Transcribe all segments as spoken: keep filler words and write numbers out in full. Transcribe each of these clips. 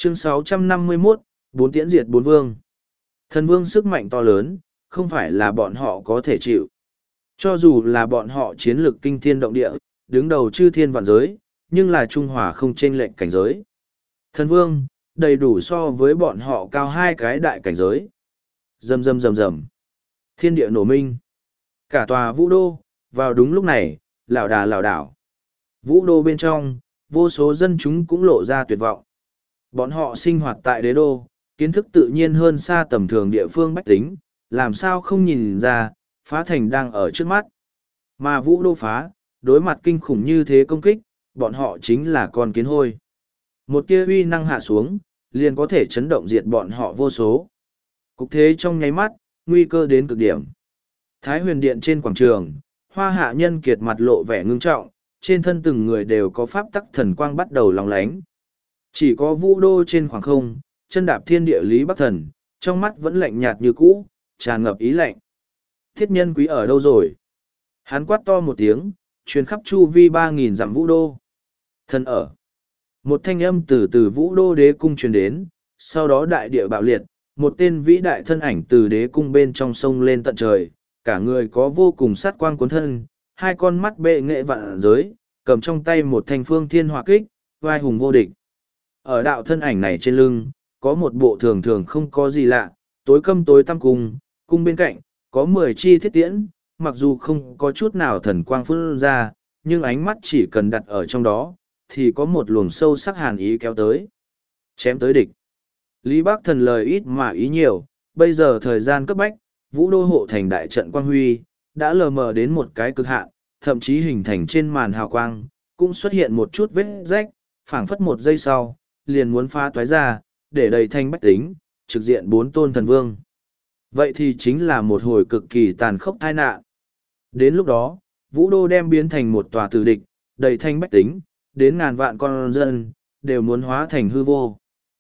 Chương sáu trăm năm mươi mốt, bốn tiễn diệt bốn vương. Thần vương sức mạnh to lớn, không phải là bọn họ có thể chịu. Cho dù là bọn họ chiến lực kinh thiên động địa, đứng đầu chư thiên vạn giới, nhưng là trung hòa không chênh lệch cảnh giới. Thần vương, đầy đủ so với bọn họ cao hai cái đại cảnh giới. Rầm rầm rầm rầm. Thiên địa nổ minh. Cả tòa vũ đô, vào đúng lúc này, lảo đà lảo đảo. Vũ đô bên trong, vô số dân chúng cũng lộ ra tuyệt vọng. Bọn họ sinh hoạt tại đế đô, kiến thức tự nhiên hơn xa tầm thường địa phương bách tính, làm sao không nhìn ra, phá thành đang ở trước mắt. Mà vũ đô phá, đối mặt kinh khủng như thế công kích, bọn họ chính là con kiến hôi. Một tia uy năng hạ xuống, liền có thể chấn động diệt bọn họ vô số. Cục thế trong nháy mắt, nguy cơ đến cực điểm. Thái huyền điện trên quảng trường, hoa hạ nhân kiệt mặt lộ vẻ ngưng trọng, trên thân từng người đều có pháp tắc thần quang bắt đầu lóng lánh. Chỉ có vũ đô trên khoảng không, chân đạp thiên địa lý bắc thần, trong mắt vẫn lạnh nhạt như cũ, tràn ngập ý lạnh. Thiết nhân quý ở đâu rồi? Hắn quát to một tiếng, truyền khắp chu vi ba nghìn dặm vũ đô. Thần ở. Một thanh âm từ từ vũ đô đế cung truyền đến, sau đó đại địa bạo liệt, một tên vĩ đại thân ảnh từ đế cung bên trong sông lên tận trời, cả người có vô cùng sát quang cuốn thân, hai con mắt bệ nghệ vạn giới, cầm trong tay một thanh phương thiên hỏa kích, vai hùng vô địch. Ở đạo thân ảnh này trên lưng, có một bộ thường thường không có gì lạ, tối câm tối tăm cung, cung bên cạnh, có mười chi thiết tiễn, mặc dù không có chút nào thần quang phun ra, nhưng ánh mắt chỉ cần đặt ở trong đó, thì có một luồng sâu sắc hàn ý kéo tới. Chém tới địch. Lý Bắc Thần lời ít mà ý nhiều, bây giờ thời gian cấp bách, vũ đô hộ thành đại trận quang huy, đã lờ mờ đến một cái cực hạn, thậm chí hình thành trên màn hào quang, cũng xuất hiện một chút vết rách, phảng phất một giây sau, liền muốn phá toái ra, để đầy thanh bách tính, trực diện bốn tôn thần vương. Vậy thì chính là một hồi cực kỳ tàn khốc tai nạn. Đến lúc đó, vũ đô đem biến thành một tòa tử địch, đầy thanh bách tính, đến ngàn vạn con dân, đều muốn hóa thành hư vô.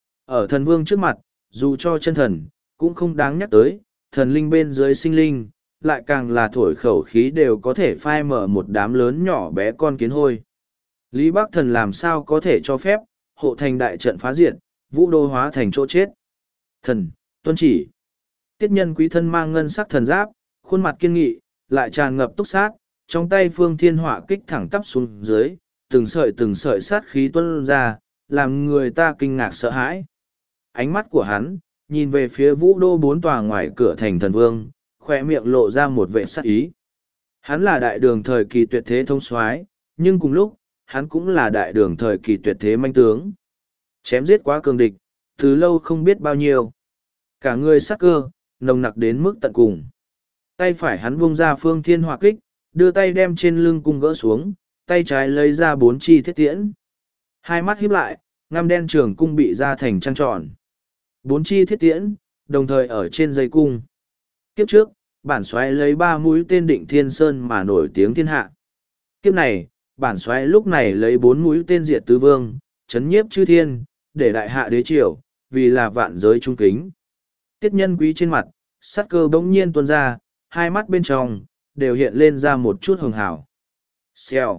Ở thần vương trước mặt, dù cho chân thần, cũng không đáng nhắc tới, thần linh bên dưới sinh linh, lại càng là thổi khẩu khí đều có thể phai mở một đám lớn nhỏ bé con kiến hôi. Lý Bắc Thần làm sao có thể cho phép, hộ thành đại trận phá diệt, vũ đô hóa thành chỗ chết. Thần, tuân chỉ. Tiết nhân quý thân mang ngân sắc thần giáp, khuôn mặt kiên nghị, lại tràn ngập túc sát, trong tay phương thiên hỏa kích thẳng tắp xuống dưới, từng sợi từng sợi sát khí tuôn ra, làm người ta kinh ngạc sợ hãi. Ánh mắt của hắn, nhìn về phía vũ đô bốn tòa ngoài cửa thành thần vương, khoe miệng lộ ra một vệ sát ý. Hắn là đại đường thời kỳ tuyệt thế thông soái, nhưng cùng lúc, hắn cũng là đại đường thời kỳ tuyệt thế manh tướng. Chém giết quá cường địch, từ lâu không biết bao nhiêu. Cả người sắc cơ, nồng nặc đến mức tận cùng. Tay phải hắn buông ra phương thiên hỏa kích, đưa tay đem trên lưng cung gỡ xuống, tay trái lấy ra bốn chi thiết tiễn. Hai mắt híp lại, ngăm đen trường cung bị ra thành trăng tròn. Bốn chi thiết tiễn, đồng thời ở trên dây cung. Kiếp trước, bản soái lấy ba mũi tên định thiên sơn mà nổi tiếng thiên hạ. Kiếp này, bản soái lúc này lấy bốn mũi tên diệt tứ vương, chấn nhiếp chư thiên, để đại hạ đế triều, vì là vạn giới trung kính. Tiết nhân quý trên mặt, sát cơ bỗng nhiên tuôn ra, hai mắt bên trong, đều hiện lên ra một chút hường hảo. Xèo,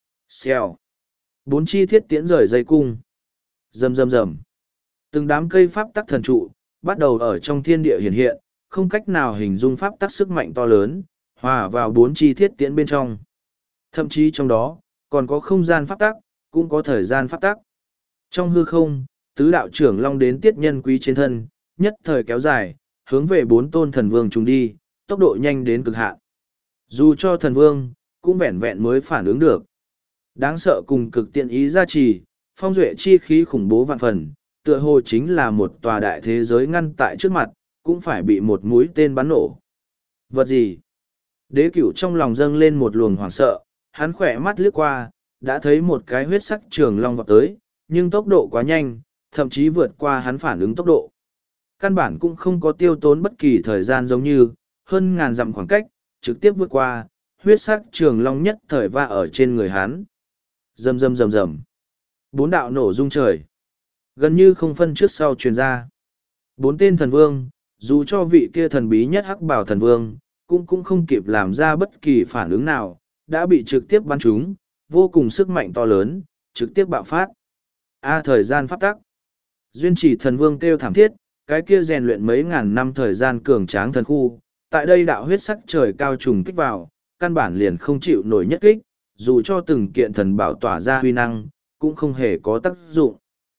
xèo. Bốn chi thiết tiễn rời dây cung. Rầm rầm rầm. Từng đám cây pháp tắc thần trụ, bắt đầu ở trong thiên địa hiện hiện, không cách nào hình dung pháp tắc sức mạnh to lớn, hòa vào bốn chi thiết tiễn bên trong. Thậm chí trong đó, còn có không gian pháp tắc, cũng có thời gian pháp tắc. Trong hư không, tứ đạo trưởng long đến tiết nhân quý trên thân, nhất thời kéo dài, hướng về bốn tôn thần vương trùng đi, tốc độ nhanh đến cực hạn. Dù cho thần vương, cũng vẹn vẹn mới phản ứng được. Đáng sợ cùng cực tiện ý gia trì, phong duệ chi khí khủng bố vạn phần, tựa hồ chính là một tòa đại thế giới ngăn tại trước mặt, cũng phải bị một mũi tên bắn nổ. Vật gì? Đế cửu trong lòng dâng lên một luồng hoảng sợ, hắn khỏe mắt lướt qua, đã thấy một cái huyết sắc trường long vọt tới, nhưng tốc độ quá nhanh, thậm chí vượt qua hắn phản ứng tốc độ. Căn bản cũng không có tiêu tốn bất kỳ thời gian giống như, hơn ngàn dặm khoảng cách, trực tiếp vượt qua, huyết sắc trường long nhất thời va ở trên người hắn. Rầm rầm rầm rầm. Bốn đạo nổ rung trời. Gần như không phân trước sau truyền ra. Bốn tên thần vương, dù cho vị kia thần bí nhất hắc bảo thần vương, cũng cũng không kịp làm ra bất kỳ phản ứng nào, đã bị trực tiếp bắn trúng, vô cùng sức mạnh to lớn, trực tiếp bạo phát. A thời gian pháp tắc. Duyên chỉ thần vương kêu thảm thiết, cái kia rèn luyện mấy ngàn năm thời gian cường tráng thần khu, tại đây đạo huyết sắc trời cao trùng kích vào, căn bản liền không chịu nổi nhất kích, dù cho từng kiện thần bảo tỏa ra huy năng, cũng không hề có tác dụng.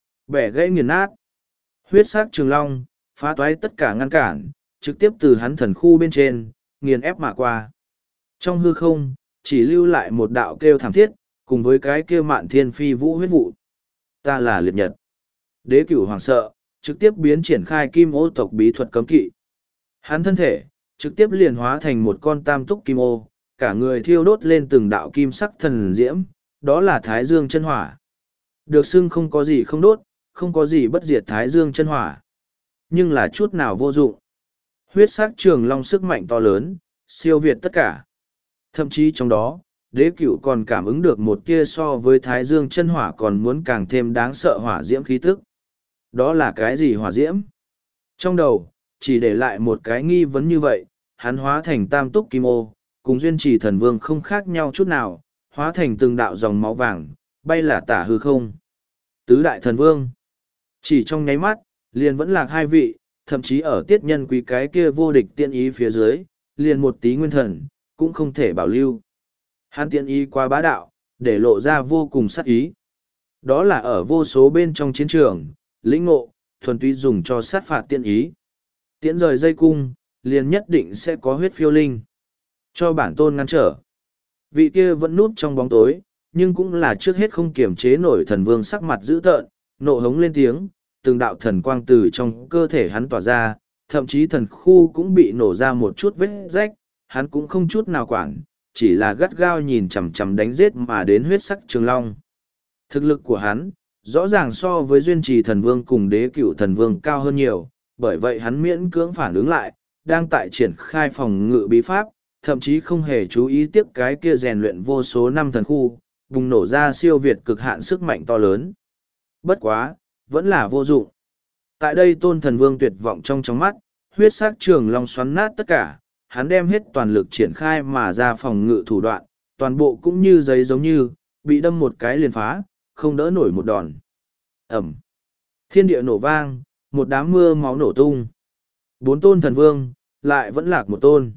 Bẻ gãy nghiền nát, huyết sắc trường long, phá toái tất cả ngăn cản, trực tiếp từ hắn thần khu bên trên, nghiền ép mà qua. Trong hư không, chỉ lưu lại một đạo kêu thảm thiết, cùng với cái kia mạn thiên phi vũ huyết vụ. Ta là liệt nhật. Đế cửu hoàng sợ, trực tiếp biến triển khai kim ô tộc bí thuật cấm kỵ. Hắn thân thể, trực tiếp liền hóa thành một con tam túc kim ô, cả người thiêu đốt lên từng đạo kim sắc thần diễm, đó là thái dương chân hỏa. Được xưng không có gì không đốt, không có gì bất diệt thái dương chân hỏa. Nhưng là chút nào vô dụng. Huyết sắc trường long sức mạnh to lớn, siêu việt tất cả. Thậm chí trong đó, đế cửu còn cảm ứng được một tia so với thái dương chân hỏa còn muốn càng thêm đáng sợ hỏa diễm khí tức. Đó là cái gì hỏa diễm? Trong đầu, chỉ để lại một cái nghi vấn như vậy, hắn hóa thành tam túc kim ô, cùng duyên trì thần vương không khác nhau chút nào, hóa thành từng đạo dòng máu vàng, bay là tả hư không. Tứ đại thần vương, chỉ trong nháy mắt, liền vẫn lạc hai vị, thậm chí ở tiết nhân quý cái kia vô địch tiện ý phía dưới, liền một tí nguyên thần, cũng không thể bảo lưu. Hắn tiện ý qua bá đạo, để lộ ra vô cùng sát ý. Đó là ở vô số bên trong chiến trường, lĩnh ngộ, thuần túy dùng cho sát phạt tiện ý. Tiễn rời dây cung, liền nhất định sẽ có huyết phiêu linh. Cho bản tôn ngăn trở. Vị kia vẫn núp trong bóng tối, nhưng cũng là trước hết không kiềm chế nổi thần vương sắc mặt dữ tợn, nộ hống lên tiếng, từng đạo thần quang từ trong cơ thể hắn tỏa ra, thậm chí thần khu cũng bị nổ ra một chút vết rách, hắn cũng không chút nào quản, chỉ là gắt gao nhìn chằm chằm đánh giết mà đến huyết sắc trường long. Thực lực của hắn, rõ ràng so với duyên trì thần vương cùng đế cựu thần vương cao hơn nhiều, bởi vậy hắn miễn cưỡng phản ứng lại, đang tại triển khai phòng ngự bí pháp, thậm chí không hề chú ý tiếp cái kia rèn luyện vô số năm thần khu, bùng nổ ra siêu việt cực hạn sức mạnh to lớn. Bất quá, vẫn là vô dụng. Tại đây tôn thần vương tuyệt vọng trong trong mắt, huyết sắc trường long xoắn nát tất cả, hắn đem hết toàn lực triển khai mà ra phòng ngự thủ đoạn, toàn bộ cũng như giấy giống như, bị đâm một cái liền phá, không đỡ nổi một đòn. Ẩm. Thiên địa nổ vang, một đám mưa máu nổ tung. Bốn tôn thần vương, lại vẫn lạc một tôn.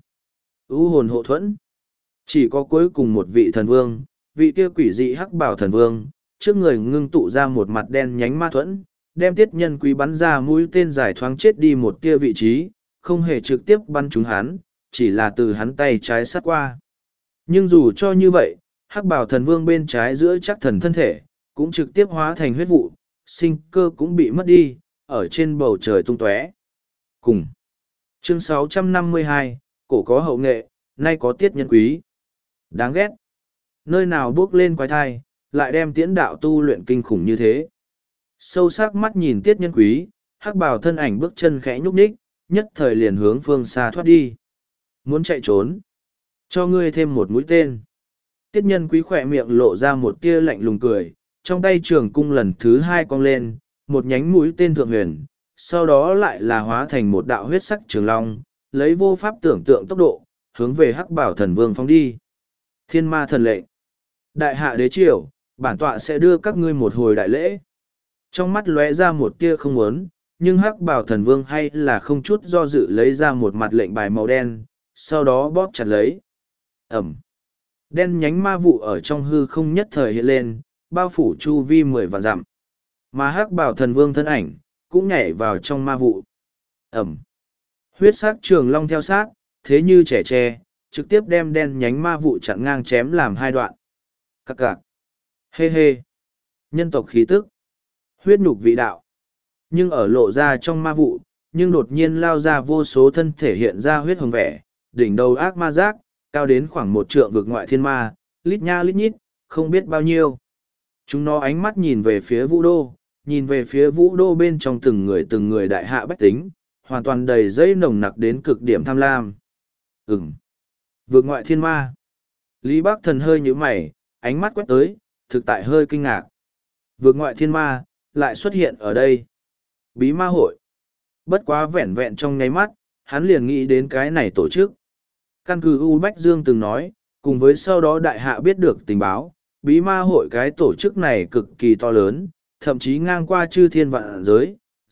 U hồn hộ thuẫn. Chỉ có cuối cùng một vị thần vương, vị kia quỷ dị hắc bảo thần vương, trước người ngưng tụ ra một mặt đen nhánh ma thuẫn, đem tiết nhân quý bắn ra mũi tên giải thoáng chết đi một tia vị trí, không hề trực tiếp bắn trúng hắn, chỉ là từ hắn tay trái sát qua. Nhưng dù cho như vậy, hắc bảo thần vương bên trái giữa chắc thần thân thể, cũng trực tiếp hóa thành huyết vụ, sinh cơ cũng bị mất đi, ở trên bầu trời tung tóe. Cùng. Chương sáu trăm năm mươi hai, cổ có hậu nghệ, nay có tiết nhân quý. Đáng ghét. Nơi nào bước lên quái thai, lại đem tiễn đạo tu luyện kinh khủng như thế. Sâu sắc mắt nhìn tiết nhân quý, hắc bào thân ảnh bước chân khẽ nhúc nhích, nhất thời liền hướng phương xa thoát đi. Muốn chạy trốn. Cho ngươi thêm một mũi tên. Tiết nhân quý khỏe miệng lộ ra một tia lạnh lùng cười, trong tay trường cung lần thứ hai cong lên, một nhánh mũi tên thượng huyền, sau đó lại là hóa thành một đạo huyết sắc trường long, lấy vô pháp tưởng tượng tốc độ, hướng về hắc bảo thần vương phóng đi. Thiên ma thần lệnh. Đại hạ đế triều, bản tọa sẽ đưa các ngươi một hồi đại lễ. Trong mắt lóe ra một tia không muốn, nhưng hắc bảo thần vương hay là không chút do dự lấy ra một mặt lệnh bài màu đen, sau đó bóp chặt lấy. Ẩm. Đen nhánh ma vụ ở trong hư không nhất thời hiện lên, bao phủ chu vi mười vạn dặm. Mà hắc bảo thần vương thân ảnh, cũng nhảy vào trong ma vụ. Ẩm. Huyết sắc trường long theo sát, thế như trẻ tre, trực tiếp đem đen nhánh ma vụ chặn ngang chém làm hai đoạn. Cặc cặc. Hê hê. Nhân tộc khí tức. Huyết nhục vị đạo. Nhưng ở lộ ra trong ma vụ, nhưng đột nhiên lao ra vô số thân thể hiện ra huyết hồng vẻ, đỉnh đầu ác ma giác, cao đến khoảng một trượng vực ngoại thiên ma, lít nha lít nhít, không biết bao nhiêu. Chúng nó ánh mắt nhìn về phía vũ đô, nhìn về phía vũ đô bên trong từng người từng người đại hạ bách tính, hoàn toàn đầy dây nồng nặc đến cực điểm tham lam. Ừm. Vượt ngoại thiên ma. Lý Bắc Thần hơi nhíu mày, ánh mắt quét tới, thực tại hơi kinh ngạc. Vượt ngoại thiên ma, lại xuất hiện ở đây. Bí ma hội. Bất quá vẹn vẹn trong nháy mắt, hắn liền nghĩ đến cái này tổ chức. Căn cứ U Bách Dương từng nói, cùng với sau đó đại hạ biết được tình báo, bí ma hội cái tổ chức này cực kỳ to lớn, thậm chí ngang qua chư thiên vạn giới,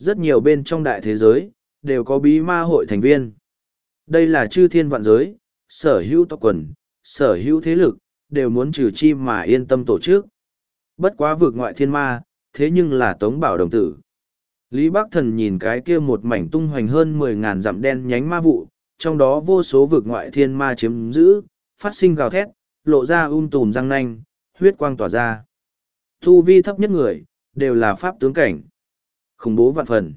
rất nhiều bên trong đại thế giới, đều có bí ma hội thành viên. Đây là chư thiên vạn giới, sở hữu tộc quần, sở hữu thế lực, đều muốn trừ chi mà yên tâm tổ chức. Bất quá vượt ngoại thiên ma, thế nhưng là Tống Bảo đồng tử. Lý Bắc Thần nhìn cái kia một mảnh tung hoành hơn mười ngàn dặm đen nhánh ma vụ, trong đó vô số vực ngoại thiên ma chiếm giữ, phát sinh gào thét, lộ ra um tùm răng nanh, huyết quang tỏa ra. Tu vi thấp nhất người, đều là pháp tướng cảnh. Khủng bố vạn phần.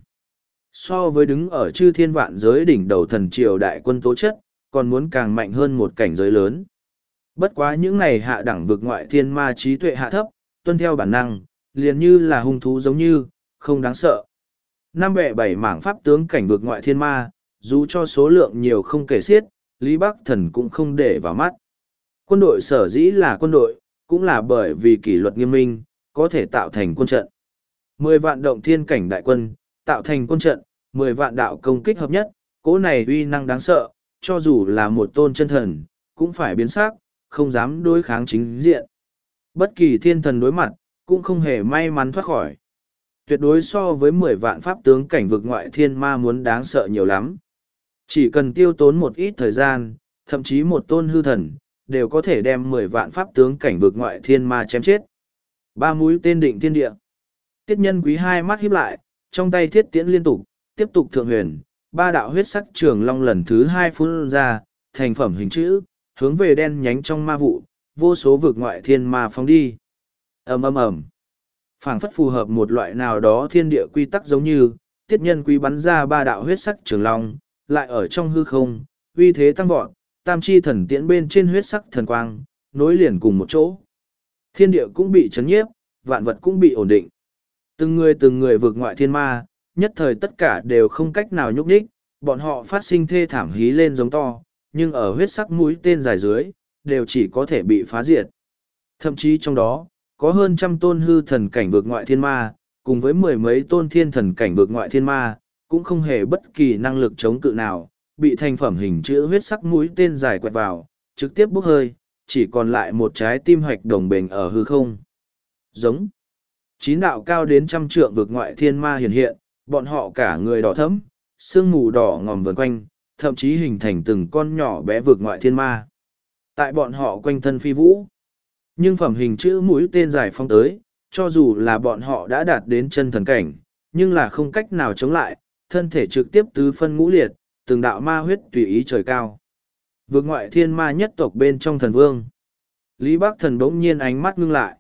So với đứng ở chư thiên vạn giới đỉnh đầu thần triều đại quân tố chất, còn muốn càng mạnh hơn một cảnh giới lớn. Bất quá những này hạ đẳng vực ngoại thiên ma trí tuệ hạ thấp, tuân theo bản năng, liền như là hung thú giống như, không đáng sợ. Năm bẻ bảy mảng pháp tướng cảnh vực ngoại thiên ma, dù cho số lượng nhiều không kể xiết, Lý Bắc Thần cũng không để vào mắt. Quân đội sở dĩ là quân đội, cũng là bởi vì kỷ luật nghiêm minh, có thể tạo thành quân trận. Mười vạn động thiên cảnh đại quân, tạo thành quân trận, mười vạn đạo công kích hợp nhất, cỗ này uy năng đáng sợ, cho dù là một tôn chân thần, cũng phải biến sắc, không dám đối kháng chính diện. Bất kỳ thiên thần đối mặt, cũng không hề may mắn thoát khỏi. Tuyệt đối so với mười vạn pháp tướng cảnh vực ngoại thiên ma muốn đáng sợ nhiều lắm. Chỉ cần tiêu tốn một ít thời gian, thậm chí một tôn hư thần, đều có thể đem mười vạn pháp tướng cảnh vực ngoại thiên ma chém chết. Ba mũi tên định thiên địa. Tiết Nhân Quý hai mắt híp lại, trong tay thiết tiễn liên tục, tiếp tục thượng huyền, ba đạo huyết sắc trường long lần thứ hai phun ra, thành phẩm hình chữ, hướng về đen nhánh trong ma vụ, vô số vực ngoại thiên ma phóng đi. Ầm ầm ầm. Phảng phất phù hợp một loại nào đó thiên địa quy tắc giống như, Tiết Nhân Quý bắn ra ba đạo huyết sắc trường long, lại ở trong hư không, uy thế tăng vọt, tam chi thần tiễn bên trên huyết sắc thần quang, nối liền cùng một chỗ. Thiên địa cũng bị chấn nhiếp, vạn vật cũng bị ổn định. Từng người từng người vượt ngoại thiên ma, nhất thời tất cả đều không cách nào nhúc nhích, bọn họ phát sinh thê thảm hí lên giống to, nhưng ở huyết sắc mũi tên dài dưới, đều chỉ có thể bị phá diệt. Thậm chí trong đó, có hơn trăm tôn hư thần cảnh vượt ngoại thiên ma, cùng với mười mấy tôn thiên thần cảnh vượt ngoại thiên ma, cũng không hề bất kỳ năng lực chống cự nào, bị thành phẩm hình chữ huyết sắc mũi tên dài quẹt vào, trực tiếp bốc hơi, chỉ còn lại một trái tim hạch đồng bền ở hư không. Giống. Chín đạo cao đến trăm trượng vượt ngoại thiên ma hiện hiện, bọn họ cả người đỏ thẫm, sương mù đỏ ngòm vần quanh, thậm chí hình thành từng con nhỏ bé vượt ngoại thiên ma. Tại bọn họ quanh thân phi vũ. Nhưng phẩm hình chữ mũi tên dài phong tới, cho dù là bọn họ đã đạt đến chân thần cảnh, nhưng là không cách nào chống lại, thân thể trực tiếp tứ phân ngũ liệt, từng đạo ma huyết tùy ý trời cao. Vượt ngoại thiên ma nhất tộc bên trong thần vương. Lý Bắc Thần bỗng nhiên ánh mắt ngưng lại.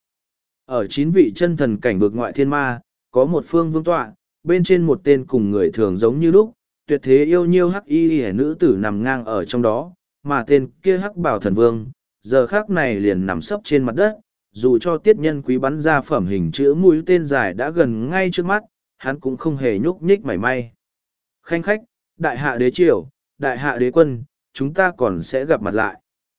Ở chín vị chân thần cảnh vượt ngoại thiên ma, có một phương vương tọa, bên trên một tên cùng người thường giống như lúc, tuyệt thế yêu nhiêu hắc y hẻ nữ tử nằm ngang ở trong đó, mà tên kia hắc bảo thần vương, giờ khác này liền nằm sấp trên mặt đất, dù cho Tiết Nhân Quý bắn ra phẩm hình chữ mũi tên dài đã gần ngay trước mắt, hắn cũng không hề nhúc nhích mảy may. Khanh khách, đại hạ đế triều, đại hạ đế quân, chúng ta còn sẽ gặp mặt lại.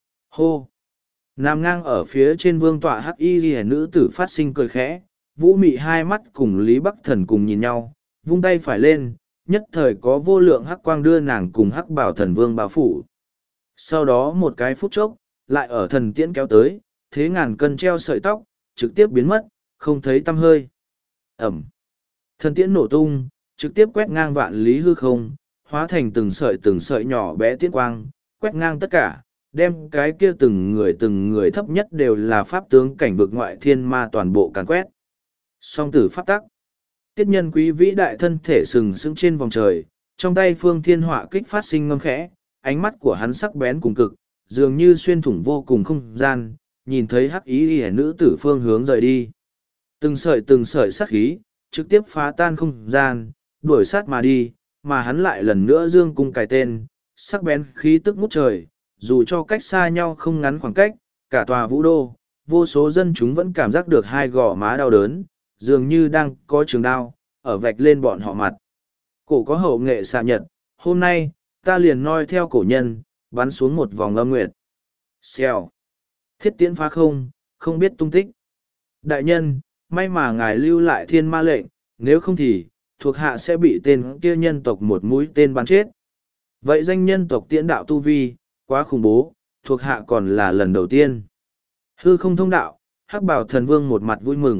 Hô! Nằm ngang ở phía trên vương tọa hắc y ghi nữ tử phát sinh cười khẽ, vũ mị hai mắt cùng Lý Bắc Thần cùng nhìn nhau, vung tay phải lên, nhất thời có vô lượng hắc quang đưa nàng cùng hắc bảo thần vương bao phủ. Sau đó một cái phút chốc, lại ở thần tiễn kéo tới, thế ngàn cân treo sợi tóc, trực tiếp biến mất, không thấy tăm hơi. Ẩm. Thần tiễn nổ tung, trực tiếp quét ngang vạn lý hư không, hóa thành từng sợi từng sợi nhỏ bé tiễn quang, quét ngang tất cả, đem cái kia từng người từng người thấp nhất đều là pháp tướng cảnh vực ngoại thiên ma toàn bộ càn quét. Song tử pháp tắc. Tiết Nhân Quý vĩ đại thân thể sừng sững trên vòng trời, trong tay phương thiên họa kích phát sinh ngâm khẽ, ánh mắt của hắn sắc bén cùng cực, dường như xuyên thủng vô cùng không gian, nhìn thấy hắc ý hẻ nữ tử phương hướng rời đi. Từng sợi từng sợi sát khí, trực tiếp phá tan không gian, đuổi sát mà đi, mà hắn lại lần nữa dương cung cài tên, sắc bén khí tức ngút trời, dù cho cách xa nhau không ngắn khoảng cách, cả tòa vũ đô, vô số dân chúng vẫn cảm giác được hai gò má đau đớn, dường như đang có trường đao, ở vạch lên bọn họ mặt. Cổ có hậu nghệ xạ nhật, hôm nay, ta liền noi theo cổ nhân, bắn xuống một vòng âm nguyệt. Xèo. Thiết tiễn phá không, không biết tung tích. Đại nhân, may mà ngài lưu lại thiên ma lệnh, nếu không thì, thuộc hạ sẽ bị tên kia nhân tộc một mũi tên bắn chết. Vậy danh nhân tộc tiễn đạo tu vi, quá khủng bố, thuộc hạ còn là lần đầu tiên. Hư không thông đạo, hắc bảo thần vương một mặt vui mừng,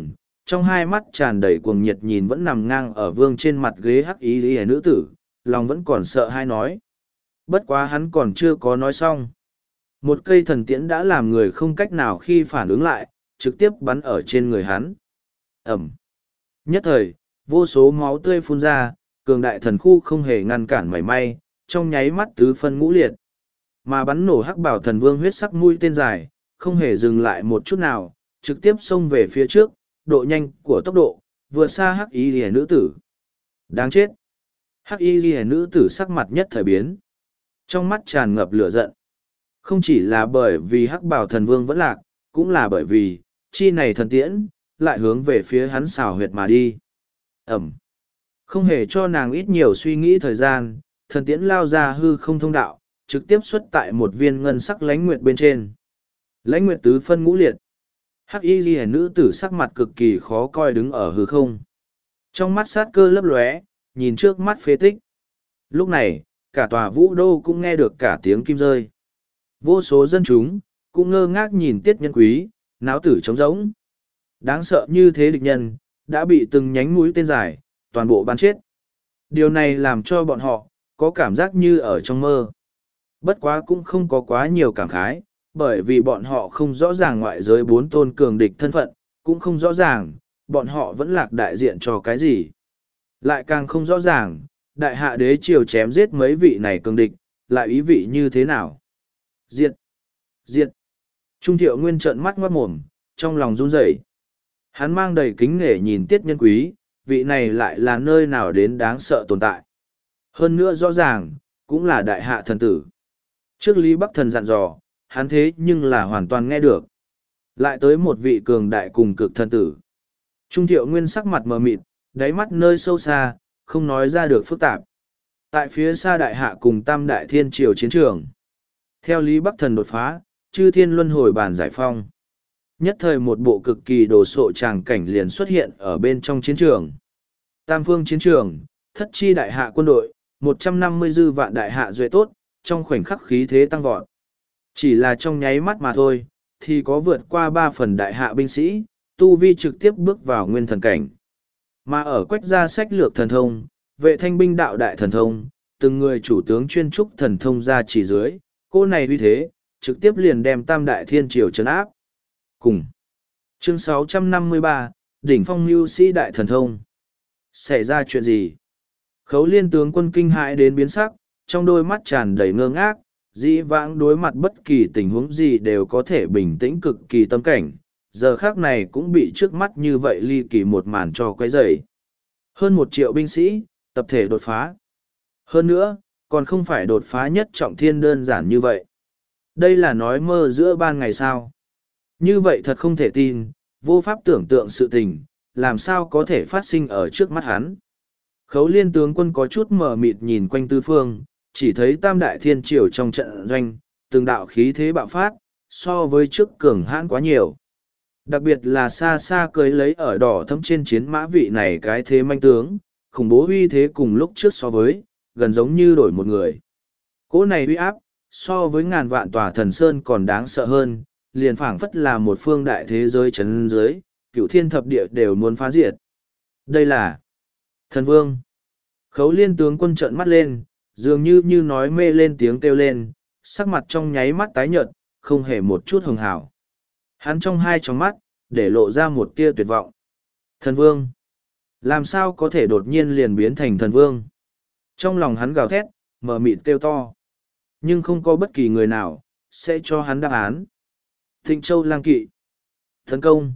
trong hai mắt tràn đầy cuồng nhiệt nhìn vẫn nằm ngang ở vương trên mặt ghế hắc y y nữ tử, lòng vẫn còn sợ hai nói. Bất quá hắn còn chưa có nói xong. Một cây thần tiễn đã làm người không cách nào khi phản ứng lại, trực tiếp bắn ở trên người hắn. Ẩm. Nhất thời, vô số máu tươi phun ra, cường đại thần khu không hề ngăn cản mảy may, trong nháy mắt tứ phân ngũ liệt. Mà bắn nổ hắc bảo thần vương huyết sắc mũi tên dài, không hề dừng lại một chút nào, trực tiếp xông về phía trước, độ nhanh của tốc độ, vượt xa hắc y rìa nữ tử. Đáng chết! Hắc y rìa nữ tử sắc mặt nhất thời biến. Trong mắt tràn ngập lửa giận. Không chỉ là bởi vì hắc bảo thần vương vẫn lạc, cũng là bởi vì, chi này thần tiễn, lại hướng về phía hắn xào huyệt mà đi. Ẩm. Không hề cho nàng ít nhiều suy nghĩ thời gian, thần tiễn lao ra hư không thông đạo, trực tiếp xuất tại một viên ngân sắc lãnh nguyệt bên trên. Lãnh nguyệt tứ phân ngũ liệt. Hắc y ghi nữ tử sắc mặt cực kỳ khó coi đứng ở hư không. Trong mắt sát cơ lấp lóe, nhìn trước mắt phế tích. Lúc này, cả tòa vũ đô cũng nghe được cả tiếng kim rơi. Vô số dân chúng, cũng ngơ ngác nhìn tiết nhân quý, náo tử trống rỗng. Đáng sợ như thế địch nhân, đã bị từng nhánh mũi tên dài, toàn bộ bắn chết. Điều này làm cho bọn họ, có cảm giác như ở trong mơ. Bất quá cũng không có quá nhiều cảm khái, bởi vì bọn họ không rõ ràng ngoại giới bốn tôn cường địch thân phận, cũng không rõ ràng, bọn họ vẫn lạc đại diện cho cái gì. Lại càng không rõ ràng, đại hạ đế triều chém giết mấy vị này cường địch, lại ý vị như thế nào. Diệt! Diệt! Trung thiệu nguyên trợn mắt ngoát mồm, trong lòng run rẩy. Hắn mang đầy kính nể nhìn tiết nhân quý, vị này lại là nơi nào đến đáng sợ tồn tại. Hơn nữa rõ ràng, cũng là đại hạ thần tử. Trước Lý Bắc Thần dặn dò, hắn thế nhưng là hoàn toàn nghe được. Lại tới một vị cường đại cùng cực thần tử. Trung thiệu nguyên sắc mặt mờ mịt, đáy mắt nơi sâu xa, không nói ra được phức tạp. Tại phía xa đại hạ cùng tam đại thiên triều chiến trường. Theo Lý Bắc Thần đột phá, chư thiên luân hồi bàn giải phong. Nhất thời một bộ cực kỳ đồ sộ tràng cảnh liền xuất hiện ở bên trong chiến trường. Tam phương chiến trường, thất chi đại hạ quân đội, một trăm năm mươi dư vạn đại hạ duệ tốt, trong khoảnh khắc khí thế tăng vọt. Chỉ là trong nháy mắt mà thôi, thì có vượt qua ba phần đại hạ binh sĩ, tu vi trực tiếp bước vào nguyên thần cảnh. Mà ở quách gia sách lược thần thông, vệ thanh binh đạo đại thần thông, từng người chủ tướng chuyên trúc thần thông ra chỉ dưới, cô này uy thế, trực tiếp liền đem tam đại thiên triều trấn áp. Cùng. Chương sáu trăm năm mươi ba, Đỉnh Phong Mưu Sĩ Đại Thần Thông. Xảy ra chuyện gì? Khấu Liên tướng quân kinh hãi đến biến sắc, trong đôi mắt tràn đầy ngơ ngác, dĩ vãng đối mặt bất kỳ tình huống gì đều có thể bình tĩnh cực kỳ tâm cảnh, giờ khác này cũng bị trước mắt như vậy ly kỳ một màn cho quấy rầy. Hơn một triệu binh sĩ, tập thể đột phá. Hơn nữa, còn không phải đột phá nhất trọng thiên đơn giản như vậy. Đây là nói mơ giữa ban ngày sao. Như vậy thật không thể tin, vô pháp tưởng tượng sự tình, làm sao có thể phát sinh ở trước mắt hắn. Khấu Liên tướng quân có chút mờ mịt nhìn quanh tư phương, chỉ thấy tam đại thiên triều trong trận doanh, từng đạo khí thế bạo phát, so với trước cường hãn quá nhiều. Đặc biệt là xa xa cưới lấy ở đỏ thấm trên chiến mã vị này cái thế manh tướng, khủng bố uy thế cùng lúc trước so với, gần giống như đổi một người. Cỗ này uy áp, so với ngàn vạn tòa thần sơn còn đáng sợ hơn, liền phảng phất là một phương đại thế giới chấn dưới, cựu thiên thập địa đều muốn phá diệt. Đây là thần vương. Khấu Liên tướng quân trợn mắt lên, dường như như nói mê lên tiếng kêu lên, sắc mặt trong nháy mắt tái nhợt, không hề một chút hường hảo. Hắn trong hai tròng mắt, để lộ ra một tia tuyệt vọng. Thần vương. Làm sao có thể đột nhiên liền biến thành thần vương? Trong lòng hắn gào thét, mờ mịt kêu to. Nhưng không có bất kỳ người nào, sẽ cho hắn đáp án. Thịnh Châu lang kỵ. Tấn công.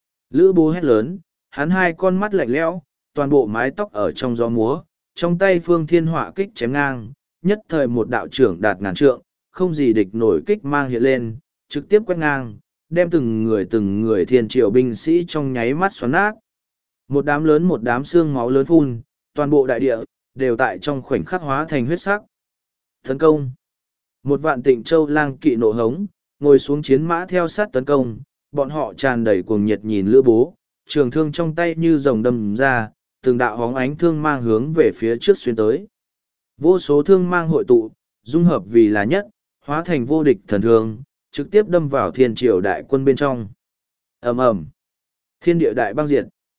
Lữ Bố hét lớn, hắn hai con mắt lạnh lẽo, toàn bộ mái tóc ở trong gió múa, trong tay phương thiên họa kích chém ngang, nhất thời một đạo trưởng đạt ngàn trượng, không gì địch nổi kích mang hiện lên, trực tiếp quét ngang, đem từng người từng người thiên triều binh sĩ trong nháy mắt xoắn nát. Một đám lớn một đám xương máu lớn phun, toàn bộ đại địa, đều tại trong khoảnh khắc hóa thành huyết sắc. Tấn công. Một vạn Tịnh Châu lang kỵ nộ hống, ngồi xuống chiến mã theo sát tấn công, bọn họ tràn đầy cuồng nhiệt nhìn Lữ Bố, trường thương trong tay như rồng đâm ra, từng đạo hóng ánh thương mang hướng về phía trước xuyên tới. Vô số thương mang hội tụ, dung hợp vì là nhất, hóa thành vô địch thần thương, trực tiếp đâm vào thiên triều đại quân bên trong. Ầm ầm, thiên địa đại băng diệt,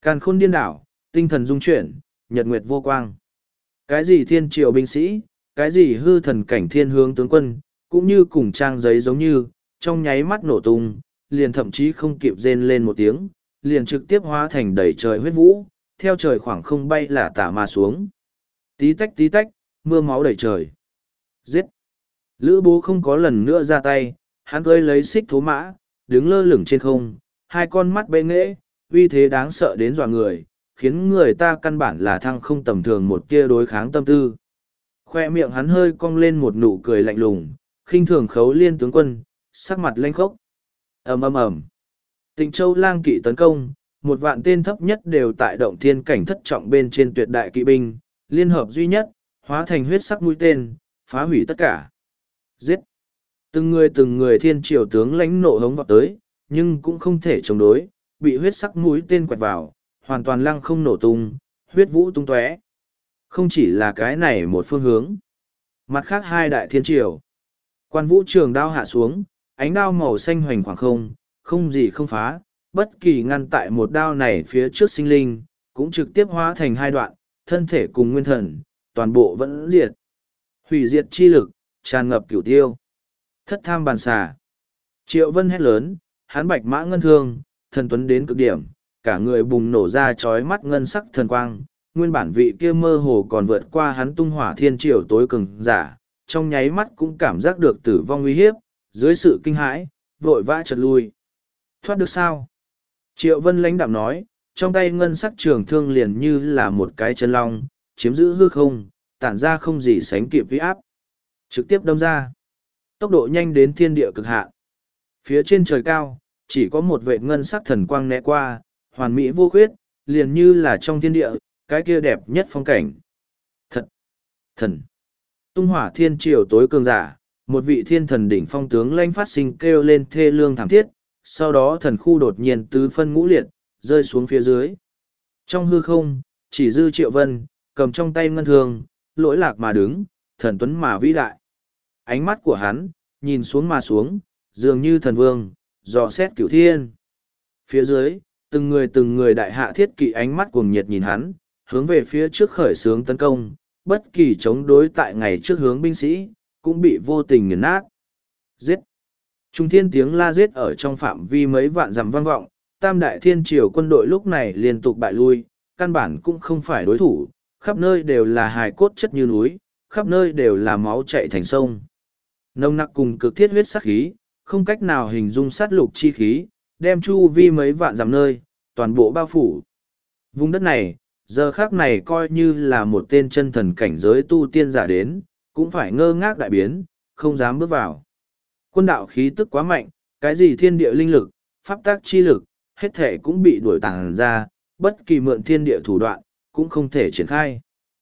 Càn khôn điên đảo, tinh thần dung chuyển, nhật nguyệt vô quang. Cái gì thiên triều binh sĩ, cái gì hư thần cảnh thiên hướng tướng quân, cũng như cùng trang giấy giống như, trong nháy mắt nổ tung, liền thậm chí không kịp rên lên một tiếng, liền trực tiếp hóa thành đầy trời huyết vũ, theo trời khoảng không bay là tả mà xuống. Tí tách tí tách, mưa máu đầy trời. Giết! Lữ bố không có lần nữa ra tay, hắn cưỡi lấy xích thố mã, đứng lơ lửng trên không, hai con mắt bệ nghễ, uy thế đáng sợ đến dọa người, khiến người ta căn bản là thăng không tầm thường một tia đối kháng tâm tư. Khoe miệng hắn hơi cong lên một nụ cười lạnh lùng, khinh thường Khấu Liên tướng quân, sắc mặt lanh khốc. ầm ầm ầm. Tịnh Châu lang kỵ tấn công, một vạn tên thấp nhất đều tại động thiên cảnh thất trọng bên trên tuyệt đại kỵ binh, liên hợp duy nhất, hóa thành huyết sắc mũi tên, phá hủy tất cả. Giết! Từng người từng người thiên triều tướng lãnh nộ hống vào tới, nhưng cũng không thể chống đối, bị huyết sắc mũi tên quẹt vào, hoàn toàn lăng không nổ tung, huyết vũ tung tóe. Không chỉ là cái này một phương hướng. Mặt khác hai đại thiên triều. Quan vũ trường đao hạ xuống, ánh đao màu xanh hoành khoảng không, không gì không phá, bất kỳ ngăn tại một đao này phía trước sinh linh, cũng trực tiếp hóa thành hai đoạn, thân thể cùng nguyên thần, toàn bộ vẫn diệt. Hủy diệt chi lực, tràn ngập cửu tiêu. Thất tham bàn xà. Triệu Vân hét lớn, hắn bạch mã ngân thương, thần tuấn đến cực điểm, cả người bùng nổ ra chói mắt ngân sắc thần quang, nguyên bản vị kia mơ hồ còn vượt qua hắn tung hỏa thiên triều tối cường giả, trong nháy mắt cũng cảm giác được tử vong uy hiếp, dưới sự kinh hãi, vội vã chợt lui. Thoát được sao? Triệu Vân lãnh đạm nói, trong tay ngân sắc trường thương liền như là một cái chân long, chiếm giữ hư không, tản ra không gì sánh kịp uy áp. Trực tiếp đâm ra. Tốc độ nhanh đến thiên địa cực hạn. Phía trên trời cao, chỉ có một vệt ngân sắc thần quang né qua, hoàn mỹ vô khuyết, liền như là trong thiên địa, cái kia đẹp nhất phong cảnh. Thật! Thần! Tung hỏa thiên triều tối cường giả, một vị thiên thần đỉnh phong tướng lãnh phát sinh kêu lên thê lương thảm thiết, sau đó thần khu đột nhiên tứ phân ngũ liệt, rơi xuống phía dưới. Trong hư không, chỉ dư Triệu Vân, cầm trong tay ngân thương, lỗi lạc mà đứng, thần tuấn mà vĩ đại. Ánh mắt của hắn, nhìn xuống mà xuống, dường như thần vương, dò xét cửu thiên. Phía dưới, từng người từng người đại hạ thiết kỵ ánh mắt cuồng nhiệt nhìn hắn, hướng về phía trước khởi xướng tấn công, bất kỳ chống đối tại ngày trước hướng binh sĩ, cũng bị vô tình nghiền nát. Giết! Trung thiên tiếng la giết ở trong phạm vi mấy vạn dặm vang vọng, tam đại thiên triều quân đội lúc này liên tục bại lui, căn bản cũng không phải đối thủ, khắp nơi đều là hài cốt chất như núi, khắp nơi đều là máu chạy thành sông. Nồng nặc cùng cực thiết huyết sát khí, không cách nào hình dung sát lục chi khí, đem chu vi mấy vạn dặm nơi, toàn bộ bao phủ. Vùng đất này, giờ khác này coi như là một tên chân thần cảnh giới tu tiên giả đến, cũng phải ngơ ngác đại biến, không dám bước vào. Quân đạo khí tức quá mạnh, cái gì thiên địa linh lực, pháp tác chi lực, hết thể cũng bị đuổi tàng ra, bất kỳ mượn thiên địa thủ đoạn, cũng không thể triển khai.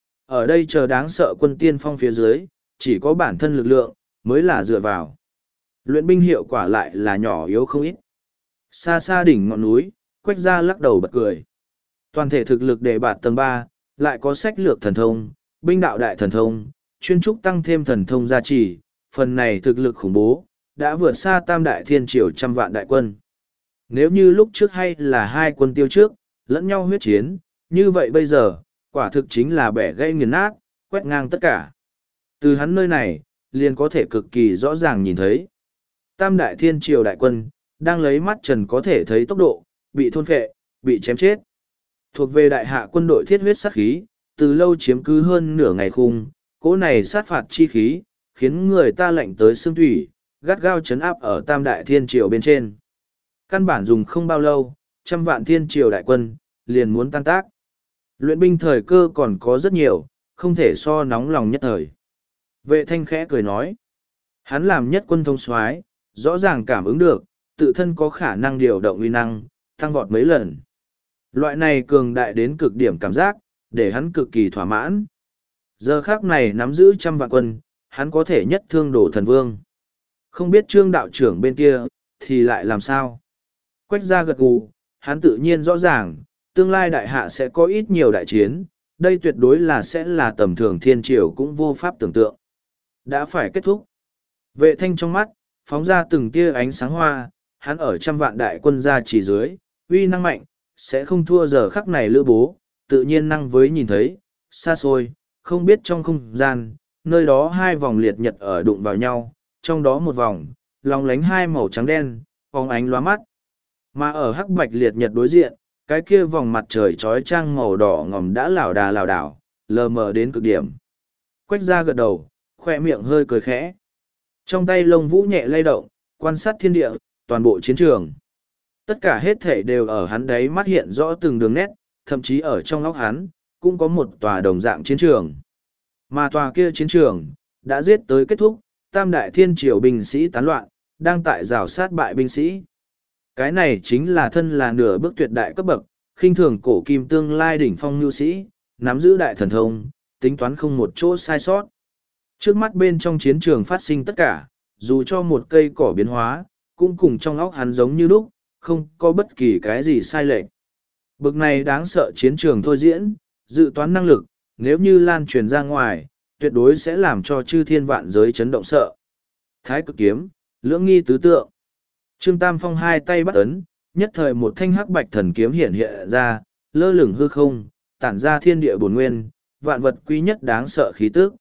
Ở đây chờ đáng sợ quân tiên phong phía dưới, chỉ có bản thân lực lượng, mới là dựa vào. Luyện binh hiệu quả lại là nhỏ yếu không ít. Xa xa đỉnh ngọn núi, Quách Gia lắc đầu bật cười. Toàn thể thực lực để bạt tầng ba, lại có sách lược thần thông, binh đạo đại thần thông, chuyên trúc tăng thêm thần thông gia trì, phần này thực lực khủng bố, đã vượt xa tam đại thiên triều trăm vạn đại quân. Nếu như lúc trước hay là hai quân tiêu trước, lẫn nhau huyết chiến, như vậy bây giờ, quả thực chính là bẻ gây nghiền nát, quét ngang tất cả. Từ hắn nơi này, liền có thể cực kỳ rõ ràng nhìn thấy. Tam đại thiên triều đại quân, đang lấy mắt trần có thể thấy tốc độ, bị thôn phệ, bị chém chết. Thuộc về đại hạ quân đội thiết huyết sát khí, từ lâu chiếm cứ hơn nửa ngày khung, cỗ này sát phạt chi khí, khiến người ta lạnh tới xương thủy, gắt gao chấn áp ở tam đại thiên triều bên trên. Căn bản dùng không bao lâu, trăm vạn thiên triều đại quân, liền muốn tan tác. Luyện binh thời cơ còn có rất nhiều, không thể so nóng lòng nhất thời. Vệ thanh khẽ cười nói, hắn làm nhất quân thông soái, rõ ràng cảm ứng được, tự thân có khả năng điều động uy năng, tăng vọt mấy lần. Loại này cường đại đến cực điểm cảm giác, để hắn cực kỳ thỏa mãn. Giờ khác này nắm giữ trăm vạn quân, hắn có thể nhất thương đổ thần vương. Không biết trương đạo trưởng bên kia, thì lại làm sao? Quách Gia gật gù, hắn tự nhiên rõ ràng, tương lai đại hạ sẽ có ít nhiều đại chiến, đây tuyệt đối là sẽ là tầm thường thiên triều cũng vô pháp tưởng tượng. Đã phải kết thúc. Vệ thanh trong mắt, phóng ra từng tia ánh sáng hoa, hắn ở trăm vạn đại quân gia chỉ dưới, uy năng mạnh, sẽ không thua giờ khắc này lữ bố, tự nhiên năng với nhìn thấy, xa xôi, không biết trong không gian, nơi đó hai vòng liệt nhật ở đụng vào nhau, trong đó một vòng, lòng lánh hai màu trắng đen, phóng ánh lóa mắt. Mà ở hắc bạch liệt nhật đối diện, cái kia vòng mặt trời trói trang màu đỏ ngòm đã lảo đà lảo đảo, lờ mờ đến cực điểm. Quách ra gật đầu, khoe miệng hơi cười khẽ. Trong tay lông vũ nhẹ lay động, quan sát thiên địa, toàn bộ chiến trường. Tất cả hết thể đều ở hắn đấy mắt hiện rõ từng đường nét, thậm chí ở trong óc hắn, cũng có một tòa đồng dạng chiến trường. Mà tòa kia chiến trường, đã giết tới kết thúc, tam đại thiên triều binh sĩ tán loạn, đang tại rào sát bại binh sĩ. Cái này chính là thân là nửa bước tuyệt đại cấp bậc, khinh thường cổ kim tương lai đỉnh phong nhu sĩ, nắm giữ đại thần thông, tính toán không một chỗ sai sót. Trước mắt bên trong chiến trường phát sinh tất cả, dù cho một cây cỏ biến hóa, cũng cùng trong óc hắn giống như lúc, không có bất kỳ cái gì sai lệch. Bực này đáng sợ chiến trường thôi diễn, dự toán năng lực, nếu như lan truyền ra ngoài, tuyệt đối sẽ làm cho chư thiên vạn giới chấn động sợ. Thái cực kiếm, lưỡng nghi tứ tượng. Trương Tam Phong hai tay bắt ấn, nhất thời một thanh hắc bạch thần kiếm hiện hiện ra, lơ lửng hư không, tản ra thiên địa bổn nguyên, vạn vật quý nhất đáng sợ khí tức.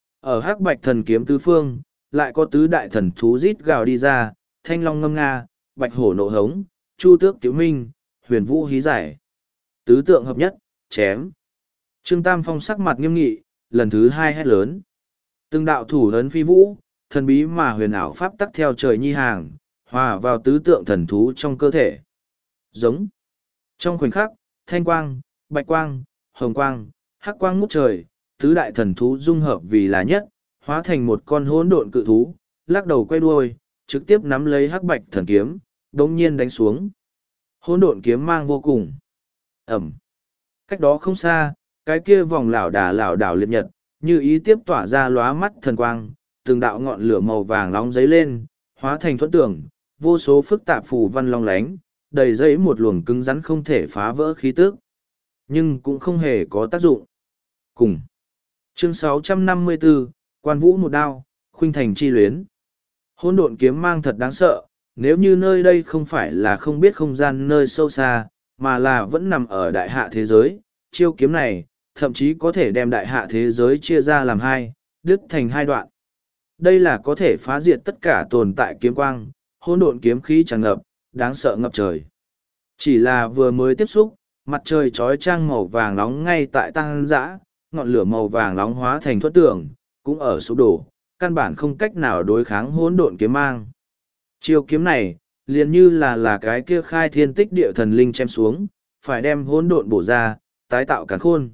Ở hắc bạch thần kiếm tứ phương, lại có tứ đại thần thú rít gào đi ra, thanh long ngâm nga, bạch hổ nộ hống, chu tước tiểu minh, huyền vũ hí giải. Tứ tượng hợp nhất, chém. Trương Tam Phong sắc mặt nghiêm nghị, lần thứ hai hét lớn. Từng đạo thủ ấn phi vũ, thần bí mà huyền ảo pháp tắc theo trời nhi hàng, hòa vào tứ tượng thần thú trong cơ thể. Giống. Trong khoảnh khắc, thanh quang, bạch quang, hồng quang, hắc quang ngút trời, tứ đại thần thú dung hợp vì là nhất, hóa thành một con hỗn độn cự thú, lắc đầu quay đuôi, trực tiếp nắm lấy hắc bạch thần kiếm, đống nhiên đánh xuống. Hỗn độn kiếm mang vô cùng. Ẩm. Cách đó không xa, cái kia vòng lảo đà lảo đảo liệt nhật, như ý tiếp tỏa ra lóa mắt thần quang, từng đạo ngọn lửa màu vàng nóng giấy lên, hóa thành thuẫn tưởng, vô số phức tạp phù văn long lánh, đầy dẫy một luồng cứng rắn không thể phá vỡ khí tức. Nhưng cũng không hề có tác dụng. Cùng. Chương sáu trăm năm mươi bốn, Quan Vũ một đao, khuynh thành chi luyến. Hỗn độn kiếm mang thật đáng sợ, nếu như nơi đây không phải là không biết không gian nơi sâu xa, mà là vẫn nằm ở đại hạ thế giới, chiêu kiếm này, thậm chí có thể đem đại hạ thế giới chia ra làm hai, đứt thành hai đoạn. Đây là có thể phá diệt tất cả tồn tại kiếm quang, hỗn độn kiếm khí tràn ngập, đáng sợ ngập trời. Chỉ là vừa mới tiếp xúc, mặt trời trói trang màu vàng nóng ngay tại tăng dã, ngọn lửa màu vàng nóng hóa thành thuẫn tưởng, cũng ở sụp đổ, căn bản không cách nào đối kháng hỗn độn kiếm mang. Chiêu kiếm này, liền như là là cái kia khai thiên tích địa thần linh chém xuống, phải đem hỗn độn bổ ra, tái tạo càn khôn.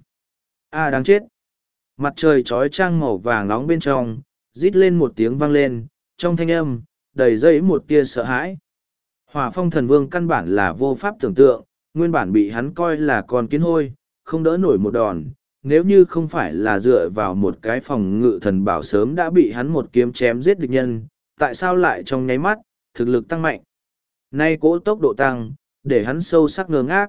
A đáng chết! Mặt trời trói trang màu vàng nóng bên trong, rít lên một tiếng vang lên, trong thanh âm, đầy dây một tia sợ hãi. Hỏa phong thần vương căn bản là vô pháp tưởng tượng, nguyên bản bị hắn coi là con kiến hôi, không đỡ nổi một đòn. Nếu như không phải là dựa vào một cái phòng ngự thần bảo sớm đã bị hắn một kiếm chém giết địch nhân, tại sao lại trong nháy mắt, thực lực tăng mạnh. Nay cỗ tốc độ tăng, để hắn sâu sắc ngơ ngác.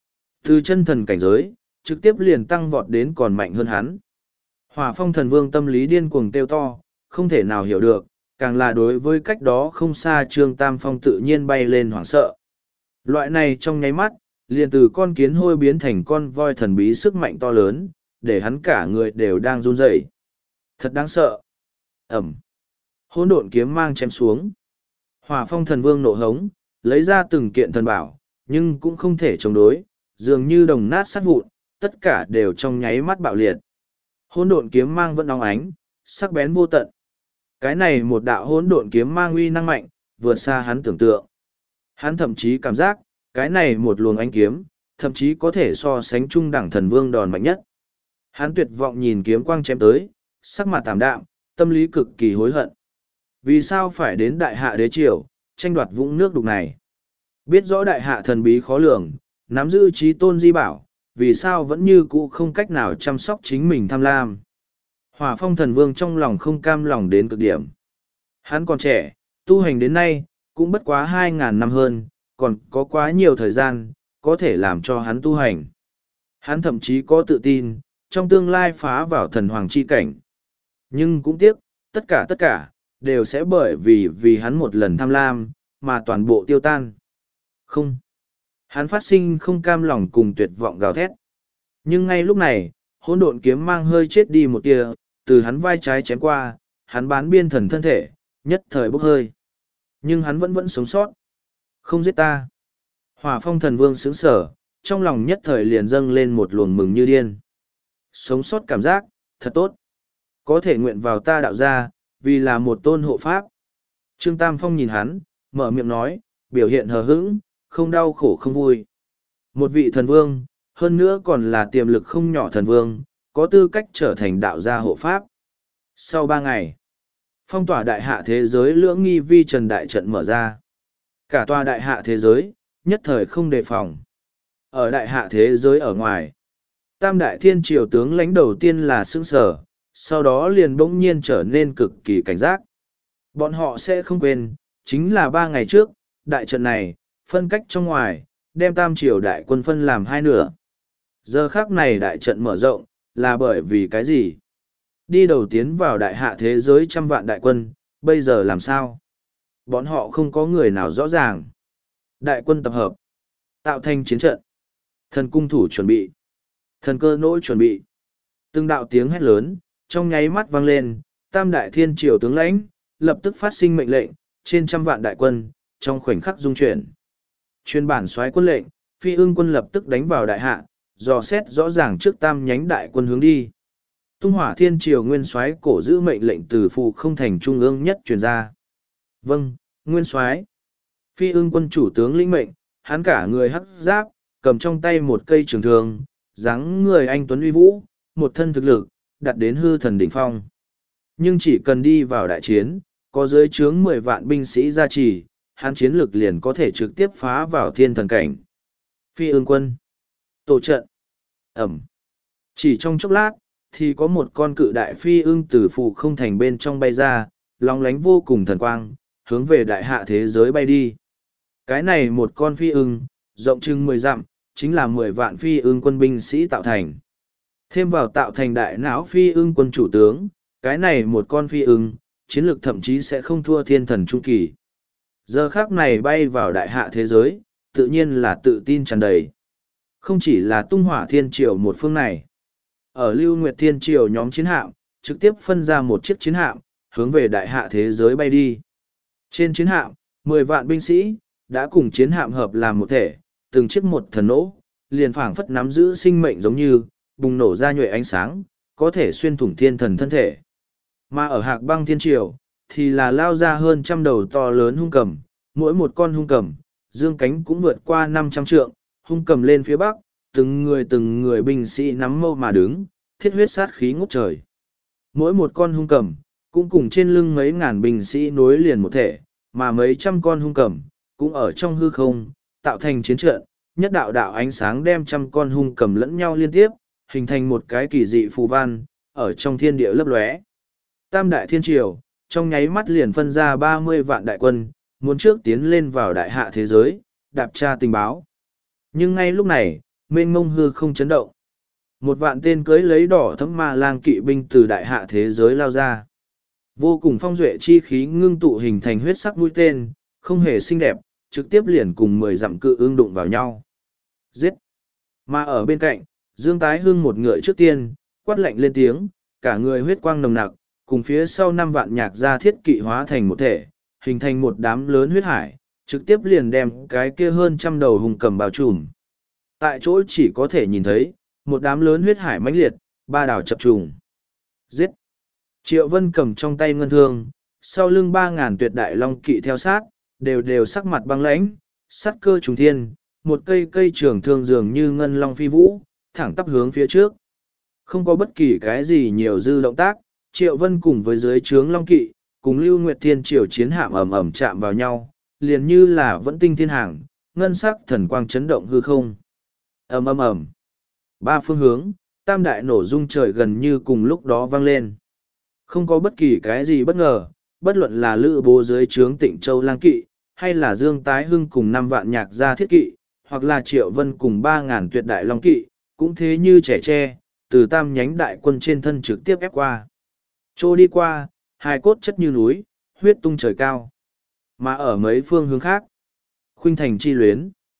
Từ chân thần cảnh giới, trực tiếp liền tăng vọt đến còn mạnh hơn hắn. Hỏa phong thần vương tâm lý điên cuồng kêu to, không thể nào hiểu được, càng là đối với cách đó không xa Trương Tam Phong tự nhiên bay lên hoảng sợ. Loại này trong nháy mắt, liền từ con kiến hôi biến thành con voi thần bí sức mạnh to lớn, để hắn cả người đều đang run rẩy. Thật đáng sợ. Ẩm. Hỗn độn kiếm mang chém xuống. Hỏa phong thần vương nộ hống, lấy ra từng kiện thần bảo, nhưng cũng không thể chống đối, dường như đồng nát sát vụn, tất cả đều trong nháy mắt bạo liệt. Hỗn độn kiếm mang vẫn óng ánh, sắc bén vô tận. Cái này một đạo hỗn độn kiếm mang uy năng mạnh, vượt xa hắn tưởng tượng. Hắn thậm chí cảm giác, cái này một luồng ánh kiếm, thậm chí có thể so sánh trung đẳng thần vương đòn mạnh nhất. Hắn tuyệt vọng nhìn kiếm quang chém tới, sắc mặt tảm đạm, tâm lý cực kỳ hối hận. Vì sao phải đến đại hạ đế triều, tranh đoạt vũng nước đục này? Biết rõ đại hạ thần bí khó lường, nắm giữ trí tôn di bảo, vì sao vẫn như cũ không cách nào chăm sóc chính mình tham lam? Hỏa phong thần vương trong lòng không cam lòng đến cực điểm. Hắn còn trẻ, tu hành đến nay, cũng bất quá hai ngàn năm hơn, còn có quá nhiều thời gian, có thể làm cho hắn tu hành. Hắn thậm chí có tự tin, trong tương lai phá vào thần hoàng chi cảnh. Nhưng cũng tiếc, tất cả tất cả, đều sẽ bởi vì vì hắn một lần tham lam, mà toàn bộ tiêu tan. Không. Hắn phát sinh không cam lòng cùng tuyệt vọng gào thét. Nhưng ngay lúc này, hỗn độn kiếm mang hơi chết đi một tia, từ hắn vai trái chém qua, hắn bán biên thần thân thể, nhất thời bốc hơi. Nhưng hắn vẫn vẫn sống sót. Không giết ta. Hỏa phong thần vương sững sở, trong lòng nhất thời liền dâng lên một luồng mừng như điên. Sống sót cảm giác, thật tốt. Có thể nguyện vào ta đạo ra, vì là một tôn hộ pháp. Trương Tam Phong nhìn hắn, mở miệng nói, biểu hiện hờ hững, không đau khổ không vui. Một vị thần vương, hơn nữa còn là tiềm lực không nhỏ thần vương, có tư cách trở thành đạo gia hộ pháp. Sau ba ngày, phong tỏa đại hạ thế giới lưỡng nghi vi trần đại trận mở ra. Cả tòa đại hạ thế giới, nhất thời không đề phòng. Ở đại hạ thế giới ở ngoài, tam đại thiên triều tướng lãnh đầu tiên là sững sở, sau đó liền bỗng nhiên trở nên cực kỳ cảnh giác. Bọn họ sẽ không quên, chính là ba ngày trước, đại trận này, phân cách trong ngoài, đem tam triều đại quân phân làm hai nửa. Giờ khác này đại trận mở rộng, là bởi vì cái gì? Đi đầu tiến vào đại hạ thế giới trăm vạn đại quân, bây giờ làm sao? Bọn họ không có người nào rõ ràng. Đại quân tập hợp, tạo thành chiến trận. Thần cung thủ chuẩn bị. Thần cơ nỗi chuẩn bị. Từng đạo tiếng hét lớn, trong nháy mắt vang lên, tam đại thiên triều tướng lãnh, lập tức phát sinh mệnh lệnh, trên trăm vạn đại quân, trong khoảnh khắc dung chuyển. Chuyên bản soái quân lệnh, phi ưng quân lập tức đánh vào đại hạ, dò xét rõ ràng trước tam nhánh đại quân hướng đi. Tung hỏa thiên triều nguyên soái cổ giữ mệnh lệnh từ phù không thành trung ương nhất truyền ra. Vâng, nguyên soái. Phi ưng quân chủ tướng lĩnh mệnh, hắn cả người hắc giáp, cầm trong tay một cây trường thương, dáng người anh tuấn uy vũ, một thân thực lực, đạt đến hư thần đỉnh phong. Nhưng chỉ cần đi vào đại chiến, có dưới trướng mười vạn binh sĩ gia trì, hắn chiến lực liền có thể trực tiếp phá vào thiên thần cảnh. Phi ương quân. Tổ trận. Ẩm. Chỉ trong chốc lát, thì có một con cự đại phi ương từ phù không thành bên trong bay ra, lóng lánh vô cùng thần quang, hướng về đại hạ thế giới bay đi. Cái này một con phi ương, rộng chừng mười dặm, chính là mười vạn phi ương quân binh sĩ tạo thành. Thêm vào tạo thành đại não phi ương quân chủ tướng, cái này một con phi ương, chiến lược thậm chí sẽ không thua thiên thần trung kỳ. Giờ khác này bay vào đại hạ thế giới, tự nhiên là tự tin tràn đầy. Không chỉ là tung hỏa thiên triều một phương này. Ở Lưu Nguyệt Thiên Triều nhóm chiến hạm, trực tiếp phân ra một chiếc chiến hạm, hướng về đại hạ thế giới bay đi. Trên chiến hạm, mười vạn binh sĩ, đã cùng chiến hạm hợp làm một thể, từng chiếc một thần nỗ, liền phảng phất nắm giữ sinh mệnh giống như, bùng nổ ra nhuệ ánh sáng, có thể xuyên thủng thiên thần thân thể. Mà ở Hạc Băng Thiên Triều, thì là lao ra hơn trăm đầu to lớn hung cầm, mỗi một con hung cầm, dương cánh cũng vượt qua năm trăm trượng, hung cầm lên phía bắc, từng người từng người binh sĩ nắm mâu mà đứng, thiết huyết sát khí ngút trời. Mỗi một con hung cầm, cũng cùng trên lưng mấy ngàn binh sĩ nối liền một thể, mà mấy trăm con hung cầm, cũng ở trong hư không, tạo thành chiến trận, nhất đạo đạo ánh sáng đem trăm con hung cầm lẫn nhau liên tiếp, hình thành một cái kỳ dị phù văn, ở trong thiên địa lấp lóe. Tam đại thiên triều, trong nháy mắt liền phân ra ba mươi vạn đại quân, muốn trước tiến lên vào đại hạ thế giới, đạp tra tình báo. Nhưng ngay lúc này, mênh mông hư không chấn động. Một vạn tên cưới lấy đỏ thấm ma lang kỵ binh từ đại hạ thế giới lao ra. Vô cùng phong duệ chi khí ngưng tụ hình thành huyết sắc mũi tên, không hề xinh đẹp, trực tiếp liền cùng mười dặm cự ương đụng vào nhau. Giết! Mà ở bên cạnh, Dương Tái Hưng một ngựa trước tiên, quát lạnh lên tiếng, cả người huyết quang nồng nặc, cùng phía sau năm vạn nhạc gia thiết kỵ hóa thành một thể, hình thành một đám lớn huyết hải, trực tiếp liền đem cái kia hơn trăm đầu hùng cầm bao trùm. Tại chỗ chỉ có thể nhìn thấy, một đám lớn huyết hải mãnh liệt, ba đảo chập trùng. Giết! Triệu Vân cầm trong tay ngân thương, sau lưng ba ngàn tuyệt đại long kỵ theo sát, đều đều sắc mặt băng lãnh, sát cơ trùng thiên, một cây cây trường thương dường như ngân long phi vũ, thẳng tắp hướng phía trước. Không có bất kỳ cái gì nhiều dư động tác, Triệu Vân cùng với dưới trướng long kỵ, cùng Lưu Nguyệt Thiên Triều chiến hạm ầm ầm chạm vào nhau, liền như là vẫn tinh thiên hàng, ngân sắc thần quang chấn động hư không. Ầm ầm ầm. Ba phương hướng, tam đại nổ rung trời gần như cùng lúc đó vang lên. Không có bất kỳ cái gì bất ngờ, bất luận là Lữ Bố dưới trướng Tịnh Châu lang kỵ, hay là Dương Tái Hưng cùng năm vạn nhạc gia thiết kỵ, hoặc là Triệu Vân cùng ba ngàn tuyệt đại long kỵ, cũng thế như trẻ tre, từ tam nhánh đại quân trên thân trực tiếp ép qua. Trô đi qua, hai cốt chất như núi, huyết tung trời cao. Mà ở mấy phương hướng khác, khuynh thành chi luyến.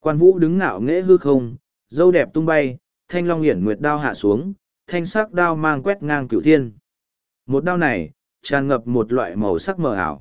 Quan Vũ đứng ngạo nghễ hư không, dâu đẹp tung bay, thanh long hiển nguyệt đao hạ xuống, thanh sắc đao mang quét ngang cửu thiên. Một đao này, tràn ngập một loại màu sắc mờ ảo.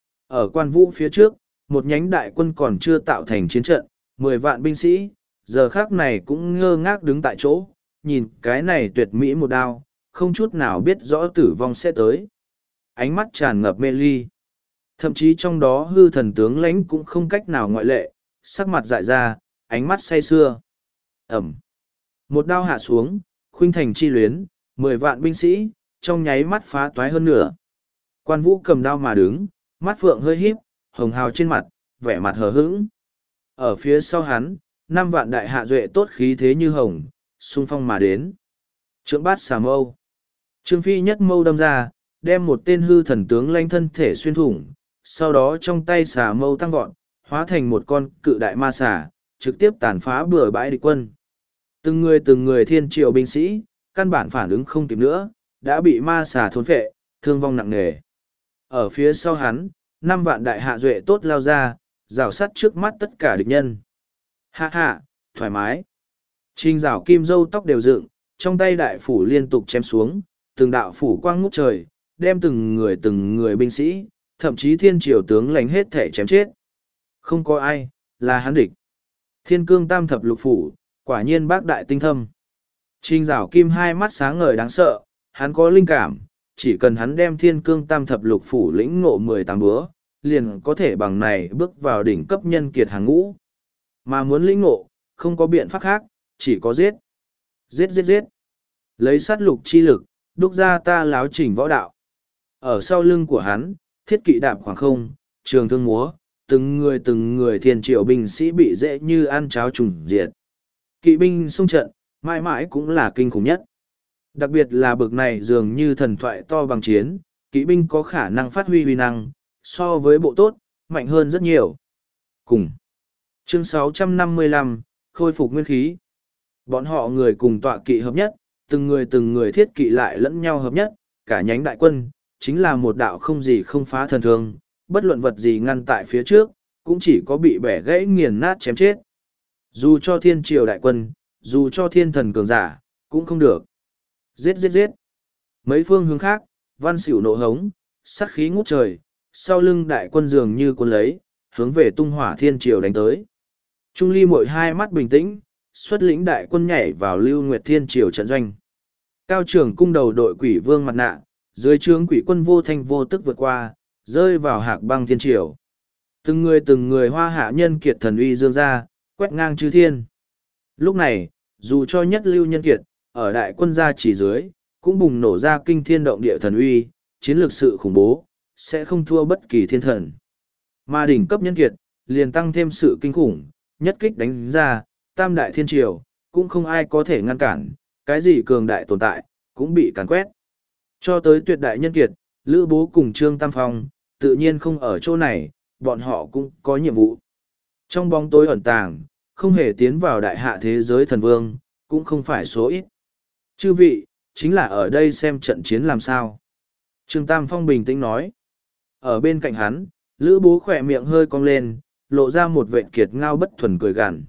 Ở Quan Vũ phía trước, một nhánh đại quân còn chưa tạo thành chiến trận, mười vạn binh sĩ, giờ khác này cũng ngơ ngác đứng tại chỗ, nhìn cái này tuyệt mỹ một đao, không chút nào biết rõ tử vong sẽ tới. Ánh mắt tràn ngập mê ly. Thậm chí trong đó hư thần tướng lãnh cũng không cách nào ngoại lệ, sắc mặt dại ra, ánh mắt say sưa. Ẩm. Một đao hạ xuống, khuynh thành chi luyến, mười vạn binh sĩ, trong nháy mắt phá toái hơn nửa. Quan Vũ cầm đao mà đứng, mắt phượng hơi híp, hồng hào trên mặt, vẻ mặt hờ hững. Ở phía sau hắn, năm vạn đại hạ duệ tốt khí thế như hồng, xung phong mà đến. Trượng bát xà mâu. Trương Phi nhất mâu đâm ra, đem một tên hư thần tướng lãnh thân thể xuyên thủng, sau đó trong tay xà mâu tăng vọt, hóa thành một con cự đại ma xà, trực tiếp tàn phá bừa bãi địch quân. Từng người từng người thiên triều binh sĩ, căn bản phản ứng không kịp nữa, đã bị ma xà thôn phệ, thương vong nặng nề. Ở phía sau hắn, năm vạn đại hạ duệ tốt lao ra, rào sắt trước mắt tất cả địch nhân. Hạ hạ, thoải mái. Trình rào kim râu tóc đều dựng, trong tay đại phủ liên tục chém xuống, từng đạo phủ quang ngút trời, đem từng người từng người binh sĩ, thậm chí thiên triều tướng lãnh hết thể chém chết. Không có ai, là hắn địch. Thiên cương tam thập lục phủ, quả nhiên bác đại tinh thâm. Trình rào kim hai mắt sáng ngời đáng sợ, hắn có linh cảm, chỉ cần hắn đem thiên cương tam thập lục phủ lĩnh ngộ mười tám búa, liền có thể bằng này bước vào đỉnh cấp nhân kiệt hàng ngũ. Mà muốn lĩnh ngộ, không có biện pháp khác, chỉ có giết. Giết giết giết. Lấy sát lục chi lực, đúc ra ta láo chỉnh võ đạo. Ở sau lưng của hắn, thiết kỵ đạp khoảng không, trường thương múa, từng người từng người thiên triệu binh sĩ bị dễ như ăn cháo trùng diệt. Kỵ binh xung trận, mãi mãi cũng là kinh khủng nhất. Đặc biệt là bực này dường như thần thoại to bằng chiến, kỵ binh có khả năng phát huy huy năng, so với bộ tốt, mạnh hơn rất nhiều. Cùng. Chương sáu trăm năm mươi lăm, khôi phục nguyên khí. Bọn họ người cùng tọa kỵ hợp nhất, từng người từng người thiết kỵ lại lẫn nhau hợp nhất, cả nhánh đại quân, chính là một đạo không gì không phá thần thương, bất luận vật gì ngăn tại phía trước, cũng chỉ có bị bẻ gãy nghiền nát chém chết. Dù cho thiên triều đại quân, dù cho thiên thần cường giả, cũng không được. Giết giết giết. Mấy phương hướng khác, văn xỉu nộ hống, sát khí ngút trời, sau lưng đại quân dường như quân lấy, hướng về tung hỏa thiên triều đánh tới. Trung ly mỗi hai mắt bình tĩnh, xuất lĩnh đại quân nhảy vào lưu nguyệt thiên triều trận doanh. Cao trưởng cung đầu đội quỷ vương mặt nạ, dưới trướng quỷ quân vô thanh vô tức vượt qua, rơi vào hạc băng thiên triều. Từng người từng người hoa hạ nhân kiệt thần uy dương ra, quét ngang chư thiên. Lúc này, dù cho nhất lưu nhân kiệt, ở đại quân gia chỉ dưới, cũng bùng nổ ra kinh thiên động địa thần uy, chiến lược sự khủng bố, sẽ không thua bất kỳ thiên thần. Mà đỉnh cấp nhân kiệt, liền tăng thêm sự kinh khủng, nhất kích đánh ra, tam đại thiên triều, cũng không ai có thể ngăn cản, cái gì cường đại tồn tại, cũng bị càn quét. Cho tới tuyệt đại nhân kiệt, Lữ Bố cùng Trương Tam Phong, tự nhiên không ở chỗ này, bọn họ cũng có nhiệm vụ. Trong bóng tối ẩn tàng, không hề tiến vào đại hạ thế giới thần vương, cũng không phải số ít. Chư vị, chính là ở đây xem trận chiến làm sao. Trương Tam Phong bình tĩnh nói. Ở bên cạnh hắn, Lữ Bố khỏe miệng hơi cong lên, lộ ra một vệt kiệt ngao bất thuần cười gằn.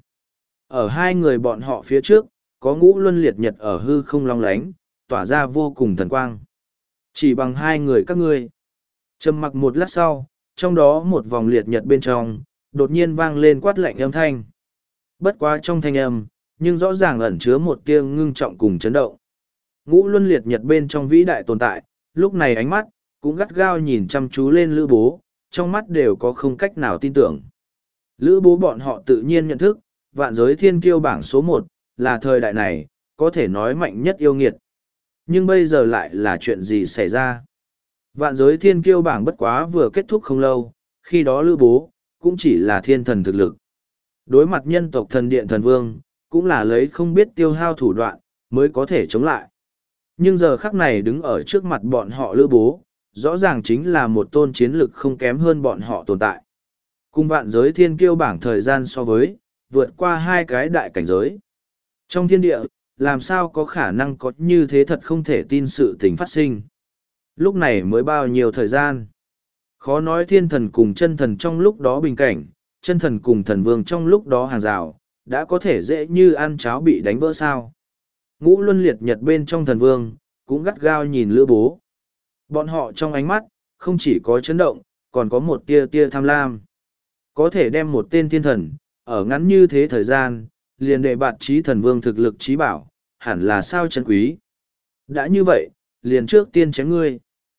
Ở hai người bọn họ phía trước, có ngũ luân liệt nhật ở hư không long lánh, tỏa ra vô cùng thần quang. Chỉ bằng hai người các ngươi. Trầm mặc một lát sau, trong đó một vòng liệt nhật bên trong, đột nhiên vang lên quát lạnh âm thanh. Bất quá trong thanh âm, nhưng rõ ràng ẩn chứa một tia ngưng trọng cùng chấn động. Ngũ luân liệt nhật bên trong vĩ đại tồn tại, lúc này ánh mắt, cũng gắt gao nhìn chăm chú lên Lữ Bố, trong mắt đều có không cách nào tin tưởng. Lữ Bố bọn họ tự nhiên nhận thức, vạn giới thiên kiêu bảng số một, là thời đại này, có thể nói mạnh nhất yêu nghiệt. Nhưng bây giờ lại là chuyện gì xảy ra? Vạn giới thiên kiêu bảng bất quá vừa kết thúc không lâu, khi đó Lữ Bố, cũng chỉ là thiên thần thực lực. Đối mặt nhân tộc thần điện thần vương, cũng là lấy không biết tiêu hao thủ đoạn, mới có thể chống lại. Nhưng giờ khắc này đứng ở trước mặt bọn họ Lữ Bố, rõ ràng chính là một tôn chiến lực không kém hơn bọn họ tồn tại. Cùng vạn giới thiên kiêu bảng thời gian so với, vượt qua hai cái đại cảnh giới. Trong thiên địa, làm sao có khả năng có như thế thật không thể tin sự tình phát sinh. Lúc này mới bao nhiêu thời gian. Khó nói thiên thần cùng chân thần trong lúc đó bình cảnh, chân thần cùng thần vương trong lúc đó hàng rào, đã có thể dễ như ăn cháo bị đánh vỡ sao. Ngũ luân liệt nhật bên trong thần vương, cũng gắt gao nhìn lữ bố. Bọn họ trong ánh mắt, không chỉ có chấn động, còn có một tia tia tham lam. Có thể đem một tên thiên thần, ở ngắn như thế thời gian, liền đệ bạt trí thần vương thực lực trí bảo, hẳn là sao chân quý. Đã như vậy, liền trước tiên chém ngươi.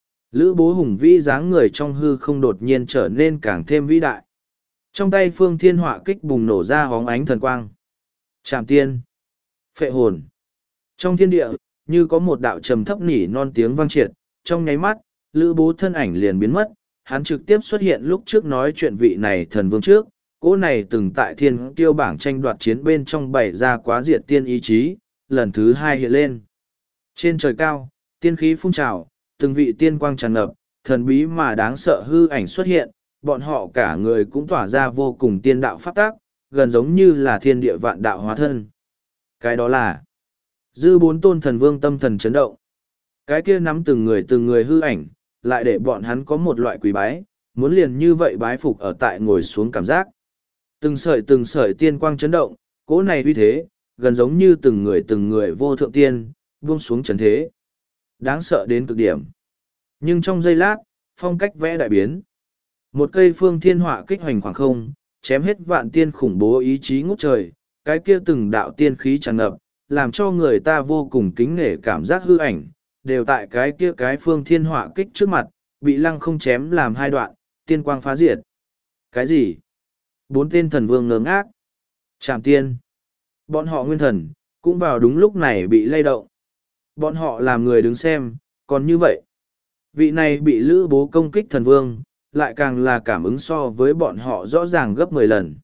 Lữ bố hùng vĩ dáng người trong hư không đột nhiên trở nên càng thêm vĩ đại. Trong tay phương thiên họa kích bùng nổ ra hóng ánh thần quang. Trảm tiên. Phệ hồn. Trong thiên địa, như có một đạo trầm thấp nỉ non tiếng vang triệt, trong nháy mắt, lữ bố thân ảnh liền biến mất, hắn trực tiếp xuất hiện lúc trước nói chuyện vị này thần vương trước, cỗ này từng tại thiên tiêu bảng tranh đoạt chiến bên trong bày ra quá diệt tiên ý chí, lần thứ hai hiện lên. Trên trời cao, tiên khí phun trào, từng vị tiên quang tràn ngập, thần bí mà đáng sợ hư ảnh xuất hiện, bọn họ cả người cũng tỏa ra vô cùng tiên đạo pháp tác, gần giống như là thiên địa vạn đạo hóa thân. Cái đó là dư bốn tôn thần vương tâm thần chấn động. Cái kia nắm từng người từng người hư ảnh, lại để bọn hắn có một loại quý bái, muốn liền như vậy bái phục ở tại ngồi xuống cảm giác. Từng sợi từng sợi tiên quang chấn động, cỗ này uy thế, gần giống như từng người từng người vô thượng tiên, buông xuống trần thế. Đáng sợ đến cực điểm. Nhưng trong giây lát, phong cách vẽ đại biến. Một cây phương thiên họa kích hoành khoảng không, chém hết vạn tiên khủng bố ý chí ngút trời, cái kia từng đạo tiên khí tràn ngập, làm cho người ta vô cùng kính nể cảm giác hư ảnh, đều tại cái kia cái phương thiên họa kích trước mặt, bị lăng không chém làm hai đoạn, tiên quang phá diệt. Cái gì? Bốn tên thần vương ngớ ngác. Trảm tiên. Bọn họ nguyên thần, cũng vào đúng lúc này bị lay động. Bọn họ làm người đứng xem, còn như vậy. Vị này bị lữ bố công kích thần vương, lại càng là cảm ứng so với bọn họ rõ ràng gấp mười lần.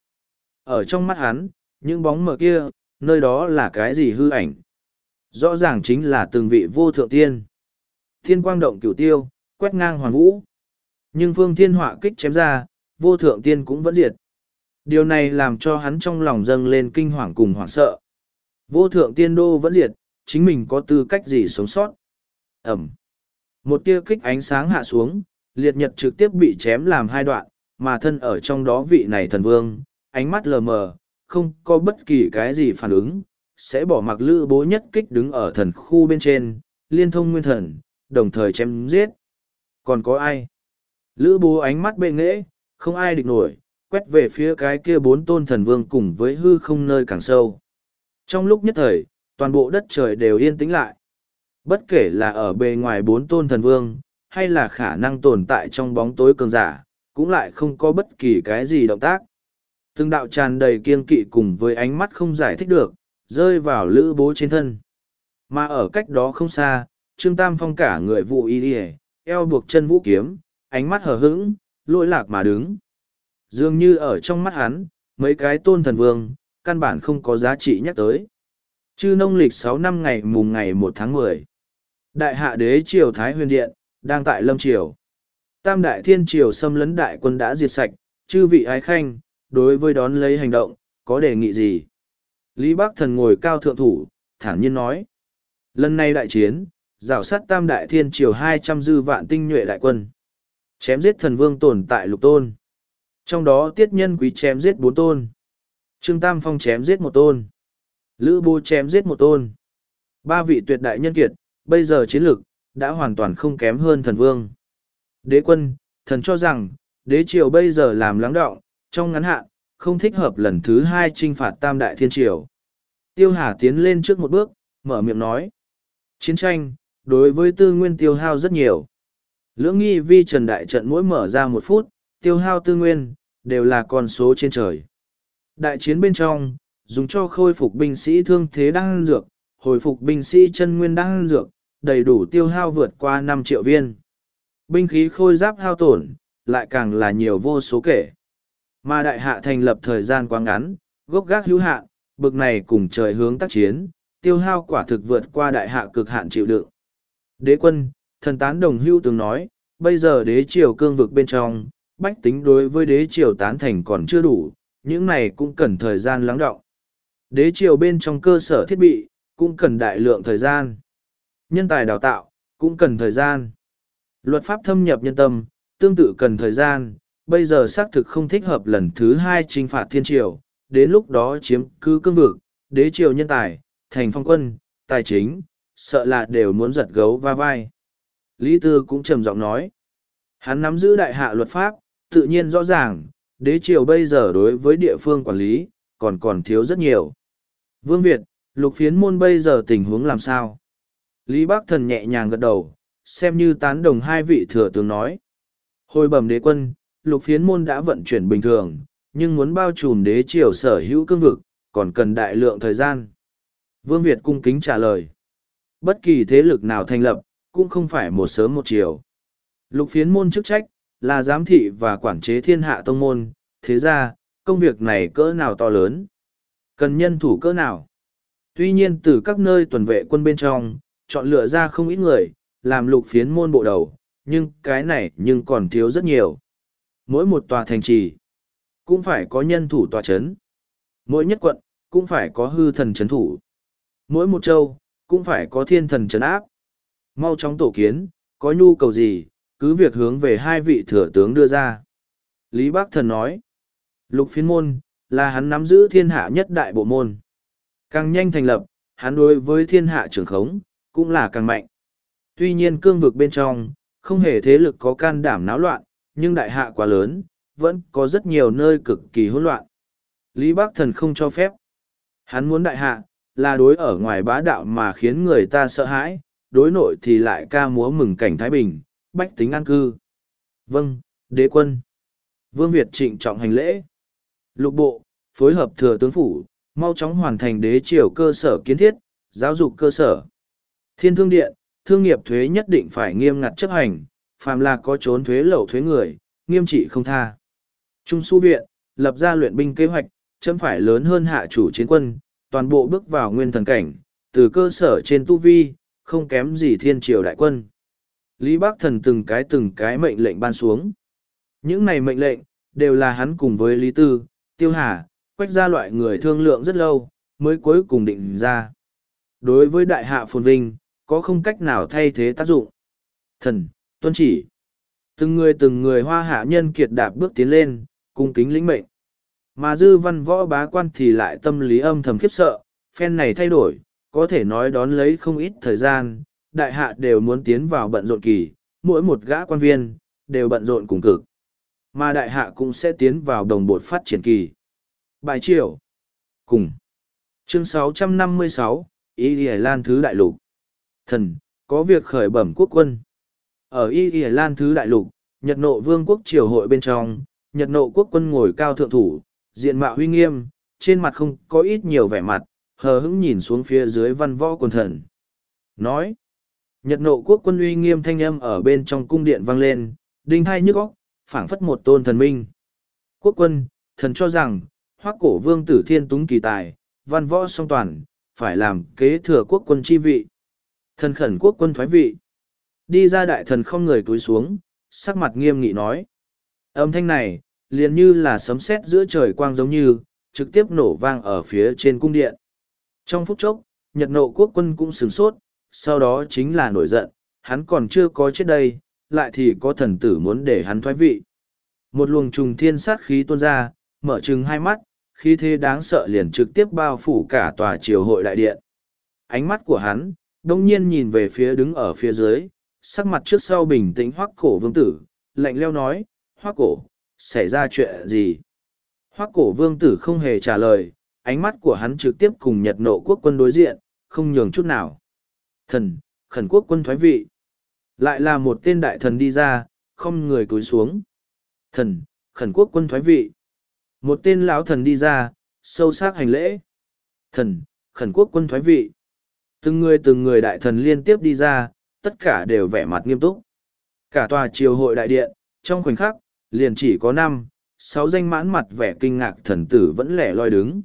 Ở trong mắt hắn, những bóng mờ kia, nơi đó là cái gì hư ảnh? Rõ ràng chính là từng vị vô thượng tiên. Thiên quang động cửu tiêu, quét ngang hoàn vũ. Nhưng phương thiên họa kích chém ra, vô thượng tiên cũng vẫn diệt. Điều này làm cho hắn trong lòng dâng lên kinh hoàng cùng hoảng sợ. Vô thượng tiên đô vẫn diệt, chính mình có tư cách gì sống sót? Ẩm. Một tia kích ánh sáng hạ xuống, liệt nhật trực tiếp bị chém làm hai đoạn, mà thân ở trong đó vị này thần vương, ánh mắt lờ mờ, không có bất kỳ cái gì phản ứng, sẽ bỏ mặc lữ bố nhất kích đứng ở thần khu bên trên, liên thông nguyên thần, đồng thời chém giết. Còn có ai? Lữ bố ánh mắt bệ nghễ, không ai địch nổi, quét về phía cái kia bốn tôn thần vương cùng với hư không nơi càng sâu. Trong lúc nhất thời, toàn bộ đất trời đều yên tĩnh lại. Bất kể là ở bề ngoài bốn tôn thần vương, hay là khả năng tồn tại trong bóng tối cường giả, cũng lại không có bất kỳ cái gì động tác. Từng đạo tràn đầy kiên kỵ cùng với ánh mắt không giải thích được, rơi vào lữ bố trên thân. Mà ở cách đó không xa, Trương Tam Phong cả người vụ y đi eo buộc chân vũ kiếm, ánh mắt hờ hững, lỗi lạc mà đứng. Dường như ở trong mắt hắn, mấy cái tôn thần vương, căn bản không có giá trị nhắc tới. Chư nông lịch sáu năm ngày mùng ngày một tháng mười. Đại hạ đế triều Thái Huyền Điện, đang tại Lâm Triều. Tam đại thiên triều xâm lấn đại quân đã diệt sạch, chư vị ái khanh, đối với đón lấy hành động, có đề nghị gì? Lý Bắc Thần ngồi cao thượng thủ, thản nhiên nói. Lần này đại chiến, rào sát tam đại thiên triều hai trăm dư vạn tinh nhuệ đại quân. Chém giết thần vương tồn tại lục tôn. Trong đó tiết nhân quý chém giết bốn tôn. Trương Tam Phong chém giết một tôn. Lữ Bố chém giết một tôn. Ba vị tuyệt đại nhân kiệt, bây giờ chiến lược đã hoàn toàn không kém hơn thần vương. Đế quân, thần cho rằng, đế triều bây giờ làm lắng đọng, trong ngắn hạn, không thích hợp lần thứ hai chinh phạt tam đại thiên triều. Tiêu Hà tiến lên trước một bước, mở miệng nói. Chiến tranh, đối với tư nguyên tiêu hao rất nhiều. Lưỡng nghi vi trần đại trận mỗi mở ra một phút, tiêu hao tư nguyên, đều là con số trên trời. Đại chiến bên trong, dùng cho khôi phục binh sĩ thương thế đan dược, hồi phục binh sĩ chân nguyên đan dược, đầy đủ tiêu hao vượt qua năm triệu viên. Binh khí khôi giáp hao tổn, lại càng là nhiều vô số kể. Mà đại hạ thành lập thời gian quá ngắn, gốc gác hữu hạn, bực này cùng trời hướng tác chiến, tiêu hao quả thực vượt qua đại hạ cực hạn chịu đựng. Đế quân, thần tán đồng hưu từng nói, bây giờ đế triều cương vực bên trong, bách tính đối với đế triều tán thành còn chưa đủ, những này cũng cần thời gian lắng đọng. Đế triều bên trong cơ sở thiết bị, cũng cần đại lượng thời gian. Nhân tài đào tạo, cũng cần thời gian. Luật pháp thâm nhập nhân tâm, tương tự cần thời gian, bây giờ xác thực không thích hợp lần thứ hai chinh phạt thiên triều, đến lúc đó chiếm cứ cương vực, đế triều nhân tài, thành phong quân, tài chính, sợ là đều muốn giật gấu va vai. Lý Tư cũng trầm giọng nói, hắn nắm giữ đại hạ luật pháp, tự nhiên rõ ràng, đế triều bây giờ đối với địa phương quản lý, còn còn thiếu rất nhiều. Vương Việt, Lục Phiến Môn bây giờ tình huống làm sao? Lý Bắc Thần nhẹ nhàng gật đầu, xem như tán đồng hai vị thừa tướng nói. Hồi bẩm đế quân, Lục Phiến Môn đã vận chuyển bình thường, nhưng muốn bao trùm đế triều sở hữu cương vực, còn cần đại lượng thời gian. Vương Việt cung kính trả lời. Bất kỳ thế lực nào thành lập, cũng không phải một sớm một chiều. Lục Phiến Môn chức trách, là giám thị và quản chế thiên hạ tông môn, thế ra, công việc này cỡ nào to lớn, cần nhân thủ cỡ nào. Tuy nhiên từ các nơi tuần vệ quân bên trong, chọn lựa ra không ít người, làm Lục Phiến Môn bộ đầu, nhưng cái này nhưng còn thiếu rất nhiều. Mỗi một tòa thành trì, cũng phải có nhân thủ tòa chấn. Mỗi nhất quận, cũng phải có hư thần chấn thủ. Mỗi một châu, cũng phải có thiên thần chấn áp. Mau chóng tổ kiến, có nhu cầu gì, cứ việc hướng về hai vị thừa tướng đưa ra. Lý Bắc Thần nói, Lục Phiến Môn, là hắn nắm giữ thiên hạ nhất đại bộ môn. Càng nhanh thành lập, hắn đối với thiên hạ trưởng khống, cũng là càng mạnh. Tuy nhiên cương vực bên trong, không hề thế lực có can đảm náo loạn, nhưng đại hạ quá lớn, vẫn có rất nhiều nơi cực kỳ hỗn loạn. Lý Bắc Thần không cho phép. Hắn muốn đại hạ, là đối ở ngoài bá đạo mà khiến người ta sợ hãi, đối nội thì lại ca múa mừng cảnh Thái Bình, bách tính an cư. Vâng, đế quân. Vương Việt trịnh trọng hành lễ. Lục bộ, phối hợp thừa tướng phủ, mau chóng hoàn thành đế triều cơ sở kiến thiết, giáo dục cơ sở. Thiên thương điện, thương nghiệp thuế nhất định phải nghiêm ngặt chấp hành, phàm là có trốn thuế lậu thuế người, nghiêm trị không tha. Trung su viện, lập ra luyện binh kế hoạch, chấm phải lớn hơn hạ chủ chiến quân, toàn bộ bước vào nguyên thần cảnh, từ cơ sở trên tu vi, không kém gì thiên triều đại quân. Lý Bắc Thần từng cái từng cái mệnh lệnh ban xuống. Những này mệnh lệnh, đều là hắn cùng với Lý Tư, Tiêu Hà, Quách gia loại người thương lượng rất lâu, mới cuối cùng định ra. Đối với đại hạ phồn vinh, có không cách nào thay thế tác dụng. Thần, tuân chỉ. Từng người từng người hoa hạ nhân kiệt đạp bước tiến lên, cung kính lĩnh mệnh. Mà dư văn võ bá quan thì lại tâm lý âm thầm khiếp sợ, phen này thay đổi, có thể nói đón lấy không ít thời gian, đại hạ đều muốn tiến vào bận rộn kỳ, mỗi một gã quan viên, đều bận rộn cùng cực. Mà đại hạ cũng sẽ tiến vào đồng bột phát triển kỳ. Bài triều. Cùng. Chương sáu trăm năm mươi sáu, Y Y Lan Thứ Đại Lục. Thần, có việc khởi bẩm quốc quân. Ở Y Y Lan Thứ Đại Lục, Nhật Nộ Vương quốc triều hội bên trong, Nhật Nộ quốc quân ngồi cao thượng thủ, diện mạo huy nghiêm, trên mặt không có ít nhiều vẻ mặt, hờ hững nhìn xuống phía dưới văn võ quần thần. Nói, Nhật Nộ quốc quân uy nghiêm thanh âm ở bên trong cung điện vang lên, đinh hai nhức óc, phảng phất một tôn thần minh. Quốc quân, thần cho rằng, Hoắc Cổ Vương tử thiên túng kỳ tài, văn võ song toàn, phải làm kế thừa quốc quân chi vị. Thần khẩn quốc quân thoái vị. Đi ra đại thần không người cúi xuống, sắc mặt nghiêm nghị nói. Âm thanh này, liền như là sấm sét giữa trời quang giống như, trực tiếp nổ vang ở phía trên cung điện. Trong phút chốc, Nhật Nộ quốc quân cũng sửng sốt, sau đó chính là nổi giận, hắn còn chưa có chết đây, lại thì có thần tử muốn để hắn thoái vị. Một luồng trùng thiên sát khí tuôn ra, mở trừng hai mắt, khí thế đáng sợ liền trực tiếp bao phủ cả tòa triều hội đại điện. Ánh mắt của hắn, đông nhiên nhìn về phía đứng ở phía dưới, sắc mặt trước sau bình tĩnh Hoắc Cổ Vương tử, lạnh leo nói, Hoắc Cổ, xảy ra chuyện gì? Hoắc Cổ Vương tử không hề trả lời, ánh mắt của hắn trực tiếp cùng Nhật Nộ quốc quân đối diện, không nhường chút nào. Thần, khẩn quốc quân thoái vị. Lại là một tên đại thần đi ra, không người cúi xuống. Thần, khẩn quốc quân thoái vị. Một tên lão thần đi ra, sâu sắc hành lễ. Thần, khẩn quốc quân thoái vị. Từng người từng người đại thần liên tiếp đi ra, tất cả đều vẻ mặt nghiêm túc. Cả tòa triều hội đại điện, trong khoảnh khắc, liền chỉ có năm, sáu danh mãn mặt vẻ kinh ngạc thần tử vẫn lẻ loi đứng.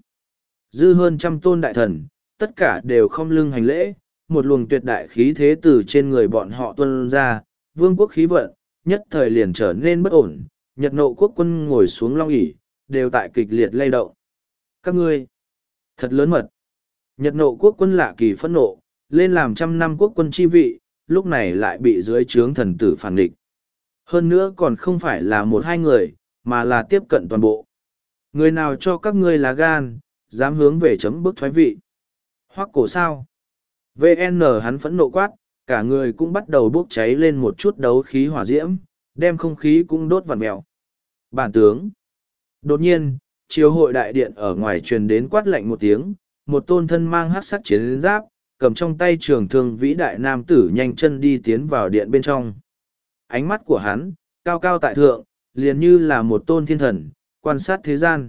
Dư hơn trăm tôn đại thần, tất cả đều không lưng hành lễ, một luồng tuyệt đại khí thế từ trên người bọn họ tuôn ra, vương quốc khí vận, nhất thời liền trở nên bất ổn, Nhật Nộ quốc quân ngồi xuống long ỷ đều tại kịch liệt lay động. Các ngươi, thật lớn mật. Nhật Nộ quốc quân lạ kỳ phẫn nộ, lên làm trăm năm quốc quân chi vị, lúc này lại bị dưới trướng thần tử phản địch. Hơn nữa còn không phải là một hai người, mà là tiếp cận toàn bộ. Người nào cho các ngươi lá gan, dám hướng về chấm bước thoái vị. Hoắc cổ sao? vê en hắn phẫn nộ quát, cả người cũng bắt đầu bốc cháy lên một chút đấu khí hỏa diễm, đem không khí cũng đốt vặn mèo. Bản tướng. Đột nhiên, triều hội đại điện ở ngoài truyền đến quát lạnh một tiếng, một tôn thân mang hắc sắc chiến giáp, cầm trong tay trường thương vĩ đại nam tử nhanh chân đi tiến vào điện bên trong. Ánh mắt của hắn, cao cao tại thượng, liền như là một tôn thiên thần, quan sát thế gian.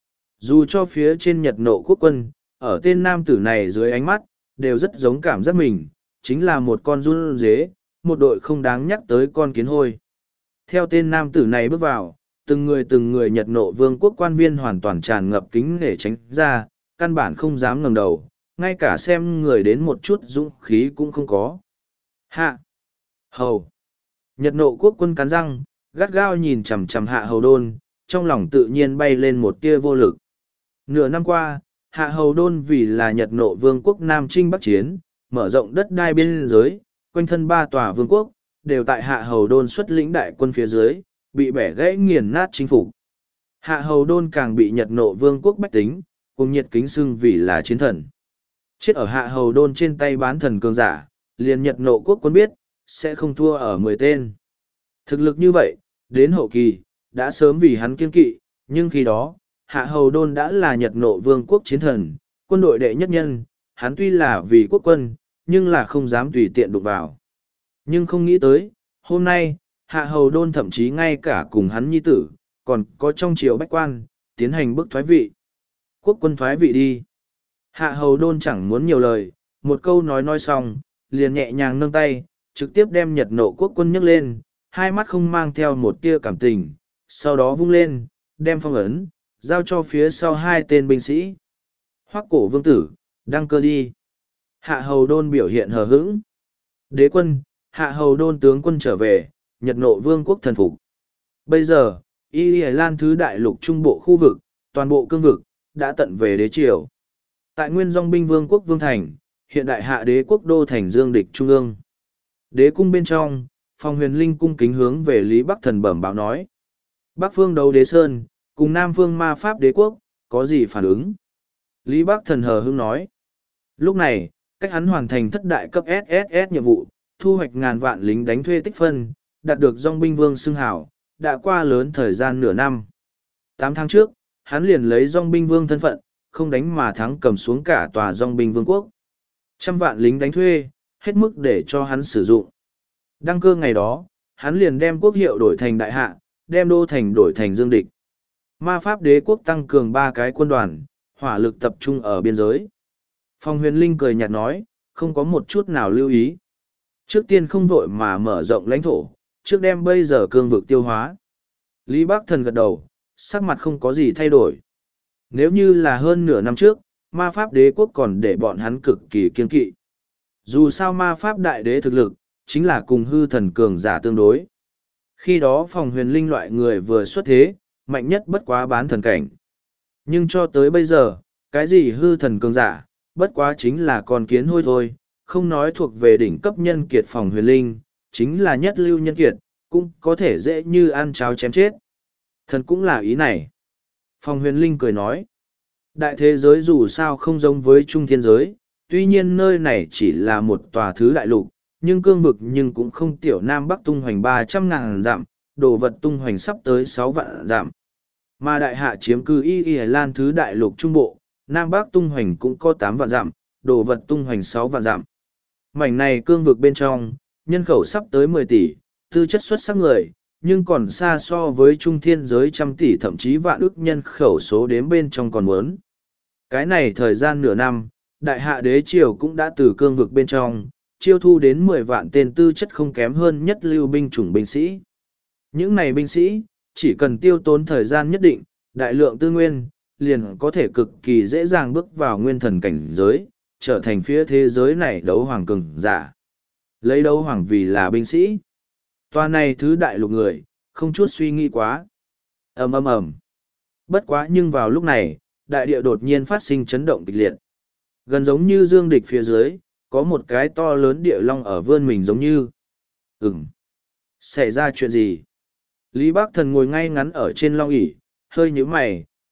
Dù cho phía trên Nhật Nộ quốc quân, ở tên nam tử này dưới ánh mắt, đều rất giống cảm giác mình, chính là một con run dế, một đội không đáng nhắc tới con kiến hôi. Theo tên nam tử này bước vào, từng người từng người Nhật Nộ vương quốc quan viên hoàn toàn tràn ngập kính để tránh ra, căn bản không dám ngẩng đầu, ngay cả xem người đến một chút dũng khí cũng không có. Hạ! Hầu! Nhật Nộ quốc quân cắn răng, gắt gao nhìn chằm chằm Hạ Hầu Đôn, trong lòng tự nhiên bay lên một tia vô lực. Nửa năm qua, Hạ Hầu Đôn vì là Nhật Nộ vương quốc Nam Trinh Bắc Chiến, mở rộng đất đai biên giới, quanh thân ba tòa vương quốc, đều tại Hạ Hầu Đôn xuất lĩnh đại quân phía dưới, bị bẻ gãy nghiền nát chính phủ. Hạ Hầu Đôn càng bị Nhật Nộ vương quốc bách tính, cùng nhiệt kính xưng vì là chiến thần. Chết ở Hạ Hầu Đôn trên tay bán thần cường giả, liền Nhật Nộ quốc quân biết, sẽ không thua ở mười tên. Thực lực như vậy, đến hậu kỳ, đã sớm vì hắn kiên kỵ, nhưng khi đó, Hạ Hầu Đôn đã là Nhật Nộ vương quốc chiến thần, quân đội đệ nhất nhân, hắn tuy là vì quốc quân, nhưng là không dám tùy tiện đụng vào. Nhưng không nghĩ tới, hôm nay, Hạ Hầu Đôn thậm chí ngay cả cùng hắn nhi tử, còn có trong triều bách quan, tiến hành bức thoái vị. Quốc quân thoái vị đi. Hạ Hầu Đôn chẳng muốn nhiều lời, một câu nói nói xong, liền nhẹ nhàng nâng tay, trực tiếp đem Nhật Nộ quốc quân nhấc lên, hai mắt không mang theo một tia cảm tình, sau đó vung lên, đem phong ấn, giao cho phía sau hai tên binh sĩ. Hoắc cổ vương tử, đăng cơ đi. Hạ Hầu Đôn biểu hiện hờ hững. Đế quân, Hạ Hầu Đôn tướng quân trở về, Nhật Nộ vương quốc thần phục. Bây giờ, Y Lì Lan thứ đại lục trung bộ khu vực, toàn bộ cương vực, đã tận về đế triều. Tại nguyên dòng binh vương quốc Vương Thành, hiện đại hạ đế quốc đô thành Dương địch trung ương. Đế cung bên trong, Phong Huyền Linh cung kính hướng về Lý Bắc Thần bẩm báo nói. Bắc phương đấu đế sơn, cùng Nam phương ma pháp đế quốc, có gì phản ứng? Lý Bắc Thần hờ hững nói. Lúc này, cách hắn hoàn thành thất đại cấp ét ét ét nhiệm vụ, thu hoạch ngàn vạn lính đánh thuê tích phân, đạt được dòng binh vương xưng hảo, đã qua lớn thời gian nửa năm. Tám tháng trước, hắn liền lấy dòng binh vương thân phận, không đánh mà thắng cầm xuống cả tòa dòng binh vương quốc. Trăm vạn lính đánh thuê, hết mức để cho hắn sử dụng. Đăng cơ ngày đó, hắn liền đem quốc hiệu đổi thành đại hạ, đem đô thành đổi thành dương địch. Ma pháp đế quốc tăng cường ba cái quân đoàn, hỏa lực tập trung ở biên giới. Phong Huyền Linh cười nhạt nói, không có một chút nào lưu ý. Trước tiên không vội mà mở rộng lãnh thổ, trước đem bây giờ cương vực tiêu hóa. Lý Bắc Thần gật đầu, sắc mặt không có gì thay đổi. Nếu như là hơn nửa năm trước, ma pháp đế quốc còn để bọn hắn cực kỳ kiên kỵ. Dù sao ma pháp đại đế thực lực, chính là cùng hư thần cường giả tương đối. Khi đó Phòng Huyền Linh loại người vừa xuất thế, mạnh nhất bất quá bán thần cảnh. Nhưng cho tới bây giờ, cái gì hư thần cường giả, bất quá chính là con kiến hôi thôi, không nói thuộc về đỉnh cấp nhân kiệt Phòng Huyền Linh, chính là nhất lưu nhân kiệt, cũng có thể dễ như ăn cháo chém chết. Thần cũng là ý này. Phong Huyền Linh cười nói, đại thế giới dù sao không giống với trung thiên giới, tuy nhiên nơi này chỉ là một tòa thứ đại lục, nhưng cương vực nhưng cũng không tiểu Nam Bắc tung hoành ba trăm ngàn dặm, đồ vật tung hoành sắp tới sáu vạn dặm. Mà đại hạ chiếm cư Y Y Lan thứ đại lục trung bộ, Nam Bắc tung hoành cũng có tám vạn dặm, đồ vật tung hoành sáu vạn dặm. Mảnh này cương vực bên trong, nhân khẩu sắp tới mười tỷ, tư chất xuất sắc người, nhưng còn xa so với trung thiên giới trăm tỷ thậm chí vạn ức nhân khẩu số đếm bên trong còn muốn. Cái này thời gian nửa năm, đại hạ đế triều cũng đã từ cương vực bên trong, chiêu thu đến mười vạn tên tư chất không kém hơn nhất lưu binh chủng binh sĩ. Những này binh sĩ, chỉ cần tiêu tốn thời gian nhất định, đại lượng tư nguyên, liền có thể cực kỳ dễ dàng bước vào nguyên thần cảnh giới, trở thành phía thế giới này đấu hoàng cường giả. Lấy đấu hoàng vì là binh sĩ. Toa này thứ đại lục người, không chút suy nghĩ quá. ầm ầm ầm. Bất quá nhưng vào lúc này, đại địa đột nhiên phát sinh chấn động kịch liệt. Gần giống như dương địch phía dưới, có một cái to lớn địa long ở vươn mình giống như. Ừm. Xảy ra chuyện gì? Lý Bắc Thần ngồi ngay ngắn ở trên long ỷ, hơi nhíu mày,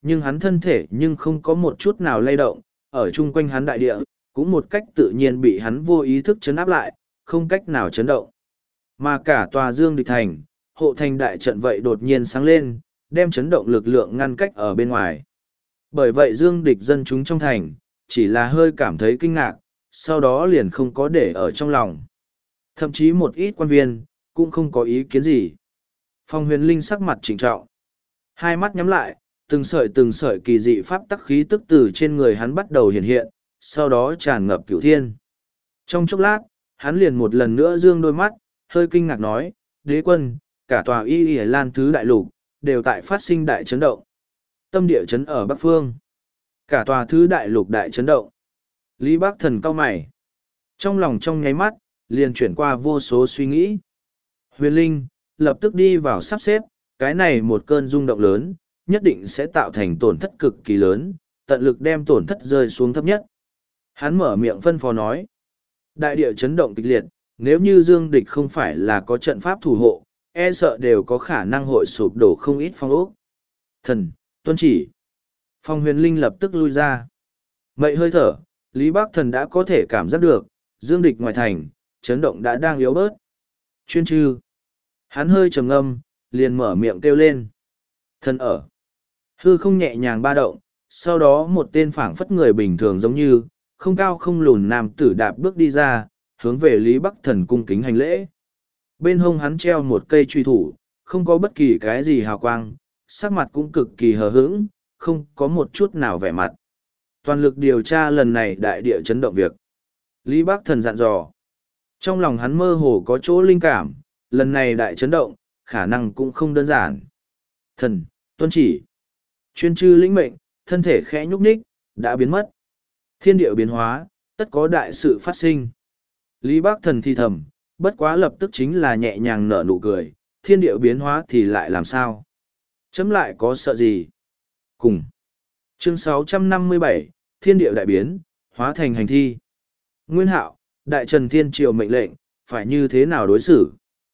nhưng hắn thân thể nhưng không có một chút nào lay động, ở chung quanh hắn đại địa, cũng một cách tự nhiên bị hắn vô ý thức chấn áp lại, không cách nào chấn động. Mà cả tòa Dương Địch Thành, hộ thành đại trận vậy đột nhiên sáng lên, đem chấn động lực lượng ngăn cách ở bên ngoài. Bởi vậy Dương Địch dân chúng trong thành, chỉ là hơi cảm thấy kinh ngạc, sau đó liền không có để ở trong lòng. Thậm chí một ít quan viên, cũng không có ý kiến gì. Phong Huyền Linh sắc mặt trịnh trọng. Hai mắt nhắm lại, từng sợi từng sợi kỳ dị pháp tắc khí tức từ trên người hắn bắt đầu hiện hiện, sau đó tràn ngập cửu thiên. Trong chốc lát, hắn liền một lần nữa dương đôi mắt, hơi kinh ngạc nói, đế quân, cả tòa y y lan thứ đại lục, đều tại phát sinh đại chấn động. Tâm địa chấn ở Bắc Phương. Cả tòa thứ đại lục đại chấn động. Lý Bác Thần cau mày. Trong lòng trong nháy mắt, liền chuyển qua vô số suy nghĩ. Huyền Linh, lập tức đi vào sắp xếp, cái này một cơn rung động lớn, nhất định sẽ tạo thành tổn thất cực kỳ lớn, tận lực đem tổn thất rơi xuống thấp nhất. Hắn mở miệng phân phó nói. Đại địa chấn động kịch liệt, nếu như Dương Địch không phải là có trận pháp thủ hộ, e sợ đều có khả năng hội sụp đổ không ít phong ốc. Thần, tuân chỉ. Phong Huyền Linh lập tức lui ra. Mậy hơi thở, Lý Bác Thần đã có thể cảm giác được, Dương Địch ngoài thành, chấn động đã đang yếu bớt. Chuyên chư. Hắn hơi trầm ngâm, liền mở miệng kêu lên. Thần ở. Hư không nhẹ nhàng ba động, sau đó một tên phảng phất người bình thường giống như, không cao không lùn nam tử đạp bước đi ra, hướng về Lý Bắc Thần cung kính hành lễ. Bên hông hắn treo một cây truy thủ, không có bất kỳ cái gì hào quang, sắc mặt cũng cực kỳ hờ hững, không có một chút nào vẻ mặt. Toàn lực điều tra lần này đại địa chấn động việc. Lý Bắc Thần dặn dò. Trong lòng hắn mơ hồ có chỗ linh cảm, lần này đại chấn động, khả năng cũng không đơn giản. Thần, tuân chỉ. Chuyên chư lĩnh mệnh, thân thể khẽ nhúc nhích, đã biến mất. Thiên địa biến hóa, tất có đại sự phát sinh. Lý Bác Thần thì thầm, bất quá lập tức chính là nhẹ nhàng nở nụ cười, thiên địa biến hóa thì lại làm sao? Chấm lại có sợ gì? Cùng. Chương sáu trăm năm mươi bảy, Thiên địa đại biến, hóa thành hành thi. Nguyên Hạo, Đại Trần Thiên Triều mệnh lệnh, phải như thế nào đối xử?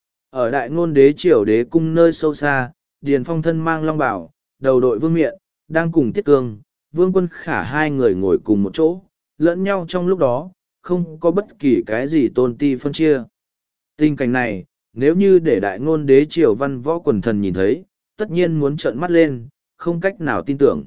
Ở Đại Ngôn Đế Triều đế cung nơi sâu xa, Điền Phong thân mang long bào, đầu đội vương miện, đang cùng Tiết Cương, Vương Quân Khả hai người ngồi cùng một chỗ, lẫn nhau trong lúc đó, không có bất kỳ cái gì tôn ti phân chia. Tình cảnh này, nếu như để Đại Ngôn Đế Triều văn võ quần thần nhìn thấy, tất nhiên muốn trợn mắt lên, không cách nào tin tưởng.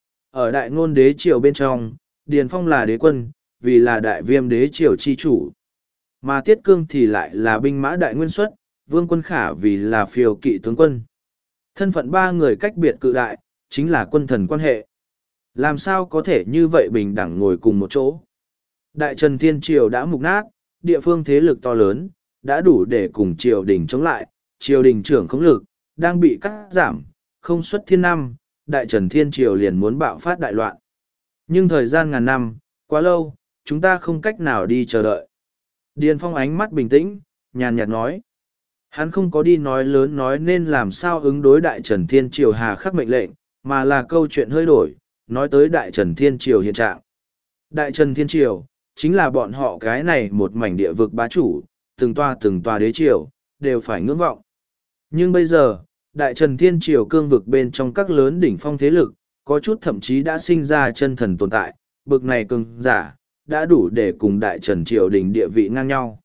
Ở Đại Ngôn Đế Triều bên trong, Điền Phong là đế quân, vì là Đại Viêm Đế Triều chi chủ. Mà Tiết Cương thì lại là binh mã đại nguyên xuất, Vương Quân Khả vì là phiêu kỵ tướng quân. Thân phận ba người cách biệt cự đại, chính là quân thần quan hệ. Làm sao có thể như vậy bình đẳng ngồi cùng một chỗ? Đại Trần Thiên Triều đã mục nát, địa phương thế lực to lớn, đã đủ để cùng triều đình chống lại, triều đình trưởng không lực, đang bị cắt giảm, không xuất thiên năm, Đại Trần Thiên Triều liền muốn bạo phát đại loạn. Nhưng thời gian ngàn năm, quá lâu, chúng ta không cách nào đi chờ đợi. Điền Phong ánh mắt bình tĩnh, nhàn nhạt nói. Hắn không có đi nói lớn nói nên làm sao ứng đối Đại Trần Thiên Triều hà khắc mệnh lệnh, mà là câu chuyện hơi đổi, nói tới Đại Trần Thiên Triều hiện trạng. Đại Trần Thiên Triều, chính là bọn họ cái này một mảnh địa vực bá chủ, từng toa từng toa đế triều, đều phải ngưỡng vọng. Nhưng bây giờ, Đại Trần Thiên Triều cương vực bên trong các lớn đỉnh phong thế lực, có chút thậm chí đã sinh ra chân thần tồn tại, bực này cường giả, đã đủ để cùng Đại Trần Triều đỉnh địa vị ngang nhau.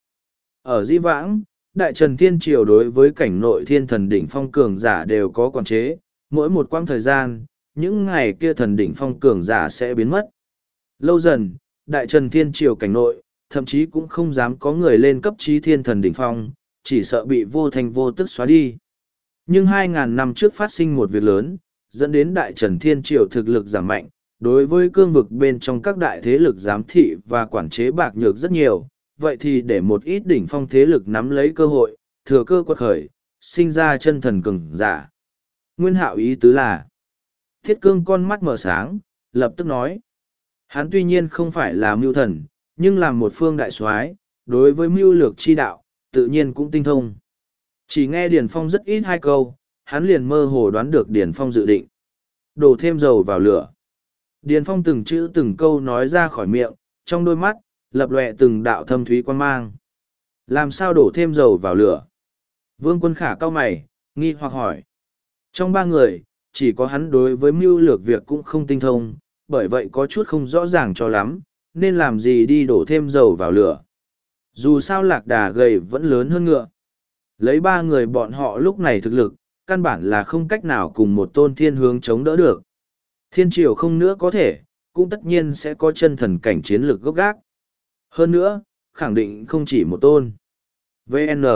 Ở dĩ vãng, Đại Trần Thiên Triều đối với cảnh nội thiên thần đỉnh phong cường giả đều có quản chế, mỗi một quãng thời gian, những ngày kia thần đỉnh phong cường giả sẽ biến mất. Lâu dần, Đại Trần Thiên Triều cảnh nội, thậm chí cũng không dám có người lên cấp trí thiên thần đỉnh phong, chỉ sợ bị vô thành vô tức xóa đi. Nhưng hai ngàn năm trước phát sinh một việc lớn, dẫn đến Đại Trần Thiên Triều thực lực giảm mạnh, đối với cương vực bên trong các đại thế lực giám thị và quản chế bạc nhược rất nhiều, vậy thì để một ít đỉnh phong thế lực nắm lấy cơ hội, thừa cơ quật khởi, sinh ra chân thần cường giả. Nguyên Hạo ý tứ là, Thiết Cương con mắt mở sáng, lập tức nói, hắn tuy nhiên không phải là mưu thần, nhưng làm một phương đại soái, đối với mưu lược chi đạo, tự nhiên cũng tinh thông. Chỉ nghe Điền Phong rất ít hai câu, hắn liền mơ hồ đoán được Điền Phong dự định. Đổ thêm dầu vào lửa. Điền Phong từng chữ từng câu nói ra khỏi miệng, trong đôi mắt, lập lòe từng đạo thâm thúy quan mang. Làm sao đổ thêm dầu vào lửa? Vương Quân Khả cau mày, nghi hoặc hỏi. Trong ba người, chỉ có hắn đối với mưu lược việc cũng không tinh thông, bởi vậy có chút không rõ ràng cho lắm, nên làm gì đi đổ thêm dầu vào lửa. Dù sao lạc đà gầy vẫn lớn hơn ngựa. Lấy ba người bọn họ lúc này thực lực, căn bản là không cách nào cùng một tôn thiên hướng chống đỡ được. Thiên triều không nữa có thể, cũng tất nhiên sẽ có chân thần cảnh chiến lược gốc gác. Hơn nữa, khẳng định không chỉ một tôn. vê en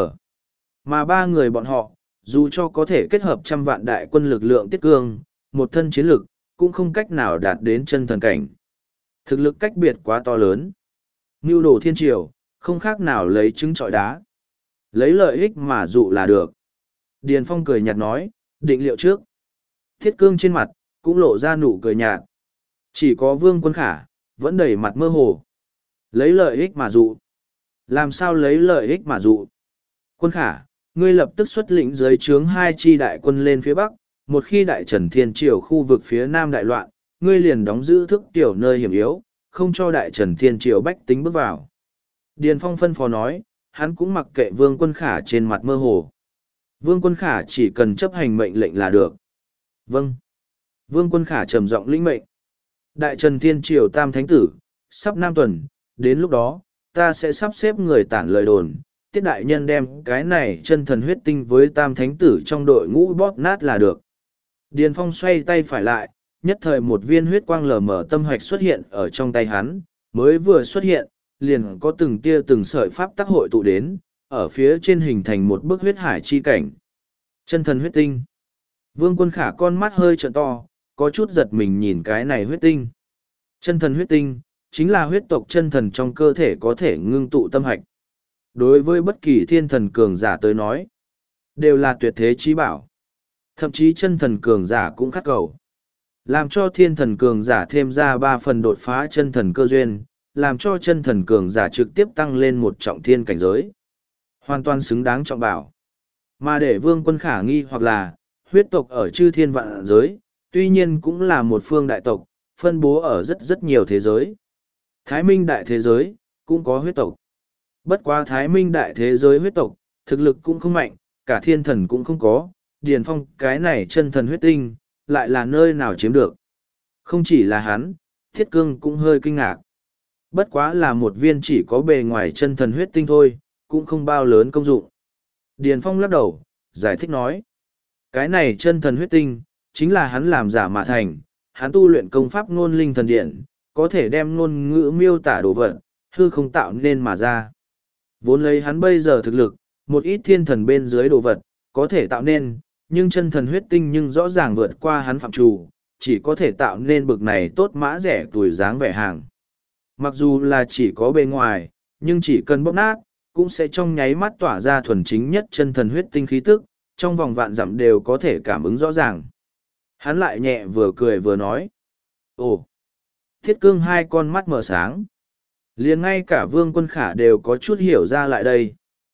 Mà ba người bọn họ, dù cho có thể kết hợp trăm vạn đại quân lực lượng tiết cương, một thân chiến lực, cũng không cách nào đạt đến chân thần cảnh. Thực lực cách biệt quá to lớn. Mưu đồ thiên triều, không khác nào lấy trứng trọi đá. Lấy lợi ích mà dụ là được. Điền Phong cười nhạt nói, định liệu trước. Thiết cương trên mặt, cũng lộ ra nụ cười nhạt. Chỉ có Vương Quân Khả, vẫn đầy mặt mơ hồ. Lấy lợi ích mà dụ. Làm sao lấy lợi ích mà dụ? Quân Khả, ngươi lập tức xuất lĩnh dưới trướng hai chi đại quân lên phía bắc, một khi đại trần thiên triều khu vực phía nam đại loạn, ngươi liền đóng giữ thức tiểu nơi hiểm yếu, không cho đại trần thiên triều bách tính bước vào. Điền Phong phân phó nói, hắn cũng mặc kệ Vương Quân Khả trên mặt mơ hồ. Vương Quân Khả chỉ cần chấp hành mệnh lệnh là được. Vâng. Vương Quân Khả trầm giọng lĩnh mệnh. Đại trần thiên triều tam thánh tử, sắp năm tuần, đến lúc đó, ta sẽ sắp xếp người tản lời đồn. Tiết đại nhân đem cái này chân thần huyết tinh với tam thánh tử trong đội ngũ bóp nát là được. Điền Phong xoay tay phải lại, nhất thời một viên huyết quang lờ mờ tâm hạch xuất hiện ở trong tay hắn, mới vừa xuất hiện, liền có từng tia từng sợi pháp tác hội tụ đến, ở phía trên hình thành một bức huyết hải chi cảnh. Chân thần huyết tinh. Vương Quân Khả con mắt hơi trợn to, có chút giật mình nhìn cái này huyết tinh. Chân thần huyết tinh, chính là huyết tộc chân thần trong cơ thể có thể ngưng tụ tâm hạch. Đối với bất kỳ thiên thần cường giả tới nói, đều là tuyệt thế chí bảo. Thậm chí chân thần cường giả cũng khát cầu. Làm cho thiên thần cường giả thêm ra ba phần đột phá chân thần cơ duyên, làm cho chân thần cường giả trực tiếp tăng lên một trọng thiên cảnh giới. Hoàn toàn xứng đáng trọng bảo. Mà để Vương Quân Khả nghi hoặc là, huyết tộc ở chư thiên vạn giới, tuy nhiên cũng là một phương đại tộc, phân bố ở rất rất nhiều thế giới. Thái Minh đại thế giới, cũng có huyết tộc. Bất quá Thái Minh đại thế giới huyết tộc, thực lực cũng không mạnh, cả thiên thần cũng không có, Điền Phong cái này chân thần huyết tinh, lại là nơi nào chiếm được. Không chỉ là hắn, Thiết Cương cũng hơi kinh ngạc. Bất quá là một viên chỉ có bề ngoài chân thần huyết tinh thôi, cũng không bao lớn công dụng. Điền Phong lắc đầu, giải thích nói. Cái này chân thần huyết tinh, chính là hắn làm giả mà thành, hắn tu luyện công pháp ngôn linh thần điện, có thể đem ngôn ngữ miêu tả đồ vật, hư không tạo nên mà ra. Vốn lấy hắn bây giờ thực lực, một ít thiên thần bên dưới đồ vật, có thể tạo nên, nhưng chân thần huyết tinh nhưng rõ ràng vượt qua hắn phạm trù, chỉ có thể tạo nên bực này tốt mã rẻ tuổi dáng vẻ hàng. Mặc dù là chỉ có bề ngoài, nhưng chỉ cần bóp nát, cũng sẽ trong nháy mắt tỏa ra thuần chính nhất chân thần huyết tinh khí tức, trong vòng vạn dặm đều có thể cảm ứng rõ ràng. Hắn lại nhẹ vừa cười vừa nói. Ồ! Thiết Cương hai con mắt mở sáng. Liền ngay cả Vương Quân Khả đều có chút hiểu ra lại đây.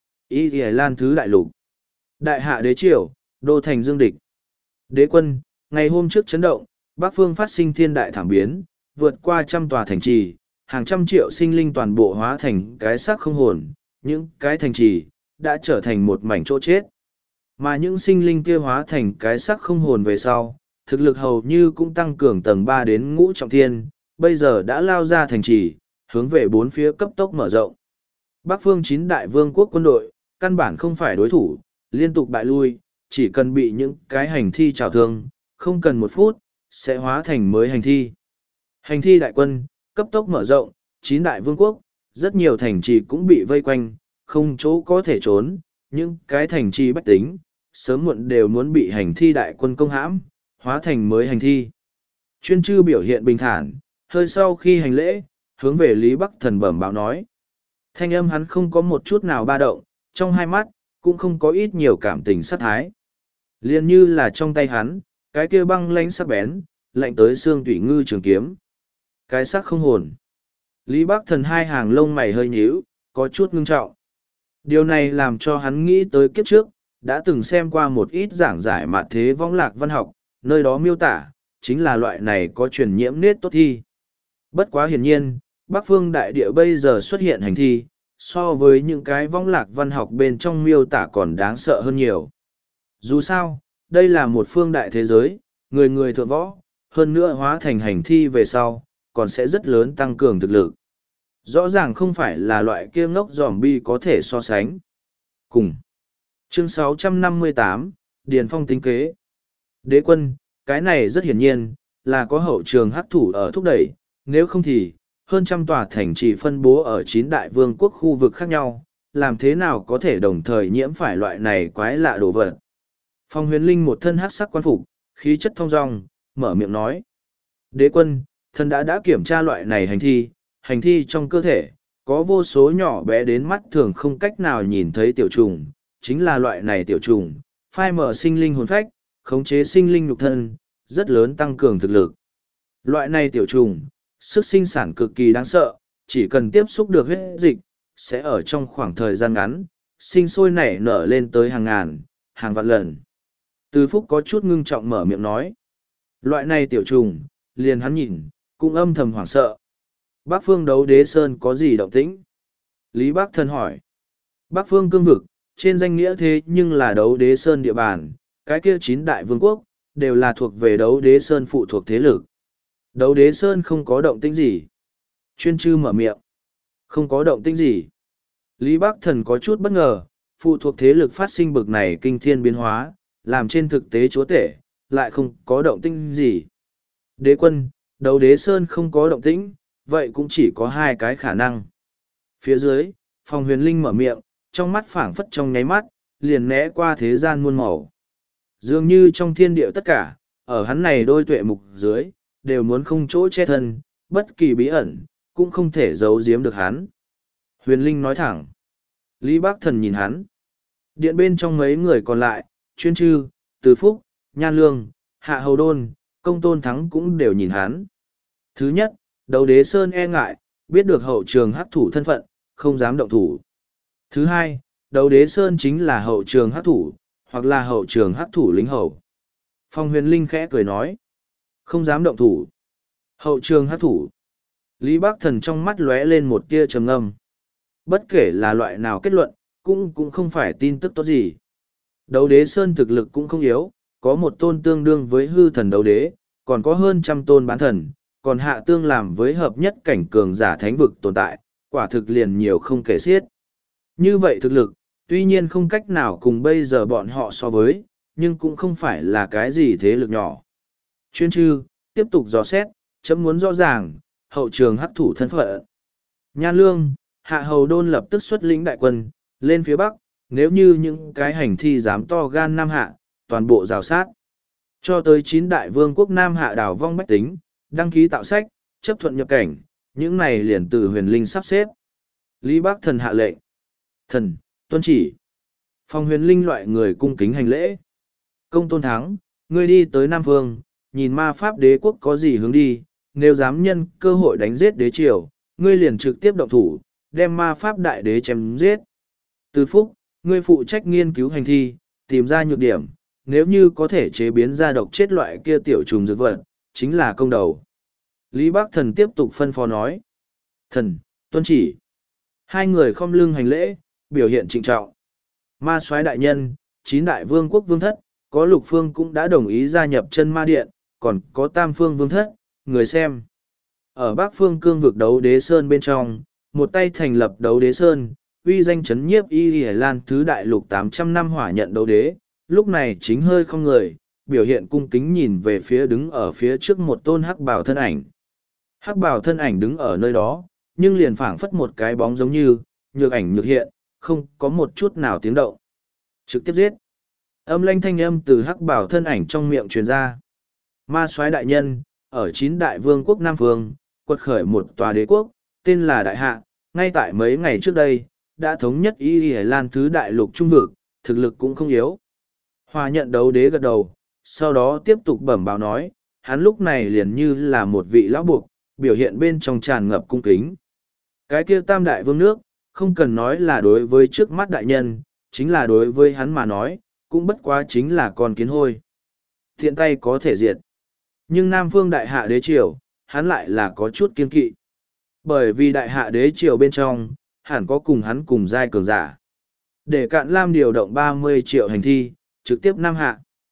Y Thì Lan Thứ Đại Lục. Đại hạ đế triều, đô thành dương địch. Đế quân, ngày hôm trước chấn động, Bắc phương phát sinh thiên đại thảm biến, vượt qua trăm tòa thành trì, hàng trăm triệu sinh linh toàn bộ hóa thành cái xác không hồn, những cái thành trì, đã trở thành một mảnh chỗ chết. Mà những sinh linh kia hóa thành cái xác không hồn về sau, thực lực hầu như cũng tăng cường tầng ba đến ngũ trọng thiên, bây giờ đã lao ra thành trì, hướng về bốn phía cấp tốc mở rộng. Bắc phương chín đại vương quốc quân đội, căn bản không phải đối thủ, liên tục bại lui, chỉ cần bị những cái hành thi trào thương, không cần một phút, sẽ hóa thành mới hành thi. Hành thi đại quân, cấp tốc mở rộng, chín đại vương quốc, rất nhiều thành trì cũng bị vây quanh, không chỗ có thể trốn, những cái thành trì bách tính, sớm muộn đều muốn bị hành thi đại quân công hãm, hóa thành mới hành thi. Chuyên chư biểu hiện bình thản, hơi sau khi hành lễ, hướng về Lý Bắc Thần bẩm báo nói. Thanh âm hắn không có một chút nào ba động, trong hai mắt, cũng không có ít nhiều cảm tình sát thái. Liên như là trong tay hắn, cái kia băng lánh sắc bén, lạnh tới xương tủy ngư trường kiếm. Cái xác không hồn. Lý Bắc Thần hai hàng lông mày hơi nhíu, có chút ngưng trọng. Điều này làm cho hắn nghĩ tới kiếp trước, đã từng xem qua một ít giảng giải mạt thế võng lạc văn học, nơi đó miêu tả, chính là loại này có truyền nhiễm nết tốt thi. Bất quá hiển nhiên, Bắc phương đại địa bây giờ xuất hiện hành thi, so với những cái võng lạc văn học bên trong miêu tả còn đáng sợ hơn nhiều. Dù sao, đây là một phương đại thế giới, người người thượng võ, hơn nữa hóa thành hành thi về sau, còn sẽ rất lớn tăng cường thực lực. Rõ ràng không phải là loại kia ngốc zombie có thể so sánh. Cùng. Chương sáu trăm năm mươi tám, Điền Phong tính kế. Đế quân, cái này rất hiển nhiên, là có hậu trường hắc thủ ở thúc đẩy, nếu không thì, hơn trăm tòa thành trì phân bố ở chín đại vương quốc khu vực khác nhau, làm thế nào có thể đồng thời nhiễm phải loại này quái lạ đồ vật. Phong huyền linh một thân hắc sắc quan phục, khí chất thong dong, mở miệng nói. Đế quân, thần đã đã kiểm tra loại này hành thi, hành thi trong cơ thể, có vô số nhỏ bé đến mắt thường không cách nào nhìn thấy tiểu trùng, chính là loại này tiểu trùng, phai mở sinh linh hồn phách, khống chế sinh linh nhục thân, rất lớn tăng cường thực lực. Loại này tiểu trùng, sức sinh sản cực kỳ đáng sợ, chỉ cần tiếp xúc được huyết dịch, sẽ ở trong khoảng thời gian ngắn, sinh sôi nảy nở lên tới hàng ngàn, hàng vạn lần. Từ Phúc có chút ngưng trọng mở miệng nói. Loại này tiểu trùng, liền hắn nhìn, cũng âm thầm hoảng sợ. Bắc phương đấu đế sơn có gì động tĩnh? Lý Bắc Thần hỏi. Bắc phương cương vực, trên danh nghĩa thế nhưng là đấu đế sơn địa bàn, cái kia chín đại vương quốc, đều là thuộc về đấu đế sơn phụ thuộc thế lực. Đấu đế sơn không có động tĩnh gì. Chuyên chư mở miệng. Không có động tĩnh gì. Lý Bắc Thần có chút bất ngờ, phụ thuộc thế lực phát sinh bực này kinh thiên biến hóa, làm trên thực tế chúa tể, lại không có động tĩnh gì. Đế quân, đấu đế sơn không có động tĩnh, vậy cũng chỉ có hai cái khả năng. Phía dưới, Phong huyền linh mở miệng, trong mắt phảng phất trong nháy mắt, liền né qua thế gian muôn màu. Dường như trong thiên địa tất cả, ở hắn này đôi tuệ mục dưới, đều muốn không chỗ che thân, bất kỳ bí ẩn, cũng không thể giấu giếm được hắn. Huyền Linh nói thẳng. Lý Bác Thần nhìn hắn. Điện bên trong mấy người còn lại, Chuyên Chư, Từ Phúc, Nhan Lương, Hạ Hầu Đôn, Công Tôn Thắng cũng đều nhìn hắn. Thứ nhất, Đấu Đế Sơn e ngại, biết được hậu trường hắc thủ thân phận, không dám động thủ. Thứ hai, Đấu Đế Sơn chính là hậu trường hắc thủ, hoặc là hậu trường hắc thủ lính hầu. Phong Huyền Linh khẽ cười nói. Không dám động thủ. Hậu trường hắc thủ. Lý Bác Thần trong mắt lóe lên một tia trầm ngâm. Bất kể là loại nào kết luận, cũng cũng không phải tin tức tốt gì. Đấu đế sơn thực lực cũng không yếu, có một tôn tương đương với hư thần đấu đế, còn có hơn trăm tôn bán thần, còn hạ tương làm với hợp nhất cảnh cường giả thánh vực tồn tại, quả thực liền nhiều không kể xiết. Như vậy thực lực, tuy nhiên không cách nào cùng bây giờ bọn họ so với, nhưng cũng không phải là cái gì thế lực nhỏ. Chuyên Chư, tiếp tục dò xét, chấm muốn rõ ràng, hậu trường hắc thủ thân phận. Nhan Lương, Hạ Hầu Đôn lập tức xuất lĩnh đại quân, lên phía bắc, nếu như những cái hành thi dám to gan Nam Hạ, toàn bộ rào sát. Cho tới chín đại vương quốc Nam Hạ đảo vong bách tính, đăng ký tạo sách, chấp thuận nhập cảnh, những này liền từ huyền linh sắp xếp. Lý Bác Thần hạ lệnh. Thần, tuân chỉ. Phong huyền linh loại người cung kính hành lễ. Công Tôn Thắng, ngươi đi tới Nam Vương, nhìn ma pháp đế quốc có gì hướng đi, nếu dám nhân cơ hội đánh giết đế triều, ngươi liền trực tiếp động thủ, đem ma pháp đại đế chém giết. Từ Phúc, ngươi phụ trách nghiên cứu hành thi, tìm ra nhược điểm, nếu như có thể chế biến ra độc chết loại kia tiểu trùng dược vật, chính là công đầu. Lý Bác Thần tiếp tục phân phó nói. Thần, tuân chỉ. Hai người khom lưng hành lễ, biểu hiện trịnh trọng. Ma soái đại nhân, chín đại vương quốc vương thất, có lục phương cũng đã đồng ý gia nhập chân ma điện, còn có tam phương vương thất, người xem. Ở Bắc phương cương vực đấu đế sơn bên trong, một tay thành lập đấu đế sơn, uy danh chấn nhiếp y y lan thứ đại lục tám trăm năm hỏa nhận đấu đế, lúc này chính hơi không người, biểu hiện cung kính nhìn về phía đứng ở phía trước một tôn hắc bào thân ảnh. Hắc bào thân ảnh đứng ở nơi đó, nhưng liền phảng phất một cái bóng giống như, nhược ảnh nhược hiện, không có một chút nào tiếng động. Trực tiếp giết. Âm lanh thanh âm từ hắc bào thân ảnh trong miệng truyền ra. Ma soái đại nhân, ở chín đại vương quốc Nam Phương, quật khởi một tòa đế quốc, tên là Đại Hạ, ngay tại mấy ngày trước đây, đã thống nhất Y Y Lan thứ đại lục trung vực, thực lực cũng không yếu. Hòa nhận đấu đế gật đầu, sau đó tiếp tục bẩm báo nói, hắn lúc này liền như là một vị lão buộc, biểu hiện bên trong tràn ngập cung kính. Cái kia tam đại vương nước, không cần nói là đối với trước mắt đại nhân, chính là đối với hắn mà nói, cũng bất quá chính là con kiến hôi. Thiện tay có thể diệt. Nhưng Nam Phương đại hạ đế triều, hắn lại là có chút kiên kỵ. Bởi vì đại hạ đế triều bên trong, hẳn có cùng hắn cùng giai cường giả. Để Cạn Lam điều động ba mươi triệu hành thi, trực tiếp Nam Hạ.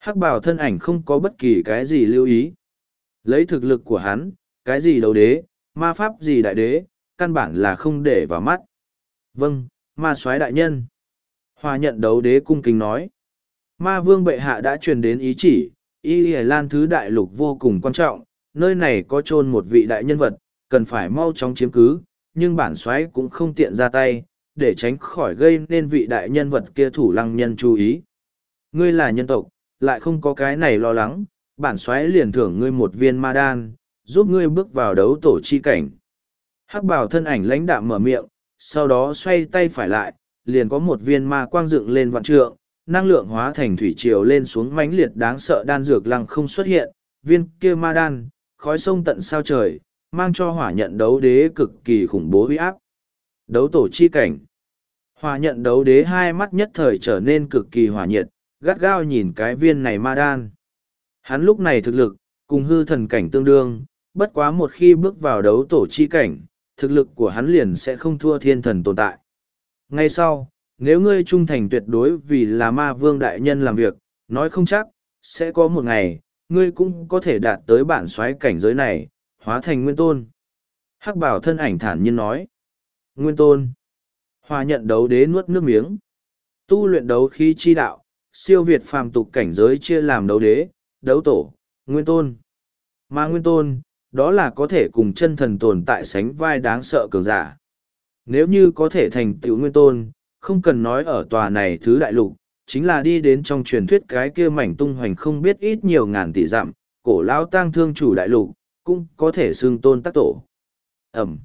Hắc bào thân ảnh không có bất kỳ cái gì lưu ý. Lấy thực lực của hắn, cái gì đấu đế, ma pháp gì đại đế, căn bản là không để vào mắt. Vâng, ma soái đại nhân. Hòa nhận đấu đế cung kính nói. Ma vương bệ hạ đã truyền đến ý chỉ, Y Y Lan thứ đại lục vô cùng quan trọng, nơi này có chôn một vị đại nhân vật, cần phải mau chóng chiếm cứ, nhưng bản soái cũng không tiện ra tay, để tránh khỏi gây nên vị đại nhân vật kia thủ lăng nhân chú ý. Ngươi là nhân tộc, lại không có cái này lo lắng, bản soái liền thưởng ngươi một viên ma đan, giúp ngươi bước vào đấu tổ chi cảnh. Hắc bào thân ảnh lãnh đạm mở miệng, sau đó xoay tay phải lại, liền có một viên ma quang dựng lên vạn trượng, năng lượng hóa thành thủy triều lên xuống mãnh liệt đáng sợ đan dược lăng không xuất hiện, viên kia ma đan, khói sông tận sao trời, mang cho hỏa nhận đấu đế cực kỳ khủng bố uy áp. Đấu tổ chi cảnh. Hỏa nhận đấu đế hai mắt nhất thời trở nên cực kỳ hỏa nhiệt, gắt gao nhìn cái viên này ma đan. Hắn lúc này thực lực, cùng hư thần cảnh tương đương, bất quá một khi bước vào đấu tổ chi cảnh, thực lực của hắn liền sẽ không thua thiên thần tồn tại. Ngay sau, nếu ngươi trung thành tuyệt đối vì là ma vương đại nhân làm việc, nói không chắc, sẽ có một ngày, ngươi cũng có thể đạt tới bản soái cảnh giới này, hóa thành nguyên tôn. Hắc bảo thân ảnh thản nhiên nói. Nguyên tôn. Hòa nhận đấu đế nuốt nước miếng. Tu luyện đấu khí chi đạo, siêu việt phàm tục cảnh giới chia làm đấu đế, đấu tổ, nguyên tôn. Mà nguyên tôn, đó là có thể cùng chân thần tồn tại sánh vai đáng sợ cường giả. Nếu như có thể thành tựu nguyên tôn, không cần nói ở tòa này thứ đại lục, chính là đi đến trong truyền thuyết cái kia mảnh tung hoành không biết ít nhiều ngàn tỷ dặm, cổ lão tang thương chủ đại lục, cũng có thể xưng tôn tác tổ. Ẩm.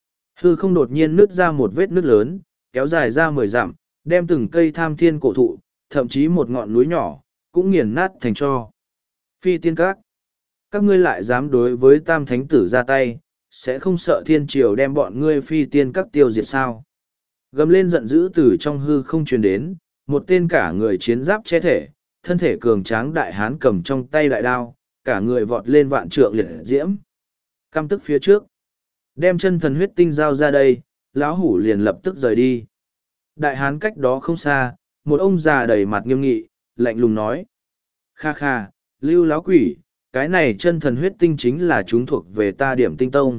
Hư không đột nhiên nứt ra một vết nứt lớn, kéo dài ra mười dặm, đem từng cây tham thiên cổ thụ, thậm chí một ngọn núi nhỏ, cũng nghiền nát thành tro. Phi tiên các. Các ngươi lại dám đối với tam thánh tử ra tay, sẽ không sợ thiên triều đem bọn ngươi phi tiên các tiêu diệt sao? Gầm lên giận dữ từ trong hư không truyền đến, một tên cả người chiến giáp che thể, thân thể cường tráng đại hán cầm trong tay đại đao, cả người vọt lên vạn trượng liệt diễm. Căm tức phía trước, đem chân thần huyết tinh giao ra đây, lão hủ liền lập tức rời đi. Đại hán cách đó không xa, một ông già đầy mặt nghiêm nghị, lạnh lùng nói. Kha kha, lưu lão quỷ, cái này chân thần huyết tinh chính là chúng thuộc về ta điểm tinh tông.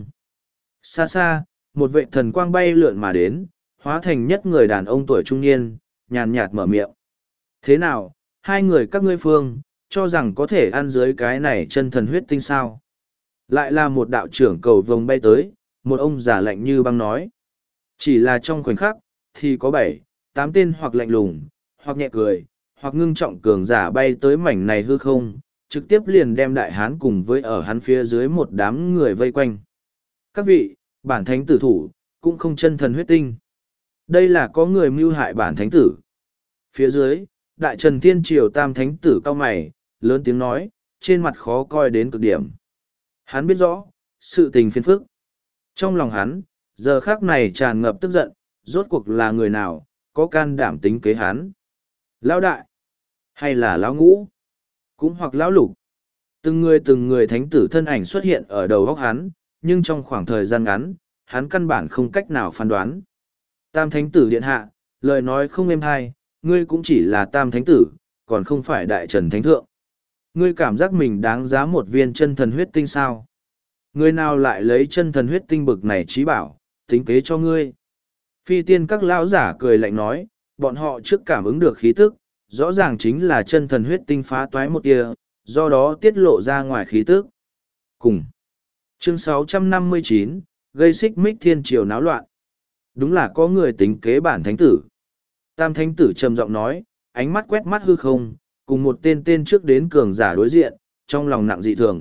Xa xa, một vệ thần quang bay lượn mà đến, hóa thành nhất người đàn ông tuổi trung niên, nhàn nhạt mở miệng. Thế nào, hai người các ngươi phương, cho rằng có thể ăn dưới cái này chân thần huyết tinh sao? Lại là một đạo trưởng cầu vồng bay tới, một ông già lạnh như băng nói. Chỉ là trong khoảnh khắc, thì có bảy, tám tên hoặc lạnh lùng, hoặc nhẹ cười, hoặc ngưng trọng cường giả bay tới mảnh này hư không, trực tiếp liền đem đại hán cùng với ở hắn phía dưới một đám người vây quanh. Các vị, bản thánh tử thủ, cũng không chân thần huyết tinh. Đây là có người mưu hại bản thánh tử. Phía dưới, đại trần thiên triều tam thánh tử cao mày, lớn tiếng nói, trên mặt khó coi đến cực điểm. Hắn biết rõ, sự tình phiền phức. Trong lòng hắn, giờ khác này tràn ngập tức giận, rốt cuộc là người nào, có can đảm tính kế hắn. Lão đại, hay là lão ngũ, cũng hoặc lão lục. Từng người từng người thánh tử thân ảnh xuất hiện ở đầu góc hắn, nhưng trong khoảng thời gian ngắn, hắn căn bản không cách nào phán đoán. Tam thánh tử điện hạ, lời nói không êm hay, ngươi cũng chỉ là tam thánh tử, còn không phải đại trần thánh thượng. Ngươi cảm giác mình đáng giá một viên chân thần huyết tinh sao? Ngươi nào lại lấy chân thần huyết tinh bực này trí bảo, tính kế cho ngươi? Phi tiên các lão giả cười lạnh nói, bọn họ trước cảm ứng được khí tức, rõ ràng chính là chân thần huyết tinh phá toái một tia, do đó tiết lộ ra ngoài khí tức. Cùng. Chương sáu trăm năm mươi chín, gây xích mích thiên triều náo loạn. Đúng là có người tính kế bản thánh tử. Tam thánh tử trầm giọng nói, ánh mắt quét mắt hư không, cùng một tên tên trước đến cường giả đối diện, trong lòng nặng dị thường.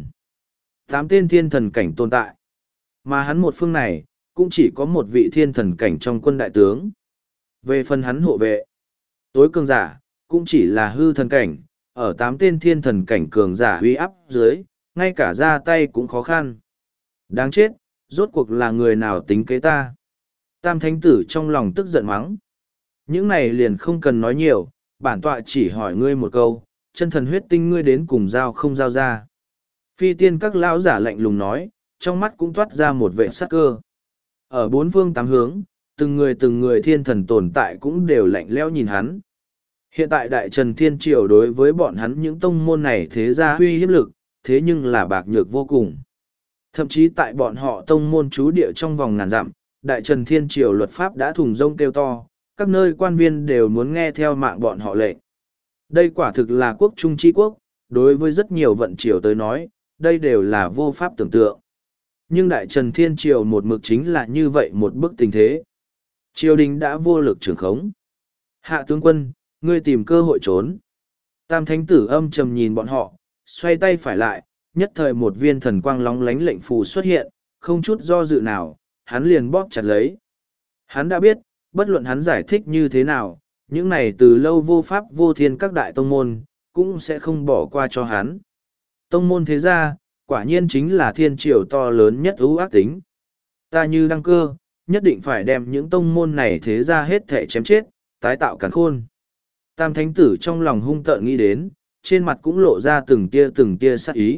Tám tên thiên thần cảnh tồn tại. Mà hắn một phương này, cũng chỉ có một vị thiên thần cảnh trong quân đại tướng. Về phần hắn hộ vệ, tối cường giả, cũng chỉ là hư thần cảnh, ở tám tên thiên thần cảnh cường giả uy áp dưới, ngay cả ra tay cũng khó khăn. Đáng chết, rốt cuộc là người nào tính kế ta? Tam thánh tử trong lòng tức giận mắng. Những này liền không cần nói nhiều, bản tọa chỉ hỏi ngươi một câu, chân thần huyết tinh ngươi đến cùng giao không giao ra. Phi tiên các lão giả lạnh lùng nói, trong mắt cũng toát ra một vệ sắc cơ. Ở bốn phương tám hướng, từng người từng người thiên thần tồn tại cũng đều lạnh lẽo nhìn hắn. Hiện tại Đại Trần Thiên Triều đối với bọn hắn những tông môn này thế ra huy hiếp lực, thế nhưng là bạc nhược vô cùng. Thậm chí tại bọn họ tông môn trú địa trong vòng ngàn dặm, Đại Trần Thiên Triều luật pháp đã thùng rông kêu to, các nơi quan viên đều muốn nghe theo mạng bọn họ lệnh. Đây quả thực là quốc trung chi quốc, đối với rất nhiều vận triều tới nói, đây đều là vô pháp tưởng tượng. Nhưng Đại Trần Thiên Triều một mực chính là như vậy một bức tình thế. Triều đình đã vô lực trưởng khống. Hạ tướng quân, ngươi tìm cơ hội trốn. Tam thánh tử âm trầm nhìn bọn họ, xoay tay phải lại, nhất thời một viên thần quang lóng lánh lệnh phù xuất hiện, không chút do dự nào, hắn liền bóp chặt lấy. Hắn đã biết, bất luận hắn giải thích như thế nào, những này từ lâu vô pháp vô thiên các đại tông môn, cũng sẽ không bỏ qua cho hắn. Tông môn thế gia, quả nhiên chính là thiên triều to lớn nhất ưu ác tính. Ta như đăng cơ, nhất định phải đem những tông môn này thế gia hết thể chém chết, tái tạo càn khôn. Tam thánh tử trong lòng hung tợn nghĩ đến, trên mặt cũng lộ ra từng tia từng tia sát ý.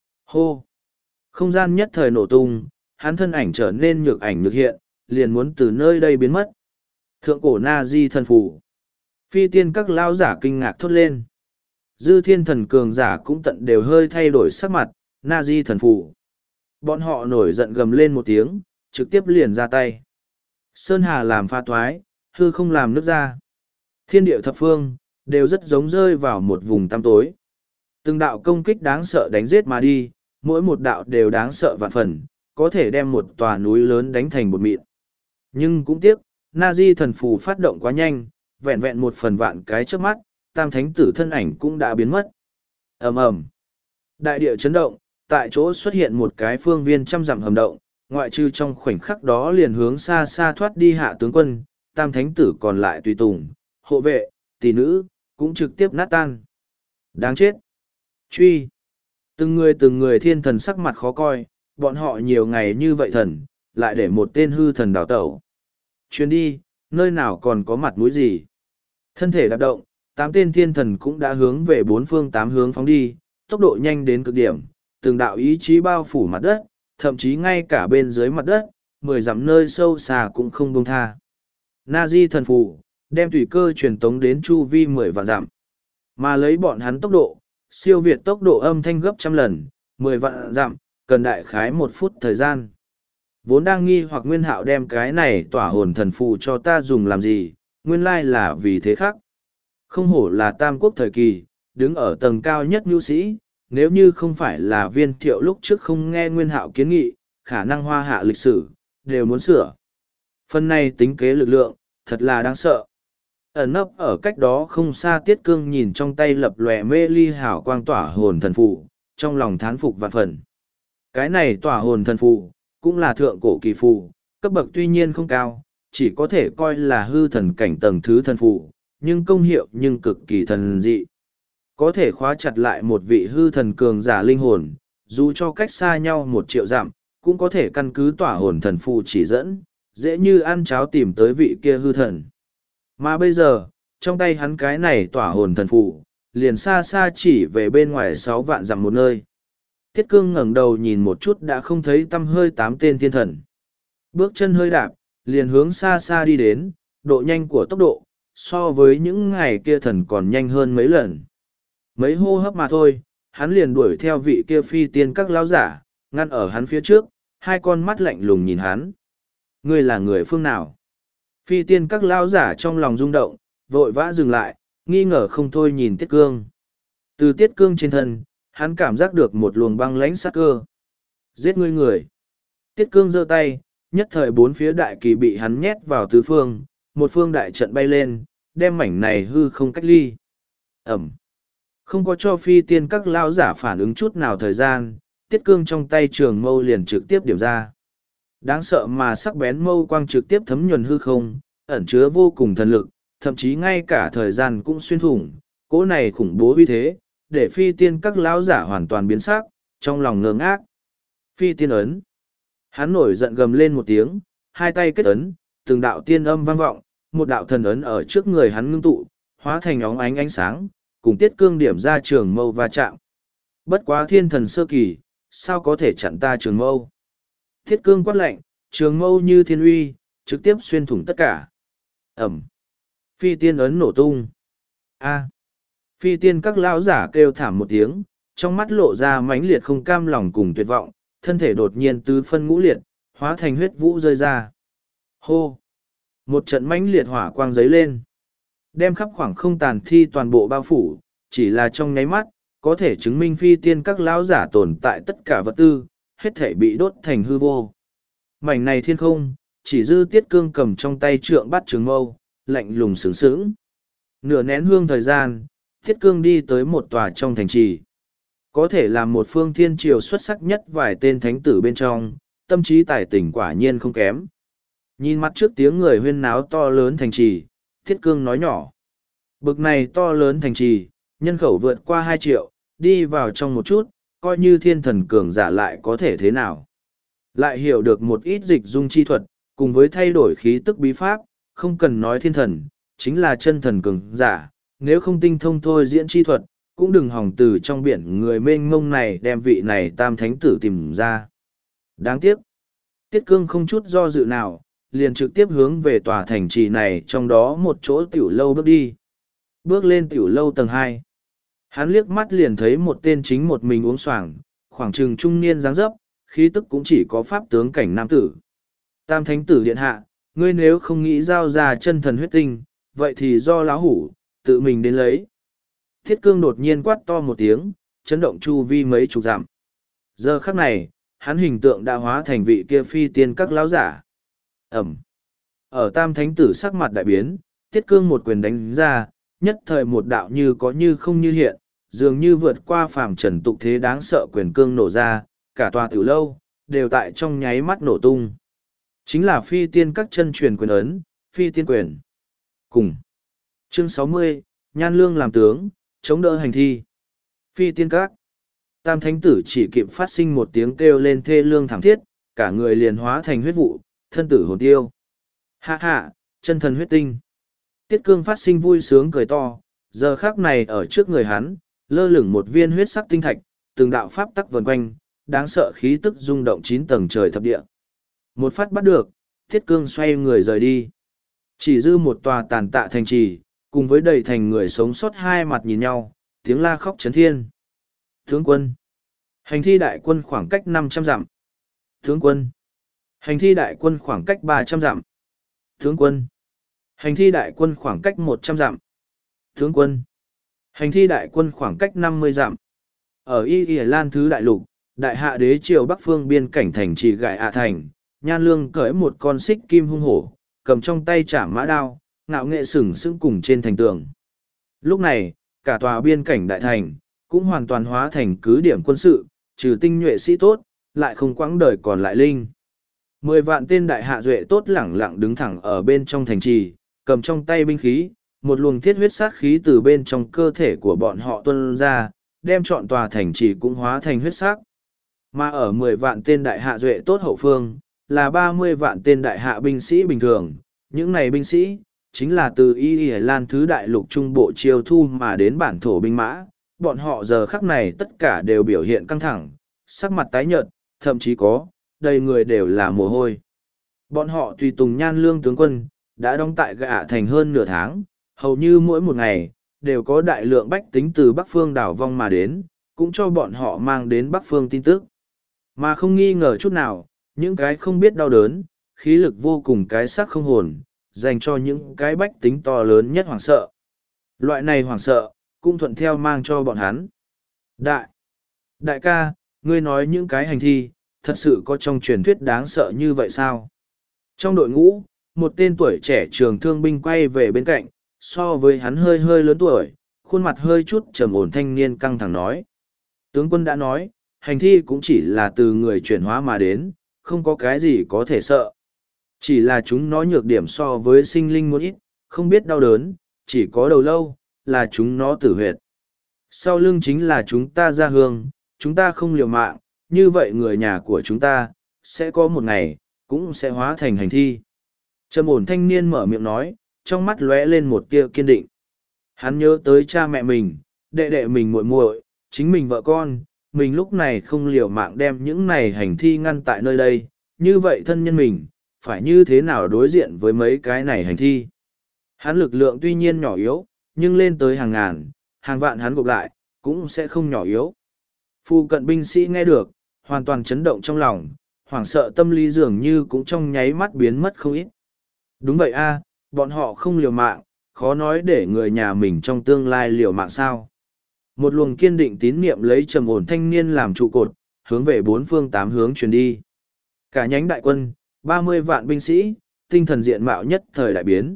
Hô! Không gian nhất thời nổ tung, hắn thân ảnh trở nên nhược ảnh nhược hiện, liền muốn từ nơi đây biến mất. Thượng cổ na di thần phủ. Phi tiên các lao giả kinh ngạc thốt lên. Dư thiên thần cường giả cũng tận đều hơi thay đổi sắc mặt, na di thần phủ. Bọn họ nổi giận gầm lên một tiếng, trực tiếp liền ra tay. Sơn hà làm pha thoái, hư không làm nước ra. Thiên địa thập phương, đều rất giống rơi vào một vùng tăm tối. Từng đạo công kích đáng sợ đánh giết mà đi, mỗi một đạo đều đáng sợ vạn phần, có thể đem một tòa núi lớn đánh thành một mịn. Nhưng cũng tiếc, na di thần phù phát động quá nhanh, vẹn vẹn một phần vạn cái trước mắt, tam thánh tử thân ảnh cũng đã biến mất. Ầm ầm, đại địa chấn động, tại chỗ xuất hiện một cái phương viên trăm dặm hầm động, ngoại trừ trong khoảnh khắc đó liền hướng xa xa thoát đi hạ tướng quân, tam thánh tử còn lại tùy tùng, hộ vệ, tỷ nữ, cũng trực tiếp nát tan. Đáng chết! Truy! Từng người từng người thiên thần sắc mặt khó coi, bọn họ nhiều ngày như vậy thần, lại để một tên hư thần đào tẩu. Chuyến đi, nơi nào còn có mặt mũi gì? Thân thể đạp động, tám tên thiên thần cũng đã hướng về bốn phương tám hướng phóng đi, tốc độ nhanh đến cực điểm, từng đạo ý chí bao phủ mặt đất, thậm chí ngay cả bên dưới mặt đất, mười dặm nơi sâu xa cũng không buông tha. Na di thần phù, đem tùy cơ truyền tống đến chu vi mười vạn dặm. Mà lấy bọn hắn tốc độ, siêu việt tốc độ âm thanh gấp trăm lần, mười vạn dặm, cần đại khái một phút thời gian. Vốn đang nghi hoặc Nguyên Hạo đem cái này tỏa hồn thần phù cho ta dùng làm gì, nguyên lai là vì thế khác. Không hổ là tam quốc thời kỳ, đứng ở tầng cao nhất nhu sĩ, nếu như không phải là Viên Thiệu lúc trước không nghe Nguyên Hạo kiến nghị, khả năng hoa hạ lịch sử, đều muốn sửa. Phần này tính kế lực lượng, thật là đáng sợ. Ẩn nấp ở cách đó không xa Tiết Cương nhìn trong tay lập lòe mê ly hảo quang tỏa hồn thần phù, trong lòng thán phục vạn phần. Cái này tỏa hồn thần phù, cũng là thượng cổ kỳ phù, cấp bậc tuy nhiên không cao, chỉ có thể coi là hư thần cảnh tầng thứ thần phù, nhưng công hiệu nhưng cực kỳ thần dị. Có thể khóa chặt lại một vị hư thần cường giả linh hồn, dù cho cách xa nhau một triệu dặm, cũng có thể căn cứ tỏa hồn thần phù chỉ dẫn, dễ như ăn cháo tìm tới vị kia hư thần. Mà bây giờ, trong tay hắn cái này tỏa hồn thần phù, liền xa xa chỉ về bên ngoài sáu vạn dặm một nơi. Tiết Cương ngẩng đầu nhìn một chút đã không thấy tăm hơi tám tên thiên thần. Bước chân hơi đạp, liền hướng xa xa đi đến, độ nhanh của tốc độ, so với những ngày kia thần còn nhanh hơn mấy lần. Mấy hô hấp mà thôi, hắn liền đuổi theo vị kia phi tiên các lão giả, ngăn ở hắn phía trước, hai con mắt lạnh lùng nhìn hắn. Ngươi là người phương nào? Phi tiên các lão giả trong lòng rung động, vội vã dừng lại, nghi ngờ không thôi nhìn Tiết Cương. Từ Tiết Cương trên thân, hắn cảm giác được một luồng băng lãnh sát cơ. Giết ngươi người. Tiết Cương giơ tay, nhất thời bốn phía đại kỳ bị hắn nhét vào tứ phương, một phương đại trận bay lên, đem mảnh này hư không cách ly. Ẩm. Không có cho phi tiên các lao giả phản ứng chút nào thời gian, Tiết Cương trong tay trường mâu liền trực tiếp điểm ra. Đáng sợ mà sắc bén mâu quang trực tiếp thấm nhuần hư không, ẩn chứa vô cùng thần lực, thậm chí ngay cả thời gian cũng xuyên thủng, cỗ này khủng bố uy thế, để phi tiên các lão giả hoàn toàn biến sắc, trong lòng ngơ ngác. Phi tiên ấn. Hắn nổi giận gầm lên một tiếng, hai tay kết ấn, từng đạo tiên âm vang vọng, một đạo thần ấn ở trước người hắn ngưng tụ, hóa thành óng ánh ánh sáng, cùng Tiết Cương điểm ra trường mâu va chạm. Bất quá thiên thần sơ kỳ, sao có thể chặn ta trường mâu? Tiết Cương quát lạnh, trường mâu như thiên uy, trực tiếp xuyên thủng tất cả. Ẩm. Phi tiên ấn nổ tung. A. Phi tiên các lão giả kêu thảm một tiếng, trong mắt lộ ra mãnh liệt không cam lòng cùng tuyệt vọng, thân thể đột nhiên tứ phân ngũ liệt, hóa thành huyết vũ rơi ra. Hô! Một trận mãnh liệt hỏa quang giấy lên, đem khắp khoảng không tàn thi toàn bộ bao phủ, chỉ là trong nháy mắt, có thể chứng minh phi tiên các lão giả tồn tại tất cả vật tư, hết thể bị đốt thành hư vô. Mảnh này thiên không, chỉ dư Tiết Cương cầm trong tay trượng bắt trường mâu, lạnh lùng sướng sướng. Nửa nén hương thời gian, Tiết Cương đi tới một tòa trong thành trì. Có thể làm một phương thiên triều xuất sắc nhất vài tên thánh tử bên trong, tâm trí tài tình quả nhiên không kém. Nhìn mắt trước tiếng người huyên náo to lớn thành trì, Tiết Cương nói nhỏ. Bực này to lớn thành trì, nhân khẩu vượt qua hai triệu, đi vào trong một chút, coi như thiên thần cường giả lại có thể thế nào. Lại hiểu được một ít dịch dung chi thuật, cùng với thay đổi khí tức bí pháp, không cần nói thiên thần, chính là chân thần cường giả, nếu không tinh thông thôi diễn chi thuật, cũng đừng hòng từ trong biển người mênh mông này đem vị này tam thánh tử tìm ra. Đáng tiếc, Tiết Cương không chút do dự nào, liền trực tiếp hướng về tòa thành trì này trong đó một chỗ tiểu lâu bước đi. Bước lên tiểu lâu tầng hai, hắn liếc mắt liền thấy một tên chính một mình uống xoàng, khoảng chừng trung niên dáng dấp, khí tức cũng chỉ có pháp tướng cảnh nam tử. Tam thánh tử điện hạ, ngươi nếu không nghĩ giao ra chân thần huyết tinh, vậy thì do lão hủ, tự mình đến lấy. Thiết Cương đột nhiên quát to một tiếng, chấn động chu vi mấy chục dặm. Giờ khắc này, hắn hình tượng đã hóa thành vị kia phi tiên các lão giả. Ẩm. Ở tam thánh tử sắc mặt đại biến, Tiết Cương một quyền đánh ra, nhất thời một đạo như có như không như hiện, dường như vượt qua phàm trần tục thế đáng sợ quyền cương nổ ra, cả tòa tiểu lâu, đều tại trong nháy mắt nổ tung. Chính là phi tiên các chân truyền quyền ấn, phi tiên quyền. Cùng. Chương sáu mươi, Nhan Lương làm tướng, chống đỡ hành thi. Phi tiên các. Tam thánh tử chỉ kịp phát sinh một tiếng kêu lên thê lương thảm thiết, cả người liền hóa thành huyết vụ, thân tử hồn tiêu. Hạ hạ, chân thần huyết tinh. Tiết Cương phát sinh vui sướng cười to, giờ khắc này ở trước người hắn, lơ lửng một viên huyết sắc tinh thạch, từng đạo pháp tắc vần quanh, đáng sợ khí tức rung động chín tầng trời thập địa. Một phát bắt được, Tiết Cương xoay người rời đi. Chỉ dư một tòa tàn tạ thành trì, cùng với đầy thành người sống sót hai mặt nhìn nhau, tiếng la khóc chấn thiên. Tướng quân. Hành thi đại quân khoảng cách năm trăm dặm. Tướng quân. Hành thi đại quân khoảng cách ba trăm dặm. Tướng quân. Hành thi đại quân khoảng cách một trăm dặm. Tướng quân. Hành thi đại quân khoảng cách năm mươi dặm. Ở Y Y Lan Thứ Đại Lục, đại hạ đế triều bắc phương biên cảnh thành trì Gại Ạ Thành, Nhan Lương cởi một con xích kim hung hổ, cầm trong tay chảm mã đao, ngạo nghệ sừng sững cùng trên thành tường. Lúc này, cả tòa biên cảnh đại thành, cũng hoàn toàn hóa thành cứ điểm quân sự, trừ tinh nhuệ sĩ tốt, lại không quãng đời còn lại linh. Mười vạn tên đại hạ duệ tốt lẳng lặng đứng thẳng ở bên trong thành trì, cầm trong tay binh khí, một luồng thiết huyết sát khí từ bên trong cơ thể của bọn họ tuôn ra, đem trọn tòa thành trì cũng hóa thành huyết sắc. Mà ở mười vạn tên đại hạ duệ tốt hậu phương, là ba mươi vạn tên đại hạ binh sĩ bình thường. Những này binh sĩ, chính là từ Y Y Lan Thứ Đại Lục Trung Bộ chiêu thu mà đến bản thổ binh mã. Bọn họ giờ khắc này tất cả đều biểu hiện căng thẳng, sắc mặt tái nhợt, thậm chí có, đầy người đều là mồ hôi. Bọn họ tùy tùng Nhan Lương tướng quân, đã đóng tại Gạ Thành hơn nửa tháng, hầu như mỗi một ngày, đều có đại lượng bách tính từ Bắc Phương đảo vong mà đến, cũng cho bọn họ mang đến Bắc Phương tin tức. Mà không nghi ngờ chút nào, những cái không biết đau đớn, khí lực vô cùng cái xác không hồn, dành cho những cái bách tính to lớn nhất hoảng sợ. Loại này hoảng sợ, cũng thuận theo mang cho bọn hắn. Đại! Đại ca, ngươi nói những cái hành thi, thật sự có trong truyền thuyết đáng sợ như vậy sao? Trong đội ngũ, một tên tuổi trẻ trường thương binh quay về bên cạnh, so với hắn hơi hơi lớn tuổi, khuôn mặt hơi chút trầm ổn thanh niên căng thẳng nói. Tướng quân đã nói, hành thi cũng chỉ là từ người chuyển hóa mà đến, không có cái gì có thể sợ. Chỉ là chúng nó nhược điểm so với sinh linh một ít, không biết đau đớn, chỉ có đầu lâu, là chúng nó tử huyệt. Sau lưng chính là chúng ta ra hương, chúng ta không liều mạng, như vậy người nhà của chúng ta, sẽ có một ngày, cũng sẽ hóa thành hành thi. Trầm ổn thanh niên mở miệng nói, trong mắt lóe lên một tia kiên định. Hắn nhớ tới cha mẹ mình, đệ đệ mình muội muội, chính mình vợ con, mình lúc này không liều mạng đem những này hành thi ngăn tại nơi đây, như vậy thân nhân mình, phải như thế nào đối diện với mấy cái này hành thi. Hắn lực lượng tuy nhiên nhỏ yếu, nhưng lên tới hàng ngàn, hàng vạn hắn gộp lại, cũng sẽ không nhỏ yếu. Phu cận binh sĩ nghe được, hoàn toàn chấn động trong lòng, hoảng sợ tâm lý dường như cũng trong nháy mắt biến mất không ít. Đúng vậy a, bọn họ không liều mạng, khó nói để người nhà mình trong tương lai liều mạng sao. Một luồng kiên định tín niệm lấy trầm ổn thanh niên làm trụ cột, hướng về bốn phương tám hướng truyền đi. Cả nhánh đại quân, ba mươi vạn binh sĩ, tinh thần diện mạo nhất thời đại biến.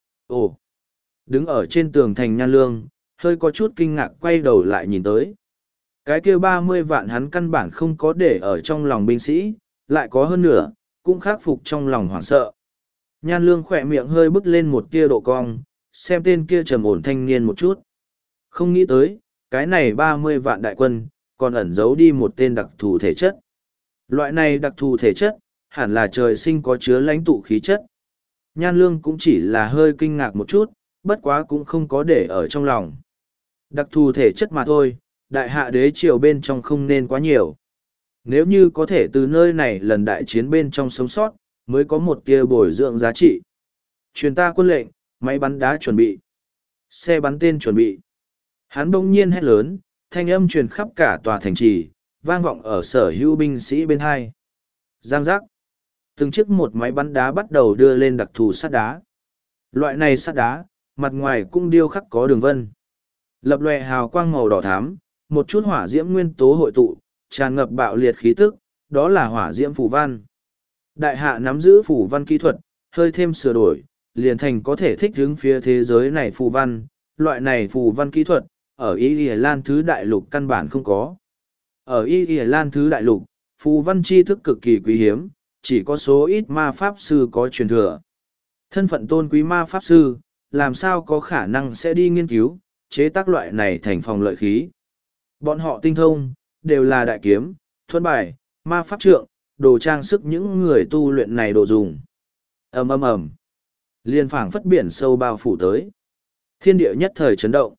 Ồ! Đứng ở trên tường thành Nhan Lương, hơi có chút kinh ngạc quay đầu lại nhìn tới. Cái kia ba mươi vạn hắn căn bản không có để ở trong lòng binh sĩ, lại có hơn nữa, cũng khắc phục trong lòng hoảng sợ. Nhan Lương khỏe miệng hơi bứt lên một tia độ cong, xem tên kia trầm ổn thanh niên một chút. Không nghĩ tới, cái này ba mươi vạn đại quân, còn ẩn giấu đi một tên đặc thù thể chất. Loại này đặc thù thể chất, hẳn là trời sinh có chứa lãnh tụ khí chất. Nhan Lương cũng chỉ là hơi kinh ngạc một chút, bất quá cũng không có để ở trong lòng. Đặc thù thể chất mà thôi, đại hạ đế triều bên trong không nên quá nhiều. Nếu như có thể từ nơi này lần đại chiến bên trong sống sót, mới có một tia bồi dưỡng giá trị. Truyền ta quân lệnh, máy bắn đá chuẩn bị. Xe bắn tên chuẩn bị. Hắn bỗng nhiên hét lớn, thanh âm truyền khắp cả tòa thành trì, vang vọng ở sở hữu binh sĩ bên hai. Giang giác. Từng chiếc một máy bắn đá bắt đầu đưa lên đặc thù sắt đá. Loại này sắt đá, mặt ngoài cũng điêu khắc có đường vân. Lập lòe hào quang màu đỏ thắm, một chút hỏa diễm nguyên tố hội tụ, tràn ngập bạo liệt khí tức, đó là hỏa diễm phù văn. Đại hạ nắm giữ phù văn kỹ thuật, hơi thêm sửa đổi, liền thành có thể thích ứng phía thế giới này phù văn. Loại này phù văn kỹ thuật, ở Y Y Lan thứ đại lục căn bản không có. Ở Y Y Lan thứ đại lục, phù văn tri thức cực kỳ quý hiếm, chỉ có số ít ma pháp sư có truyền thừa. Thân phận tôn quý ma pháp sư, làm sao có khả năng sẽ đi nghiên cứu, chế tác loại này thành phòng lợi khí. Bọn họ tinh thông, đều là đại kiếm, thuẫn bài, ma pháp trượng, đồ trang sức những người tu luyện này đồ dùng. ầm ầm ầm, liên phảng phất biển sâu bao phủ tới. Thiên địa nhất thời chấn động.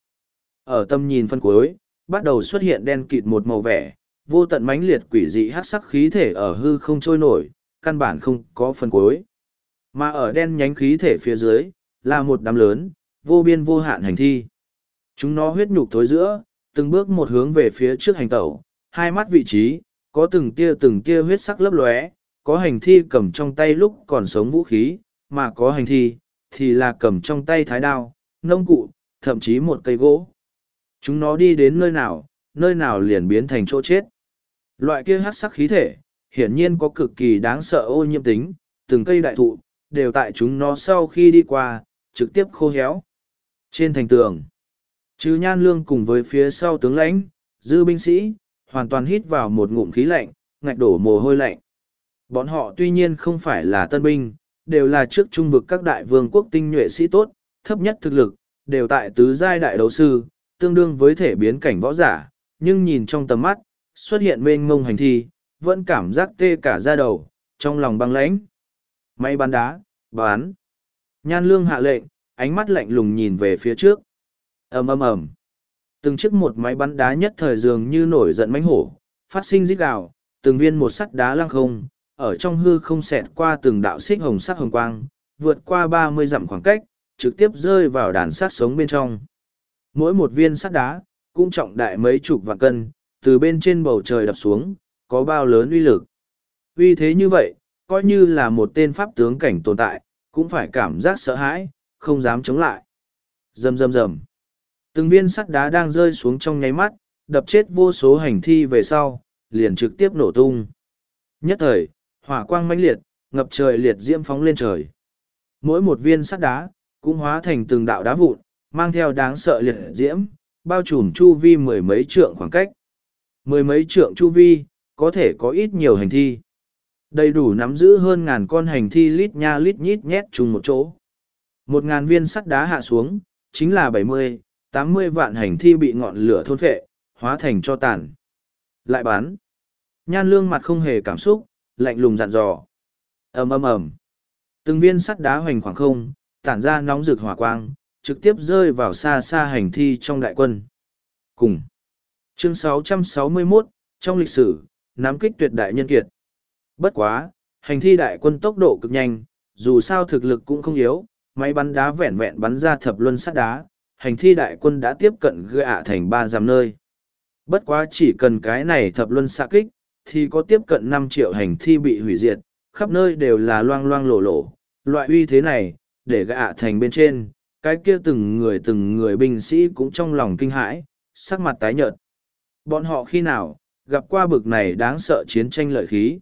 Ở tầm nhìn phân cuối, bắt đầu xuất hiện đen kịt một màu vẻ, vô tận mãnh liệt quỷ dị hắc sắc khí thể ở hư không trôi nổi, căn bản không có phân cuối. Mà ở đen nhánh khí thể phía dưới, là một đám lớn, vô biên vô hạn hành thi. Chúng nó huyết nhục thối giữa, từng bước một hướng về phía trước hành tẩu, hai mắt vị trí, có từng tia từng tia huyết sắc lấp lóe, có hành thi cầm trong tay lúc còn sống vũ khí, mà có hành thi, thì là cầm trong tay thái đao, nông cụ, thậm chí một cây gỗ. Chúng nó đi đến nơi nào, nơi nào liền biến thành chỗ chết. Loại kia hắc sắc khí thể, hiển nhiên có cực kỳ đáng sợ ô nhiễm tính, từng cây đại thụ, đều tại chúng nó sau khi đi qua, trực tiếp khô héo. Trên thành tường, trừ Nhan Lương cùng với phía sau tướng lãnh, dư binh sĩ, hoàn toàn hít vào một ngụm khí lạnh, ngạch đổ mồ hôi lạnh. Bọn họ tuy nhiên không phải là tân binh, đều là trước trung vực các đại vương quốc tinh nhuệ sĩ tốt, thấp nhất thực lực, đều tại tứ giai đại đấu sư, tương đương với thể biến cảnh võ giả, nhưng nhìn trong tầm mắt, xuất hiện mênh mông hành thi, vẫn cảm giác tê cả da đầu, trong lòng băng lãnh. Máy bắn đá, bán. Nhan Lương hạ lệnh, ánh mắt lạnh lùng nhìn về phía trước. ầm ầm ầm. Từng chiếc một máy bắn đá nhất thời dường như nổi giận mãnh hổ, phát sinh rít gào, từng viên một sắt đá lăng không, ở trong hư không xẹt qua từng đạo xích hồng sắc hồng quang, vượt qua ba mươi dặm khoảng cách, trực tiếp rơi vào đàn sát sống bên trong. Mỗi một viên sắt đá, cũng trọng đại mấy chục vạn cân, từ bên trên bầu trời đập xuống, có bao lớn uy lực. Uy thế như vậy, coi như là một tên pháp tướng cảnh tồn tại, cũng phải cảm giác sợ hãi, không dám chống lại. Rầm rầm rầm. Từng viên sắt đá đang rơi xuống trong nháy mắt, đập chết vô số hành thi về sau, liền trực tiếp nổ tung. Nhất thời, hỏa quang mãnh liệt, ngập trời liệt diễm phóng lên trời. Mỗi một viên sắt đá, cũng hóa thành từng đạo đá vụn, mang theo đáng sợ liệt diễm, bao trùm chu vi mười mấy trượng khoảng cách. Mười mấy trượng chu vi, có thể có ít nhiều hành thi. Đầy đủ nắm giữ hơn ngàn con hành thi lít nha lít nhít nhét chung một chỗ. Một ngàn viên sắt đá hạ xuống, chính là bảy mươi, tám mươi vạn hành thi bị ngọn lửa thôn phệ, hóa thành cho tàn. Lại bắn. Nhan Lương mặt không hề cảm xúc, lạnh lùng dặn dò. ầm ầm ầm. Từng viên sắt đá hoành khoảng không, tản ra nóng rực hỏa quang, trực tiếp rơi vào xa xa hành thi trong đại quân. Cùng. Chương sáu trăm sáu mươi mốt, trong lịch sử, nắm kích tuyệt đại nhân kiệt. Bất quá, hành thi đại quân tốc độ cực nhanh, dù sao thực lực cũng không yếu, máy bắn đá vẹn vẹn bắn ra thập luân sắt đá, hành thi đại quân đã tiếp cận gạ thành ba dặm nơi. Bất quá chỉ cần cái này thập luân xạ kích, thì có tiếp cận năm triệu hành thi bị hủy diệt, khắp nơi đều là loang loang lổ lổ. Loại uy thế này, để gạ thành bên trên, cái kia từng người từng người binh sĩ cũng trong lòng kinh hãi, sắc mặt tái nhợt. Bọn họ khi nào, gặp qua bực này đáng sợ chiến tranh lợi khí.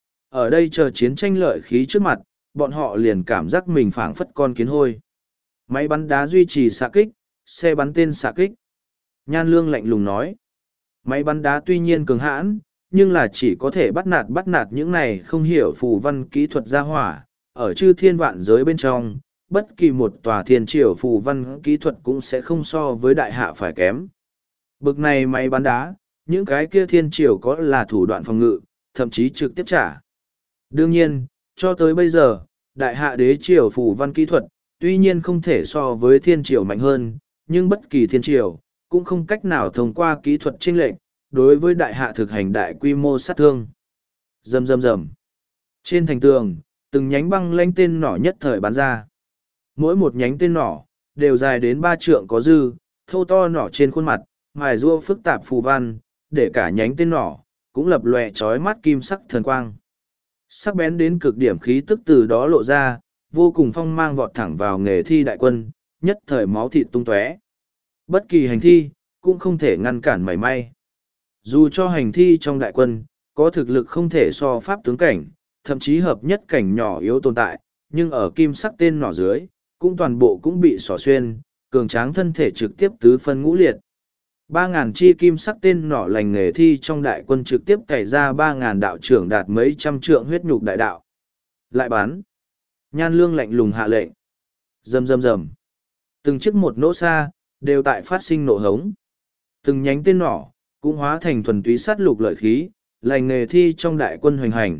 Ở đây chờ chiến tranh lợi khí trước mặt, bọn họ liền cảm giác mình phảng phất con kiến hôi. Máy bắn đá duy trì xạ kích, xe bắn tên xạ kích. Nhan Lương lạnh lùng nói. Máy bắn đá tuy nhiên cường hãn, nhưng là chỉ có thể bắt nạt bắt nạt những này không hiểu phù văn kỹ thuật gia hỏa. Ở chư thiên vạn giới bên trong, bất kỳ một tòa thiên triều phù văn kỹ thuật cũng sẽ không so với đại hạ phải kém. Bực này máy bắn đá, những cái kia thiên triều có là thủ đoạn phòng ngự, thậm chí trực tiếp trả. Đương nhiên, cho tới bây giờ, đại hạ đế triều phù văn kỹ thuật, tuy nhiên không thể so với thiên triều mạnh hơn, nhưng bất kỳ thiên triều, cũng không cách nào thông qua kỹ thuật chênh lệch đối với đại hạ thực hành đại quy mô sát thương. Rầm rầm rầm. Trên thành tường, từng nhánh băng lanh tên nỏ nhất thời bắn ra. Mỗi một nhánh tên nỏ, đều dài đến ba trượng có dư, thô to nỏ trên khuôn mặt, mài rua phức tạp phù văn, để cả nhánh tên nỏ, cũng lập lòe trói mắt kim sắc thần quang. Sắc bén đến cực điểm khí tức từ đó lộ ra, vô cùng phong mang vọt thẳng vào nghề thi đại quân, nhất thời máu thịt tung tóe. Bất kỳ hành thi, cũng không thể ngăn cản mảy may. Dù cho hành thi trong đại quân, có thực lực không thể so pháp tướng cảnh, thậm chí hợp nhất cảnh nhỏ yếu tồn tại, nhưng ở kim sắc tên nỏ dưới, cũng toàn bộ cũng bị xỏ xuyên, cường tráng thân thể trực tiếp tứ phân ngũ liệt. Ba ngàn chi kim sắc tên nỏ lành nghề thi trong đại quân trực tiếp cày ra ba ngàn đạo trưởng đạt mấy trăm trượng huyết nhục đại đạo. Lại bắn. Nhan Lương lạnh lùng hạ lệnh. Rầm rầm rầm. Từng chiếc một nỗ xa, đều tại phát sinh nổ hống. Từng nhánh tên nỏ, cũng hóa thành thuần túy sát lục lợi khí, lành nghề thi trong đại quân hoành hành.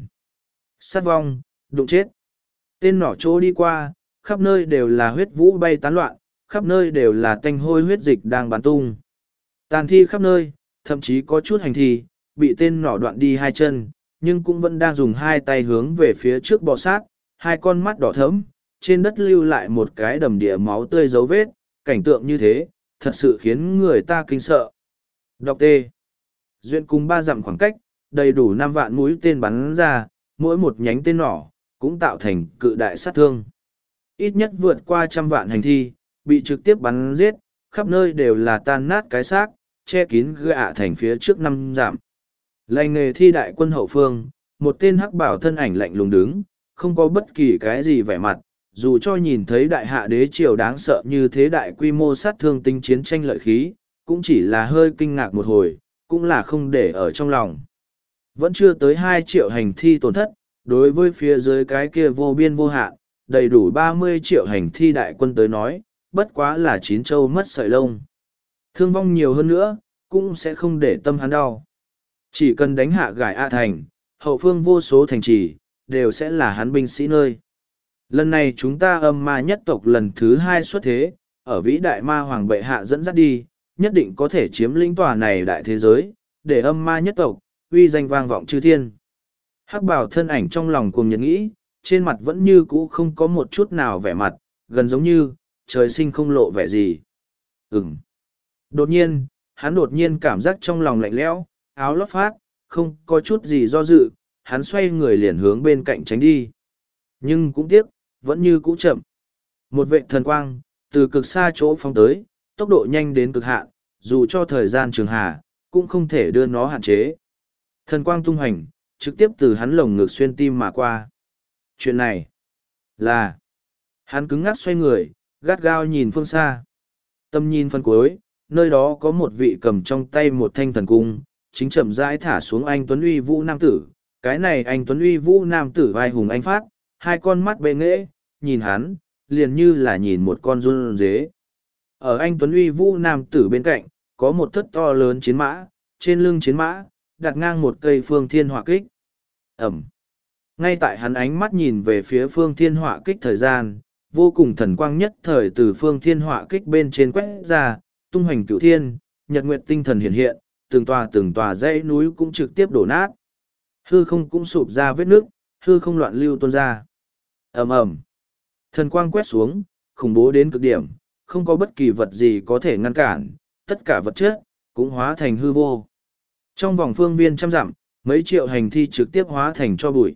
Sát vong, đụng chết. Tên nỏ chỗ đi qua, khắp nơi đều là huyết vũ bay tán loạn, khắp nơi đều là tanh hôi huyết dịch đang bắn tung. Tàn thi khắp nơi, thậm chí có chút hành thi, bị tên nỏ đoạn đi hai chân, nhưng cũng vẫn đang dùng hai tay hướng về phía trước bò sát, hai con mắt đỏ thẫm, trên đất lưu lại một cái đầm địa máu tươi dấu vết, cảnh tượng như thế, thật sự khiến người ta kinh sợ. Đọc T. Duyên cùng ba dặm khoảng cách, đầy đủ năm vạn mũi tên bắn ra, mỗi một nhánh tên nỏ, cũng tạo thành cự đại sát thương. Ít nhất vượt qua trăm vạn hành thi, bị trực tiếp bắn giết, khắp nơi đều là tan nát cái xác, che kín gạ thành phía trước năm dặm. Lành nghề thi đại quân hậu phương, một tên hắc bảo thân ảnh lạnh lùng đứng, không có bất kỳ cái gì vẻ mặt, dù cho nhìn thấy đại hạ đế triều đáng sợ như thế đại quy mô sát thương tinh chiến tranh lợi khí, cũng chỉ là hơi kinh ngạc một hồi, cũng là không để ở trong lòng. Vẫn chưa tới hai triệu hành thi tổn thất, đối với phía dưới cái kia vô biên vô hạn, đầy đủ ba mươi triệu hành thi đại quân tới nói, bất quá là chín châu mất sợi lông. Thương vong nhiều hơn nữa, cũng sẽ không để tâm hắn đau. Chỉ cần đánh hạ gải A thành, hậu phương vô số thành trì, đều sẽ là hắn binh sĩ nơi. Lần này chúng ta âm ma nhất tộc lần thứ hai xuất thế, ở vĩ đại ma hoàng bệ hạ dẫn dắt đi, nhất định có thể chiếm lĩnh tòa này đại thế giới, để âm ma nhất tộc, uy danh vang vọng chư thiên. Hắc bảo thân ảnh trong lòng cuồng nhiệt nghĩ, trên mặt vẫn như cũ không có một chút nào vẻ mặt, gần giống như, trời sinh không lộ vẻ gì. Ừm. Đột nhiên, hắn đột nhiên cảm giác trong lòng lạnh lẽo, áo lót phát, không có chút gì do dự, hắn xoay người liền hướng bên cạnh tránh đi. Nhưng cũng tiếc, vẫn như cũ chậm. Một vệ thần quang, từ cực xa chỗ phóng tới, tốc độ nhanh đến cực hạn, dù cho thời gian trường hà, cũng không thể đưa nó hạn chế. Thần quang tung hành, trực tiếp từ hắn lồng ngực xuyên tim mà qua. Chuyện này là... Hắn cứng ngắc xoay người, gắt gao nhìn phương xa. Tâm nhìn phân cuối, nơi đó có một vị cầm trong tay một thanh thần cung, chính chậm rãi thả xuống anh Tuấn Uy Vũ Nam Tử. Cái này anh Tuấn Uy Vũ Nam Tử vai hùng anh phát, hai con mắt bệ nghễ, nhìn hắn, liền như là nhìn một con run dế. Ở anh Tuấn Uy Vũ Nam Tử bên cạnh, có một thất to lớn chiến mã, trên lưng chiến mã, đặt ngang một cây phương thiên hỏa kích. Ẩm. Ngay tại hắn ánh mắt nhìn về phía phương thiên hỏa kích thời gian, vô cùng thần quang nhất thời từ phương thiên hỏa kích bên trên quét ra, tung hoành cửu thiên, nhật nguyệt tinh thần hiện hiện, từng tòa từng tòa dãy núi cũng trực tiếp đổ nát. Hư không cũng sụp ra vết nước, hư không loạn lưu tuôn ra. Ầm ầm. Thần quang quét xuống, khủng bố đến cực điểm, không có bất kỳ vật gì có thể ngăn cản, tất cả vật chất, cũng hóa thành hư vô. Trong vòng phương viên trăm dặm, mấy triệu hành thi trực tiếp hóa thành cho bụi.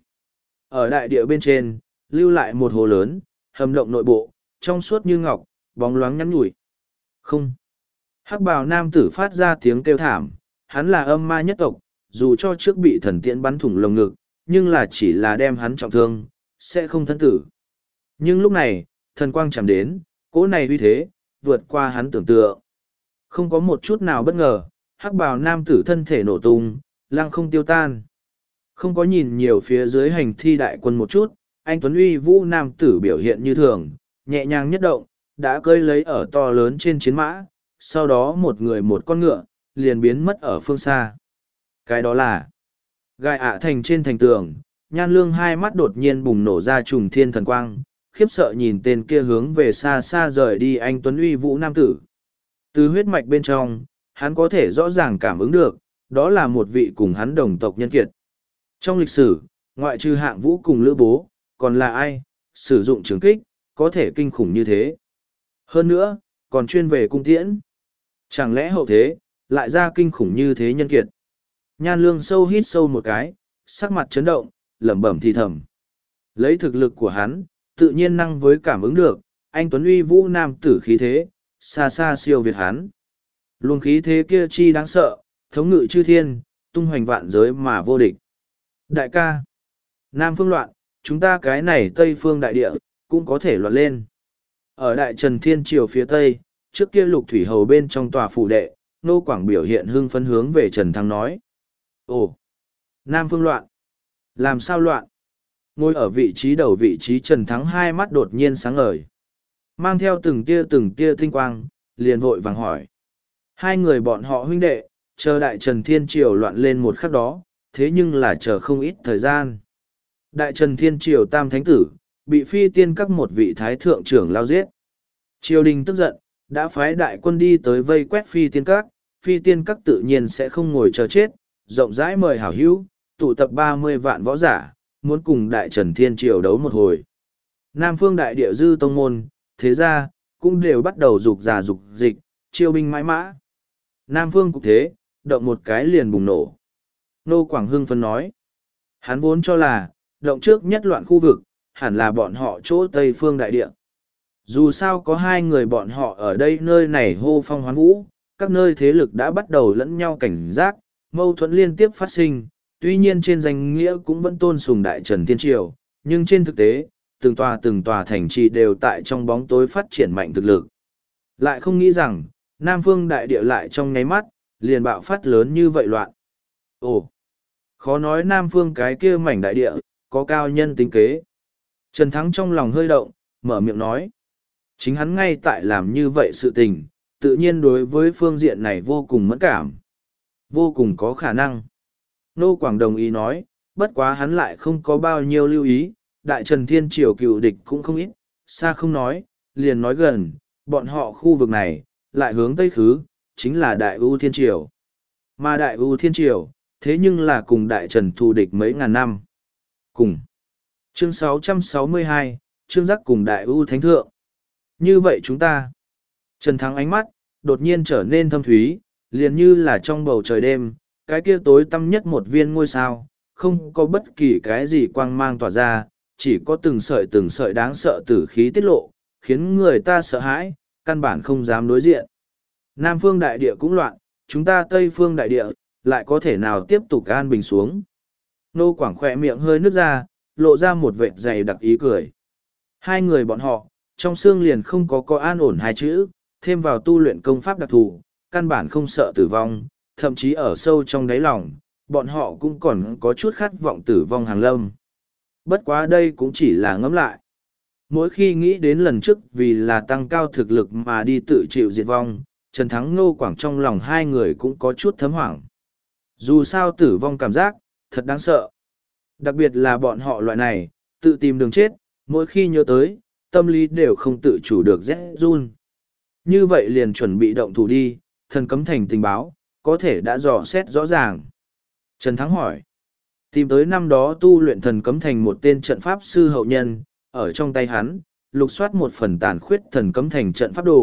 Ở đại địa bên trên, lưu lại một hồ lớn, hầm động nội bộ, trong suốt như ngọc, bóng loáng nhắn nhủi. Không. Hắc bào nam tử phát ra tiếng kêu thảm, hắn là âm ma nhất tộc, dù cho trước bị thần tiễn bắn thủng lồng ngực, nhưng là chỉ là đem hắn trọng thương, sẽ không thân tử. Nhưng lúc này, thần quang chạm đến, cỗ này uy thế, vượt qua hắn tưởng tượng. Không có một chút nào bất ngờ, hắc bào nam tử thân thể nổ tung, lăng không tiêu tan. Không có nhìn nhiều phía dưới hành thi đại quân một chút, anh Tuấn Uy Vũ nam tử biểu hiện như thường, nhẹ nhàng nhất động, đã cơi lấy ở to lớn trên chiến mã, sau đó một người một con ngựa, liền biến mất ở phương xa. Cái đó là gai ạ thành trên thành tường, Nhan Lương hai mắt đột nhiên bùng nổ ra trùng thiên thần quang, khiếp sợ nhìn tên kia hướng về xa xa rời đi anh Tuấn Uy Vũ nam tử. Từ huyết mạch bên trong, hắn có thể rõ ràng cảm ứng được, đó là một vị cùng hắn đồng tộc nhân kiệt. Trong lịch sử, ngoại trừ Hạng Vũ cùng Lữ Bố, còn là ai, sử dụng trường kích, có thể kinh khủng như thế. Hơn nữa, còn chuyên về cung tiễn. Chẳng lẽ hậu thế, lại ra kinh khủng như thế nhân kiệt. Nhan Lương sâu hít sâu một cái, sắc mặt chấn động, lẩm bẩm thì thầm. Lấy thực lực của hắn, tự nhiên năng với cảm ứng được, anh Tuấn Uy Vũ nam tử khí thế, xa xa siêu việt hắn. Luồng khí thế kia chi đáng sợ, thống ngự chư thiên, tung hoành vạn giới mà vô địch. Đại ca, Nam phương loạn, chúng ta cái này Tây phương đại địa, cũng có thể loạn lên. Ở Đại Trần Thiên Triều phía Tây, trước kia Lục Thủy Hầu bên trong tòa phủ đệ, Nô Quảng biểu hiện hưng phấn hướng về Trần Thắng nói. Ồ, Nam phương loạn. Làm sao loạn? Ngồi ở vị trí đầu vị trí Trần Thắng hai mắt đột nhiên sáng ngời. Mang theo từng tia từng tia tinh quang, liền vội vàng hỏi. Hai người bọn họ huynh đệ, chờ Đại Trần Thiên Triều loạn lên một khắc đó, thế nhưng là chờ không ít thời gian. Đại Trần Thiên Triều Tam Thánh Tử, bị phi tiên các một vị thái thượng trưởng lao giết. Triều đình tức giận, đã phái đại quân đi tới vây quét phi tiên các, phi tiên các tự nhiên sẽ không ngồi chờ chết, rộng rãi mời hảo hữu, tụ tập ba mươi vạn võ giả, muốn cùng Đại Trần Thiên Triều đấu một hồi. Nam phương đại địa dư tông môn, thế ra, cũng đều bắt đầu dục giả dục dịch, chiêu binh mãi mã. Nam phương cục thế, động một cái liền bùng nổ. Nô Quảng Hưng phân nói, hắn vốn cho là, động trước nhất loạn khu vực, hẳn là bọn họ chỗ Tây phương đại địa. Dù sao có hai người bọn họ ở đây nơi này hô phong hoán vũ, các nơi thế lực đã bắt đầu lẫn nhau cảnh giác, mâu thuẫn liên tiếp phát sinh, tuy nhiên trên danh nghĩa cũng vẫn tôn sùng Đại Trần Thiên Triều, nhưng trên thực tế, từng tòa từng tòa thành trì đều tại trong bóng tối phát triển mạnh thực lực. Lại không nghĩ rằng, Nam phương đại địa lại trong nháy mắt, liền bạo phát lớn như vậy loạn. Ồ, khó nói Nam phương cái kia mảnh đại địa, có cao nhân tính kế. Trần Thắng trong lòng hơi động, mở miệng nói. Chính hắn ngay tại làm như vậy sự tình, tự nhiên đối với phương diện này vô cùng mẫn cảm. Vô cùng có khả năng. Nô Quảng đồng ý nói, bất quá hắn lại không có bao nhiêu lưu ý, Đại Trần Thiên Triều cựu địch cũng không ít, xa không nói, liền nói gần, bọn họ khu vực này, lại hướng Tây Khứ, chính là Đại U Thiên Triều. Mà Đại U Thiên Triều, thế nhưng là cùng Đại Trần thù địch mấy ngàn năm. Cùng. Chương sáu trăm sáu mươi hai, Trương Giác cùng Đại U Thánh Thượng. Như vậy chúng ta. Trần Thắng ánh mắt, đột nhiên trở nên thâm thúy, liền như là trong bầu trời đêm, cái kia tối tăm nhất một viên ngôi sao, không có bất kỳ cái gì quang mang tỏa ra, chỉ có từng sợi từng sợi đáng sợ tử khí tiết lộ, khiến người ta sợ hãi, căn bản không dám đối diện. Nam phương đại địa cũng loạn, chúng ta Tây phương đại địa, lại có thể nào tiếp tục an bình xuống. Nô Quảng khỏe miệng hơi nứt ra, lộ ra một vệt dày đặc ý cười. Hai người bọn họ, trong xương liền không có có an ổn hai chữ, thêm vào tu luyện công pháp đặc thù, căn bản không sợ tử vong, thậm chí ở sâu trong đáy lòng, bọn họ cũng còn có chút khát vọng tử vong hàng lâm. Bất quá đây cũng chỉ là ngẫm lại. Mỗi khi nghĩ đến lần trước vì là tăng cao thực lực mà đi tự chịu diệt vong, Trần Thắng Nô Quảng trong lòng hai người cũng có chút thấm hoảng. Dù sao tử vong cảm giác, thật đáng sợ. Đặc biệt là bọn họ loại này, tự tìm đường chết, mỗi khi nhớ tới, tâm lý đều không tự chủ được rét run. Như vậy liền chuẩn bị động thủ đi, thần cấm thành tình báo, có thể đã dò xét rõ ràng. Trần Thắng hỏi, tìm tới năm đó tu luyện thần cấm thành một tên trận pháp sư hậu nhân, ở trong tay hắn, lục soát một phần tàn khuyết thần cấm thành trận pháp đồ,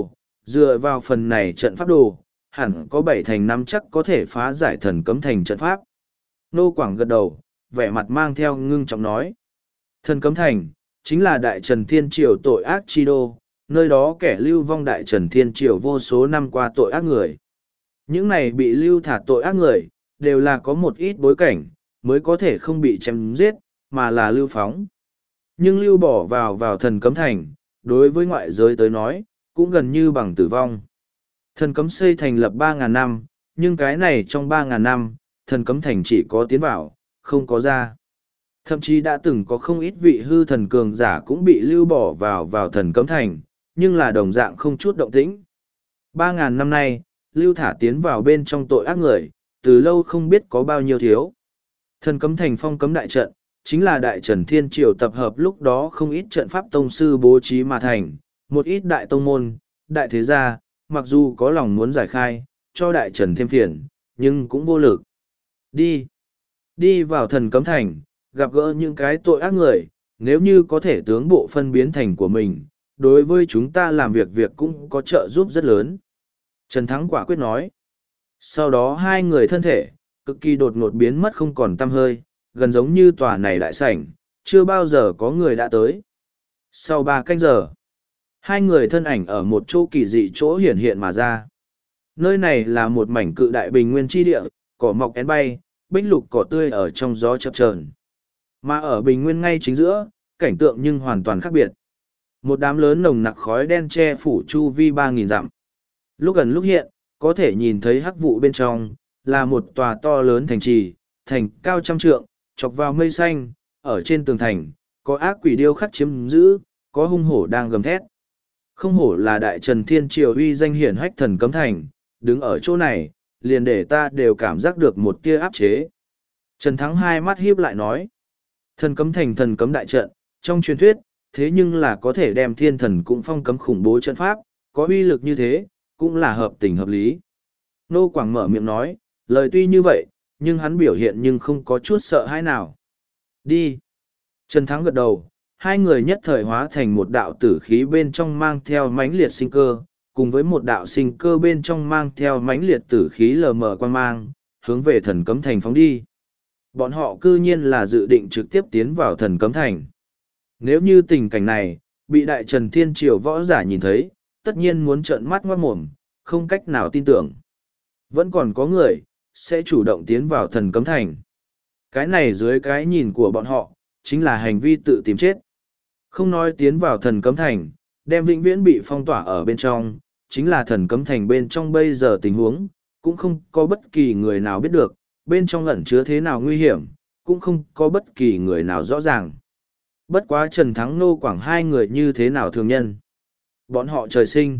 dựa vào phần này trận pháp đồ, hẳn có bảy thành năm chắc có thể phá giải thần cấm thành trận pháp. Nô Quảng gật đầu, vẻ mặt mang theo ngưng trọng nói. Thần cấm thành, chính là Đại Trần Thiên Triều tội ác chi đô, nơi đó kẻ lưu vong Đại Trần Thiên Triều vô số năm qua tội ác người. Những này bị lưu thả tội ác người, đều là có một ít bối cảnh, mới có thể không bị chém giết, mà là lưu phóng. Nhưng lưu bỏ vào vào thần cấm thành, đối với ngoại giới tới nói, cũng gần như bằng tử vong. Thần cấm xây thành lập ba ngàn năm, nhưng cái này trong ba ngàn năm, thần cấm thành chỉ có tiến vào, không có ra. Thậm chí đã từng có không ít vị hư thần cường giả cũng bị lưu bỏ vào vào thần cấm thành, nhưng là đồng dạng không chút động tĩnh. Ba ngàn năm nay, lưu thả tiến vào bên trong tội ác người, từ lâu không biết có bao nhiêu thiếu. Thần cấm thành phong cấm đại trận, chính là Đại Trần Thiên Triều tập hợp lúc đó không ít trận pháp tông sư bố trí mà thành, một ít đại tông môn, đại thế gia, mặc dù có lòng muốn giải khai, cho Đại Trần thêm phiền, nhưng cũng vô lực. Đi! Đi vào thần cấm thành, gặp gỡ những cái tội ác người, nếu như có thể tướng bộ phân biến thành của mình, đối với chúng ta làm việc việc cũng có trợ giúp rất lớn. Trần Thắng quả quyết nói. Sau đó hai người thân thể, cực kỳ đột ngột biến mất không còn tăm hơi, gần giống như tòa này đại sảnh, chưa bao giờ có người đã tới. Sau ba canh giờ, hai người thân ảnh ở một chỗ kỳ dị chỗ hiển hiện mà ra. Nơi này là một mảnh cự đại bình nguyên tri địa, cỏ mọc én bay, bích lục cỏ tươi ở trong gió chập chờn. Mà ở bình nguyên ngay chính giữa, cảnh tượng nhưng hoàn toàn khác biệt. Một đám lớn nồng nặc khói đen che phủ chu vi ba nghìn dặm. Lúc gần lúc hiện, có thể nhìn thấy hắc vụ bên trong, là một tòa to lớn thành trì, thành cao trăm trượng, chọc vào mây xanh, ở trên tường thành, có ác quỷ điêu khắc chiếm giữ, có hung hổ đang gầm thét. Không hổ là Đại Trần Thiên Triều uy danh hiển hách thần cấm thành, đứng ở chỗ này, liền để ta đều cảm giác được một tia áp chế. Trần Thắng hai mắt híp lại nói, thần cấm thành thần cấm đại trận, trong truyền thuyết, thế nhưng là có thể đem thiên thần cũng phong cấm khủng bố trận pháp, có uy lực như thế, cũng là hợp tình hợp lý. Nô Quảng mở miệng nói, lời tuy như vậy, nhưng hắn biểu hiện nhưng không có chút sợ hãi nào. Đi. Trần Thắng gật đầu, hai người nhất thời hóa thành một đạo tử khí bên trong mang theo mãnh liệt sinh cơ, cùng với một đạo sinh cơ bên trong mang theo mãnh liệt tử khí lờ mờ quan mang, hướng về thần cấm thành phóng đi. Bọn họ cư nhiên là dự định trực tiếp tiến vào thần cấm thành. Nếu như tình cảnh này, bị Đại Trần Thiên Triều võ giả nhìn thấy, tất nhiên muốn trợn mắt ngoát mồm, không cách nào tin tưởng. Vẫn còn có người, sẽ chủ động tiến vào thần cấm thành. Cái này dưới cái nhìn của bọn họ, chính là hành vi tự tìm chết. Không nói tiến vào thần cấm thành, đem vĩnh viễn bị phong tỏa ở bên trong, chính là thần cấm thành bên trong bây giờ tình huống, cũng không có bất kỳ người nào biết được, bên trong ẩn chứa thế nào nguy hiểm, cũng không có bất kỳ người nào rõ ràng. Bất quá Trần Thắng Nô Quảng hai người như thế nào thường nhân. Bọn họ trời sinh,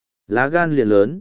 lá gan liền lớn.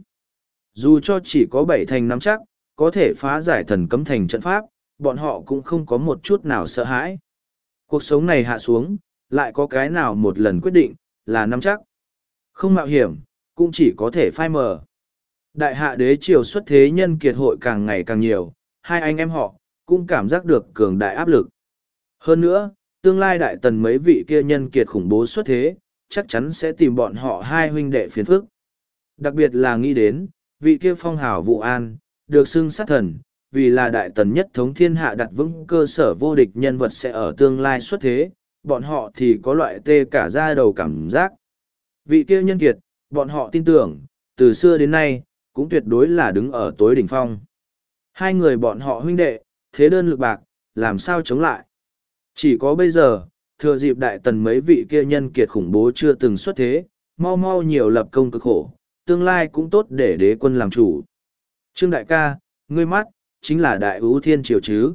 Dù cho chỉ có bảy thành nắm chắc, có thể phá giải thần cấm thành trận pháp, bọn họ cũng không có một chút nào sợ hãi. Cuộc sống này hạ xuống, lại có cái nào một lần quyết định, là nắm chắc. Không mạo hiểm, cũng chỉ có thể phai mờ. Đại hạ đế triều xuất thế nhân kiệt hội càng ngày càng nhiều, hai anh em họ, cũng cảm giác được cường đại áp lực. Hơn nữa, tương lai đại tần mấy vị kia nhân kiệt khủng bố xuất thế, chắc chắn sẽ tìm bọn họ hai huynh đệ phiền phức. Đặc biệt là nghĩ đến, vị kia phong hào vụ an, được xưng sát thần, vì là đại tần nhất thống thiên hạ đặt vững cơ sở vô địch nhân vật sẽ ở tương lai xuất thế, bọn họ thì có loại tê cả da đầu cảm giác. Vị kia nhân kiệt, bọn họ tin tưởng, từ xưa đến nay, cũng tuyệt đối là đứng ở tối đỉnh phong. Hai người bọn họ huynh đệ, thế đơn lực bạc, làm sao chống lại. Chỉ có bây giờ, thừa dịp đại tần mấy vị kia nhân kiệt khủng bố chưa từng xuất thế, mau mau nhiều lập công cực khổ, tương lai cũng tốt để đế quân làm chủ. Trương đại ca, ngươi mắt, chính là đại ưu thiên triều chứ.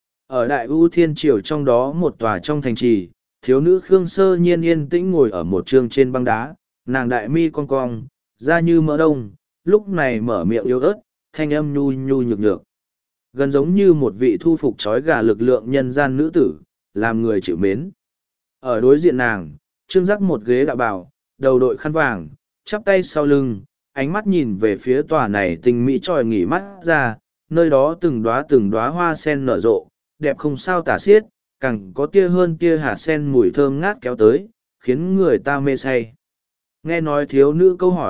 Ở đại ưu thiên triều trong đó một tòa trong thành trì, thiếu nữ Khương Sơ Nhiên yên tĩnh ngồi ở một trường trên băng đá, nàng đại mi cong cong, da như mỡ đông, lúc này mở miệng yếu ớt, thanh âm nhu nhu nhược nhược. Gần giống như một vị thu phục trói gà lực lượng nhân gian nữ tử, làm người chịu mến. Ở đối diện nàng, Trương Giác một ghế đạo bào, đầu đội khăn vàng, chắp tay sau lưng, ánh mắt nhìn về phía tòa này tình mỹ tròi nghỉ mắt ra, nơi đó từng đóa từng đóa hoa sen nở rộ, đẹp không sao tả xiết, càng có tia hơn tia hạt sen mùi thơm ngát kéo tới, khiến người ta mê say. Nghe nói thiếu nữ câu hỏi,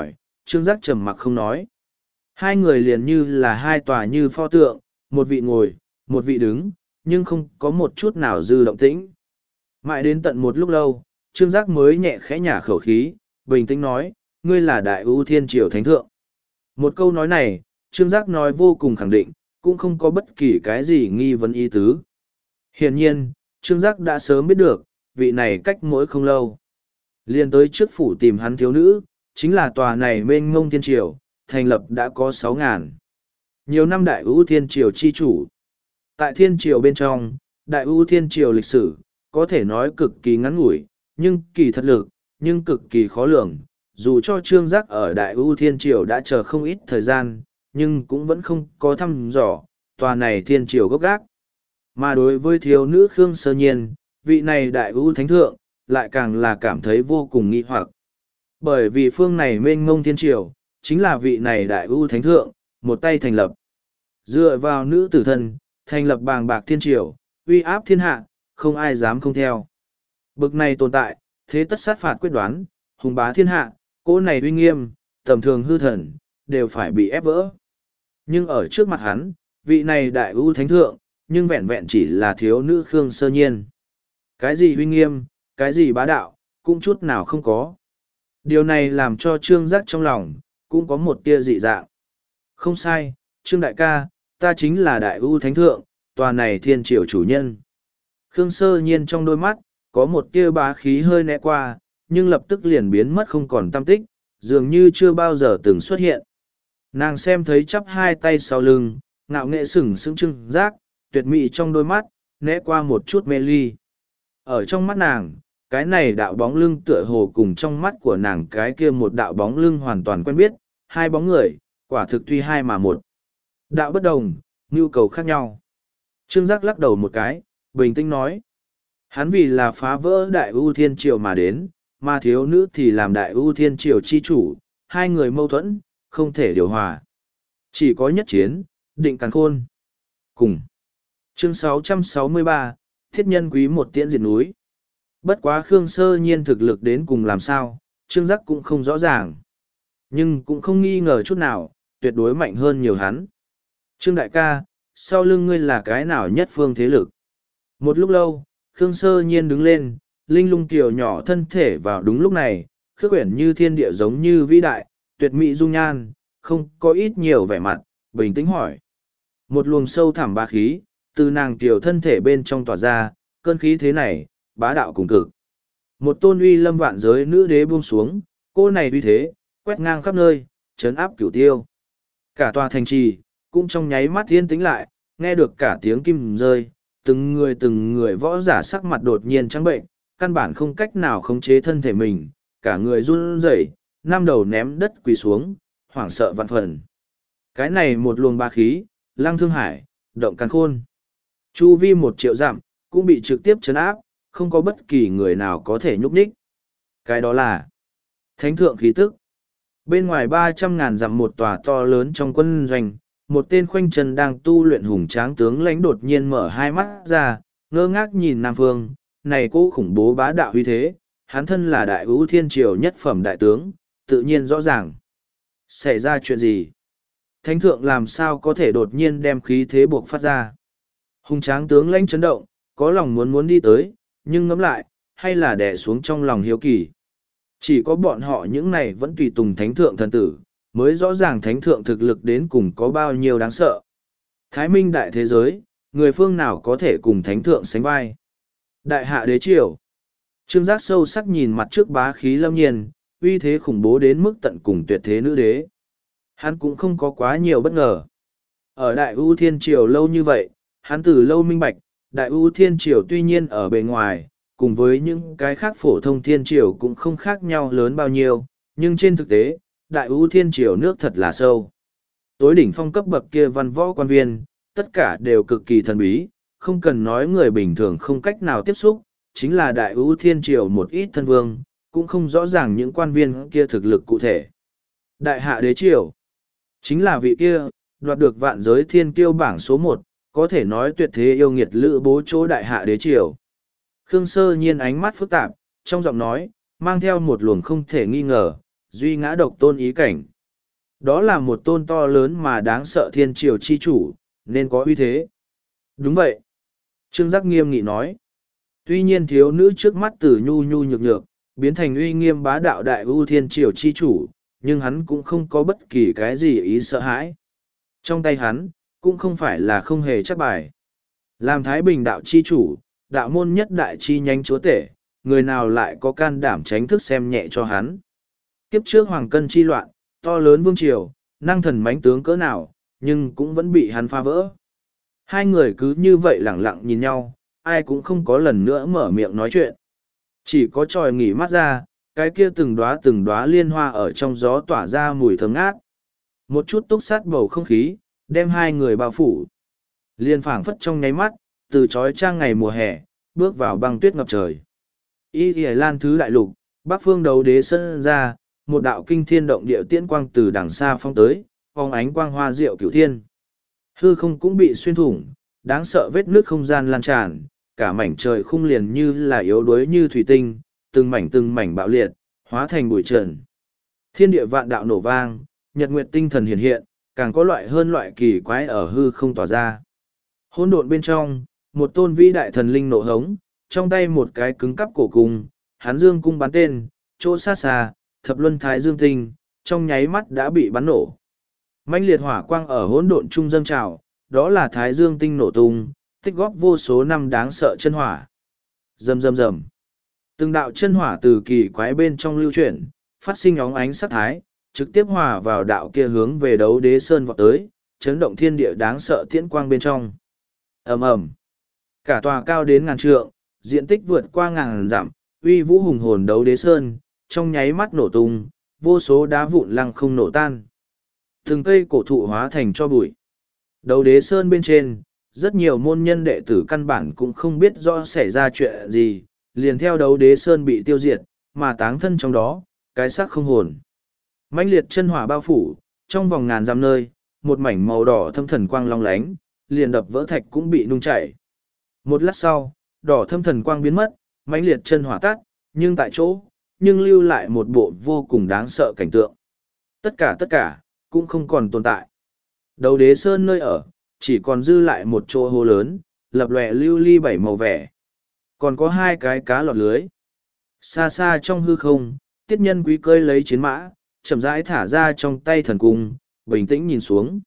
Trương Giác trầm mặc không nói. Hai người liền như là hai tòa như pho tượng, một vị ngồi, một vị đứng, nhưng không có một chút nào dư động tĩnh. Mãi đến tận một lúc lâu, Trương Giác mới nhẹ khẽ nhả khẩu khí, bình tĩnh nói, ngươi là Đại ưu Thiên Triều Thánh Thượng. Một câu nói này, Trương Giác nói vô cùng khẳng định, cũng không có bất kỳ cái gì nghi vấn ý tứ. Hiển nhiên, Trương Giác đã sớm biết được, vị này cách mỗi không lâu. Liên tới trước phủ tìm hắn thiếu nữ, chính là tòa này mênh mông thiên triều, thành lập đã có sáu ngàn. Nhiều năm Đại ưu Thiên Triều chi chủ. Tại thiên triều bên trong, Đại ưu Thiên Triều lịch sử, có thể nói cực kỳ ngắn ngủi, nhưng kỳ thật lực, nhưng cực kỳ khó lường. Dù cho Trương Giác ở Đại ưu Thiên Triều đã chờ không ít thời gian, nhưng cũng vẫn không có thăm dò, tòa này thiên triều gốc gác. Mà đối với thiếu nữ Khương Sơ Nhiên, vị này Đại ưu Thánh Thượng, lại càng là cảm thấy vô cùng nghi hoặc. Bởi vì phương này mênh mông thiên triều, chính là vị này Đại ưu Thánh Thượng, một tay thành lập. Dựa vào nữ tử thân, thành lập bàng bạc thiên triều, uy áp thiên hạ, không ai dám không theo. Bực này tồn tại, thế tất sát phạt quyết đoán, hùng bá thiên hạ, cỗ này uy nghiêm, tầm thường hư thần, đều phải bị ép vỡ. Nhưng ở trước mặt hắn, vị này Đại ưu Thánh Thượng, nhưng vẹn vẹn chỉ là thiếu nữ Khương Sơ Nhiên. Cái gì uy nghiêm, cái gì bá đạo, cũng chút nào không có. Điều này làm cho Trương Giác trong lòng, cũng có một tia dị dạng. Không sai, Trương đại ca, ta chính là Đại ưu Thánh Thượng, tòa này thiên triều chủ nhân. Khương Sơ Nhiên trong đôi mắt, có một tia bá khí hơi né qua, nhưng lập tức liền biến mất không còn tăm tích, dường như chưa bao giờ từng xuất hiện. Nàng xem thấy chắp hai tay sau lưng, ngạo nghệ sừng sững Trương Giác, tuyệt mỹ trong đôi mắt, né qua một chút mê ly. Ở trong mắt nàng, cái này đạo bóng lưng tựa hồ cùng trong mắt của nàng cái kia một đạo bóng lưng hoàn toàn quen biết, hai bóng người, quả thực tuy hai mà một. Đạo bất đồng, nhu cầu khác nhau. Trương Giác lắc đầu một cái, bình tĩnh nói. Hắn vì là phá vỡ Đại ưu Thiên Triều mà đến, mà thiếu nữ thì làm Đại ưu Thiên Triều chi chủ, hai người mâu thuẫn, không thể điều hòa. Chỉ có nhất chiến, định càn khôn. Cùng. Chương sáu trăm sáu mươi ba, Thiết nhân quý một tiễn diệt núi. Bất quá Khương Sơ Nhiên thực lực đến cùng làm sao, Trương Giác cũng không rõ ràng. Nhưng cũng không nghi ngờ chút nào, tuyệt đối mạnh hơn nhiều hắn. Trương đại ca, sau lưng ngươi là cái nào nhất phương thế lực? Một lúc lâu, Khương Sơ Nhiên đứng lên, linh lung kiều nhỏ thân thể vào đúng lúc này, khước quyển như thiên địa giống như vĩ đại, tuyệt mỹ dung nhan, không có ít nhiều vẻ mặt, bình tĩnh hỏi. Một luồng sâu thẳm bá khí, từ nàng kiều thân thể bên trong tỏa ra, cơn khí thế này, bá đạo cùng cực. Một tôn uy lâm vạn giới nữ đế buông xuống, cô này uy thế, quét ngang khắp nơi, chấn áp cửu tiêu. Cả tòa thành trì, cũng trong nháy mắt yên tĩnh lại, nghe được cả tiếng kim rơi, từng người từng người võ giả sắc mặt đột nhiên trắng bệnh, căn bản không cách nào khống chế thân thể mình, cả người run rẩy, năm đầu ném đất quỳ xuống, hoảng sợ vạn phần. Cái này một luồng ba khí, lăng thương hải, động càn khôn. Chu vi một triệu dặm, cũng bị trực tiếp chấn áp, không có bất kỳ người nào có thể nhúc nhích. Cái đó là thánh thượng khí tức. Bên ngoài ba trăm ngàn dặm một tòa to lớn trong quân doanh, một tên khoanh chân đang tu luyện hùng tráng tướng lãnh đột nhiên mở hai mắt ra, ngơ ngác nhìn Nam Phương, này cô khủng bố bá đạo uy thế, hắn thân là Đại ưu Thiên Triều nhất phẩm đại tướng, tự nhiên rõ ràng. Xảy ra chuyện gì? Thánh thượng làm sao có thể đột nhiên đem khí thế buộc phát ra? Hùng tráng tướng lãnh chấn động, có lòng muốn muốn đi tới, nhưng ngẫm lại, hay là đè xuống trong lòng hiếu kỳ. Chỉ có bọn họ những này vẫn tùy tùng thánh thượng thần tử, mới rõ ràng thánh thượng thực lực đến cùng có bao nhiêu đáng sợ. Thái Minh đại thế giới, người phương nào có thể cùng thánh thượng sánh vai? Đại hạ đế triều. Trương Giác sâu sắc nhìn mặt trước bá khí lâm nhiên, uy thế khủng bố đến mức tận cùng tuyệt thế nữ đế. Hắn cũng không có quá nhiều bất ngờ. Ở Đại ưu Thiên Triều lâu như vậy, hắn từ lâu minh bạch, Đại ưu Thiên Triều tuy nhiên ở bề ngoài, cùng với những cái khác phổ thông Thiên Triều cũng không khác nhau lớn bao nhiêu, nhưng trên thực tế, Đại ưu Thiên Triều nước thật là sâu. Tối đỉnh phong cấp bậc kia văn võ quan viên, tất cả đều cực kỳ thần bí, không cần nói người bình thường không cách nào tiếp xúc, chính là Đại ưu Thiên Triều một ít thân vương, cũng không rõ ràng những quan viên kia thực lực cụ thể. Đại hạ đế triều, chính là vị kia, đoạt được vạn giới thiên kiêu bảng số một, có thể nói tuyệt thế yêu nghiệt lữ bố chỗ đại hạ đế triều. Khương Sơ Nhiên ánh mắt phức tạp, trong giọng nói, mang theo một luồng không thể nghi ngờ, duy ngã độc tôn ý cảnh. Đó là một tôn to lớn mà đáng sợ thiên triều chi chủ, nên có uy thế. Đúng vậy. Trương Giác nghiêm nghị nói. Tuy nhiên thiếu nữ trước mắt từ nhu nhu nhược nhược, biến thành uy nghiêm bá đạo đại ưu thiên triều chi chủ, nhưng hắn cũng không có bất kỳ cái gì ý sợ hãi. Trong tay hắn, cũng không phải là không hề chắc bài. Làm Thái Bình đạo chi chủ, đạo môn nhất đại chi nhánh chúa tể, người nào lại có can đảm tránh thức xem nhẹ cho hắn. Kiếp trước hoàng cân chi loạn, to lớn vương triều, năng thần mãnh tướng cỡ nào, nhưng cũng vẫn bị hắn phá vỡ. Hai người cứ như vậy lẳng lặng nhìn nhau, ai cũng không có lần nữa mở miệng nói chuyện. Chỉ có tròi nghỉ mắt ra, cái kia từng đóa từng đóa liên hoa ở trong gió tỏa ra mùi thơm ngát. Một chút túc sát bầu không khí, đem hai người bao phủ. Liên phảng phất trong nháy mắt, từ trói trang ngày mùa hè, bước vào băng tuyết ngập trời. Y Y Lan thứ đại lục, bắc phương đấu đế sân ra, một đạo kinh thiên động địa tiễn quang từ đằng xa phong tới, phóng ánh quang hoa diệu cửu thiên. Hư không cũng bị xuyên thủng, đáng sợ vết nước không gian lan tràn, cả mảnh trời khung liền như là yếu đuối như thủy tinh, từng mảnh từng mảnh bạo liệt, hóa thành bụi trần. Thiên địa vạn đạo nổ vang, nhật nguyệt tinh thần hiện hiện, càng có loại hơn loại kỳ quái ở hư không tỏa ra. Hỗn độn bên trong, một tôn vĩ đại thần linh nổ hống, trong tay một cái cứng cắp cổ cung, hắn dương cung bắn tên, chỗ xa xa, thập luân thái dương tinh, trong nháy mắt đã bị bắn nổ. Mãnh liệt hỏa quang ở hỗn độn trung dâng trào, đó là thái dương tinh nổ tung, tích góp vô số năm đáng sợ chân hỏa. Rầm rầm rầm. Từng đạo chân hỏa từ kỳ quái bên trong lưu chuyển, phát sinh óng ánh sắc thái, trực tiếp hòa vào đạo kia hướng về đấu đế sơn vọt tới, chấn động thiên địa đáng sợ tiễn quang bên trong. Ầm ầm. Cả tòa cao đến ngàn trượng, diện tích vượt qua ngàn dặm, uy vũ hùng hồn đấu đế sơn, trong nháy mắt nổ tung, vô số đá vụn lăng không nổ tan. Từng cây cổ thụ hóa thành cho bụi. Đấu đế sơn bên trên, rất nhiều môn nhân đệ tử căn bản cũng không biết rõ xảy ra chuyện gì, liền theo đấu đế sơn bị tiêu diệt, mà táng thân trong đó, cái xác không hồn. Mãnh liệt chân hỏa bao phủ, trong vòng ngàn dặm nơi, một mảnh màu đỏ thâm thần quang long lánh, liền đập vỡ thạch cũng bị nung chảy. Một lát sau, đỏ thâm thần quang biến mất, mãnh liệt chân hỏa tắt, nhưng tại chỗ, nhưng lưu lại một bộ vô cùng đáng sợ cảnh tượng. Tất cả tất cả, cũng không còn tồn tại. Đấu đế sơn nơi ở, chỉ còn dư lại một chỗ hố lớn, lập lòe lưu ly bảy màu vẻ. Còn có hai cái cá lọt lưới. Xa xa trong hư không, tiết nhân quý cơi lấy chiến mã, chậm rãi thả ra trong tay thần cung, bình tĩnh nhìn xuống.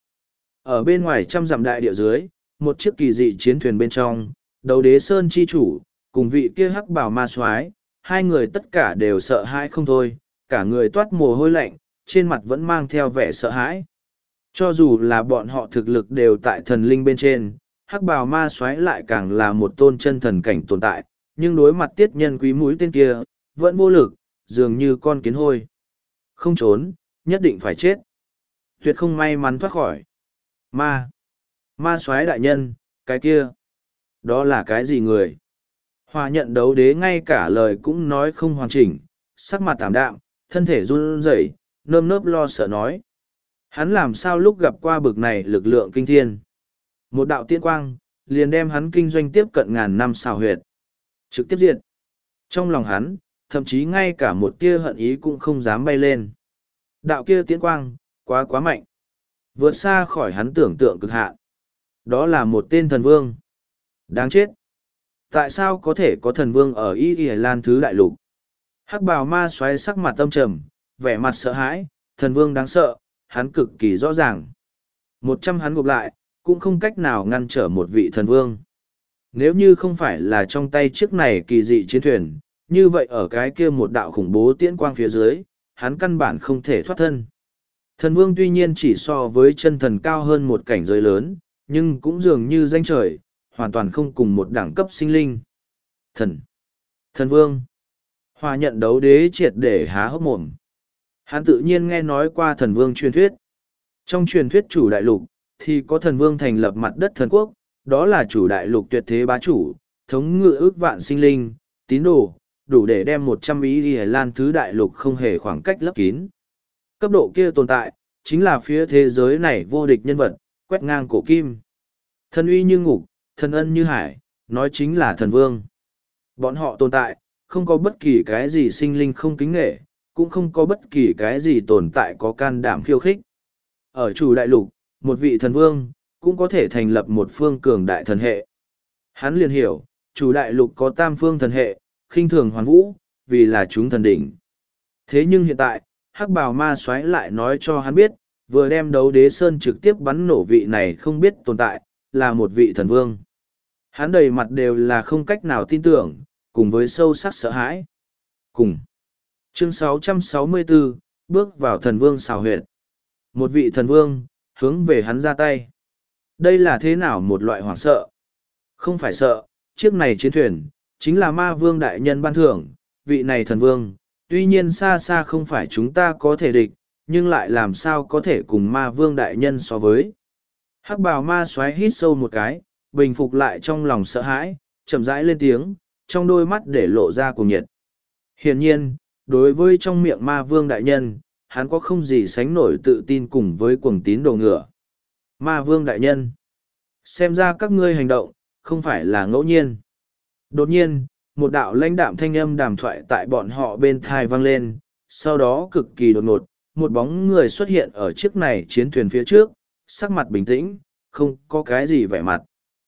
Ở bên ngoài trăm dặm đại địa dưới, một chiếc kỳ dị chiến thuyền bên trong, đấu đế sơn chi chủ, cùng vị kia hắc bảo ma soái, hai người tất cả đều sợ hãi không thôi, cả người toát mồ hôi lạnh, trên mặt vẫn mang theo vẻ sợ hãi. Cho dù là bọn họ thực lực đều tại thần linh bên trên, hắc bào ma soái lại càng là một tôn chân thần cảnh tồn tại, nhưng đối mặt tiết nhân quý mũi tên kia, vẫn vô lực, dường như con kiến hôi. Không trốn, nhất định phải chết. Tuyệt không may mắn thoát khỏi. Ma. Ma soái đại nhân, cái kia. Đó là cái gì người? Hòa nhận đấu đế ngay cả lời cũng nói không hoàn chỉnh, sắc mặt tảm đạm, thân thể run rẩy, nơm nớp lo sợ nói. Hắn làm sao lúc gặp qua bực này lực lượng kinh thiên. Một đạo tiên quang, liền đem hắn kinh doanh tiếp cận ngàn năm xào huyệt. Trực tiếp diệt. Trong lòng hắn, thậm chí ngay cả một tia hận ý cũng không dám bay lên. Đạo kia tiên quang, quá quá mạnh. Vượt xa khỏi hắn tưởng tượng cực hạn. Đó là một tên thần vương. Đáng chết. Tại sao có thể có thần vương ở Y Y Lan thứ đại lục? Hắc bào ma xoáy sắc mặt tâm trầm, vẻ mặt sợ hãi, thần vương đáng sợ, hắn cực kỳ rõ ràng. Một trăm hắn gộp lại, cũng không cách nào ngăn trở một vị thần vương. Nếu như không phải là trong tay chiếc này kỳ dị chiến thuyền, như vậy ở cái kia một đạo khủng bố tiễn quang phía dưới, hắn căn bản không thể thoát thân. Thần vương tuy nhiên chỉ so với chân thần cao hơn một cảnh giới lớn, nhưng cũng dường như danh trời, hoàn toàn không cùng một đẳng cấp sinh linh. Thần. Thần vương. Hòa nhận đấu đế triệt để há hốc mồm. Hắn tự nhiên nghe nói qua thần vương truyền thuyết. Trong truyền thuyết chủ đại lục, thì có thần vương thành lập mặt đất thần quốc, đó là chủ đại lục tuyệt thế bá chủ, thống ngự ước vạn sinh linh, tín đồ, đủ để đem một trăm ý ghi lan thứ đại lục không hề khoảng cách lấp kín. Cấp độ kia tồn tại, chính là phía thế giới này vô địch nhân vật, quét ngang cổ kim. Thần uy như ngục, thần ân như hải, nói chính là thần vương. Bọn họ tồn tại, không có bất kỳ cái gì sinh linh không kính nghệ, cũng không có bất kỳ cái gì tồn tại có can đảm khiêu khích. Ở chủ đại lục, một vị thần vương, cũng có thể thành lập một phương cường đại thần hệ. Hắn liền hiểu, chủ đại lục có tam phương thần hệ, khinh thường hoàn vũ, vì là chúng thần đỉnh. Thế nhưng hiện tại, hắc bào ma soái lại nói cho hắn biết, vừa đem đấu đế sơn trực tiếp bắn nổ vị này không biết tồn tại, là một vị thần vương. Hắn đầy mặt đều là không cách nào tin tưởng, cùng với sâu sắc sợ hãi. Cùng. Chương sáu trăm sáu mươi bốn, bước vào thần vương xào huyệt. Một vị thần vương, hướng về hắn ra tay. Đây là thế nào một loại hoảng sợ? Không phải sợ, chiếc này chiến thuyền, chính là ma vương đại nhân ban thưởng, vị này thần vương, tuy nhiên xa xa không phải chúng ta có thể địch, nhưng lại làm sao có thể cùng ma vương đại nhân so với. Hắc bào ma xoáy hít sâu một cái, bình phục lại trong lòng sợ hãi, chậm rãi lên tiếng, trong đôi mắt để lộ ra cuồng nhiệt. Hiển nhiên, đối với trong miệng ma vương đại nhân, hắn có không gì sánh nổi tự tin cùng với cuồng tín đồ ngựa. Ma vương đại nhân, xem ra các ngươi hành động, không phải là ngẫu nhiên. Đột nhiên, một đạo lãnh đạm thanh âm đàm thoại tại bọn họ bên thai vang lên, sau đó cực kỳ đột ngột, một bóng người xuất hiện ở chiếc này chiến thuyền phía trước, sắc mặt bình tĩnh, không có cái gì vẻ mặt.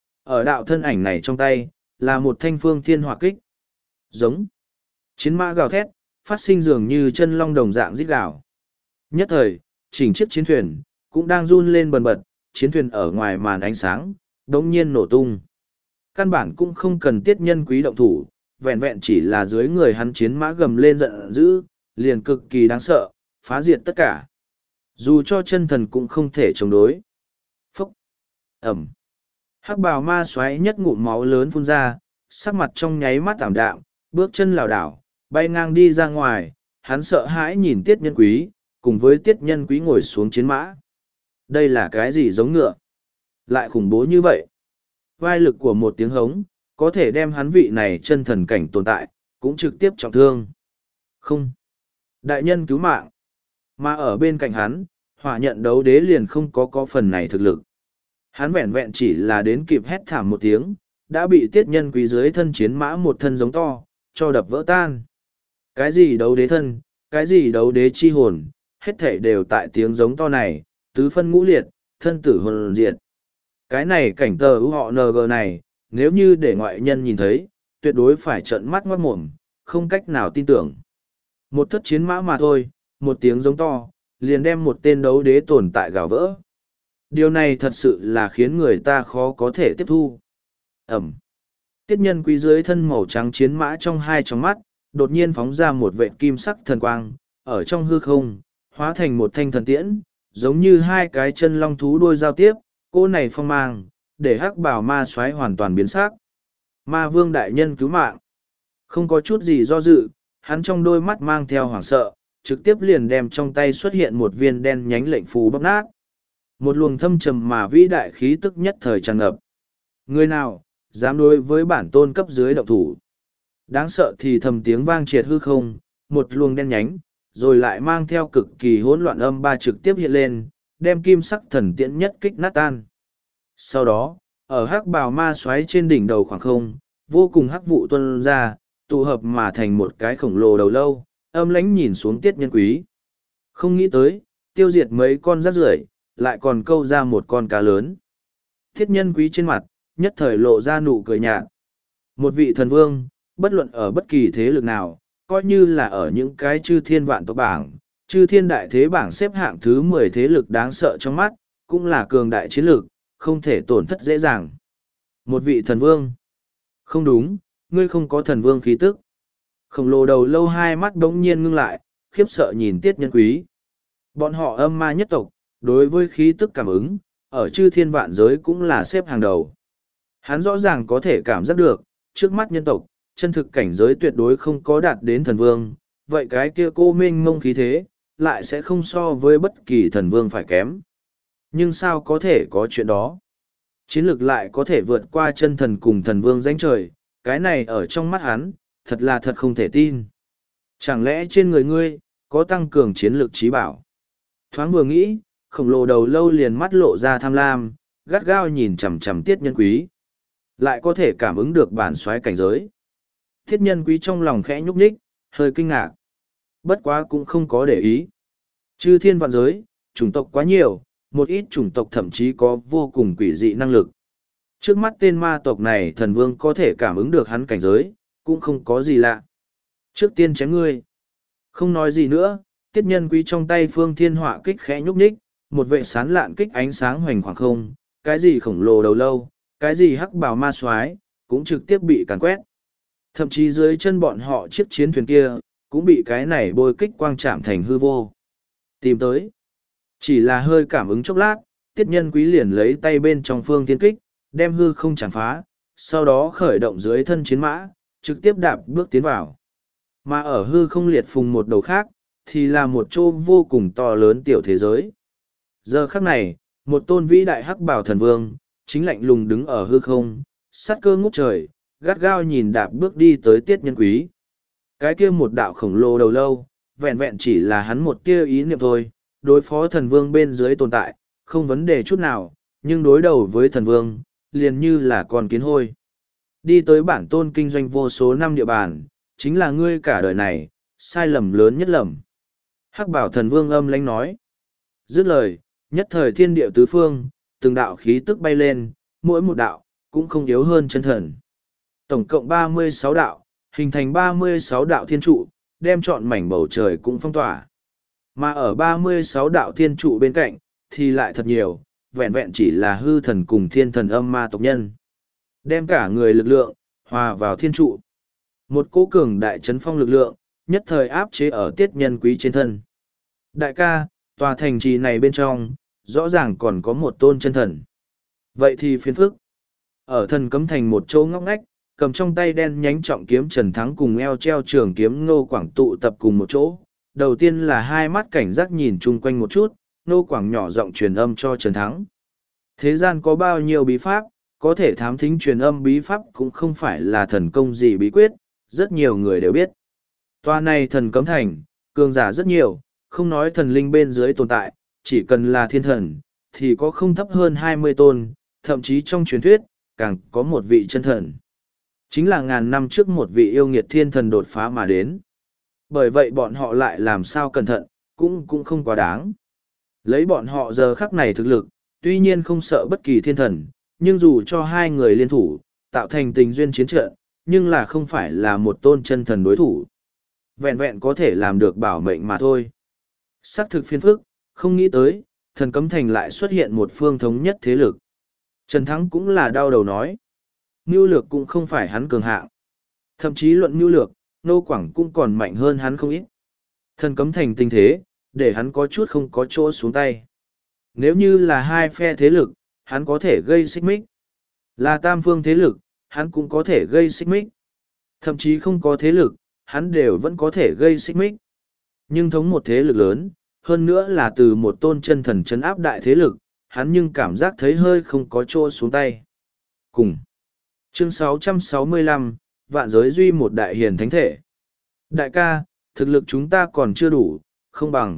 Ở đạo thân ảnh này trong tay, là một thanh phương thiên hỏa kích. Giống. Chiến mã gào thét, phát sinh dường như chân long đồng dạng rít gào. Nhất thời, chỉnh chiếc chiến thuyền, cũng đang run lên bần bật, chiến thuyền ở ngoài màn ánh sáng, đống nhiên nổ tung. Căn bản cũng không cần tiết nhân quý động thủ, vẹn vẹn chỉ là dưới người hắn chiến mã gầm lên giận dữ, liền cực kỳ đáng sợ, phá diệt tất cả. Dù cho chân thần cũng không thể chống đối. Phúc! Ẩm! Hắc bào ma xoáy nhất ngụm máu lớn phun ra, sắc mặt trong nháy mắt tảm đạm, bước chân lảo đảo, bay ngang đi ra ngoài, hắn sợ hãi nhìn tiết nhân quý, cùng với tiết nhân quý ngồi xuống chiến mã. Đây là cái gì giống ngựa? Lại khủng bố như vậy. Vai lực của một tiếng hống, có thể đem hắn vị này chân thần cảnh tồn tại, cũng trực tiếp trọng thương. Không. Đại nhân cứu mạng. Mà ở bên cạnh hắn, hỏa nhận đấu đế liền không có có phần này thực lực. Hắn vẹn vẹn chỉ là đến kịp hét thảm một tiếng, đã bị tiết nhân quý dưới thân chiến mã một thân giống to, cho đập vỡ tan. Cái gì đấu đế thân, cái gì đấu đế chi hồn, hết thể đều tại tiếng giống to này, tứ phân ngũ liệt, thân tử hồn diệt. Cái này cảnh tờ ưu họ en giê này, nếu như để ngoại nhân nhìn thấy, tuyệt đối phải trợn mắt ngoát mồm, không cách nào tin tưởng. Một thất chiến mã mà thôi, một tiếng giống to, liền đem một tên đấu đế tồn tại gào vỡ. Điều này thật sự là khiến người ta khó có thể tiếp thu. Ẩm. Tiết nhân quý dưới thân màu trắng chiến mã trong hai tròng mắt, đột nhiên phóng ra một vệt kim sắc thần quang, ở trong hư không, hóa thành một thanh thần tiễn, giống như hai cái chân long thú đuôi giao tiếp, cô này phong mang, để hắc bảo ma xoáy hoàn toàn biến sắc. Ma vương đại nhân cứu mạng. Không có chút gì do dự, hắn trong đôi mắt mang theo hoảng sợ, trực tiếp liền đem trong tay xuất hiện một viên đen nhánh lệnh phù bóc nát. Một luồng thâm trầm mà vĩ đại khí tức nhất thời tràn ngập. Người nào, dám đối với bản tôn cấp dưới động thủ. Đáng sợ thì thầm tiếng vang triệt hư không, một luồng đen nhánh, rồi lại mang theo cực kỳ hỗn loạn âm ba trực tiếp hiện lên, đem kim sắc thần tiễn nhất kích nát tan. Sau đó, ở hắc bào ma xoáy trên đỉnh đầu khoảng không, vô cùng hắc vụ tuân ra, tụ hợp mà thành một cái khổng lồ đầu lâu, âm lãnh nhìn xuống tiết nhân quý. Không nghĩ tới, tiêu diệt mấy con rác rưởi, lại còn câu ra một con cá lớn. Tiết nhân quý trên mặt, nhất thời lộ ra nụ cười nhạt. Một vị thần vương, bất luận ở bất kỳ thế lực nào, coi như là ở những cái chư thiên vạn tộc bảng, chư thiên đại thế bảng xếp hạng thứ mười thế lực đáng sợ trong mắt, cũng là cường đại chiến lược, không thể tổn thất dễ dàng. Một vị thần vương. Không đúng, ngươi không có thần vương khí tức. Khổng lồ đầu lâu hai mắt đống nhiên ngưng lại, khiếp sợ nhìn tiết nhân quý. Bọn họ âm ma nhất tộc, đối với khí tức cảm ứng, ở chư thiên vạn giới cũng là xếp hàng đầu. Hắn rõ ràng có thể cảm giác được, trước mắt nhân tộc, chân thực cảnh giới tuyệt đối không có đạt đến thần vương, vậy cái kia cô mênh mông khí thế, lại sẽ không so với bất kỳ thần vương phải kém. Nhưng sao có thể có chuyện đó? Chiến lược lại có thể vượt qua chân thần cùng thần vương danh trời, cái này ở trong mắt hắn, thật là thật không thể tin. Chẳng lẽ trên người ngươi, có tăng cường chiến lược trí bảo? Thoáng vừa nghĩ, khổng lồ đầu lâu liền mắt lộ ra tham lam, gắt gao nhìn chằm chằm tiết nhân quý. Lại có thể cảm ứng được bản soái cảnh giới. Tiết nhân quý trong lòng khẽ nhúc nhích, hơi kinh ngạc. Bất quá cũng không có để ý. Chư thiên vạn giới, chủng tộc quá nhiều, một ít chủng tộc thậm chí có vô cùng quỷ dị năng lực. Trước mắt tên ma tộc này thần vương có thể cảm ứng được hắn cảnh giới, cũng không có gì lạ. Trước tiên chém ngươi. Không nói gì nữa, tiết nhân quý trong tay phương thiên họa kích khẽ nhúc nhích, một vệ sán lạn kích ánh sáng hoành khoảng không, cái gì khổng lồ đầu lâu, cái gì hắc bào ma soái cũng trực tiếp bị càn quét. Thậm chí dưới chân bọn họ chiếc chiến thuyền kia, cũng bị cái này bôi kích quang chạm thành hư vô. Tìm tới. Chỉ là hơi cảm ứng chốc lát, tiết nhân quý liền lấy tay bên trong phương thiên kích, đem hư không chạm phá, sau đó khởi động dưới thân chiến mã, trực tiếp đạp bước tiến vào. Mà ở hư không liệt phùng một đầu khác, thì là một chỗ vô cùng to lớn tiểu thế giới. Giờ khắc này, một tôn vĩ đại hắc bảo thần vương, chính lạnh lùng đứng ở hư không, sát cơ ngút trời, gắt gao nhìn đạp bước đi tới tiết nhân quý. Cái kia một đạo khổng lồ đầu lâu, vẹn vẹn chỉ là hắn một kia ý niệm thôi, đối phó thần vương bên dưới tồn tại, không vấn đề chút nào, nhưng đối đầu với thần vương, liền như là con kiến hôi. Đi tới bản tôn kinh doanh vô số năm địa bàn, chính là ngươi cả đời này, sai lầm lớn nhất lầm. Hắc bảo thần vương âm lãnh nói. Dứt lời, nhất thời thiên địa tứ phương, từng đạo khí tức bay lên, mỗi một đạo, cũng không yếu hơn chân thần. Tổng cộng ba mươi sáu đạo, hình thành ba mươi sáu đạo thiên trụ, đem trọn mảnh bầu trời cũng phong tỏa. Mà ở ba mươi sáu đạo thiên trụ bên cạnh, thì lại thật nhiều, vẹn vẹn chỉ là hư thần cùng thiên thần âm ma tộc nhân. Đem cả người lực lượng, hòa vào thiên trụ. Một cỗ cường đại chấn phong lực lượng, nhất thời áp chế ở tiết nhân quý trên thân. Đại ca, tòa thành trì này bên trong, rõ ràng còn có một tôn chân thần. Vậy thì phiền phức. Ở thần cấm thành một chỗ ngóc ngách, cầm trong tay đen nhánh trọng kiếm Trần Thắng cùng eo treo trường kiếm Ngô Quảng tụ tập cùng một chỗ. Đầu tiên là hai mắt cảnh giác nhìn chung quanh một chút, Ngô Quảng nhỏ giọng truyền âm cho Trần Thắng. Thế gian có bao nhiêu bí pháp, có thể thám thính truyền âm bí pháp cũng không phải là thần công gì bí quyết, rất nhiều người đều biết. Tòa này thần cấm thành, cường giả rất nhiều, không nói thần linh bên dưới tồn tại, chỉ cần là thiên thần, thì có không thấp hơn hai mươi tôn, thậm chí trong truyền thuyết, càng có một vị chân thần. Chính là ngàn năm trước một vị yêu nghiệt thiên thần đột phá mà đến. Bởi vậy bọn họ lại làm sao cẩn thận, cũng cũng không quá đáng. Lấy bọn họ giờ khắc này thực lực, tuy nhiên không sợ bất kỳ thiên thần, nhưng dù cho hai người liên thủ, tạo thành tình duyên chiến trận, nhưng là không phải là một tôn chân thần đối thủ. Vẹn vẹn có thể làm được bảo mệnh mà thôi. Xác thực phiền phức, không nghĩ tới, thần cấm thành lại xuất hiện một phương thống nhất thế lực. Trần Thắng cũng là đau đầu nói. Mưu lược cũng không phải hắn cường hạng. Thậm chí luận mưu lược, Nô Quảng cũng còn mạnh hơn hắn không ít. Thần cấm thành tình thế, để hắn có chút không có chỗ xuống tay. Nếu như là hai phe thế lực, hắn có thể gây xích mích. Là tam phương thế lực, hắn cũng có thể gây xích mích. Thậm chí không có thế lực, hắn đều vẫn có thể gây xích mích. Nhưng thống một thế lực lớn, hơn nữa là từ một tôn chân thần chấn áp đại thế lực, hắn nhưng cảm giác thấy hơi không có chỗ xuống tay. Cùng. Chương sáu trăm sáu mươi lăm, Vạn giới duy một đại hiền thánh thể. Đại ca, thực lực chúng ta còn chưa đủ, không bằng.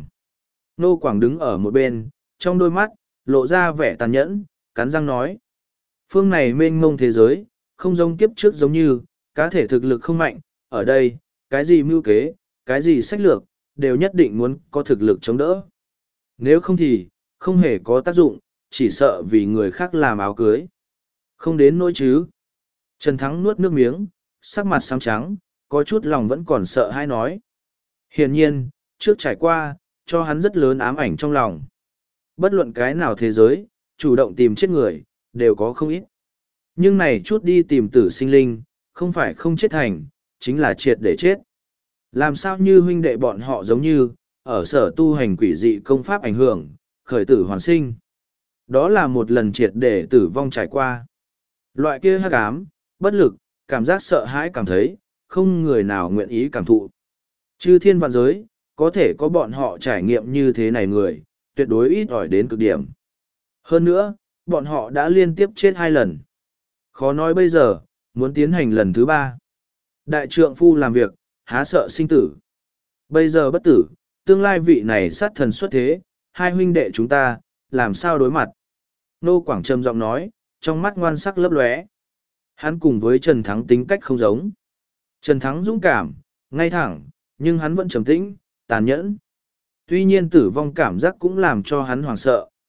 Nô Quảng đứng ở một bên, trong đôi mắt, lộ ra vẻ tàn nhẫn, cắn răng nói. Phương này mênh mông thế giới, không giống kiếp trước giống như, cá thể thực lực không mạnh, ở đây, cái gì mưu kế, cái gì sách lược, đều nhất định muốn có thực lực chống đỡ. Nếu không thì, không hề có tác dụng, chỉ sợ vì người khác làm áo cưới. Không đến nỗi chứ. Trần Thắng nuốt nước miếng, sắc mặt xám trắng, có chút lòng vẫn còn sợ hay nói. Hiển nhiên, trước trải qua, cho hắn rất lớn ám ảnh trong lòng. Bất luận cái nào thế giới, chủ động tìm chết người, đều có không ít. Nhưng này chút đi tìm tử sinh linh, không phải không chết thành, chính là triệt để chết. Làm sao như huynh đệ bọn họ giống như, ở sở tu hành quỷ dị công pháp ảnh hưởng, khởi tử hoàn sinh. Đó là một lần triệt để tử vong trải qua. Loại kia hắc ám, bất lực, cảm giác sợ hãi cảm thấy, không người nào nguyện ý cảm thụ. Chư thiên vạn giới, có thể có bọn họ trải nghiệm như thế này người, tuyệt đối ít ỏi đến cực điểm. Hơn nữa, bọn họ đã liên tiếp chết hai lần. Khó nói bây giờ, muốn tiến hành lần thứ ba. Đại trượng phu làm việc, há sợ sinh tử. Bây giờ bất tử, tương lai vị này sát thần xuất thế, hai huynh đệ chúng ta, làm sao đối mặt. Nô Quảng trầm giọng nói, trong mắt ngoan sắc lấp lóe. Hắn cùng với Trần Thắng tính cách không giống. Trần Thắng dũng cảm, ngay thẳng, nhưng hắn vẫn trầm tĩnh, tàn nhẫn. Tuy nhiên tử vong cảm giác cũng làm cho hắn hoảng sợ,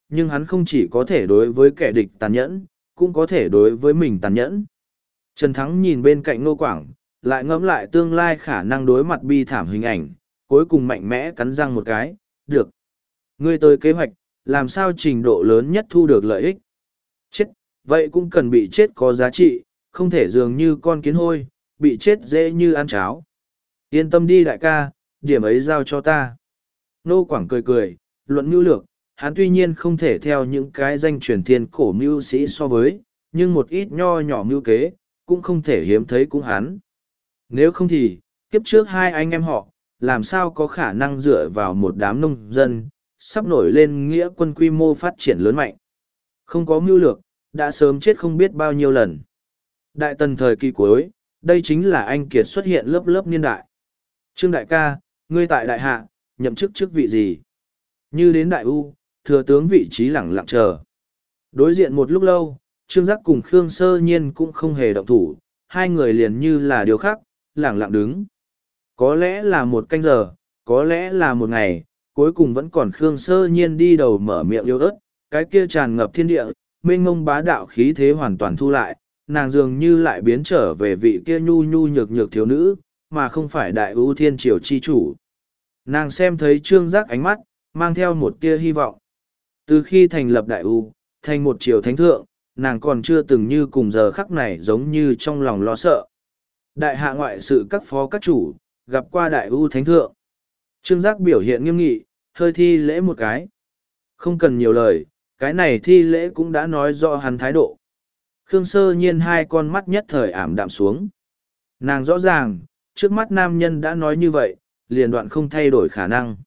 nhưng hắn không chỉ có thể đối với kẻ địch tàn nhẫn, cũng có thể đối với mình tàn nhẫn. Trần Thắng nhìn bên cạnh Ngô Quảng, lại ngẫm lại tương lai khả năng đối mặt bi thảm hình ảnh, cuối cùng mạnh mẽ cắn răng một cái, được. Ngươi tới kế hoạch, làm sao trình độ lớn nhất thu được lợi ích. Chết, vậy cũng cần bị chết có giá trị, không thể dường như con kiến hôi, bị chết dễ như ăn cháo. Yên tâm đi đại ca, điểm ấy giao cho ta. Ngô Quảng cười cười, luận mưu lược, hắn tuy nhiên không thể theo những cái danh truyền thiên cổ mưu sĩ so với, nhưng một ít nho nhỏ mưu kế, cũng không thể hiếm thấy cũng hắn. Nếu không thì, kiếp trước hai anh em họ, làm sao có khả năng dựa vào một đám nông dân, sắp nổi lên nghĩa quân quy mô phát triển lớn mạnh. Không có mưu lược, đã sớm chết không biết bao nhiêu lần. Đại tần thời kỳ cuối, đây chính là anh kiệt xuất hiện lớp lớp niên đại. Trương đại ca, ngươi tại đại hạ, nhậm chức chức vị gì? Như đến đại u, thừa tướng vị trí lẳng lặng chờ. Đối diện một lúc lâu, Trương Giác cùng Khương Sơ Nhiên cũng không hề động thủ, hai người liền như là điều khác, lẳng lặng đứng. Có lẽ là một canh giờ, có lẽ là một ngày, cuối cùng vẫn còn Khương Sơ Nhiên đi đầu mở miệng yếu ớt, cái kia tràn ngập thiên địa, mênh mông bá đạo khí thế hoàn toàn thu lại, nàng dường như lại biến trở về vị kia nhu nhu nhược nhược thiếu nữ, mà không phải đại ưu thiên triều chi chủ. Nàng xem thấy Trương Giác ánh mắt, mang theo một tia hy vọng. Từ khi thành lập đại ưu, thành một triều thánh thượng, nàng còn chưa từng như cùng giờ khắc này giống như trong lòng lo sợ. Đại hạ ngoại sự các phó các chủ, gặp qua đại ưu thánh thượng. Trương Giác biểu hiện nghiêm nghị, hơi thi lễ một cái. Không cần nhiều lời, cái này thi lễ cũng đã nói rõ hắn thái độ. Khương Sơ Nhiên hai con mắt nhất thời ảm đạm xuống. Nàng rõ ràng, trước mắt nam nhân đã nói như vậy, liền đoạn không thay đổi khả năng.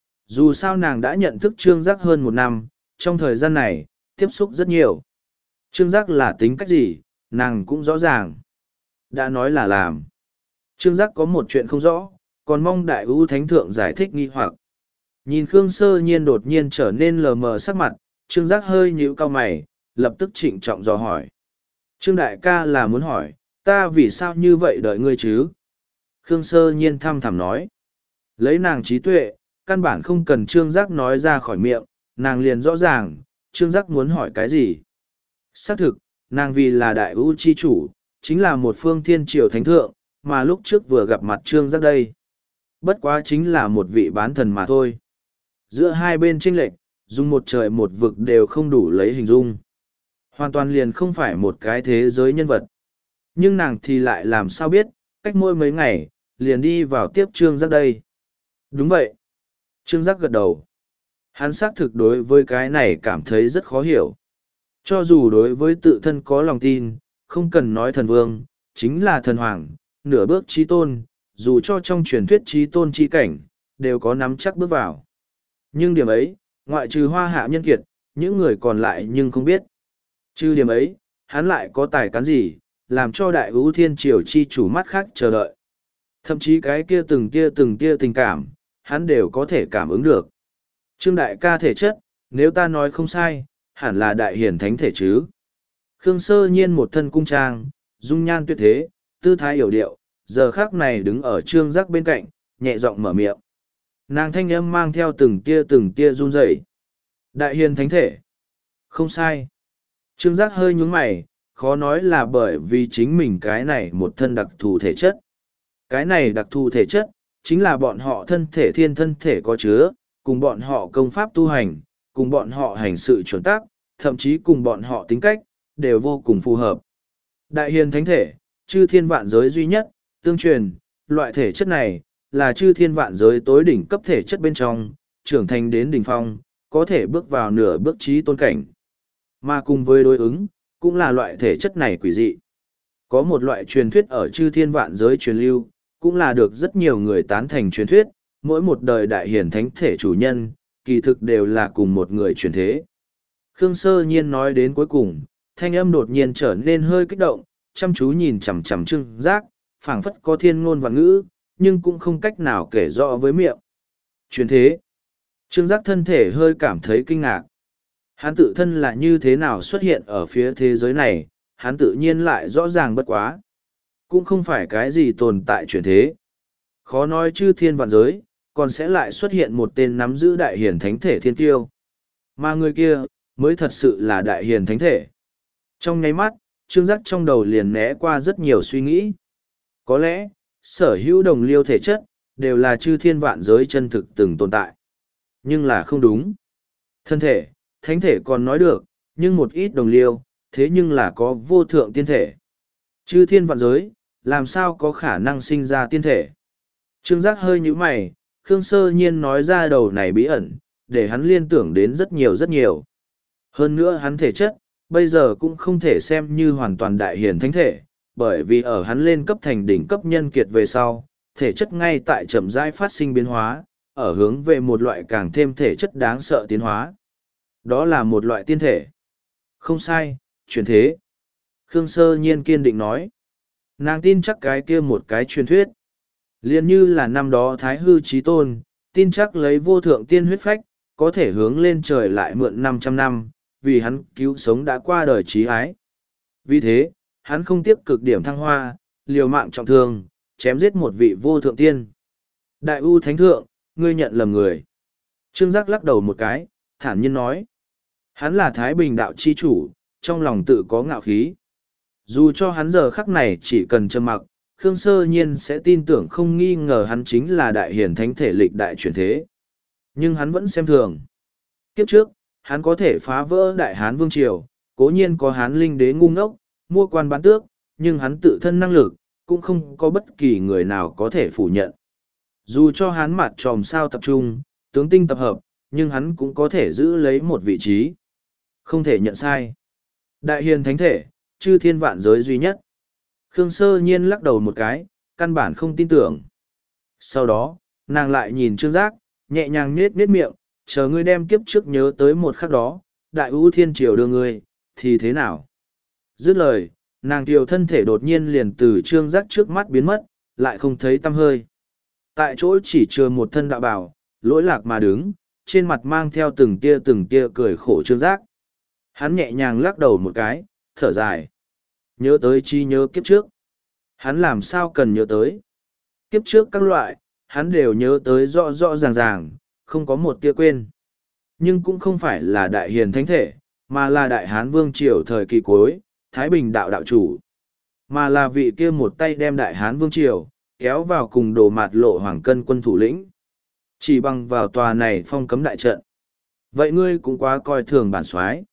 Dù sao nàng đã nhận thức Trương Giác hơn một năm, trong thời gian này, tiếp xúc rất nhiều. Trương Giác là tính cách gì, nàng cũng rõ ràng. Đã nói là làm. Trương Giác có một chuyện không rõ, còn mong đại ưu thánh thượng giải thích nghi hoặc. Nhìn Khương Sơ Nhiên đột nhiên trở nên lờ mờ sắc mặt, Trương Giác hơi nhíu cau mày, lập tức trịnh trọng dò hỏi. Trương đại ca là muốn hỏi, ta vì sao như vậy đợi ngươi chứ? Khương Sơ Nhiên thăm thẳm nói. Lấy nàng trí tuệ, căn bản không cần Trương Giác nói ra khỏi miệng, nàng liền rõ ràng, Trương Giác muốn hỏi cái gì. Xác thực, nàng vì là đại ưu chi chủ, chính là một phương thiên triều thánh thượng, mà lúc trước vừa gặp mặt Trương Giác đây. Bất quá chính là một vị bán thần mà thôi. Giữa hai bên chênh lệch, dùng một trời một vực đều không đủ lấy hình dung. Hoàn toàn liền không phải một cái thế giới nhân vật. Nhưng nàng thì lại làm sao biết, cách mỗi mấy ngày, liền đi vào tiếp Trương Giác đây. Đúng vậy. Trương Giác gật đầu. Hắn xác thực đối với cái này cảm thấy rất khó hiểu. Cho dù đối với tự thân có lòng tin, không cần nói thần vương, chính là thần hoàng, nửa bước trí tôn, dù cho trong truyền thuyết trí tôn trí cảnh, đều có nắm chắc bước vào. Nhưng điểm ấy, ngoại trừ hoa hạ nhân kiệt, những người còn lại nhưng không biết. Trừ điểm ấy, hắn lại có tài cán gì, làm cho đại ưu thiên triều chi chủ mắt khác chờ đợi. Thậm chí cái kia từng tia từng tia tình cảm, hắn đều có thể cảm ứng được. Trương đại ca thể chất, nếu ta nói không sai, hẳn là đại hiển thánh thể chứ. Khương Sơ Nhiên một thân cung trang, dung nhan tuyệt thế, tư thái hiểu điệu, giờ khác này đứng ở Trương Giác bên cạnh, nhẹ giọng mở miệng. Nàng thanh âm mang theo từng tia từng tia run rẩy. Đại hiền thánh thể. Không sai. Trương Giác hơi nhướng mày, khó nói là bởi vì chính mình cái này một thân đặc thù thể chất. Cái này đặc thù thể chất, chính là bọn họ thân thể thiên thân thể có chứa, cùng bọn họ công pháp tu hành, cùng bọn họ hành sự chuẩn tác, thậm chí cùng bọn họ tính cách, đều vô cùng phù hợp. Đại hiền thánh thể, chư thiên vạn giới duy nhất, tương truyền, loại thể chất này, là chư thiên vạn giới tối đỉnh cấp thể chất bên trong, trưởng thành đến đỉnh phong, có thể bước vào nửa bước trí tôn cảnh. Mà cùng với đối ứng, cũng là loại thể chất này quỷ dị. Có một loại truyền thuyết ở chư thiên vạn giới truyền lưu, cũng là được rất nhiều người tán thành truyền thuyết, mỗi một đời đại hiển thánh thể chủ nhân, kỳ thực đều là cùng một người truyền thế. Khương Sơ Nhiên nói đến cuối cùng, thanh âm đột nhiên trở nên hơi kích động, chăm chú nhìn chằm chằm Trương Giác, phảng phất có thiên ngôn và ngữ, nhưng cũng không cách nào kể rõ với miệng. Truyền thế. Trương Giác thân thể hơi cảm thấy kinh ngạc. Hắn tự thân là như thế nào xuất hiện ở phía thế giới này, hắn tự nhiên lại rõ ràng bất quá. Cũng không phải cái gì tồn tại truyền thế. Khó nói chư thiên vạn giới, còn sẽ lại xuất hiện một tên nắm giữ đại hiển thánh thể thiên kiêu. Mà người kia, mới thật sự là đại hiền thánh thể. Trong nháy mắt, Trương Giác trong đầu liền né qua rất nhiều suy nghĩ. Có lẽ, sở hữu đồng liêu thể chất, đều là chư thiên vạn giới chân thực từng tồn tại. Nhưng là không đúng. Thân thể, thánh thể còn nói được, nhưng một ít đồng liêu, thế nhưng là có vô thượng tiên thể. Chư thiên vạn giới, làm sao có khả năng sinh ra tiên thể? Trương Giác hơi nhíu mày, Khương Sơ Nhiên nói ra đầu này bí ẩn, để hắn liên tưởng đến rất nhiều rất nhiều. Hơn nữa hắn thể chất, bây giờ cũng không thể xem như hoàn toàn đại hiền thánh thể, bởi vì ở hắn lên cấp thành đỉnh cấp nhân kiệt về sau, thể chất ngay tại chậm rãi phát sinh biến hóa, ở hướng về một loại càng thêm thể chất đáng sợ tiến hóa. Đó là một loại tiên thể. Không sai, truyền thế. Khương Sơ Nhiên kiên định nói. Nàng tin chắc cái kia một cái truyền thuyết. Liên như là năm đó Thái Hư Chí Tôn, tin chắc lấy vô thượng tiên huyết phách, có thể hướng lên trời lại mượn năm trăm năm, vì hắn cứu sống đã qua đời trí ái. Vì thế, hắn không tiếc cực điểm thăng hoa, liều mạng trọng thương, chém giết một vị vô thượng tiên. Đại U Thánh Thượng, ngươi nhận lầm người. Trương Giác lắc đầu một cái, thản nhiên nói. Hắn là Thái Bình đạo chi chủ, trong lòng tự có ngạo khí. Dù cho hắn giờ khắc này chỉ cần trầm mặc, Khương Sơ Nhiên sẽ tin tưởng không nghi ngờ hắn chính là đại hiền thánh thể lịch đại chuyển thế. Nhưng hắn vẫn xem thường. Kiếp trước, hắn có thể phá vỡ đại hán vương triều, cố nhiên có hán linh đế ngu ngốc, mua quan bán tước, nhưng hắn tự thân năng lực, cũng không có bất kỳ người nào có thể phủ nhận. Dù cho hắn mặt tròm sao tập trung, tướng tinh tập hợp, nhưng hắn cũng có thể giữ lấy một vị trí. Không thể nhận sai. Đại hiền thánh thể, chư thiên vạn giới duy nhất. Khương Sơ Nhiên lắc đầu một cái, căn bản không tin tưởng. Sau đó, nàng lại nhìn Trương Giác, nhẹ nhàng nhết nhết miệng, chờ ngươi đem kiếp trước nhớ tới một khắc đó, đại ưu thiên triều đưa ngươi, thì thế nào? Dứt lời, nàng kiều thân thể đột nhiên liền từ Trương Giác trước mắt biến mất, lại không thấy tăm hơi. Tại chỗ chỉ chừa một thân đạo bào, lỗi lạc mà đứng, trên mặt mang theo từng tia từng tia cười khổ Trương Giác. Hắn nhẹ nhàng lắc đầu một cái, thở dài. Nhớ tới chi nhớ kiếp trước. Hắn làm sao cần nhớ tới. Kiếp trước các loại, hắn đều nhớ tới rõ rõ ràng ràng, không có một tia quên. Nhưng cũng không phải là đại hiền thánh thể, mà là đại hán vương triều thời kỳ cuối, Thái Bình đạo đạo chủ. Mà là vị kia một tay đem đại hán vương triều, kéo vào cùng đồ mạt lộ hoàng cân quân thủ lĩnh. Chỉ bằng vào tòa này phong cấm đại trận. Vậy ngươi cũng quá coi thường bản soái.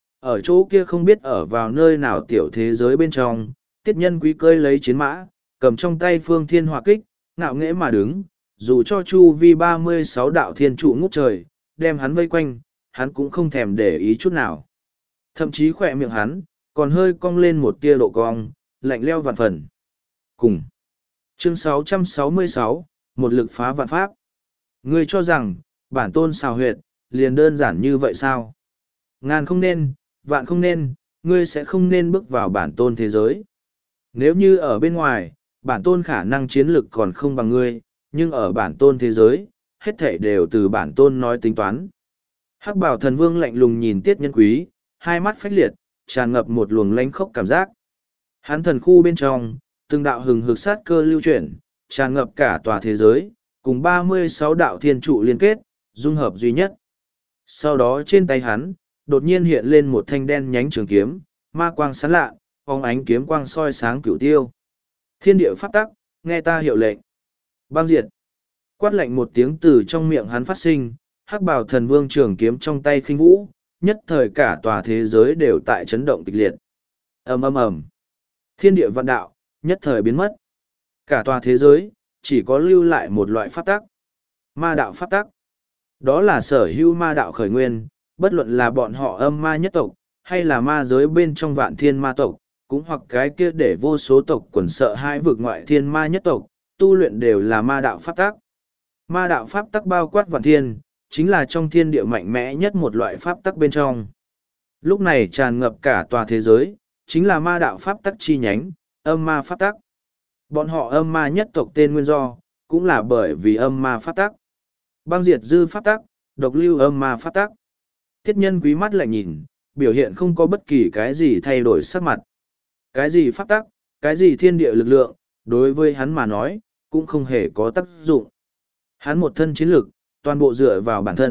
Ở chỗ kia không biết ở vào nơi nào tiểu thế giới bên trong, tiết nhân quý cơi lấy chiến mã, cầm trong tay phương thiên hỏa kích, ngạo nghễ mà đứng, dù cho chu vi ba mươi sáu đạo thiên trụ ngút trời, đem hắn vây quanh, hắn cũng không thèm để ý chút nào. Thậm chí khỏe miệng hắn, còn hơi cong lên một tia độ cong, lạnh leo vạn phần. Cùng. Chương sáu trăm sáu mươi sáu, một lực phá vạn pháp. Ngươi cho rằng, bản tôn xào huyệt, liền đơn giản như vậy sao? Ngàn không nên, vạn không nên, ngươi sẽ không nên bước vào bản tôn thế giới. Nếu như ở bên ngoài, bản tôn khả năng chiến lực còn không bằng ngươi, nhưng ở bản tôn thế giới, hết thảy đều từ bản tôn nói tính toán. Hắc bảo thần vương lạnh lùng nhìn tiết nhân quý, hai mắt phách liệt, tràn ngập một luồng lanh khốc cảm giác. Hắn thần khu bên trong, từng đạo hừng hực sát cơ lưu chuyển, tràn ngập cả tòa thế giới, cùng ba mươi sáu đạo thiên trụ liên kết, dung hợp duy nhất. Sau đó trên tay hắn, đột nhiên hiện lên một thanh đen nhánh trường kiếm, ma quang sáng lạ, phóng ánh kiếm quang soi sáng cửu tiêu. Thiên địa pháp tắc, nghe ta hiệu lệnh. Băng diệt. Quát lạnh một tiếng từ trong miệng hắn phát sinh, hắc bào thần vương trường kiếm trong tay khinh vũ, nhất thời cả tòa thế giới đều tại chấn động kịch liệt. Ầm ầm ầm. Thiên địa vạn đạo, nhất thời biến mất. Cả tòa thế giới, chỉ có lưu lại một loại pháp tắc. Ma đạo pháp tắc. Đó là sở hữu ma đạo khởi nguyên, bất luận là bọn họ âm ma nhất tộc, hay là ma giới bên trong vạn thiên ma tộc, cũng hoặc cái kia để vô số tộc quần sợ hai vực ngoại thiên ma nhất tộc, tu luyện đều là ma đạo pháp tắc. Ma đạo pháp tắc bao quát vạn thiên, chính là trong thiên địa mạnh mẽ nhất một loại pháp tắc bên trong. Lúc này tràn ngập cả tòa thế giới, chính là ma đạo pháp tắc chi nhánh, âm ma pháp tắc. Bọn họ âm ma nhất tộc tên nguyên do, cũng là bởi vì âm ma pháp tắc. Băng diệt dư pháp tắc, độc lưu âm ma pháp tắc. Tiết nhân quý mắt lại nhìn, biểu hiện không có bất kỳ cái gì thay đổi sắc mặt. Cái gì pháp tắc, cái gì thiên địa lực lượng, đối với hắn mà nói, cũng không hề có tác dụng. Hắn một thân chiến lực, toàn bộ dựa vào bản thân,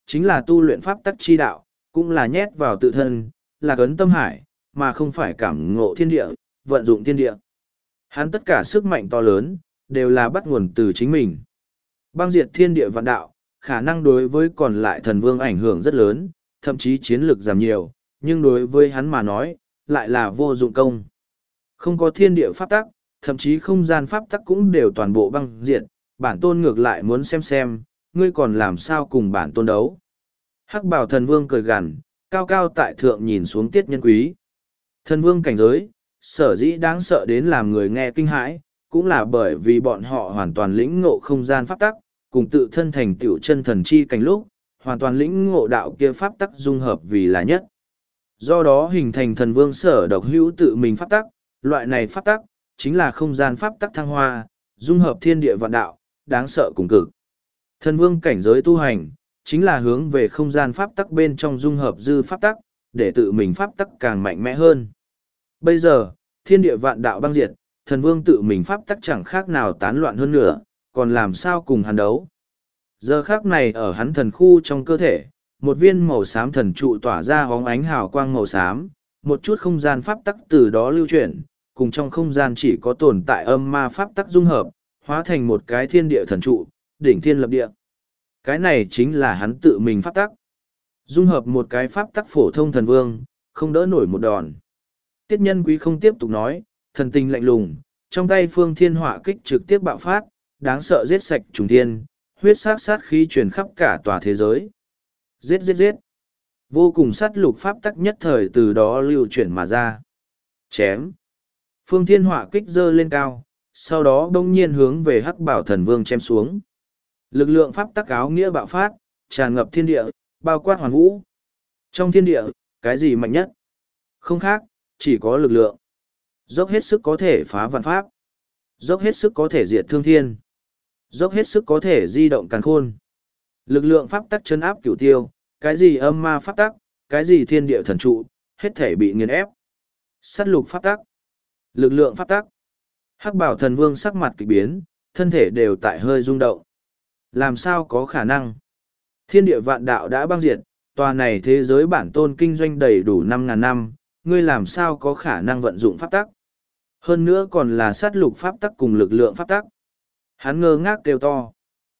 chính là tu luyện pháp tắc chi đạo, cũng là nhét vào tự thân, là cấn tâm hải, mà không phải cảm ngộ thiên địa, vận dụng thiên địa. Hắn tất cả sức mạnh to lớn, đều là bắt nguồn từ chính mình. Băng diệt thiên địa vạn đạo, khả năng đối với còn lại thần vương ảnh hưởng rất lớn, thậm chí chiến lược giảm nhiều, nhưng đối với hắn mà nói, lại là vô dụng công. Không có thiên địa pháp tắc, thậm chí không gian pháp tắc cũng đều toàn bộ băng diệt, bản tôn ngược lại muốn xem xem, ngươi còn làm sao cùng bản tôn đấu. Hắc Bảo thần vương cười gằn, cao cao tại thượng nhìn xuống Tiết Nhân Quý. Thần vương cảnh giới, sở dĩ đáng sợ đến làm người nghe kinh hãi, cũng là bởi vì bọn họ hoàn toàn lĩnh ngộ không gian pháp tắc, cùng tự thân thành tựu chân thần chi cảnh lúc, hoàn toàn lĩnh ngộ đạo kia pháp tắc dung hợp vì là nhất. Do đó hình thành thần vương sở độc hữu tự mình pháp tắc, loại này pháp tắc, chính là không gian pháp tắc thăng hoa, dung hợp thiên địa vạn đạo, đáng sợ cùng cực. Thần vương cảnh giới tu hành, chính là hướng về không gian pháp tắc bên trong dung hợp dư pháp tắc, để tự mình pháp tắc càng mạnh mẽ hơn. Bây giờ, thiên địa vạn đạo băng diệt, thần vương tự mình pháp tắc chẳng khác nào tán loạn hơn nữa, còn làm sao cùng hắn đấu. Giờ khác này ở hắn thần khu trong cơ thể, một viên màu xám thần trụ tỏa ra hóng ánh hào quang màu xám, một chút không gian pháp tắc từ đó lưu chuyển, cùng trong không gian chỉ có tồn tại âm ma pháp tắc dung hợp, hóa thành một cái thiên địa thần trụ, đỉnh thiên lập địa. Cái này chính là hắn tự mình pháp tắc. Dung hợp một cái pháp tắc phổ thông thần vương, không đỡ nổi một đòn. Tiết Nhân Quý không tiếp tục nói, thần tình lạnh lùng, trong tay phương thiên hỏa kích trực tiếp bạo phát, đáng sợ giết sạch trùng thiên, huyết sát sát khí truyền khắp cả tòa thế giới. Giết giết giết. Vô cùng sát lục pháp tắc nhất thời từ đó lưu chuyển mà ra. Chém. Phương thiên hỏa kích dơ lên cao, sau đó đông nhiên hướng về Hắc Bảo thần vương chém xuống. Lực lượng pháp tắc áo nghĩa bạo phát, tràn ngập thiên địa, bao quát hoàn vũ. Trong thiên địa, cái gì mạnh nhất? Không khác, chỉ có lực lượng. Dốc hết sức có thể phá vạn pháp. Dốc hết sức có thể diệt thương thiên. Dốc hết sức có thể di động càn khôn. Lực lượng pháp tắc chấn áp cửu tiêu, cái gì âm ma pháp tắc, cái gì thiên địa thần trụ, hết thể bị nghiền ép. Sát lục pháp tắc. Lực lượng pháp tắc. Hắc Bảo thần vương sắc mặt kịch biến, thân thể đều tại hơi rung động. Làm sao có khả năng? Thiên địa vạn đạo đã băng diệt, tòa này thế giới bản tôn kinh doanh đầy đủ năm ngàn năm, ngươi làm sao có khả năng vận dụng pháp tắc? Hơn nữa còn là sát lục pháp tắc cùng lực lượng pháp tắc. Hắn ngơ ngác kêu to.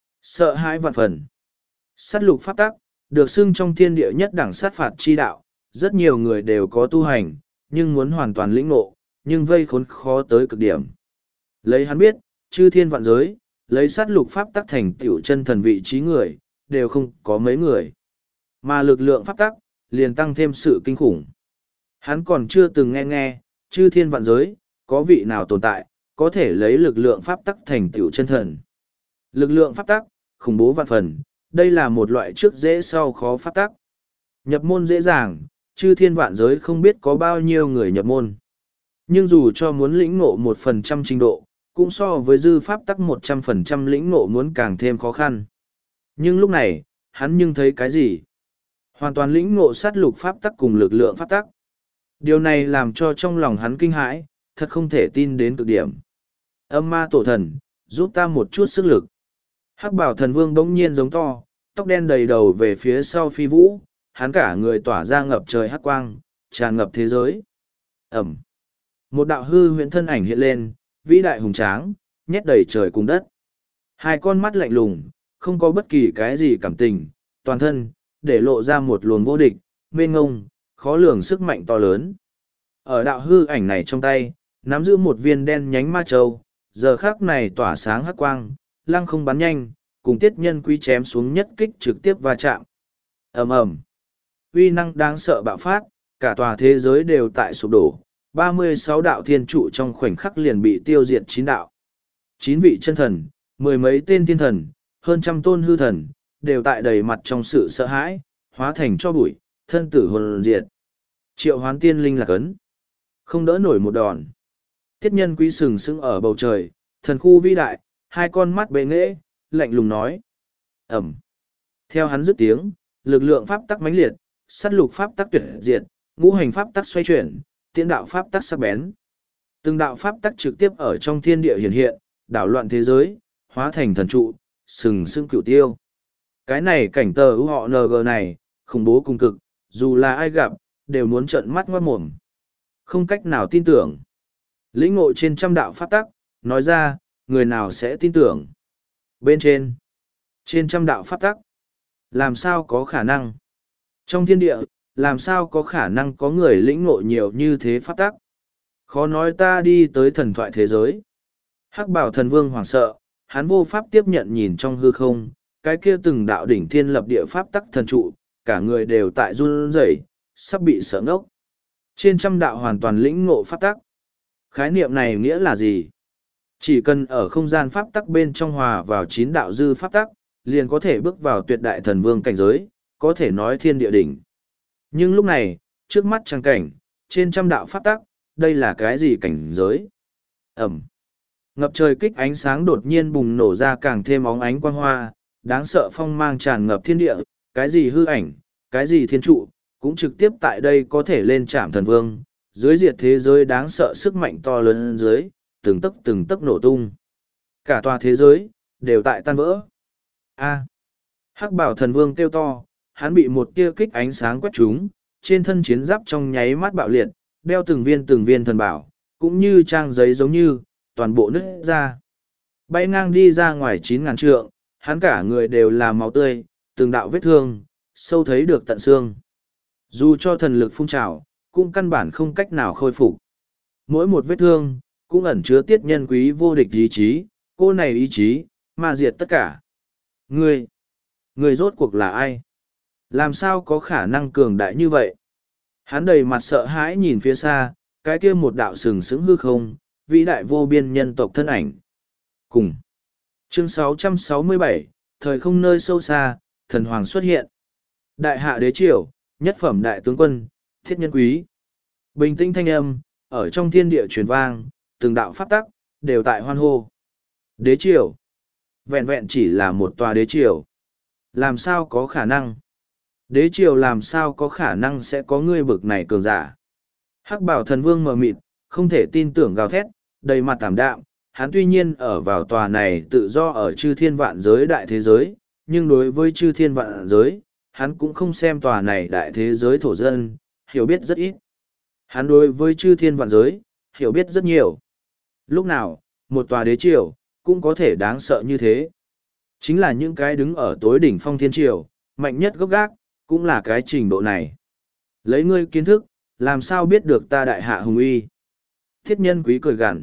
Sợ hãi vạn phần. Sát lục pháp tắc, được xưng trong thiên địa nhất đẳng sát phạt chi đạo, rất nhiều người đều có tu hành, nhưng muốn hoàn toàn lĩnh ngộ, nhưng vây khốn khó tới cực điểm. Lấy hắn biết, chư thiên vạn giới, lấy sát lục pháp tắc thành tiểu chân thần vị trí người, đều không có mấy người. Mà lực lượng pháp tắc, liền tăng thêm sự kinh khủng. Hắn còn chưa từng nghe nghe, chư thiên vạn giới, có vị nào tồn tại, có thể lấy lực lượng pháp tắc thành tiểu chân thần. Lực lượng pháp tắc, khủng bố vạn phần, đây là một loại trước dễ sau khó pháp tắc. Nhập môn dễ dàng, chư thiên vạn giới không biết có bao nhiêu người nhập môn. Nhưng dù cho muốn lĩnh ngộ một phần trăm trình độ, cũng so với dư pháp tắc một trăm phần trăm lĩnh ngộ muốn càng thêm khó khăn. Nhưng lúc này, hắn nhưng thấy cái gì? Hoàn toàn lĩnh ngộ sát lục pháp tắc cùng lực lượng pháp tắc. Điều này làm cho trong lòng hắn kinh hãi, thật không thể tin đến cực điểm. Âm ma tổ thần, giúp ta một chút sức lực. Hắc Bảo thần vương bỗng nhiên giống to, tóc đen đầy đầu về phía sau phi vũ, hắn cả người tỏa ra ngập trời hắc quang, tràn ngập thế giới. Ẩm. Một đạo hư huyễn thân ảnh hiện lên, vĩ đại hùng tráng, nhét đầy trời cùng đất. Hai con mắt lạnh lùng, không có bất kỳ cái gì cảm tình, toàn thân, để lộ ra một luồng vô địch, mênh ngông, khó lường sức mạnh to lớn. Ở đạo hư ảnh này trong tay, nắm giữ một viên đen nhánh ma châu, giờ khắc này tỏa sáng hắc quang, lăng không bắn nhanh, cùng Tiết Nhân Quý chém xuống nhất kích trực tiếp va chạm. Ầm ầm. Uy năng đáng sợ bạo phát, cả tòa thế giới đều tại sụp đổ, ba mươi sáu đạo thiên trụ trong khoảnh khắc liền bị tiêu diệt chín đạo. Chín vị chân thần, mười mấy tên thiên thần, hơn trăm tôn hư thần, đều tại đầy mặt trong sự sợ hãi, hóa thành cho bụi, thân tử hồn diệt. Triệu hoán tiên linh lạc ấn, không đỡ nổi một đòn. Tiết Nhân Quý sừng sững ở bầu trời, thần khu vĩ đại, hai con mắt bệ nghệ, lạnh lùng nói. Ẩm. Theo hắn dứt tiếng, lực lượng pháp tắc mãnh liệt, sát lục pháp tắc tuyệt diệt, ngũ hành pháp tắc xoay chuyển, tiễn đạo pháp tắc sắc bén. Từng đạo pháp tắc trực tiếp ở trong thiên địa hiện hiện, đảo loạn thế giới, hóa thành thần trụ, sừng sững cửu tiêu. Cái này cảnh tờ ưu họ en giê này, khủng bố cùng cực, dù là ai gặp, đều muốn trợn mắt ngoát mồm. Không cách nào tin tưởng. Lĩnh ngộ trên trăm đạo pháp tắc, nói ra, người nào sẽ tin tưởng. Bên trên, trên trăm đạo pháp tắc, làm sao có khả năng? Trong thiên địa, làm sao có khả năng có người lĩnh ngộ nhiều như thế pháp tắc? Khó nói ta đi tới thần thoại thế giới. Hắc bảo thần vương hoảng sợ, hắn vô pháp tiếp nhận nhìn trong hư không, cái kia từng đạo đỉnh thiên lập địa pháp tắc thần trụ, cả người đều tại run rẩy, sắp bị sợ ngốc. Trên trăm đạo hoàn toàn lĩnh ngộ pháp tắc. Khái niệm này nghĩa là gì? Chỉ cần ở không gian pháp tắc bên trong hòa vào chín đạo dư pháp tắc, liền có thể bước vào tuyệt đại thần vương cảnh giới, có thể nói thiên địa đỉnh. Nhưng lúc này, trước mắt trang cảnh, trên trăm đạo pháp tắc, đây là cái gì cảnh giới? Ẩm. Ngập trời kích ánh sáng đột nhiên bùng nổ ra càng thêm óng ánh quang hoa, đáng sợ phong mang tràn ngập thiên địa, cái gì hư ảnh, cái gì thiên trụ, cũng trực tiếp tại đây có thể lên chạm thần vương, dưới diệt thế giới đáng sợ sức mạnh to lớn dưới, từng tấc từng tấc nổ tung. Cả tòa thế giới, đều tại tan vỡ. A. Hắc bảo thần vương kêu to, hắn bị một tia kích ánh sáng quét trúng, trên thân chiến giáp trong nháy mắt bạo liệt, đeo từng viên từng viên thần bảo, cũng như trang giấy giống như, toàn bộ nứt ra. Bay ngang đi ra ngoài chín ngàn trượng, hắn cả người đều là máu tươi, từng đạo vết thương, sâu thấy được tận xương. Dù cho thần lực phun trào, cũng căn bản không cách nào khôi phục. Mỗi một vết thương, cũng ẩn chứa tiết nhân quý vô địch ý chí, cô này ý chí, mà diệt tất cả. Ngươi, ngươi rốt cuộc là ai? Làm sao có khả năng cường đại như vậy? Hắn đầy mặt sợ hãi nhìn phía xa, cái kia một đạo sừng sững hư không, vĩ đại vô biên nhân tộc thân ảnh. Cùng. Chương sáu trăm sáu mươi bảy, thời không nơi sâu xa, thần hoàng xuất hiện. Đại hạ đế triều, nhất phẩm đại tướng quân, thiết nhân quý. Bình tĩnh thanh âm, ở trong thiên địa truyền vang, từng đạo pháp tắc, đều tại hoan hô. Đế triều. Vẹn vẹn chỉ là một tòa đế triều. Làm sao có khả năng? Đế triều làm sao có khả năng sẽ có ngươi bực này cường giả? Hắc bảo thần vương mờ mịt, không thể tin tưởng gào thét, đầy mặt tảm đạm. Hắn tuy nhiên ở vào tòa này tự do ở chư thiên vạn giới đại thế giới, nhưng đối với chư thiên vạn giới, hắn cũng không xem tòa này đại thế giới thổ dân, hiểu biết rất ít. Hắn đối với chư thiên vạn giới, hiểu biết rất nhiều. Lúc nào, một tòa đế triều, cũng có thể đáng sợ như thế. Chính là những cái đứng ở tối đỉnh phong thiên triều, mạnh nhất gốc gác, cũng là cái trình độ này. Lấy ngươi kiến thức, làm sao biết được ta đại hạ hùng uy? Thiết nhân quý cười gằn.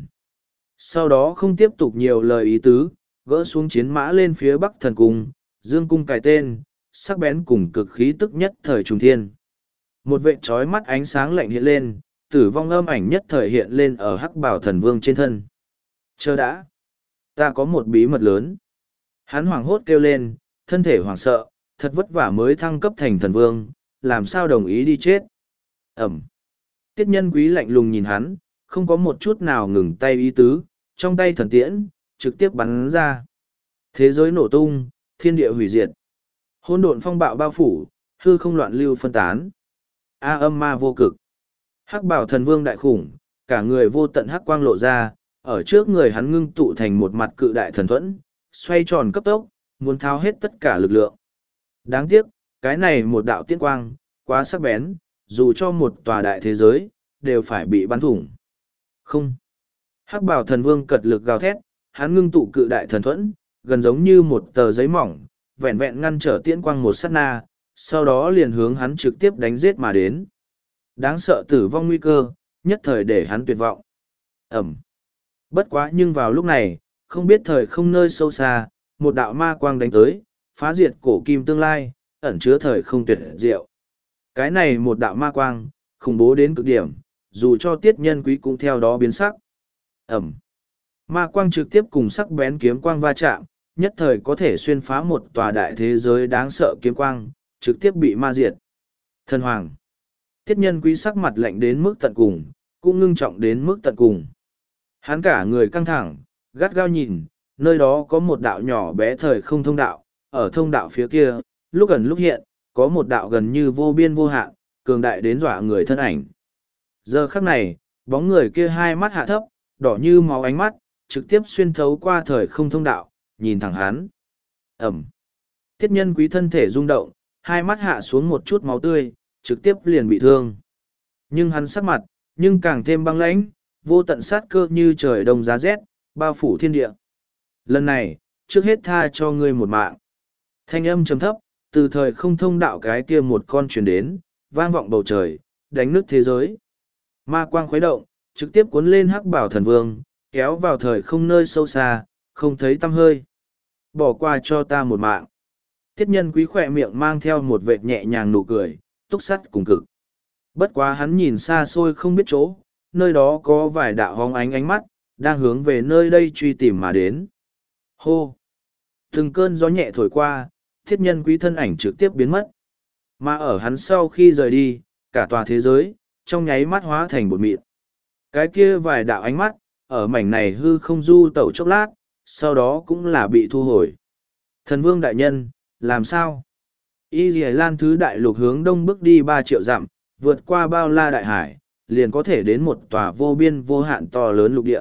Sau đó không tiếp tục nhiều lời ý tứ, gỡ xuống chiến mã lên phía bắc thần cung, dương cung cài tên, sắc bén cùng cực khí tức nhất thời trùng thiên. Một vệ trói mắt ánh sáng lạnh hiện lên, tử vong âm ảnh nhất thời hiện lên ở hắc bảo thần vương trên thân. Chờ đã! Ta có một bí mật lớn. Hắn hoảng hốt kêu lên, thân thể hoảng sợ, thật vất vả mới thăng cấp thành thần vương, làm sao đồng ý đi chết. Ẩm! Tiết nhân quý lạnh lùng nhìn hắn, không có một chút nào ngừng tay ý tứ, trong tay thần tiễn, trực tiếp bắn ra. Thế giới nổ tung, thiên địa hủy diệt. Hỗn độn phong bạo bao phủ, hư không loạn lưu phân tán. A âm ma vô cực. Hắc bảo thần vương đại khủng, cả người vô tận hắc quang lộ ra, ở trước người hắn ngưng tụ thành một mặt cự đại thần thuẫn, xoay tròn cấp tốc, muốn tháo hết tất cả lực lượng. Đáng tiếc, cái này một đạo tiên quang, quá sắc bén, dù cho một tòa đại thế giới, đều phải bị bắn thủng. Không. Hắc bảo thần vương cật lực gào thét, hắn ngưng tụ cự đại thần thuẫn, gần giống như một tờ giấy mỏng, vẹn vẹn ngăn trở tiên quang một sát na, sau đó liền hướng hắn trực tiếp đánh giết mà đến. Đáng sợ tử vong nguy cơ, nhất thời để hắn tuyệt vọng. Ẩm. Bất quá nhưng vào lúc này, không biết thời không nơi sâu xa, một đạo ma quang đánh tới, phá diệt cổ kim tương lai, ẩn chứa thời không tuyệt diệu. Cái này một đạo ma quang, khủng bố đến cực điểm, dù cho tiết nhân quý cũng theo đó biến sắc. Ẩm. Ma quang trực tiếp cùng sắc bén kiếm quang va chạm, nhất thời có thể xuyên phá một tòa đại thế giới đáng sợ kiếm quang, trực tiếp bị ma diệt. Thần hoàng. Tiết nhân quý sắc mặt lạnh đến mức tận cùng, cũng ngưng trọng đến mức tận cùng. Hắn cả người căng thẳng, gắt gao nhìn, nơi đó có một đạo nhỏ bé thời không thông đạo, ở thông đạo phía kia, lúc gần lúc hiện, có một đạo gần như vô biên vô hạn, cường đại đến dọa người thân ảnh. Giờ khắc này, bóng người kia hai mắt hạ thấp, đỏ như máu ánh mắt, trực tiếp xuyên thấu qua thời không thông đạo, nhìn thẳng hắn. Ẩm. Thiết nhân quý thân thể rung động, hai mắt hạ xuống một chút máu tươi, trực tiếp liền bị thương. Nhưng hắn sắc mặt, nhưng càng thêm băng lãnh, vô tận sát cơ như trời đông giá rét, bao phủ thiên địa. Lần này, trước hết tha cho ngươi một mạng. Thanh âm trầm thấp, từ thời không thông đạo cái kia một con truyền đến, vang vọng bầu trời, đánh nứt thế giới. Ma quang khuấy động, trực tiếp cuốn lên hắc bảo thần vương, kéo vào thời không nơi sâu xa, không thấy tăm hơi. Bỏ qua cho ta một mạng. Thiết nhân quý khỏe miệng mang theo một vệt nhẹ nhàng nụ cười, túc sắt cùng cực. Bất quá hắn nhìn xa xôi không biết chỗ, nơi đó có vài đạo hóng ánh ánh mắt, đang hướng về nơi đây truy tìm mà đến. Hô! Từng cơn gió nhẹ thổi qua, thiết nhân quý thân ảnh trực tiếp biến mất. Mà ở hắn sau khi rời đi, cả tòa thế giới, trong nháy mắt hóa thành bột mịn. Cái kia vài đạo ánh mắt, ở mảnh này hư không du tẩu chốc lát, sau đó cũng là bị thu hồi. Thần vương đại nhân, làm sao? Y Dì Lan thứ đại lục hướng đông bước đi ba triệu dặm, vượt qua bao la đại hải, liền có thể đến một tòa vô biên vô hạn to lớn lục địa.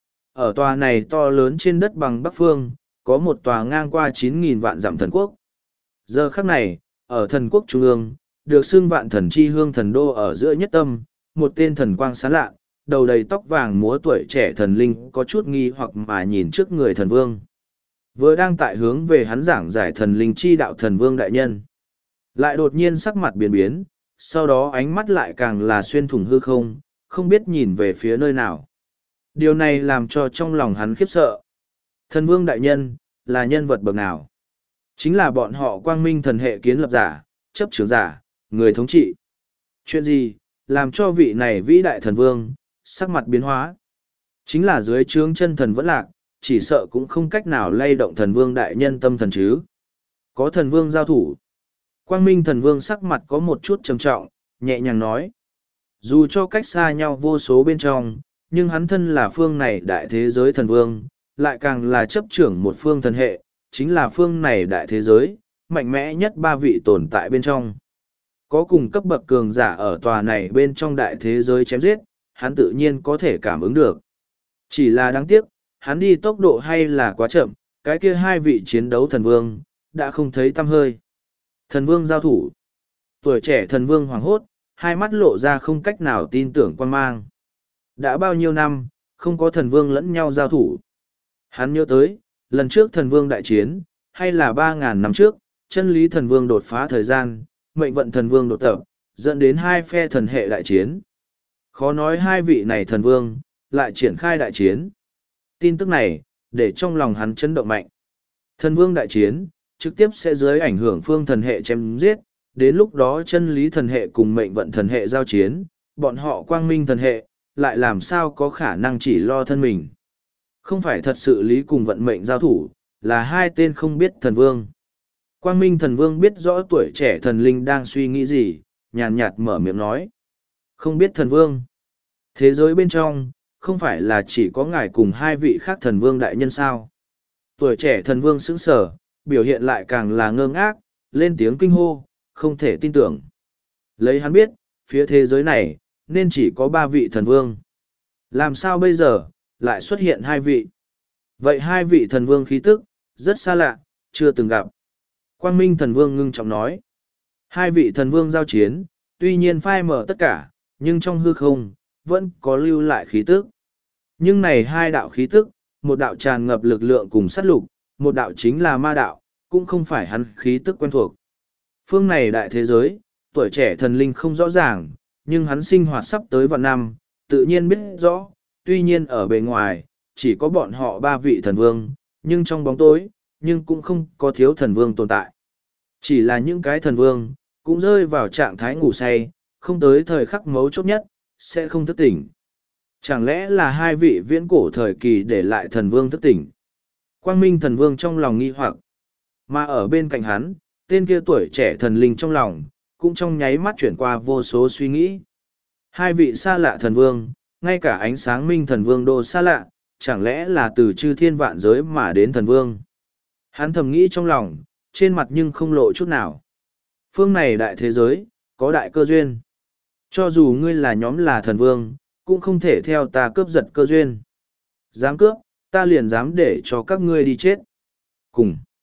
Ở tòa này to lớn trên đất bằng Bắc Phương, có một tòa ngang qua chín nghìn vạn dặm thần quốc. Giờ khắc này, ở thần quốc trung ương, được xưng vạn thần chi hương thần đô ở giữa nhất tâm, một tên thần quang sáng lạ, đầu đầy tóc vàng múa tuổi trẻ thần linh có chút nghi hoặc mà nhìn trước người thần vương. Vừa đang tại hướng về hắn giảng giải thần linh chi đạo thần vương đại nhân. Lại đột nhiên sắc mặt biến biến, sau đó ánh mắt lại càng là xuyên thủng hư không, không biết nhìn về phía nơi nào. Điều này làm cho trong lòng hắn khiếp sợ. Thần vương đại nhân, là nhân vật bậc nào? Chính là bọn họ quang minh thần hệ kiến lập giả, chấp trưởng giả, người thống trị. Chuyện gì, làm cho vị này vĩ đại thần vương, sắc mặt biến hóa? Chính là dưới trướng chân thần vẫn lạc, chỉ sợ cũng không cách nào lay động thần vương đại nhân tâm thần chứ. Có thần vương giao thủ. Quang minh thần vương sắc mặt có một chút trầm trọng, nhẹ nhàng nói. Dù cho cách xa nhau vô số bên trong, nhưng hắn thân là phương này đại thế giới thần vương, lại càng là chấp trưởng một phương thần hệ, chính là phương này đại thế giới, mạnh mẽ nhất ba vị tồn tại bên trong. Có cùng cấp bậc cường giả ở tòa này bên trong đại thế giới chém giết, hắn tự nhiên có thể cảm ứng được. Chỉ là đáng tiếc, hắn đi tốc độ hay là quá chậm, cái kia hai vị chiến đấu thần vương, đã không thấy tăm hơi. Thần vương giao thủ. Tuổi trẻ thần vương hoảng hốt, hai mắt lộ ra không cách nào tin tưởng quan mang. Đã bao nhiêu năm, không có thần vương lẫn nhau giao thủ. Hắn nhớ tới, lần trước thần vương đại chiến, hay là ba ngàn năm trước, chân lý thần vương đột phá thời gian, mệnh vận thần vương đột tập, dẫn đến hai phe thần hệ đại chiến. Khó nói hai vị này thần vương, lại triển khai đại chiến. Tin tức này, để trong lòng hắn chấn động mạnh. Thần vương đại chiến, trực tiếp sẽ dưới ảnh hưởng phương thần hệ chém giết, đến lúc đó chân lý thần hệ cùng mệnh vận thần hệ giao chiến, bọn họ quang minh thần hệ, lại làm sao có khả năng chỉ lo thân mình. Không phải thật sự lý cùng vận mệnh giao thủ, là hai tên không biết thần vương. Quang minh thần vương biết rõ tuổi trẻ thần linh đang suy nghĩ gì, nhàn nhạt mở miệng nói. Không biết thần vương. Thế giới bên trong, không phải là chỉ có ngài cùng hai vị khác thần vương đại nhân sao. Tuổi trẻ thần vương sững sờ, biểu hiện lại càng là ngơ ngác, lên tiếng kinh hô, không thể tin tưởng. Lấy hắn biết, phía thế giới này, nên chỉ có ba vị thần vương. Làm sao bây giờ, lại xuất hiện hai vị? Vậy hai vị thần vương khí tức, rất xa lạ, chưa từng gặp. Quang Minh thần vương ngưng trọng nói. Hai vị thần vương giao chiến, tuy nhiên phai mở tất cả, nhưng trong hư không, vẫn có lưu lại khí tức. Nhưng này hai đạo khí tức, một đạo tràn ngập lực lượng cùng sát lục, một đạo chính là ma đạo, cũng không phải hắn khí tức quen thuộc. Phương này đại thế giới, tuổi trẻ thần linh không rõ ràng, nhưng hắn sinh hoạt sắp tới vạn năm, tự nhiên biết rõ, tuy nhiên ở bề ngoài, chỉ có bọn họ ba vị thần vương, nhưng trong bóng tối, nhưng cũng không có thiếu thần vương tồn tại. Chỉ là những cái thần vương, cũng rơi vào trạng thái ngủ say, không tới thời khắc mấu chốt nhất, sẽ không thức tỉnh. Chẳng lẽ là hai vị viễn cổ thời kỳ để lại thần vương thức tỉnh? Quang Minh thần vương trong lòng nghi hoặc, mà ở bên cạnh hắn, tên kia tuổi trẻ thần linh trong lòng, cũng trong nháy mắt chuyển qua vô số suy nghĩ. Hai vị xa lạ thần vương, ngay cả ánh sáng minh thần vương đô xa lạ, chẳng lẽ là từ chư thiên vạn giới mà đến thần vương? Hắn thầm nghĩ trong lòng, trên mặt nhưng không lộ chút nào. Phương này đại thế giới, có đại cơ duyên. Cho dù ngươi là nhóm là thần vương, cũng không thể theo ta cướp giật cơ duyên. Dám cướp, ta liền dám để cho các ngươi đi chết. Cùng.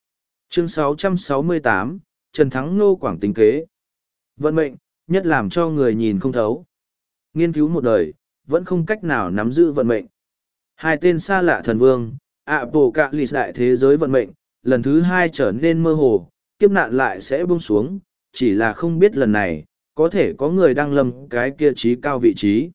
Chương sáu trăm sáu mươi tám, Trần Thắng Nô Quảng tính kế. Vận mệnh, nhất làm cho người nhìn không thấu. Nghiên cứu một đời, vẫn không cách nào nắm giữ vận mệnh. Hai tên xa lạ thần vương, Apocalypse đại thế giới vận mệnh, lần thứ hai trở nên mơ hồ, kiếp nạn lại sẽ buông xuống, chỉ là không biết lần này, có thể có người đang lâm cái kia trí cao vị trí.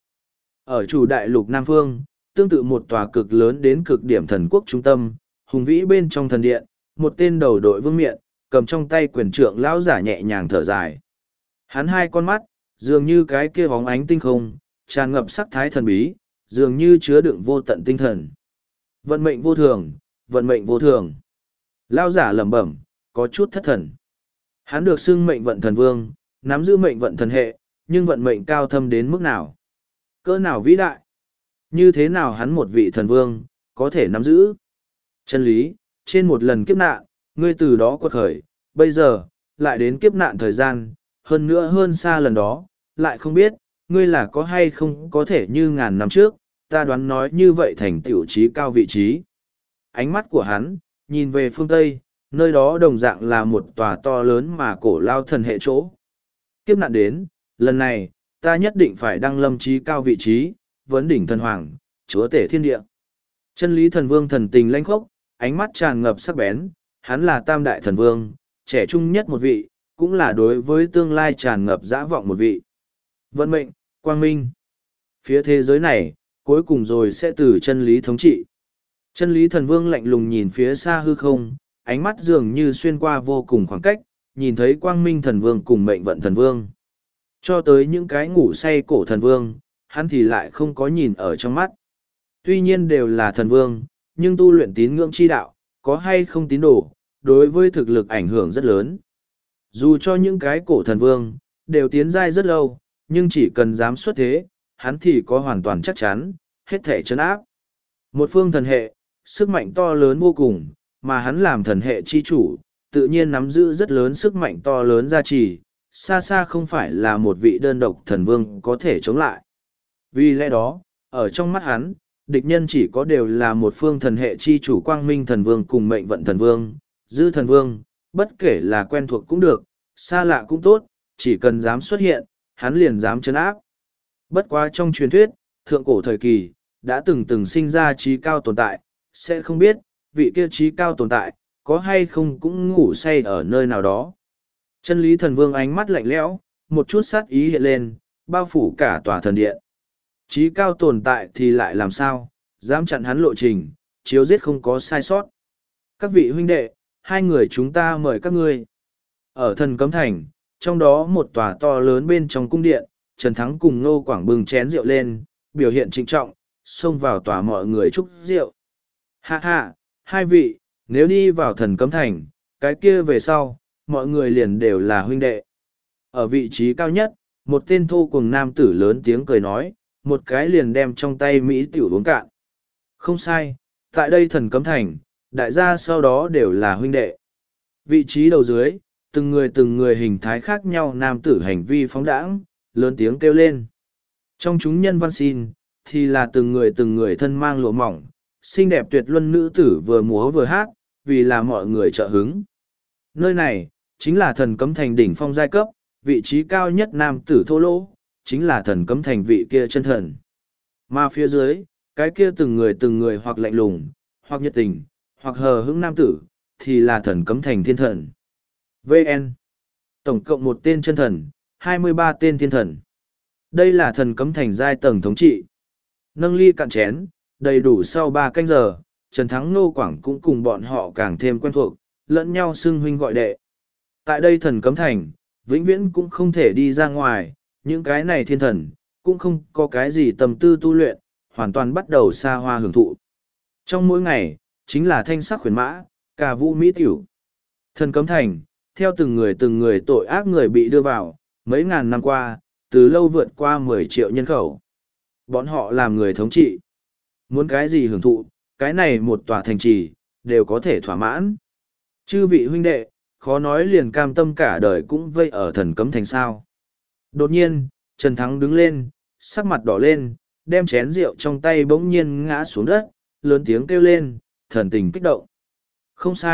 Ở chủ đại lục Nam Phương, tương tự một tòa cực lớn đến cực điểm thần quốc trung tâm, hùng vĩ bên trong thần điện, một tên đầu đội vương miện, cầm trong tay quyền trượng lão giả nhẹ nhàng thở dài. Hắn hai con mắt, dường như cái kia bóng ánh tinh không, tràn ngập sắc thái thần bí, dường như chứa đựng vô tận tinh thần. Vận mệnh vô thường, vận mệnh vô thường. Lão giả lẩm bẩm, có chút thất thần. Hắn được xưng mệnh vận thần vương, nắm giữ mệnh vận thần hệ, nhưng vận mệnh cao thâm đến mức nào? Cỡ nào vĩ đại? Như thế nào hắn một vị thần vương, có thể nắm giữ? Chân lý, trên một lần kiếp nạn, ngươi từ đó quật khởi, bây giờ, lại đến kiếp nạn thời gian, hơn nữa hơn xa lần đó, lại không biết, ngươi là có hay không có thể như ngàn năm trước, ta đoán nói như vậy thành tiểu trí cao vị trí. Ánh mắt của hắn, nhìn về phương Tây, nơi đó đồng dạng là một tòa to lớn mà cổ lao thần hệ chỗ. Kiếp nạn đến, lần này, ta nhất định phải đăng lâm trí cao vị trí, vấn đỉnh thần hoàng, chúa tể thiên địa. Chân lý thần vương thần tình lãnh khốc, ánh mắt tràn ngập sắc bén, hắn là tam đại thần vương, trẻ trung nhất một vị, cũng là đối với tương lai tràn ngập dã vọng một vị. Vận mệnh, quang minh. Phía thế giới này, cuối cùng rồi sẽ từ chân lý thống trị. Chân lý thần vương lạnh lùng nhìn phía xa hư không, ánh mắt dường như xuyên qua vô cùng khoảng cách, nhìn thấy quang minh thần vương cùng mệnh vận thần vương. Cho tới những cái ngủ say cổ thần vương, hắn thì lại không có nhìn ở trong mắt. Tuy nhiên đều là thần vương, nhưng tu luyện tín ngưỡng chi đạo, có hay không tín đồ, đối với thực lực ảnh hưởng rất lớn. Dù cho những cái cổ thần vương, đều tiến giai rất lâu, nhưng chỉ cần dám xuất thế, hắn thì có hoàn toàn chắc chắn, hết thể chấn áp. Một phương thần hệ, sức mạnh to lớn vô cùng, mà hắn làm thần hệ chi chủ, tự nhiên nắm giữ rất lớn sức mạnh to lớn gia trì, xa xa không phải là một vị đơn độc thần vương có thể chống lại. Vì lẽ đó, ở trong mắt hắn, địch nhân chỉ có đều là một phương thần hệ chi chủ quang minh thần vương cùng mệnh vận thần vương, dư thần vương, bất kể là quen thuộc cũng được, xa lạ cũng tốt, chỉ cần dám xuất hiện, hắn liền dám chấn áp. Bất quá trong truyền thuyết, thượng cổ thời kỳ, đã từng từng sinh ra trí cao tồn tại, sẽ không biết, vị kia trí cao tồn tại, có hay không cũng ngủ say ở nơi nào đó. Chân lý thần vương ánh mắt lạnh lẽo, một chút sát ý hiện lên, bao phủ cả tòa thần điện. Trí cao tồn tại thì lại làm sao, dám chặn hắn lộ trình, chiếu giết không có sai sót. Các vị huynh đệ, hai người chúng ta mời các ngươi. Ở thần cấm thành, trong đó một tòa to lớn bên trong cung điện, Trần Thắng cùng Ngô Quảng bừng chén rượu lên, biểu hiện trịnh trọng, xông vào tòa mọi người chúc rượu. Ha ha, hai vị, nếu đi vào thần cấm thành, cái kia về sau, mọi người liền đều là huynh đệ. Ở vị trí cao nhất, một tên thô cùng nam tử lớn tiếng cười nói, một cái liền đem trong tay Mỹ tiểu uống cạn. Không sai, tại đây thần cấm thành, đại gia sau đó đều là huynh đệ. Vị trí đầu dưới, từng người từng người hình thái khác nhau nam tử hành vi phóng đãng, lớn tiếng kêu lên. Trong chúng nhân văn xin, thì là từng người từng người thân mang lụa mỏng, xinh đẹp tuyệt luân nữ tử vừa múa vừa hát, vì là mọi người trợ hứng. Nơi này, chính là thần cấm thành đỉnh phong giai cấp, vị trí cao nhất nam tử thô lỗ, chính là thần cấm thành vị kia chân thần. Mà phía dưới, cái kia từng người từng người hoặc lạnh lùng, hoặc nhiệt tình, hoặc hờ hững nam tử, thì là thần cấm thành thiên thần. vê en Tổng cộng một tên chân thần, hai mươi ba tên thiên thần. Đây là thần cấm thành giai tầng thống trị. Nâng ly cạn chén, đầy đủ sau ba canh giờ, Trần Thắng Nô Quảng cũng cùng bọn họ càng thêm quen thuộc, lẫn nhau xưng huynh gọi đệ. Tại đây thần cấm thành, vĩnh viễn cũng không thể đi ra ngoài, những cái này thiên thần, cũng không có cái gì tâm tư tu luyện, hoàn toàn bắt đầu xa hoa hưởng thụ. Trong mỗi ngày, chính là thanh sắc khuyến mã, cà vũ mỹ tiểu. Thần cấm thành, theo từng người từng người tội ác người bị đưa vào, mấy ngàn năm qua, từ lâu vượt qua mười triệu nhân khẩu. Bọn họ làm người thống trị. Muốn cái gì hưởng thụ, cái này một tòa thành trì, đều có thể thỏa mãn. Chư vị huynh đệ, khó nói liền cam tâm cả đời cũng vây ở thần cấm thành sao. Đột nhiên, Trần Thắng đứng lên, sắc mặt đỏ lên, đem chén rượu trong tay bỗng nhiên ngã xuống đất, lớn tiếng kêu lên, thần tình kích động. Không sai,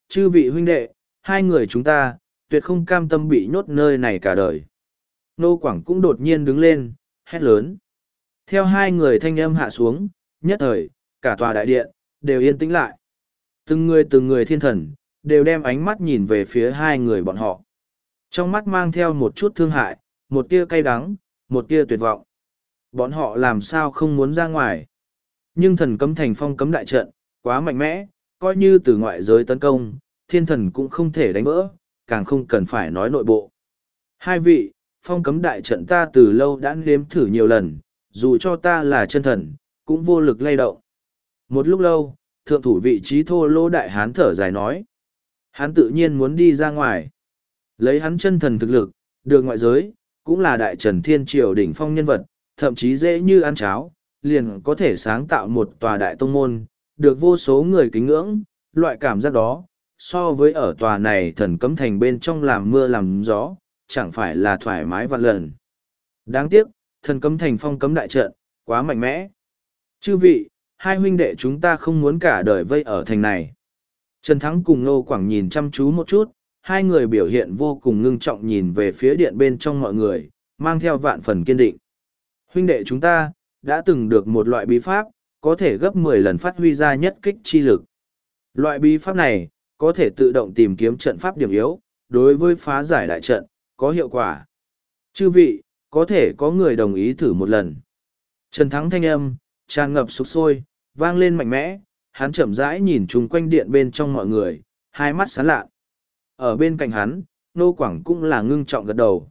chư vị huynh đệ, hai người chúng ta, tuyệt không cam tâm bị nhốt nơi này cả đời. Nô Quảng cũng đột nhiên đứng lên, hét lớn. Theo hai người thanh âm hạ xuống, nhất thời, cả tòa đại điện, đều yên tĩnh lại. Từng người từng người thiên thần, đều đem ánh mắt nhìn về phía hai người bọn họ. Trong mắt mang theo một chút thương hại, một tia cay đắng, một tia tuyệt vọng. Bọn họ làm sao không muốn ra ngoài. Nhưng thần cấm thành phong cấm đại trận, quá mạnh mẽ, coi như từ ngoại giới tấn công, thiên thần cũng không thể đánh vỡ, càng không cần phải nói nội bộ. Hai vị, phong cấm đại trận ta từ lâu đã nếm thử nhiều lần, dù cho ta là chân thần, cũng vô lực lay động. Một lúc lâu, thượng thủ vị trí thô lỗ đại hán thở dài nói. Hắn tự nhiên muốn đi ra ngoài. Lấy hắn chân thần thực lực, được ngoại giới, cũng là đại trần thiên triều đỉnh phong nhân vật, thậm chí dễ như ăn cháo, liền có thể sáng tạo một tòa đại tông môn, được vô số người kính ngưỡng, loại cảm giác đó, so với ở tòa này thần cấm thành bên trong làm mưa làm gió, chẳng phải là thoải mái vạn lần. Đáng tiếc, thần cấm thành phong cấm đại trận, quá mạnh mẽ. Chư vị, hai huynh đệ chúng ta không muốn cả đời vây ở thành này. Trần Thắng cùng Nô Quảng nhìn chăm chú một chút, hai người biểu hiện vô cùng ngưng trọng nhìn về phía điện bên trong mọi người, mang theo vạn phần kiên định. Huynh đệ chúng ta, đã từng được một loại bí pháp, có thể gấp mười lần phát huy ra nhất kích chi lực. Loại bí pháp này, có thể tự động tìm kiếm trận pháp điểm yếu, đối với phá giải đại trận, có hiệu quả. Chư vị, có thể có người đồng ý thử một lần. Trần Thắng thanh âm, tràn ngập sục sôi, vang lên mạnh mẽ, hắn chậm rãi nhìn chung quanh điện bên trong mọi người, hai mắt sáng lạ. Ở bên cạnh hắn, Nô Quảng cũng là ngưng trọng gật đầu.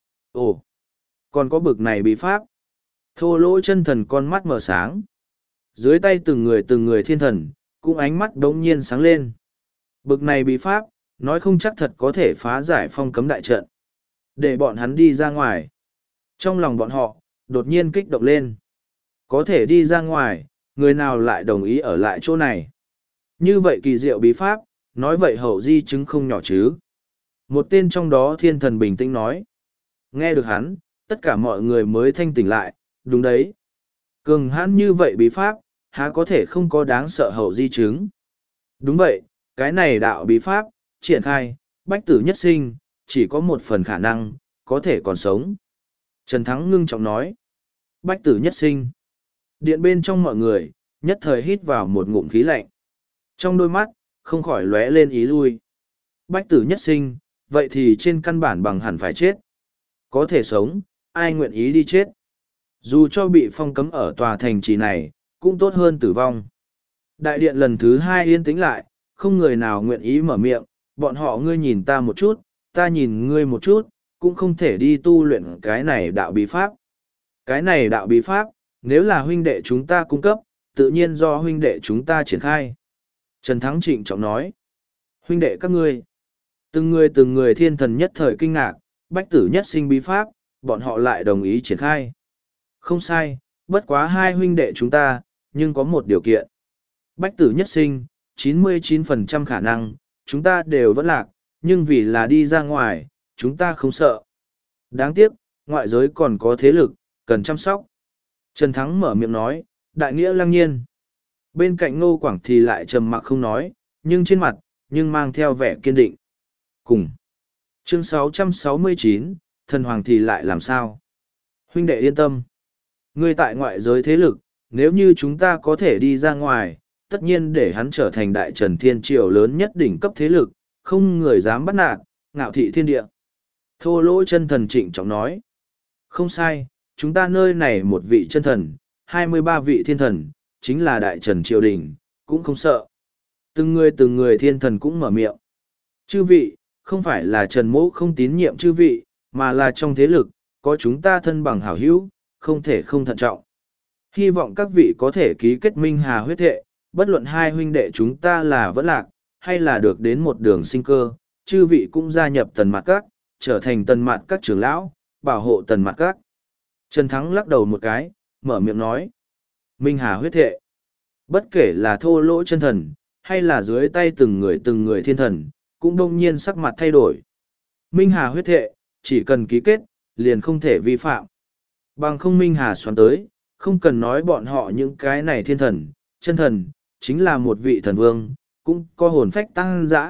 Ồ, còn có bực này bí pháp. Thô lỗ chân thần con mắt mở sáng. Dưới tay từng người từng người thiên thần, cũng ánh mắt đống nhiên sáng lên. Bực này bí pháp, nói không chắc thật có thể phá giải phong cấm đại trận. Để bọn hắn đi ra ngoài. Trong lòng bọn họ, đột nhiên kích động lên. Có thể đi ra ngoài, người nào lại đồng ý ở lại chỗ này. Như vậy kỳ diệu bí pháp, nói vậy hậu di chứng không nhỏ chứ. Một tên trong đó thiên thần bình tĩnh nói. Nghe được hắn, tất cả mọi người mới thanh tỉnh lại, đúng đấy. Cường hãn như vậy bí pháp, há có thể không có đáng sợ hậu di chứng. Đúng vậy, cái này đạo bí pháp, triển khai, bách tử nhất sinh, chỉ có một phần khả năng, có thể còn sống. Trần Thắng ngưng trọng nói. Bách tử nhất sinh. Điện bên trong mọi người, nhất thời hít vào một ngụm khí lạnh. Trong đôi mắt, không khỏi lóe lên ý lui. Bách tử nhất sinh, vậy thì trên căn bản bằng hẳn phải chết. Có thể sống, ai nguyện ý đi chết. Dù cho bị phong cấm ở tòa thành trì này, cũng tốt hơn tử vong. Đại điện lần thứ hai yên tĩnh lại, không người nào nguyện ý mở miệng, bọn họ ngươi nhìn ta một chút, ta nhìn ngươi một chút, cũng không thể đi tu luyện cái này đạo bí pháp. Cái này đạo bí pháp, nếu là huynh đệ chúng ta cung cấp, tự nhiên do huynh đệ chúng ta triển khai. Trần Thắng trịnh trọng nói, huynh đệ các ngươi, từng người từng người thiên thần nhất thời kinh ngạc, bách tử nhất sinh bí pháp, bọn họ lại đồng ý triển khai. Không sai, bất quá hai huynh đệ chúng ta, nhưng có một điều kiện. Bách tử nhất sinh, chín mươi chín phần trăm khả năng, chúng ta đều vẫn lạc, nhưng vì là đi ra ngoài, chúng ta không sợ. Đáng tiếc, ngoại giới còn có thế lực, cần chăm sóc. Trần Thắng mở miệng nói, đại nghĩa lăng nhiên. Bên cạnh Ngô Quảng thì lại trầm mặc không nói, nhưng trên mặt, nhưng mang theo vẻ kiên định. Cùng. Chương sáu trăm sáu mươi chín, thần hoàng thì lại làm sao? Huynh đệ yên tâm. Ngươi tại ngoại giới thế lực, nếu như chúng ta có thể đi ra ngoài, tất nhiên để hắn trở thành đại trần thiên triều lớn nhất đỉnh cấp thế lực, không người dám bắt nạt, ngạo thị thiên địa. Thô lỗ chân thần trịnh trọng nói. Không sai, chúng ta nơi này một vị chân thần, hai mươi ba vị thiên thần, chính là đại trần triều đình, cũng không sợ. Từng người từng người thiên thần cũng mở miệng. Chư vị, không phải là Trần Mỗ không tín nhiệm chư vị, mà là trong thế lực, có chúng ta thân bằng hảo hữu, không thể không thận trọng. Hy vọng các vị có thể ký kết minh hà huyết thệ, bất luận hai huynh đệ chúng ta là vẫn lạc, hay là được đến một đường sinh cơ, chư vị cũng gia nhập tần mạt các, trở thành tần mạt các trưởng lão, bảo hộ tần mạt các. Trần Thắng lắc đầu một cái, mở miệng nói. Minh hà huyết thệ. Bất kể là thô lỗ chân thần, hay là dưới tay từng người từng người thiên thần, cũng đông nhiên sắc mặt thay đổi. Minh hà huyết thệ, chỉ cần ký kết, liền không thể vi phạm. Bằng không Minh hà xoắn tới, không cần nói bọn họ những cái này thiên thần, chân thần, chính là một vị thần vương, cũng có hồn phách tăng dã,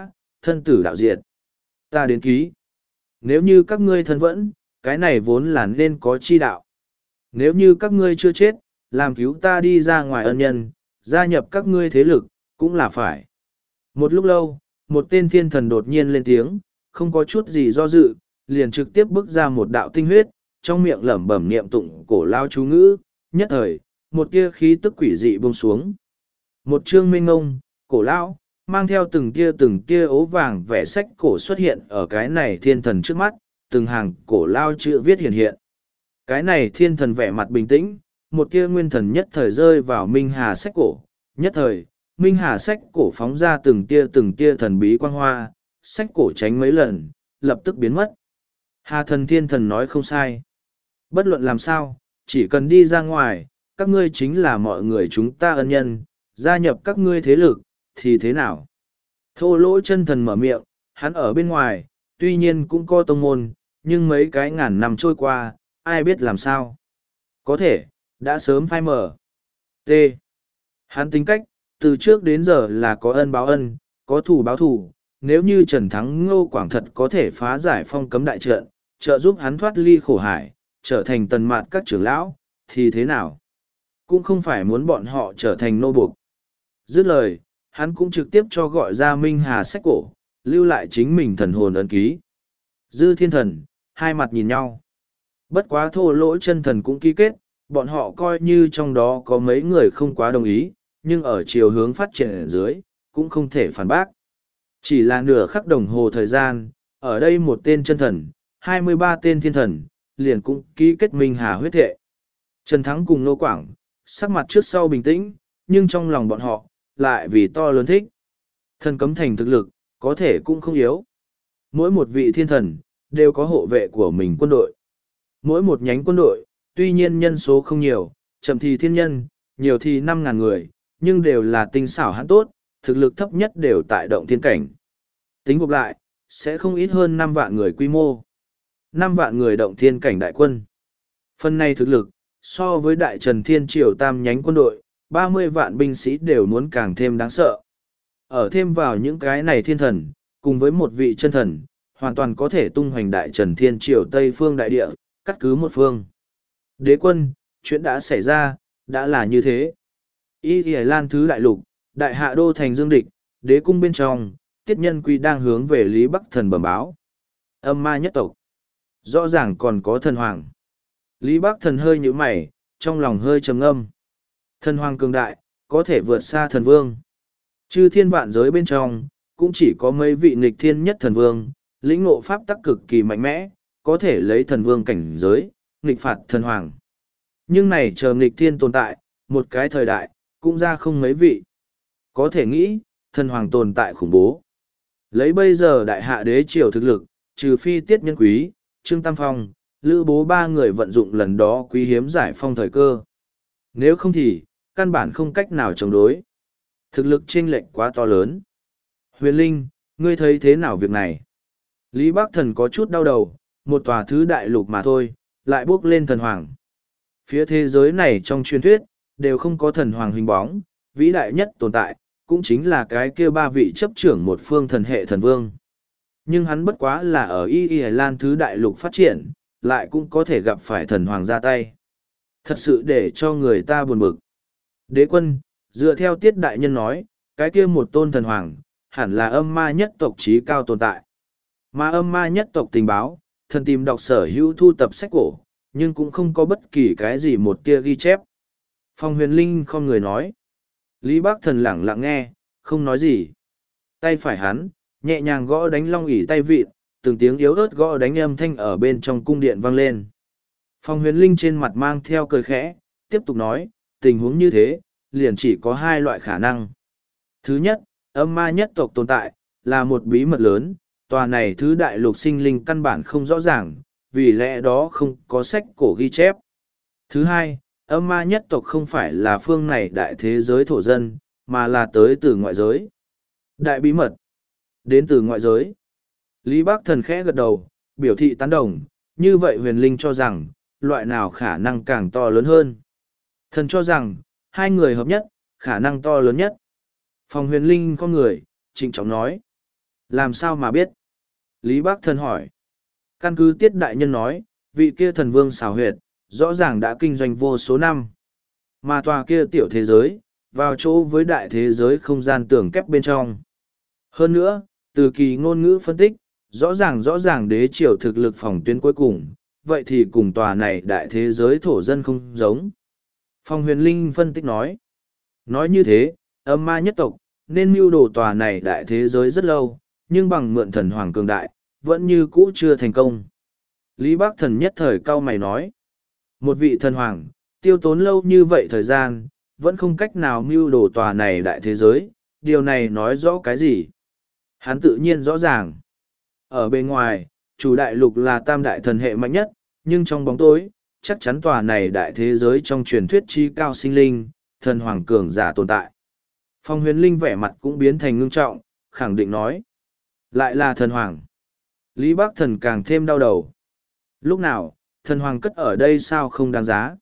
thân tử đạo diệt. Ta đến ký. Nếu như các ngươi thân vẫn, cái này vốn là nên có chi đạo. Nếu như các ngươi chưa chết, làm cứu ta đi ra ngoài ân nhân, gia nhập các ngươi thế lực, cũng là phải. Một lúc lâu, một tên thiên thần đột nhiên lên tiếng, không có chút gì do dự, liền trực tiếp bước ra một đạo tinh huyết, trong miệng lẩm bẩm niệm tụng cổ lao chú ngữ, nhất thời, một tia khí tức quỷ dị buông xuống. Một chương minh ngông, cổ lao, mang theo từng tia từng tia ố vàng vẻ sách cổ xuất hiện ở cái này thiên thần trước mắt, từng hàng cổ lao chữ viết hiện hiện. Cái này thiên thần vẻ mặt bình tĩnh, một tia nguyên thần nhất thời rơi vào Minh Hà sách cổ, nhất thời, Minh Hà sách cổ phóng ra từng tia từng tia thần bí quang hoa, sách cổ tránh mấy lần, lập tức biến mất. Hà thần thiên thần nói không sai. Bất luận làm sao, chỉ cần đi ra ngoài, các ngươi chính là mọi người chúng ta ân nhân, gia nhập các ngươi thế lực, thì thế nào? Thô lỗ chân thần mở miệng, hắn ở bên ngoài, tuy nhiên cũng có tông môn, nhưng mấy cái ngàn năm trôi qua, ai biết làm sao? Có thể, đã sớm phai mở. T. Hắn tính cách, từ trước đến giờ là có ân báo ân, có thù báo thù. Nếu như Trần Thắng Ngô Quảng thật có thể phá giải phong cấm đại trận, trợ giúp hắn thoát ly khổ hải, trở thành tần mạt các trưởng lão, thì thế nào? Cũng không phải muốn bọn họ trở thành nô buộc. Dứt lời, hắn cũng trực tiếp cho gọi ra Minh Hà sách cổ, lưu lại chính mình thần hồn ấn ký. Dư thiên thần, hai mặt nhìn nhau. Bất quá thô lỗ chân thần cũng ký kết, bọn họ coi như trong đó có mấy người không quá đồng ý, nhưng ở chiều hướng phát triển ở dưới, cũng không thể phản bác. Chỉ là nửa khắc đồng hồ thời gian, ở đây một tên chân thần, hai mươi ba tên thiên thần, liền cũng ký kết Minh Hà huyết thệ. Trần Thắng cùng Nô Quảng, sắc mặt trước sau bình tĩnh, nhưng trong lòng bọn họ, lại vì to lớn thích. Thần cấm thành thực lực, có thể cũng không yếu. Mỗi một vị thiên thần, đều có hộ vệ của mình quân đội. Mỗi một nhánh quân đội, tuy nhiên nhân số không nhiều, chậm thì thiên nhân, nhiều thì năm ngàn người, nhưng đều là tinh xảo hãn tốt, thực lực thấp nhất đều tại động thiên cảnh. Tính gộp lại, sẽ không ít hơn năm vạn người quy mô. năm vạn người động thiên cảnh đại quân. Phần này thực lực, so với đại Trần Thiên Triều tam nhánh quân đội, ba mươi vạn binh sĩ đều muốn càng thêm đáng sợ. Ở thêm vào những cái này thiên thần, cùng với một vị chân thần, hoàn toàn có thể tung hoành đại Trần Thiên Triều Tây phương đại địa, cắt cứ một phương. Đế quân, chuyện đã xảy ra, đã là như thế. Y Y Lan Thứ Đại Lục, Đại Hạ Đô thành Dương Địch, đế cung bên trong, Tiết Nhân Quy đang hướng về Lý Bắc Thần bẩm báo. Âm ma nhất tộc. Rõ ràng còn có thần hoàng. Lý Bắc Thần hơi nhíu mày, trong lòng hơi trầm ngâm. Thần hoàng cường đại, có thể vượt xa thần vương. Chư thiên vạn giới bên trong, cũng chỉ có mấy vị nghịch thiên nhất thần vương, lĩnh ngộ pháp tắc cực kỳ mạnh mẽ, có thể lấy thần vương cảnh giới, nghịch phạt thần hoàng. Nhưng này chờ nghịch thiên tồn tại, một cái thời đại, cũng ra không mấy vị. Có thể nghĩ, thần hoàng tồn tại khủng bố. Lấy bây giờ đại hạ đế triều thực lực, trừ phi Tiết Nhân Quý, Trương Tam Phong, Lữ Bố ba người vận dụng lần đó quý hiếm giải phong thời cơ. Nếu không thì, căn bản không cách nào chống đối. Thực lực chênh lệch quá to lớn. Huyền Linh, ngươi thấy thế nào việc này? Lý Bắc Thần có chút đau đầu, một tòa thứ đại lục mà thôi, lại bước lên thần hoàng. Phía thế giới này trong truyền thuyết, đều không có thần hoàng hình bóng, vĩ đại nhất tồn tại, cũng chính là cái kia ba vị chấp trưởng một phương thần hệ thần vương. Nhưng hắn bất quá là ở Y Y Lan Thứ Đại Lục phát triển, lại cũng có thể gặp phải thần hoàng ra tay. Thật sự để cho người ta buồn bực. Đế quân, dựa theo Tiết Đại Nhân nói, cái kia một tôn thần hoàng, hẳn là âm ma nhất tộc trí cao tồn tại. Mà âm ma nhất tộc tình báo, thần tìm đọc sở hữu thu tập sách cổ, nhưng cũng không có bất kỳ cái gì một tia ghi chép. Phong Huyền Linh không người nói. Lý Bắc Thần lẳng lặng nghe, không nói gì. Tay phải hắn, nhẹ nhàng gõ đánh long ỷ tay vịn, từng tiếng yếu ớt gõ đánh âm thanh ở bên trong cung điện vang lên. Phong Huyền Linh trên mặt mang theo cười khẽ, tiếp tục nói, tình huống như thế, liền chỉ có hai loại khả năng. Thứ nhất, âm ma nhất tộc tồn tại, là một bí mật lớn, tòa này thứ đại lục sinh linh căn bản không rõ ràng, vì lẽ đó không có sách cổ ghi chép. Thứ hai, âm ma nhất tộc không phải là phương này đại thế giới thổ dân, mà là tới từ ngoại giới. Đại bí mật, đến từ ngoại giới. Lý Bắc Thần khẽ gật đầu, biểu thị tán đồng, như vậy huyền linh cho rằng, loại nào khả năng càng to lớn hơn. Thần cho rằng, hai người hợp nhất, khả năng to lớn nhất. Phòng huyền linh con người, trịnh trọng nói. Làm sao mà biết? Lý Bác Thần hỏi. Căn cứ Tiết Đại Nhân nói, vị kia thần vương xảo huyệt, rõ ràng đã kinh doanh vô số năm. Mà tòa kia tiểu thế giới, vào chỗ với đại thế giới không gian tường kép bên trong. Hơn nữa, từ kỳ ngôn ngữ phân tích, rõ ràng rõ ràng đế triều thực lực phòng tuyến cuối cùng, vậy thì cùng tòa này đại thế giới thổ dân không giống. Phong huyền linh phân tích nói. Nói như thế, âm ma nhất tộc, nên mưu đồ tòa này đại thế giới rất lâu, nhưng bằng mượn thần hoàng cường đại, vẫn như cũ chưa thành công. Lý Bác Thần nhất thời cau mày nói. Một vị thần hoàng, tiêu tốn lâu như vậy thời gian, vẫn không cách nào mưu đồ tòa này đại thế giới, điều này nói rõ cái gì? Hắn tự nhiên rõ ràng. Ở bên ngoài, chủ đại lục là tam đại thần hệ mạnh nhất, nhưng trong bóng tối, chắc chắn tòa này đại thế giới trong truyền thuyết chi cao sinh linh, thần hoàng cường giả tồn tại. Phong huyền linh vẻ mặt cũng biến thành ngưng trọng, khẳng định nói. Lại là thần hoàng. Lý Bác Thần càng thêm đau đầu. Lúc nào, thần hoàng cất ở đây sao không đáng giá?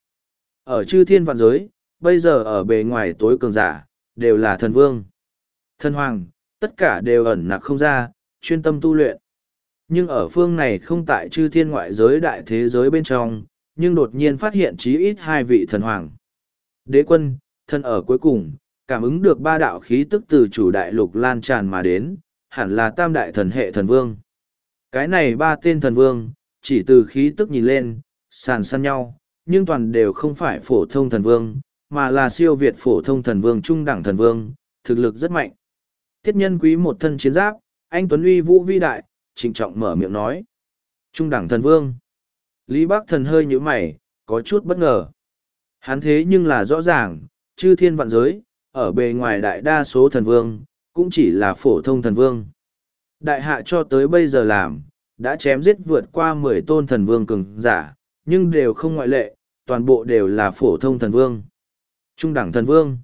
Ở chư thiên vạn giới, bây giờ ở bề ngoài tối cường giả, đều là thần vương. Thần hoàng, tất cả đều ẩn nặc không ra, chuyên tâm tu luyện. Nhưng ở phương này không tại chư thiên ngoại giới đại thế giới bên trong, nhưng đột nhiên phát hiện chí ít hai vị thần hoàng. Đế quân, thần ở cuối cùng, cảm ứng được ba đạo khí tức từ chủ đại lục lan tràn mà đến, hẳn là tam đại thần hệ thần vương. Cái này ba tên thần vương, chỉ từ khí tức nhìn lên, sàn săn nhau, nhưng toàn đều không phải phổ thông thần vương, mà là siêu việt phổ thông thần vương trung đẳng thần vương, thực lực rất mạnh. Tiết Nhân Quý một thân chiến giáp, anh Tuấn uy vũ vi đại, trịnh trọng mở miệng nói. Trung đẳng thần vương. Lý Bác Thần hơi nhíu mày, có chút bất ngờ. Hắn thế nhưng là rõ ràng, chư thiên vạn giới, ở bề ngoài đại đa số thần vương, cũng chỉ là phổ thông thần vương. Đại hạ cho tới bây giờ làm, đã chém giết vượt qua mười tôn thần vương cường giả, nhưng đều không ngoại lệ, toàn bộ đều là phổ thông thần vương. Trung đẳng thần vương.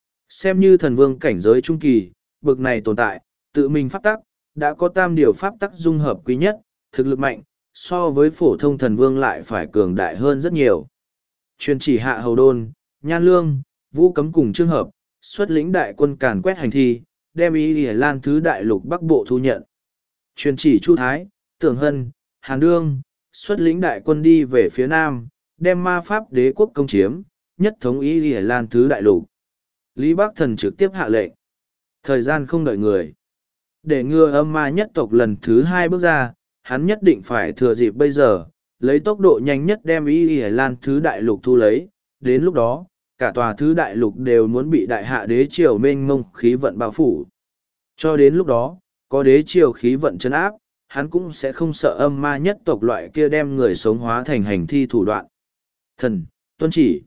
Xem như thần vương cảnh giới trung kỳ, bực này tồn tại, tự mình pháp tắc, đã có tam điều pháp tắc dung hợp quý nhất, thực lực mạnh, so với phổ thông thần vương lại phải cường đại hơn rất nhiều. Truyền chỉ hạ hầu đôn, nhan lương, vũ cấm cùng trường hợp, xuất lĩnh đại quân càn quét hành thi, đem ý lìa lan thứ đại lục bắc bộ thu nhận. Truyền chỉ chu thái, tưởng hân, hàn đương, xuất lĩnh đại quân đi về phía nam, đem ma pháp đế quốc công chiếm, nhất thống ý lìa lan thứ đại lục. Lý Bác Thần trực tiếp hạ lệnh. Thời gian không đợi người. Để ngừa âm ma nhất tộc lần thứ hai bước ra, hắn nhất định phải thừa dịp bây giờ, lấy tốc độ nhanh nhất đem ý lìa lan thứ đại lục thu lấy. Đến lúc đó, cả tòa thứ đại lục đều muốn bị đại hạ đế triều mênh mông khí vận bao phủ. Cho đến lúc đó, có đế triều khí vận chấn áp, hắn cũng sẽ không sợ âm ma nhất tộc loại kia đem người sống hóa thành hành thi thủ đoạn. Thần, tuân chỉ.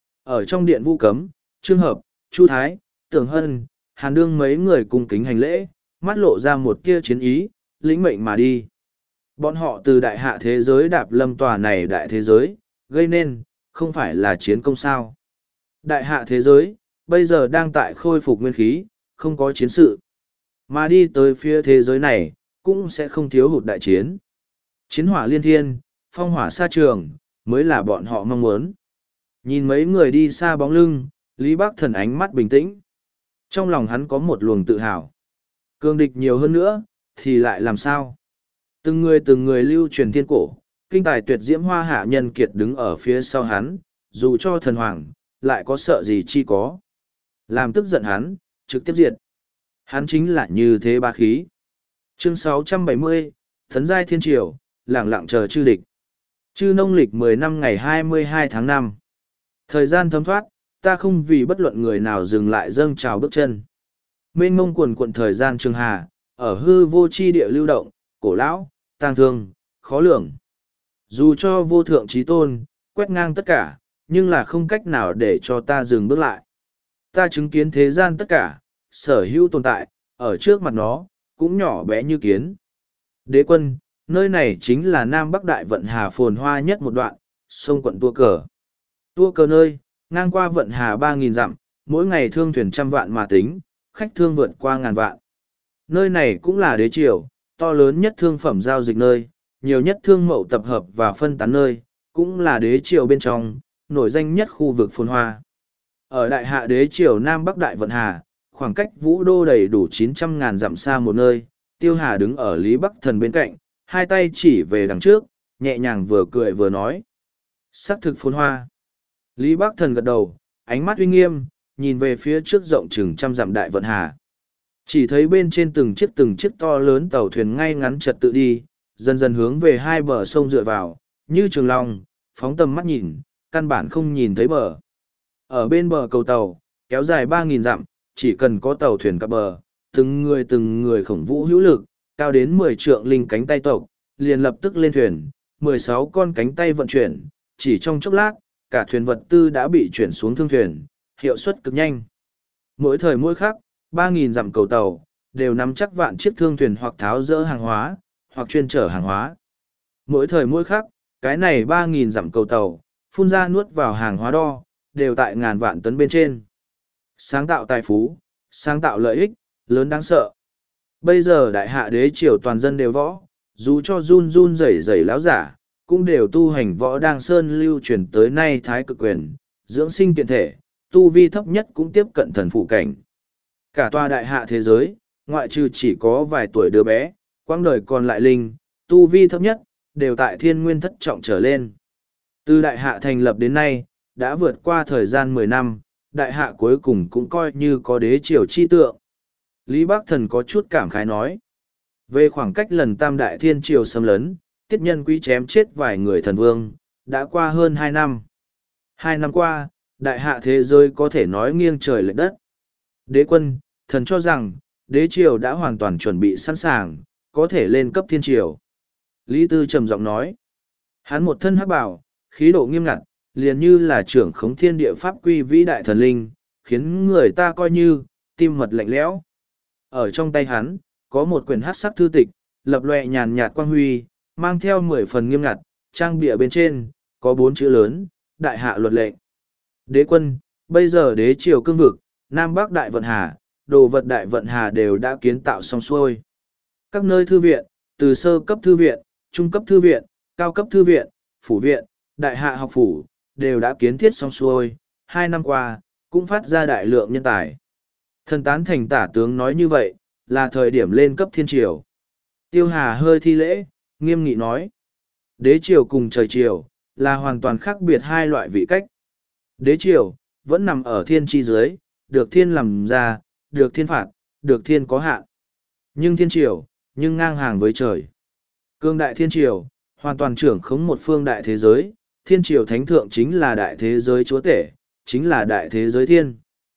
Ở trong điện vũ cấm, trường hợp, chu thái, tưởng hân, hàn đương mấy người cung kính hành lễ, mắt lộ ra một tia chiến ý, lĩnh mệnh mà đi. Bọn họ từ đại hạ thế giới đạp lâm tòa này đại thế giới, gây nên, không phải là chiến công sao. Đại hạ thế giới, bây giờ đang tại khôi phục nguyên khí, không có chiến sự. Mà đi tới phía thế giới này, cũng sẽ không thiếu hụt đại chiến. Chiến hỏa liên thiên, phong hỏa xa trường, mới là bọn họ mong muốn. Nhìn mấy người đi xa bóng lưng, Lý Bác Thần ánh mắt bình tĩnh. Trong lòng hắn có một luồng tự hào. Cương địch nhiều hơn nữa, thì lại làm sao? Từng người từng người lưu truyền thiên cổ, kinh tài tuyệt diễm hoa hạ nhân kiệt đứng ở phía sau hắn, dù cho thần hoàng, lại có sợ gì chi có. Làm tức giận hắn, trực tiếp diệt. Hắn chính là như thế ba khí. Chương sáu trăm bảy mươi, Thấn Giai Thiên Triều, lẳng lặng chờ chư địch. Chư nông lịch mười năm ngày hai mươi hai tháng năm. Thời gian thấm thoát, ta không vì bất luận người nào dừng lại dâng trào bước chân. Mênh mông quần quận thời gian trường hà, ở hư vô chi địa lưu động, cổ lão, tang thương, khó lường. Dù cho vô thượng trí tôn, quét ngang tất cả, nhưng là không cách nào để cho ta dừng bước lại. Ta chứng kiến thế gian tất cả, sở hữu tồn tại, ở trước mặt nó, cũng nhỏ bé như kiến. Đế quân, nơi này chính là Nam Bắc Đại Vận Hà phồn hoa nhất một đoạn, sông quận Tua Cờ. Tua Cờ nơi, ngang qua Vận Hà ba nghìn dặm, mỗi ngày thương thuyền trăm vạn mà tính, khách thương vượt qua ngàn vạn. Nơi này cũng là đế triều, to lớn nhất thương phẩm giao dịch nơi, nhiều nhất thương mậu tập hợp và phân tán nơi, cũng là đế triều bên trong, nổi danh nhất khu vực phồn hoa. Ở đại hạ đế triều Nam Bắc Đại Vận Hà, khoảng cách vũ đô đầy đủ chín trăm ngàn dặm xa một nơi, Tiêu Hà đứng ở Lý Bắc Thần bên cạnh, hai tay chỉ về đằng trước, nhẹ nhàng vừa cười vừa nói. Sắc thực phồn hoa. Lý Bắc Thần gật đầu, ánh mắt uy nghiêm, nhìn về phía trước rộng chừng trăm dặm đại vận hà. Chỉ thấy bên trên từng chiếc từng chiếc to lớn tàu thuyền ngay ngắn trật tự đi, dần dần hướng về hai bờ sông dựa vào, như trường long, phóng tầm mắt nhìn, căn bản không nhìn thấy bờ. Ở bên bờ cầu tàu, kéo dài ba nghìn dặm, chỉ cần có tàu thuyền cập bờ, từng người từng người khổng vũ hữu lực, cao đến mười trượng linh cánh tay tộc, liền lập tức lên thuyền, mười sáu con cánh tay vận chuyển, chỉ trong chốc lát, cả thuyền vật tư đã bị chuyển xuống thương thuyền, hiệu suất cực nhanh. Mỗi thời mỗi khắc, ba nghìn dặm cầu tàu, đều nắm chắc vạn chiếc thương thuyền hoặc tháo dỡ hàng hóa, hoặc chuyên chở hàng hóa. Mỗi thời mỗi khắc, cái này ba nghìn dặm cầu tàu, phun ra nuốt vào hàng hóa đo, đều tại ngàn vạn tấn bên trên. Sáng tạo tài phú, sáng tạo lợi ích, lớn đáng sợ. Bây giờ đại hạ đế triều toàn dân đều võ, dù cho run run rẩy rẩy láo giả, cũng đều tu hành võ đang sơn lưu truyền tới nay thái cực quyền, dưỡng sinh kiện thể, tu vi thấp nhất cũng tiếp cận thần phụ cảnh. Cả tòa đại hạ thế giới, ngoại trừ chỉ có vài tuổi đứa bé, quãng đời còn lại linh, tu vi thấp nhất, đều tại thiên nguyên thất trọng trở lên. Từ đại hạ thành lập đến nay, đã vượt qua thời gian mười năm, đại hạ cuối cùng cũng coi như có đế triều chi tượng. Lý Bắc Thần có chút cảm khái nói. Về khoảng cách lần tam đại thiên triều xâm lấn, tiết nhân quý chém chết vài người thần vương, đã qua hơn hai năm. Hai năm qua, đại hạ thế giới có thể nói nghiêng trời lệch đất. Đế quân, thần cho rằng, đế triều đã hoàn toàn chuẩn bị sẵn sàng, có thể lên cấp thiên triều. Lý Tư trầm giọng nói. Hắn một thân hắc bảo, khí độ nghiêm ngặt, liền như là trưởng khống thiên địa pháp quy vĩ đại thần linh, khiến người ta coi như, tim mật lạnh lẽo. Ở trong tay hắn, có một quyển hắc sắc thư tịch, lập lòe nhàn nhạt quang huy, mang theo mười phần nghiêm ngặt, trang bìa bên trên, có bốn chữ lớn, đại hạ luật lệnh. Đế quân, bây giờ đế triều cương vực, Nam Bắc đại vận hà, đồ vật đại vận hà đều đã kiến tạo xong xuôi. Các nơi thư viện, từ sơ cấp thư viện, trung cấp thư viện, cao cấp thư viện, phủ viện, đại hạ học phủ, đều đã kiến thiết xong xuôi, hai năm qua, cũng phát ra đại lượng nhân tài. Thần tán thành tả tướng nói như vậy, là thời điểm lên cấp thiên triều. Tiêu Hà hơi thi lễ, nghiêm nghị nói. Đế triều cùng trời triều, là hoàn toàn khác biệt hai loại vị cách. Đế triều, vẫn nằm ở thiên chi dưới, được thiên làm ra, được thiên phạt, được thiên có hạn. Nhưng thiên triều, nhưng ngang hàng với trời. Cương đại thiên triều, hoàn toàn trưởng khống một phương đại thế giới, thiên triều thánh thượng chính là đại thế giới chúa tể, chính là đại thế giới thiên.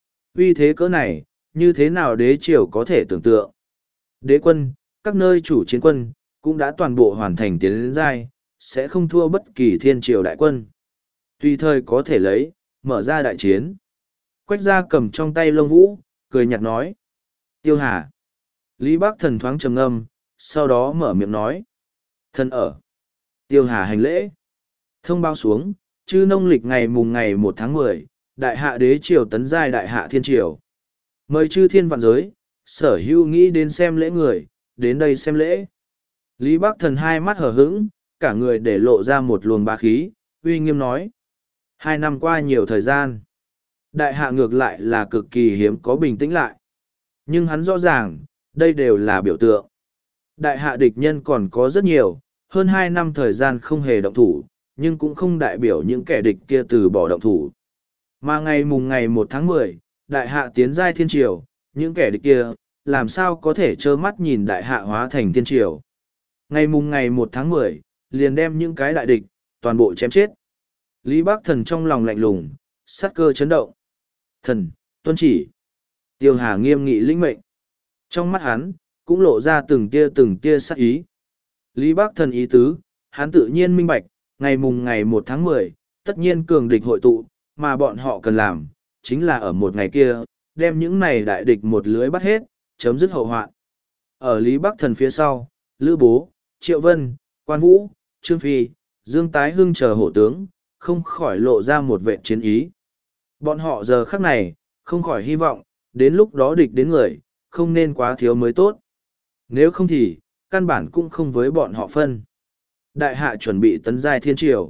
Uy thế cỡ này, như thế nào đế triều có thể tưởng tượng. Đế quân, các nơi chủ chiến quân, cũng đã toàn bộ hoàn thành tiến đến giai, sẽ không thua bất kỳ thiên triều đại quân. Tùy thời có thể lấy, mở ra đại chiến. Quách gia cầm trong tay lông vũ, cười nhạt nói. Tiêu Hà. Lý Bắc Thần thoáng trầm ngâm, sau đó mở miệng nói. Thần ở. Tiêu Hà hành lễ. Thông báo xuống, chư nông lịch ngày mùng ngày một tháng mười, đại hạ đế triều tấn giai đại hạ thiên triều. Mời chư thiên vạn giới, sở hữu nghĩ đến xem lễ người, đến đây xem lễ. Lý Bắc Thần hai mắt hở hững, cả người để lộ ra một luồng bá khí, uy nghiêm nói. Hai năm qua nhiều thời gian, đại hạ ngược lại là cực kỳ hiếm có bình tĩnh lại. Nhưng hắn rõ ràng, đây đều là biểu tượng. Đại hạ địch nhân còn có rất nhiều, hơn hai năm thời gian không hề động thủ, nhưng cũng không đại biểu những kẻ địch kia từ bỏ động thủ. Mà ngày mùng ngày một tháng mười, đại hạ tiến giai thiên triều, những kẻ địch kia, làm sao có thể trơ mắt nhìn đại hạ hóa thành thiên triều. Ngày mùng ngày một tháng mười, liền đem những cái đại địch, toàn bộ chém chết. Lý Bắc Thần trong lòng lạnh lùng, sát cơ chấn động. Thần, tuân chỉ. Tiêu Hà nghiêm nghị lĩnh mệnh. Trong mắt hắn, cũng lộ ra từng tia từng tia sát ý. Lý Bắc Thần ý tứ, hắn tự nhiên minh bạch, ngày mùng ngày một tháng mười, tất nhiên cường địch hội tụ, mà bọn họ cần làm, chính là ở một ngày kia, đem những này đại địch một lưới bắt hết, chấm dứt hậu hoạn. Ở Lý Bắc Thần phía sau, Lữ Bố, Triệu Vân, Quan Vũ, Trương Phi, Dương Tái Hưng chờ hổ tướng, không khỏi lộ ra một vệ chiến ý. Bọn họ giờ khắc này, không khỏi hy vọng, đến lúc đó địch đến người, không nên quá thiếu mới tốt. Nếu không thì, căn bản cũng không với bọn họ phân. Đại hạ chuẩn bị tấn giai thiên triều.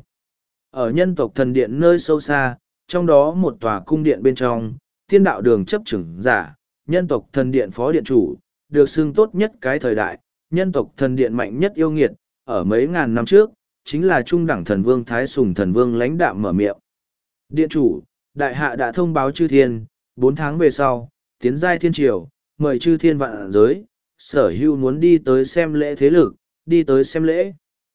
Ở nhân tộc thần điện nơi sâu xa, trong đó một tòa cung điện bên trong, thiên đạo đường chấp trưởng giả, nhân tộc thần điện phó điện chủ, được xưng tốt nhất cái thời đại, nhân tộc thần điện mạnh nhất yêu nghiệt, ở mấy ngàn năm trước, chính là trung đẳng thần vương Thái Sùng thần vương lãnh đạm mở miệng. Điện chủ, đại hạ đã thông báo chư thiên, bốn tháng về sau, tiến giai thiên triều, mời chư thiên vạn giới, sở hữu muốn đi tới xem lễ thế lực, đi tới xem lễ.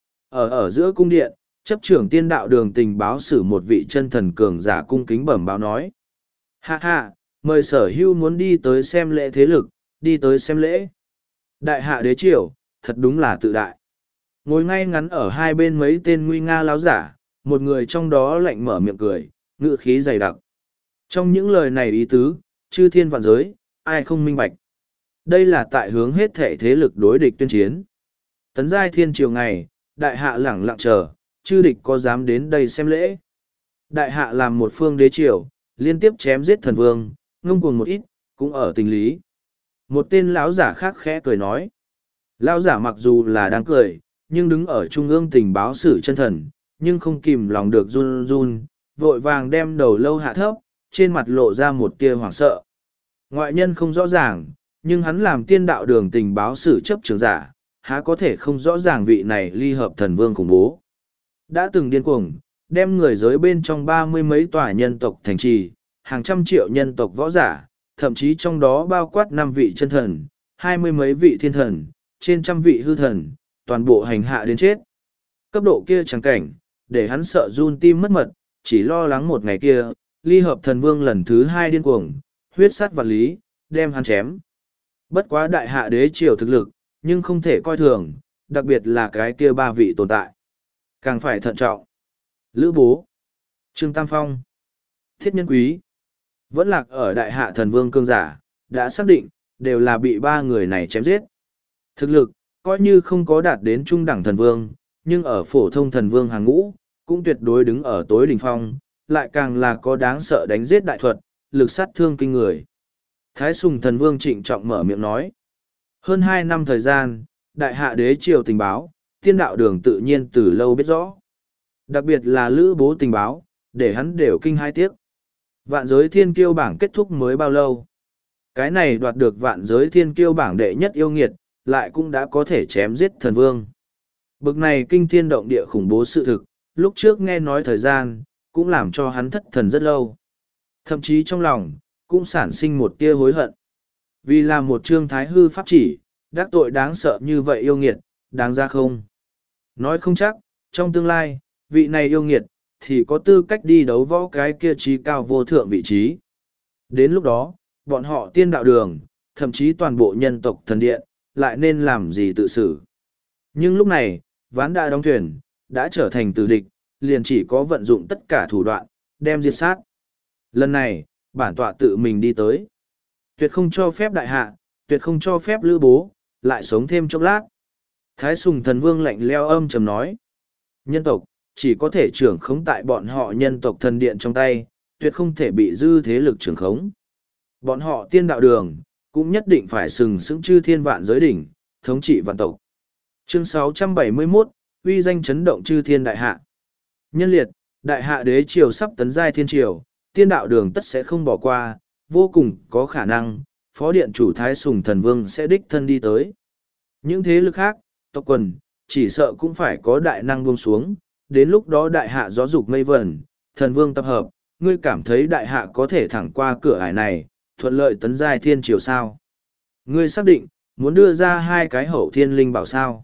Ở ở giữa cung điện, chấp trưởng tiên đạo đường tình báo sử một vị chân thần cường giả cung kính bẩm báo nói. Hạ hạ, mời sở hữu muốn đi tới xem lễ thế lực, đi tới xem lễ. Đại hạ đế triều, thật đúng là tự đại. Ngồi ngay ngắn ở hai bên mấy tên nguy nga láo giả, một người trong đó lạnh mở miệng cười, ngữ khí dày đặc. Trong những lời này ý tứ, chư thiên vạn giới, ai không minh bạch. Đây là tại hướng hết thể thế lực đối địch tuyên chiến. Tấn giai thiên triều ngày, đại hạ lẳng lặng chờ, chư địch có dám đến đây xem lễ. Đại hạ làm một phương đế triều, liên tiếp chém giết thần vương, ngông cuồng một ít, cũng ở tình lý. Một tên lão giả khác khẽ cười nói. Lão giả mặc dù là đang cười, nhưng đứng ở trung ương tình báo sử chân thần, nhưng không kìm lòng được run run, vội vàng đem đầu lâu hạ thấp, trên mặt lộ ra một tia hoảng sợ. Ngoại nhân không rõ ràng, nhưng hắn làm tiên đạo đường tình báo sử chấp trường giả, há có thể không rõ ràng vị này ly hợp thần vương khủng bố. Đã từng điên cuồng, đem người giới bên trong ba mươi mấy tòa nhân tộc thành trì, hàng trăm triệu nhân tộc võ giả, thậm chí trong đó bao quát năm vị chân thần, hai mươi mấy vị thiên thần, trên trăm vị hư thần, toàn bộ hành hạ đến chết. Cấp độ kia chẳng cảnh, để hắn sợ run tim mất mật, chỉ lo lắng một ngày kia, ly hợp thần vương lần thứ hai điên cuồng, huyết sát vật lý, đem hắn chém. Bất quá đại hạ đế triều thực lực, nhưng không thể coi thường, đặc biệt là cái kia ba vị tồn tại. Càng phải thận trọng. Lữ Bố, Trương Tam Phong, Thiết Nhân Quý, vẫn lạc ở đại hạ thần vương cương giả, đã xác định, đều là bị ba người này chém giết. Thực lực, coi như không có đạt đến trung đẳng thần vương, nhưng ở phổ thông thần vương hàng ngũ, cũng tuyệt đối đứng ở tối đỉnh phong, lại càng là có đáng sợ đánh giết đại thuật, lực sát thương kinh người. Thái Sùng thần vương trịnh trọng mở miệng nói. Hơn hai năm thời gian, đại hạ đế triều tình báo, tiên đạo đường tự nhiên từ lâu biết rõ. Đặc biệt là Lữ Bố tình báo, để hắn đều kinh hai tiếc. Vạn giới thiên kiêu bảng kết thúc mới bao lâu? Cái này đoạt được vạn giới thiên kiêu bảng đệ nhất yêu nghiệt, lại cũng đã có thể chém giết thần vương. Bực này kinh thiên động địa khủng bố sự thực, lúc trước nghe nói thời gian, cũng làm cho hắn thất thần rất lâu. Thậm chí trong lòng, cũng sản sinh một tia hối hận. Vì là một trương thái hư pháp chỉ, đắc tội đáng sợ như vậy yêu nghiệt, đáng ra không? Nói không chắc, trong tương lai, vị này yêu nghiệt, thì có tư cách đi đấu võ cái kia trí cao vô thượng vị trí. Đến lúc đó, bọn họ tiên đạo đường, thậm chí toàn bộ nhân tộc thần điện, lại nên làm gì tự xử. Nhưng lúc này, ván đã đóng thuyền, đã trở thành tử địch, liền chỉ có vận dụng tất cả thủ đoạn, đem diệt sát. Lần này, bản tọa tự mình đi tới. Tuyệt không cho phép đại hạ, tuyệt không cho phép Lữ Bố, lại sống thêm chốc lát. Thái Sùng thần vương lạnh leo âm trầm nói. Nhân tộc, chỉ có thể trưởng khống tại bọn họ nhân tộc thần điện trong tay, tuyệt không thể bị dư thế lực trưởng khống. Bọn họ tiên đạo đường, cũng nhất định phải sừng sững chư thiên vạn giới đỉnh, thống trị vạn tộc. Chương sáu trăm bảy mươi mốt, uy danh chấn động chư thiên đại hạ. Nhân liệt, đại hạ đế triều sắp tấn giai thiên triều, tiên đạo đường tất sẽ không bỏ qua, vô cùng có khả năng, phó điện chủ Thái Sùng thần vương sẽ đích thân đi tới. Những thế lực khác, tộc quần, chỉ sợ cũng phải có đại năng buông xuống, đến lúc đó đại hạ gió dục mây vẩn, thần vương tập hợp, ngươi cảm thấy đại hạ có thể thẳng qua cửa ải này, thuận lợi tấn giai thiên triều sao? Ngươi xác định, muốn đưa ra hai cái hậu thiên linh bảo sao?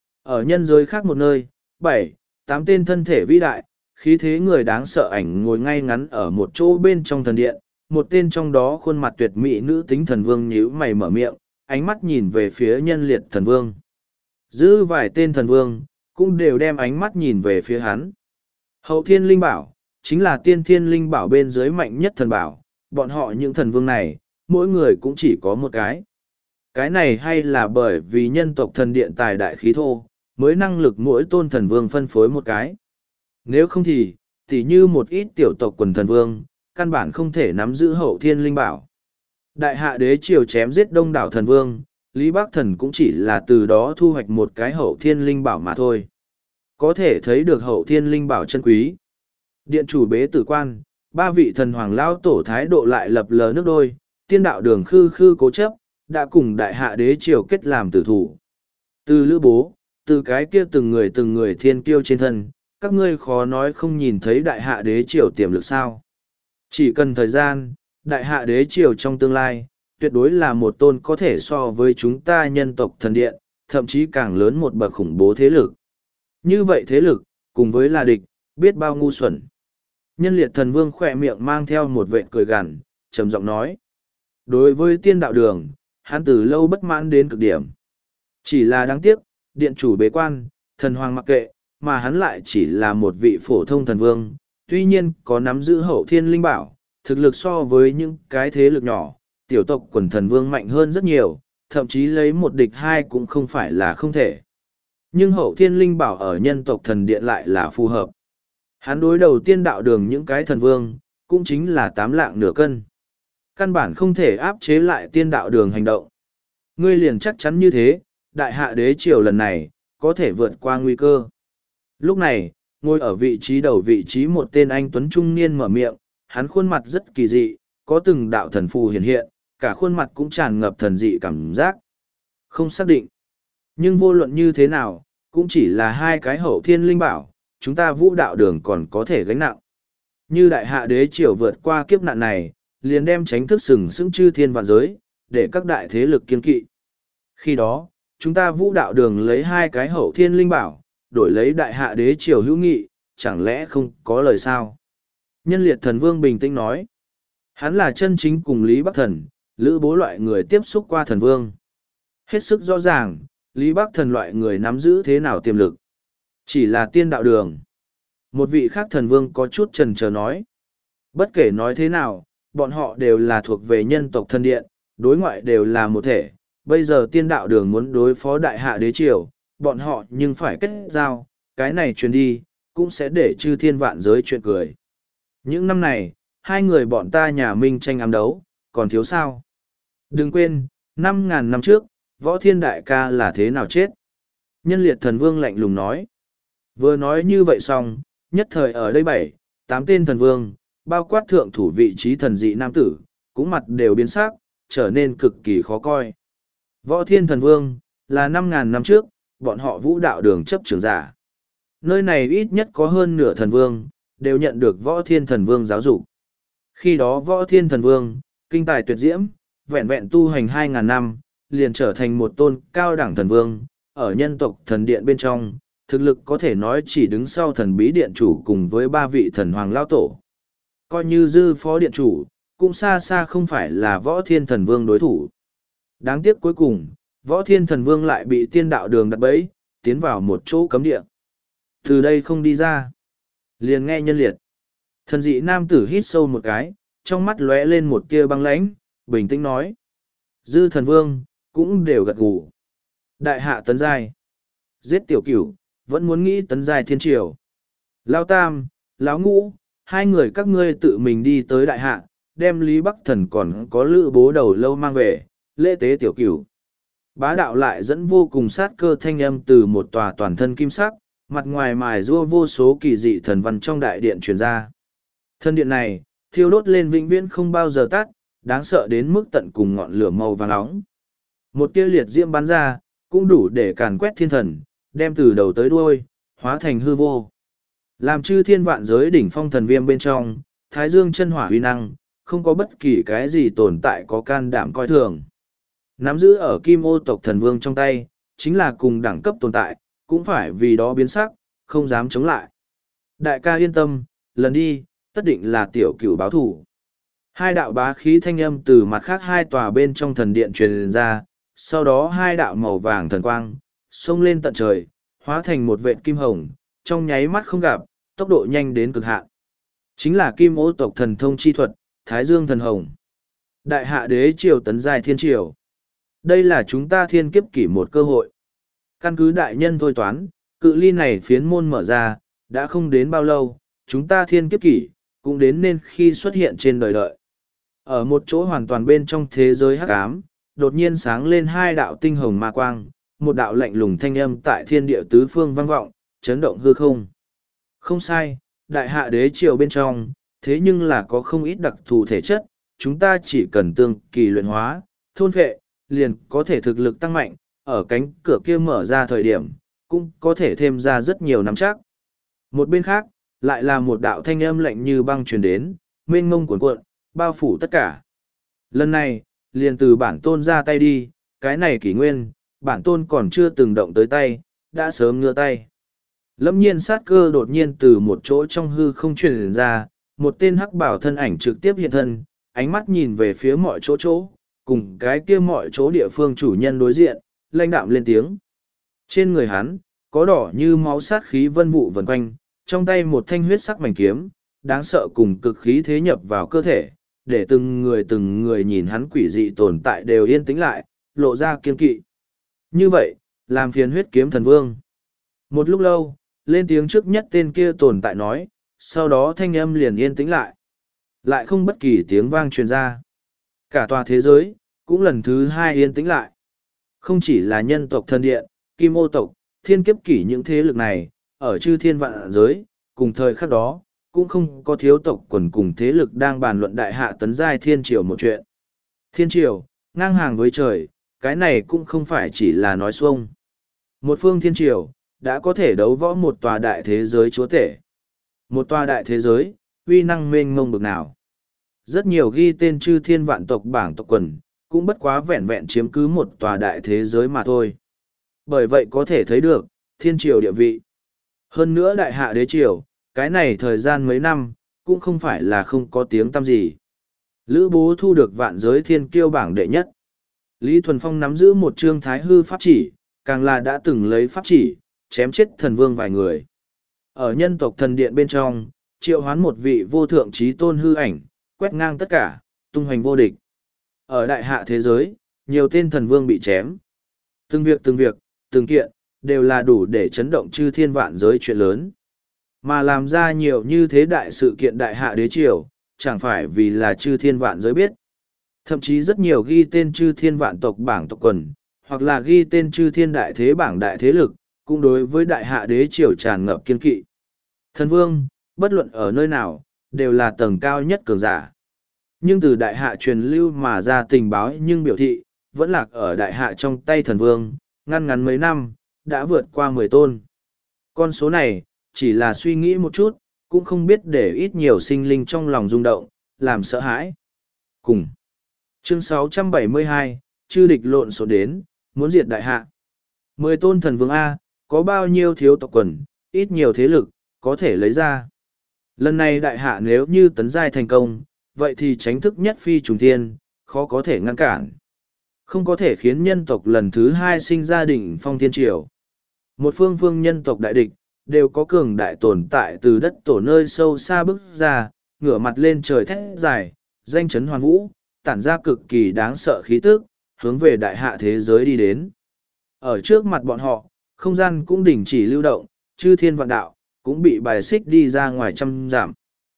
Ở nhân giới khác một nơi, bảy, tám tên thân thể vĩ đại, khí thế người đáng sợ ảnh ngồi ngay ngắn ở một chỗ bên trong thần điện, một tên trong đó khuôn mặt tuyệt mỹ nữ tính thần vương nhíu mày mở miệng, ánh mắt nhìn về phía nhân liệt thần vương. Giữ vài tên thần vương, cũng đều đem ánh mắt nhìn về phía hắn. Hậu thiên linh bảo, chính là tiên thiên linh bảo bên dưới mạnh nhất thần bảo, bọn họ những thần vương này, mỗi người cũng chỉ có một cái. Cái này hay là bởi vì nhân tộc thần điện tài đại khí thô, mới năng lực mỗi tôn thần vương phân phối một cái. Nếu không thì, tỉ như một ít tiểu tộc quần thần vương, căn bản không thể nắm giữ hậu thiên linh bảo. Đại hạ đế triều chém giết đông đảo thần vương, Lý Bắc Thần cũng chỉ là từ đó thu hoạch một cái hậu thiên linh bảo mà thôi. Có thể thấy được hậu thiên linh bảo chân quý. Điện chủ bế tử quan, ba vị thần hoàng lao tổ thái độ lại lập lờ nước đôi, tiên đạo đường khư khư cố chấp, đã cùng đại hạ đế triều kết làm tử thủ. Từ lữ bố, từ cái kia từng người từng người thiên kiêu trên thân, các ngươi khó nói không nhìn thấy đại hạ đế triều tiềm lực sao. Chỉ cần thời gian, đại hạ đế triều trong tương lai, tuyệt đối là một tôn có thể so với chúng ta nhân tộc thần điện, thậm chí càng lớn một bậc khủng bố thế lực. Như vậy thế lực, cùng với là địch, biết bao ngu xuẩn. Nhân liệt thần vương khỏe miệng mang theo một vệ cười gằn, trầm giọng nói. Đối với tiên đạo đường, hắn từ lâu bất mãn đến cực điểm. Chỉ là đáng tiếc, điện chủ bế quan, thần hoàng mặc kệ, mà hắn lại chỉ là một vị phổ thông thần vương, tuy nhiên có nắm giữ hậu thiên linh bảo, thực lực so với những cái thế lực nhỏ, tiểu tộc quần thần vương mạnh hơn rất nhiều, thậm chí lấy một địch hai cũng không phải là không thể. Nhưng hậu thiên linh bảo ở nhân tộc thần điện lại là phù hợp. Hắn đối đầu tiên đạo đường những cái thần vương, cũng chính là tám lạng nửa cân. Căn bản không thể áp chế lại tiên đạo đường hành động. Ngươi liền chắc chắn như thế, đại hạ đế triều lần này, có thể vượt qua nguy cơ. Lúc này, ngồi ở vị trí đầu vị trí một tên anh tuấn trung niên mở miệng, hắn khuôn mặt rất kỳ dị, có từng đạo thần phù hiện hiện, cả khuôn mặt cũng tràn ngập thần dị cảm giác. Không xác định. Nhưng vô luận như thế nào, cũng chỉ là hai cái hậu thiên linh bảo, chúng ta vũ đạo đường còn có thể gánh nặng. Như đại hạ đế triều vượt qua kiếp nạn này, liền đem tránh thức sừng sững chư thiên vạn giới, để các đại thế lực kiên kỵ. Khi đó, chúng ta vũ đạo đường lấy hai cái hậu thiên linh bảo, đổi lấy đại hạ đế triều hữu nghị, chẳng lẽ không có lời sao? Nhân liệt thần vương bình tĩnh nói. Hắn là chân chính cùng Lý Bắc Thần, lữ bố loại người tiếp xúc qua thần vương. Hết sức rõ ràng, Lý Bắc Thần loại người nắm giữ thế nào tiềm lực. Chỉ là tiên đạo đường. Một vị khác thần vương có chút chần chờ nói. Bất kể nói thế nào, bọn họ đều là thuộc về nhân tộc thần điện, đối ngoại đều là một thể. Bây giờ tiên đạo đường muốn đối phó đại hạ đế triều, bọn họ nhưng phải kết giao, cái này truyền đi, cũng sẽ để chư thiên vạn giới chuyện cười. Những năm này, hai người bọn ta nhà Minh tranh ám đấu, còn thiếu sao? Đừng quên, năm ngàn năm trước, võ thiên đại ca là thế nào chết? Nhân liệt thần vương lạnh lùng nói. Vừa nói như vậy xong, nhất thời ở đây bảy, tám tên thần vương, bao quát thượng thủ vị trí thần dị nam tử, cũng mặt đều biến sắc, trở nên cực kỳ khó coi. Võ thiên thần vương, là năm ngàn năm trước, bọn họ vũ đạo đường chấp trưởng giả. Nơi này ít nhất có hơn nửa thần vương, đều nhận được võ thiên thần vương giáo dục. Khi đó võ thiên thần vương, kinh tài tuyệt diễm, vẹn vẹn tu hành hai ngàn năm, liền trở thành một tôn cao đẳng thần vương, ở nhân tộc thần điện bên trong, thực lực có thể nói chỉ đứng sau thần bí điện chủ cùng với ba vị thần hoàng lao tổ. Coi như dư phó điện chủ, cũng xa xa không phải là võ thiên thần vương đối thủ. Đáng tiếc cuối cùng, võ thiên thần vương lại bị tiên đạo đường đặt bẫy, tiến vào một chỗ cấm địa. Từ đây không đi ra. Liền nghe nhân liệt. Thần dị nam tử hít sâu một cái, trong mắt lóe lên một tia băng lãnh, bình tĩnh nói. Dư thần vương, cũng đều gật gù. Đại hạ tấn giai. Giết tiểu cửu, vẫn muốn nghĩ tấn giai thiên triều. Lao tam, lão ngũ, hai người các ngươi tự mình đi tới đại hạ, đem Lý Bắc Thần còn có lữ bố đầu lâu mang về, lễ tế tiểu cửu. Bá đạo lại dẫn vô cùng sát cơ thanh âm từ một tòa toàn thân kim sắc, mặt ngoài mài rua vô số kỳ dị thần văn trong đại điện truyền ra. Thân điện này, thiêu đốt lên vĩnh viễn không bao giờ tắt, đáng sợ đến mức tận cùng ngọn lửa màu vàng nóng. Một tia liệt diễm bắn ra, cũng đủ để càn quét thiên thần, đem từ đầu tới đuôi, hóa thành hư vô. Làm chư thiên vạn giới đỉnh phong thần viêm bên trong, thái dương chân hỏa uy năng, không có bất kỳ cái gì tồn tại có can đảm coi thường. Nắm giữ ở kim ô tộc thần vương trong tay, chính là cùng đẳng cấp tồn tại, cũng phải vì đó biến sắc, không dám chống lại. Đại ca yên tâm, lần đi, tất định là tiểu cửu báo thủ. Hai đạo bá khí thanh âm từ mặt khác hai tòa bên trong thần điện truyền ra, sau đó hai đạo màu vàng thần quang, xông lên tận trời, hóa thành một vệt kim hồng, trong nháy mắt không gặp, tốc độ nhanh đến cực hạn. Chính là kim ô tộc thần thông chi thuật, Thái Dương thần hồng. Đại hạ đế triều tấn giai thiên triều. Đây là chúng ta thiên kiếp kỷ một cơ hội. Căn cứ đại nhân thôi toán, cự ly này phiến môn mở ra, đã không đến bao lâu, chúng ta thiên kiếp kỷ, cũng đến nên khi xuất hiện trên đời đợi. Ở một chỗ hoàn toàn bên trong thế giới hắc ám, đột nhiên sáng lên hai đạo tinh hồng ma quang, một đạo lạnh lùng thanh âm tại thiên địa tứ phương vang vọng, chấn động hư không. Không sai, đại hạ đế triều bên trong, thế nhưng là có không ít đặc thù thể chất, chúng ta chỉ cần tương kỳ luyện hóa, thôn vệ, liền có thể thực lực tăng mạnh, ở cánh cửa kia mở ra thời điểm, cũng có thể thêm ra rất nhiều nắm chắc. Một bên khác, lại là một đạo thanh âm lạnh như băng truyền đến, mênh mông cuồn cuộn, bao phủ tất cả. Lần này, liền từ bản tôn ra tay đi, cái này kỷ nguyên, bản tôn còn chưa từng động tới tay, đã sớm ngưa tay. Lâm nhiên sát cơ đột nhiên từ một chỗ trong hư không truyền ra, một tên hắc bảo thân ảnh trực tiếp hiện thân, ánh mắt nhìn về phía mọi chỗ chỗ, cùng cái kia mọi chỗ địa phương chủ nhân đối diện, lãnh đạm lên tiếng. Trên người hắn, có đỏ như máu sát khí vân vụ vần quanh, trong tay một thanh huyết sắc mảnh kiếm, đáng sợ cùng cực khí thế nhập vào cơ thể, để từng người từng người nhìn hắn quỷ dị tồn tại đều yên tĩnh lại, lộ ra kiên kỵ. Như vậy, làm phiền huyết kiếm thần vương. Một lúc lâu, lên tiếng trước nhất tên kia tồn tại nói, sau đó thanh âm liền yên tĩnh lại. Lại không bất kỳ tiếng vang truyền ra. Cả tòa thế giới, cũng lần thứ hai yên tĩnh lại. Không chỉ là nhân tộc thần điện, kim ô tộc, thiên kiếp kỷ những thế lực này, ở chư thiên vạn giới, cùng thời khắc đó, cũng không có thiếu tộc quần cùng thế lực đang bàn luận đại hạ tấn giai thiên triều một chuyện. Thiên triều, ngang hàng với trời, cái này cũng không phải chỉ là nói xuông. Một phương thiên triều, đã có thể đấu võ một tòa đại thế giới chúa tể. Một tòa đại thế giới, uy năng mênh mông bực nào. Rất nhiều ghi tên chư thiên vạn tộc bảng tộc quần, cũng bất quá vẹn vẹn chiếm cứ một tòa đại thế giới mà thôi. Bởi vậy có thể thấy được, thiên triều địa vị. Hơn nữa đại hạ đế triều, cái này thời gian mấy năm, cũng không phải là không có tiếng tăm gì. Lữ Bố thu được vạn giới thiên kiêu bảng đệ nhất. Lý Thuần Phong nắm giữ một chương thái hư pháp chỉ, càng là đã từng lấy pháp chỉ, chém chết thần vương vài người. Ở nhân tộc thần điện bên trong, triệu hoán một vị vô thượng trí tôn hư ảnh, quét ngang tất cả, tung hoành vô địch. Ở đại hạ thế giới, nhiều tên thần vương bị chém. Từng việc từng việc, từng kiện, đều là đủ để chấn động chư thiên vạn giới chuyện lớn. Mà làm ra nhiều như thế đại sự kiện đại hạ đế triều, chẳng phải vì là chư thiên vạn giới biết. Thậm chí rất nhiều ghi tên chư thiên vạn tộc bảng tộc quần, hoặc là ghi tên chư thiên đại thế bảng đại thế lực, cũng đối với đại hạ đế triều tràn ngập kiên kỵ. Thần vương, bất luận ở nơi nào, đều là tầng cao nhất cường giả. Nhưng từ đại hạ truyền lưu mà ra tình báo nhưng biểu thị, vẫn lạc ở đại hạ trong tay thần vương, ngăn ngắn mấy năm, đã vượt qua mười tôn. Con số này, chỉ là suy nghĩ một chút, cũng không biết để ít nhiều sinh linh trong lòng rung động, làm sợ hãi. Cùng. Chương sáu trăm bảy mươi hai, chư địch lộn số đến, muốn diệt đại hạ. Mười tôn thần vương A, có bao nhiêu thiếu tộc quần, ít nhiều thế lực, có thể lấy ra. Lần này đại hạ nếu như tấn giai thành công, vậy thì tránh thức nhất phi trùng thiên, khó có thể ngăn cản. Không có thể khiến nhân tộc lần thứ hai sinh ra đỉnh phong thiên triều. Một phương phương nhân tộc đại địch, đều có cường đại tồn tại từ đất tổ nơi sâu xa bước ra, ngửa mặt lên trời thét dài, danh chấn hoàn vũ, tản ra cực kỳ đáng sợ khí tức, hướng về đại hạ thế giới đi đến. Ở trước mặt bọn họ, không gian cũng đình chỉ lưu động, chư thiên vạn đạo, cũng bị bài xích đi ra ngoài trăm giảm.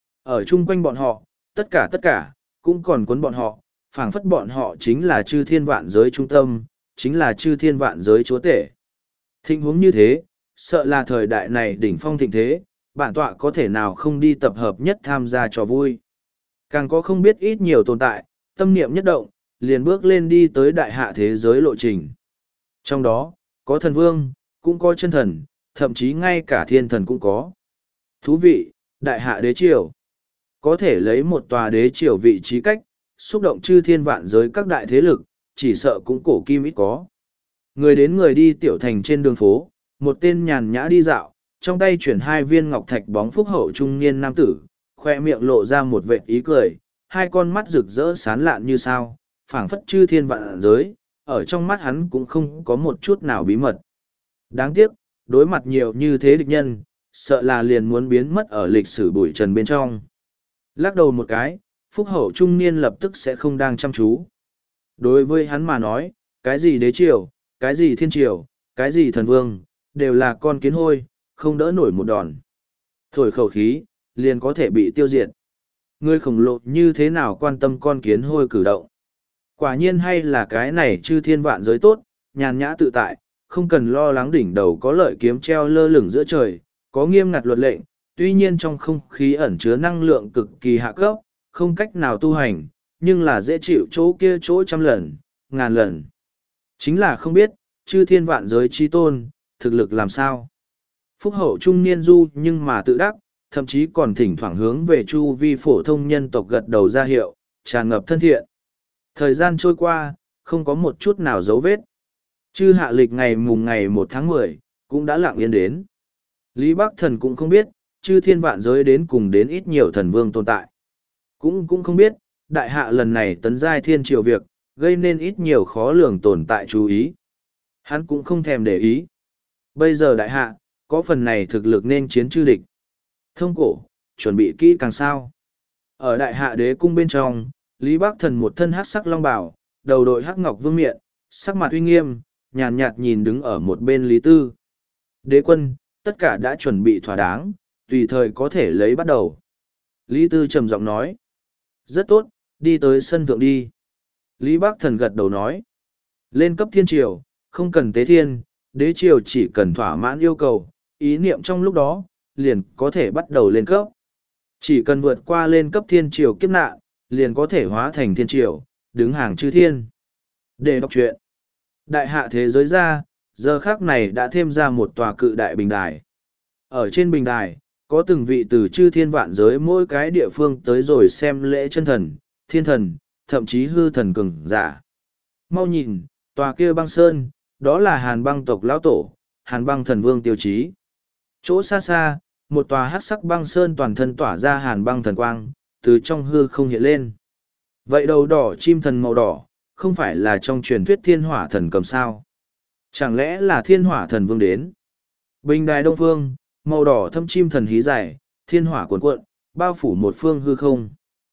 Ở chung quanh bọn họ, tất cả tất cả, cũng còn cuốn bọn họ, phảng phất bọn họ chính là chư thiên vạn giới trung tâm, chính là chư thiên vạn giới chúa tể. Thịnh huống như thế, sợ là thời đại này đỉnh phong thịnh thế, bản tọa có thể nào không đi tập hợp nhất tham gia trò vui. Càng có không biết ít nhiều tồn tại, tâm niệm nhất động, liền bước lên đi tới đại hạ thế giới lộ trình. Trong đó, có thần vương, cũng có chân thần, thậm chí ngay cả thiên thần cũng có. Thú vị, đại hạ đế triều. Có thể lấy một tòa đế triều vị trí cách, xúc động chư thiên vạn giới các đại thế lực, chỉ sợ cũng cổ kim ít có. Người đến người đi tiểu thành trên đường phố, một tên nhàn nhã đi dạo, trong tay chuyển hai viên ngọc thạch bóng phúc hậu trung niên nam tử, khoe miệng lộ ra một vệt ý cười, hai con mắt rực rỡ sán lạn như sao, phảng phất chư thiên vạn giới, ở trong mắt hắn cũng không có một chút nào bí mật. Đáng tiếc, đối mặt nhiều như thế địch nhân, sợ là liền muốn biến mất ở lịch sử bụi trần bên trong. Lắc đầu một cái, phúc hậu trung niên lập tức sẽ không đang chăm chú. Đối với hắn mà nói, cái gì đế triều, cái gì thiên triều, cái gì thần vương, đều là con kiến hôi, không đỡ nổi một đòn. Thổi khẩu khí, liền có thể bị tiêu diệt. Người khổng lồ như thế nào quan tâm con kiến hôi cử động. Quả nhiên hay là cái này chư thiên vạn giới tốt, nhàn nhã tự tại, không cần lo lắng đỉnh đầu có lợi kiếm treo lơ lửng giữa trời, có nghiêm ngặt luật lệnh, tuy nhiên trong không khí ẩn chứa năng lượng cực kỳ hạ cấp, không cách nào tu hành, nhưng là dễ chịu chỗ kia chỗ trăm lần, ngàn lần. Chính là không biết, chư thiên vạn giới chi tôn, thực lực làm sao? Phúc hậu trung niên du nhưng mà tự đắc, thậm chí còn thỉnh thoảng hướng về chu vi phổ thông nhân tộc gật đầu ra hiệu, tràn ngập thân thiện. Thời gian trôi qua, không có một chút nào dấu vết. Chư hạ lịch ngày mùng ngày một tháng mười, cũng đã lặng yên đến. Lý Bắc Thần cũng không biết, chư thiên vạn giới đến cùng đến ít nhiều thần vương tồn tại. Cũng cũng không biết, đại hạ lần này tấn giai thiên triều việc, gây nên ít nhiều khó lường tồn tại chú ý. Hắn cũng không thèm để ý. Bây giờ đại hạ, có phần này thực lực nên chiến chư địch. Thông cổ, chuẩn bị kỹ càng sao. Ở đại hạ đế cung bên trong, Lý Bắc Thần một thân hắc sắc long bào, đầu đội hắc ngọc vương miện, sắc mặt uy nghiêm, nhàn nhạt nhìn đứng ở một bên Lý Tư. Đế quân, tất cả đã chuẩn bị thỏa đáng, tùy thời có thể lấy bắt đầu. Lý Tư trầm giọng nói. Rất tốt, đi tới sân thượng đi. Lý Bắc Thần gật đầu nói. Lên cấp thiên triều, không cần tế thiên, đế triều chỉ cần thỏa mãn yêu cầu, ý niệm trong lúc đó, liền có thể bắt đầu lên cấp. Chỉ cần vượt qua lên cấp thiên triều kiếp nạn, liền có thể hóa thành thiên triều, đứng hàng chư thiên. Để đọc truyện. Đại hạ thế giới ra, giờ khác này đã thêm ra một tòa cự đại bình đài. Ở trên bình đài, có từng vị từ chư thiên vạn giới mỗi cái địa phương tới rồi xem lễ chân thần, thiên thần, thậm chí hư thần cường giả. Mau nhìn, tòa kia băng sơn, đó là hàn băng tộc lão tổ, hàn băng thần vương tiêu chí. Chỗ xa xa, một tòa hắc sắc băng sơn toàn thân tỏa ra hàn băng thần quang, từ trong hư không hiện lên. Vậy đầu đỏ chim thần màu đỏ, không phải là trong truyền thuyết thiên hỏa thần cầm sao? Chẳng lẽ là thiên hỏa thần vương đến? Bình đài đông phương, màu đỏ thâm chim thần hí dài, thiên hỏa cuồn cuộn, bao phủ một phương hư không.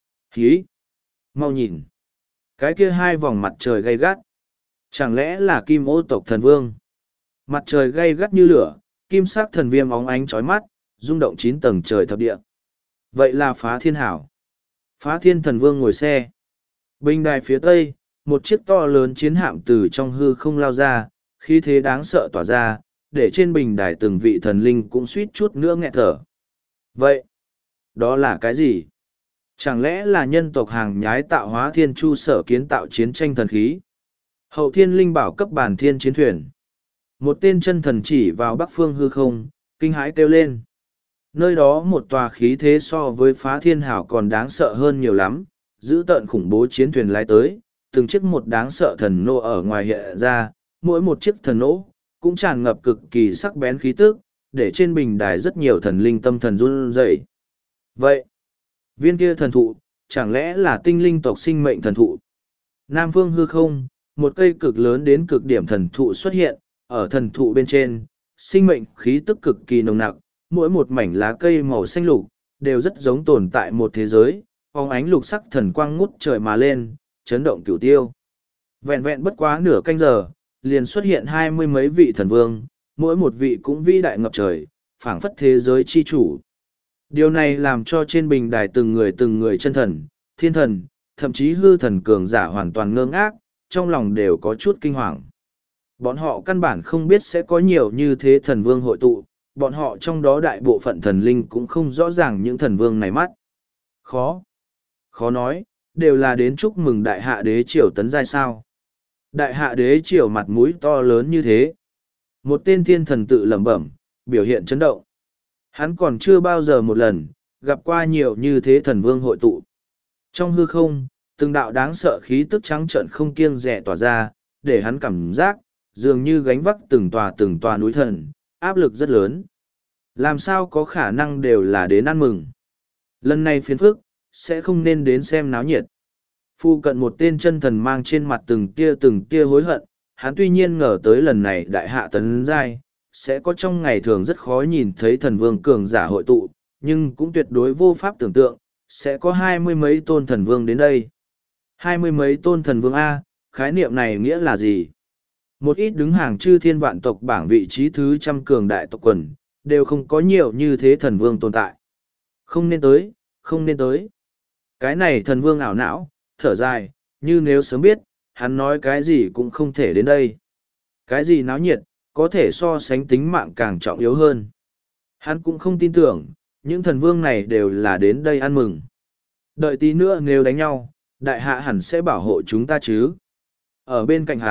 Hí! Mau nhìn! Cái kia hai vòng mặt trời gay gắt. Chẳng lẽ là kim ô tộc thần vương? Mặt trời gay gắt như lửa, kim sắc thần viêm óng ánh chói mắt, rung động chín tầng trời thập địa. Vậy là phá thiên hảo. Phá thiên thần vương ngồi xe. Bình đài phía tây, một chiếc to lớn chiến hạm từ trong hư không lao ra, khí thế đáng sợ tỏa ra, để trên bình đài từng vị thần linh cũng suýt chút nữa nghẹt thở. Vậy, đó là cái gì? Chẳng lẽ là nhân tộc hàng nhái tạo hóa thiên chu sở kiến tạo chiến tranh thần khí? Hậu thiên linh bảo cấp bản thiên chiến thuyền. Một tên chân thần chỉ vào bắc phương hư không, kinh hãi kêu lên. Nơi đó một tòa khí thế so với phá thiên hảo còn đáng sợ hơn nhiều lắm, giữ tợn khủng bố chiến thuyền lái tới, từng chiếc một đáng sợ thần nô ở ngoài hiện ra, mỗi một chiếc thần nô cũng tràn ngập cực kỳ sắc bén khí tức, để trên bình đài rất nhiều thần linh tâm thần run rẩy. Vậy, viên kia thần thụ, chẳng lẽ là tinh linh tộc sinh mệnh thần thụ? Nam phương hư không, một cây cực lớn đến cực điểm thần thụ xuất hiện, ở thần thụ bên trên, sinh mệnh khí tức cực kỳ nồng nặc, mỗi một mảnh lá cây màu xanh lục, đều rất giống tồn tại một thế giới, phóng ánh lục sắc thần quang ngút trời mà lên, chấn động cửu tiêu. Vẹn vẹn bất quá nửa canh giờ, liền xuất hiện hai mươi mấy vị thần vương, mỗi một vị cũng vĩ đại ngập trời, phảng phất thế giới chi chủ. Điều này làm cho trên bình đài từng người từng người chân thần, thiên thần, thậm chí hư thần cường giả hoàn toàn ngơ ngác, trong lòng đều có chút kinh hoàng. Bọn họ căn bản không biết sẽ có nhiều như thế thần vương hội tụ, bọn họ trong đó đại bộ phận thần linh cũng không rõ ràng những thần vương này mắt. Khó, khó nói, đều là đến chúc mừng đại hạ đế triều tấn giai sao. Đại hạ đế triều mặt mũi to lớn như thế. Một tên thiên thần tự lẩm bẩm, biểu hiện chấn động. Hắn còn chưa bao giờ một lần, gặp qua nhiều như thế thần vương hội tụ. Trong hư không, từng đạo đáng sợ khí tức trắng trợn không kiêng dè tỏa ra, để hắn cảm giác, dường như gánh vác từng tòa từng tòa núi thần, áp lực rất lớn. Làm sao có khả năng đều là đến ăn mừng. Lần này phiền phức, sẽ không nên đến xem náo nhiệt. Phu cận một tên chân thần mang trên mặt từng tia từng tia hối hận, hắn tuy nhiên ngờ tới lần này đại hạ tấn giai, sẽ có trong ngày thường rất khó nhìn thấy thần vương cường giả hội tụ, nhưng cũng tuyệt đối vô pháp tưởng tượng, sẽ có hai mươi mấy tôn thần vương đến đây. Hai mươi mấy tôn thần vương A, khái niệm này nghĩa là gì? Một ít đứng hàng chư thiên vạn tộc bảng vị trí thứ trăm cường đại tộc quần, đều không có nhiều như thế thần vương tồn tại. Không nên tới, không nên tới. Cái này thần vương ảo não, thở dài, như nếu sớm biết, hắn nói cái gì cũng không thể đến đây. Cái gì náo nhiệt, có thể so sánh tính mạng càng trọng yếu hơn. Hắn cũng không tin tưởng, những thần vương này đều là đến đây ăn mừng. Đợi tí nữa nếu đánh nhau, đại hạ hẳn sẽ bảo hộ chúng ta chứ. Ở bên cạnh hắn,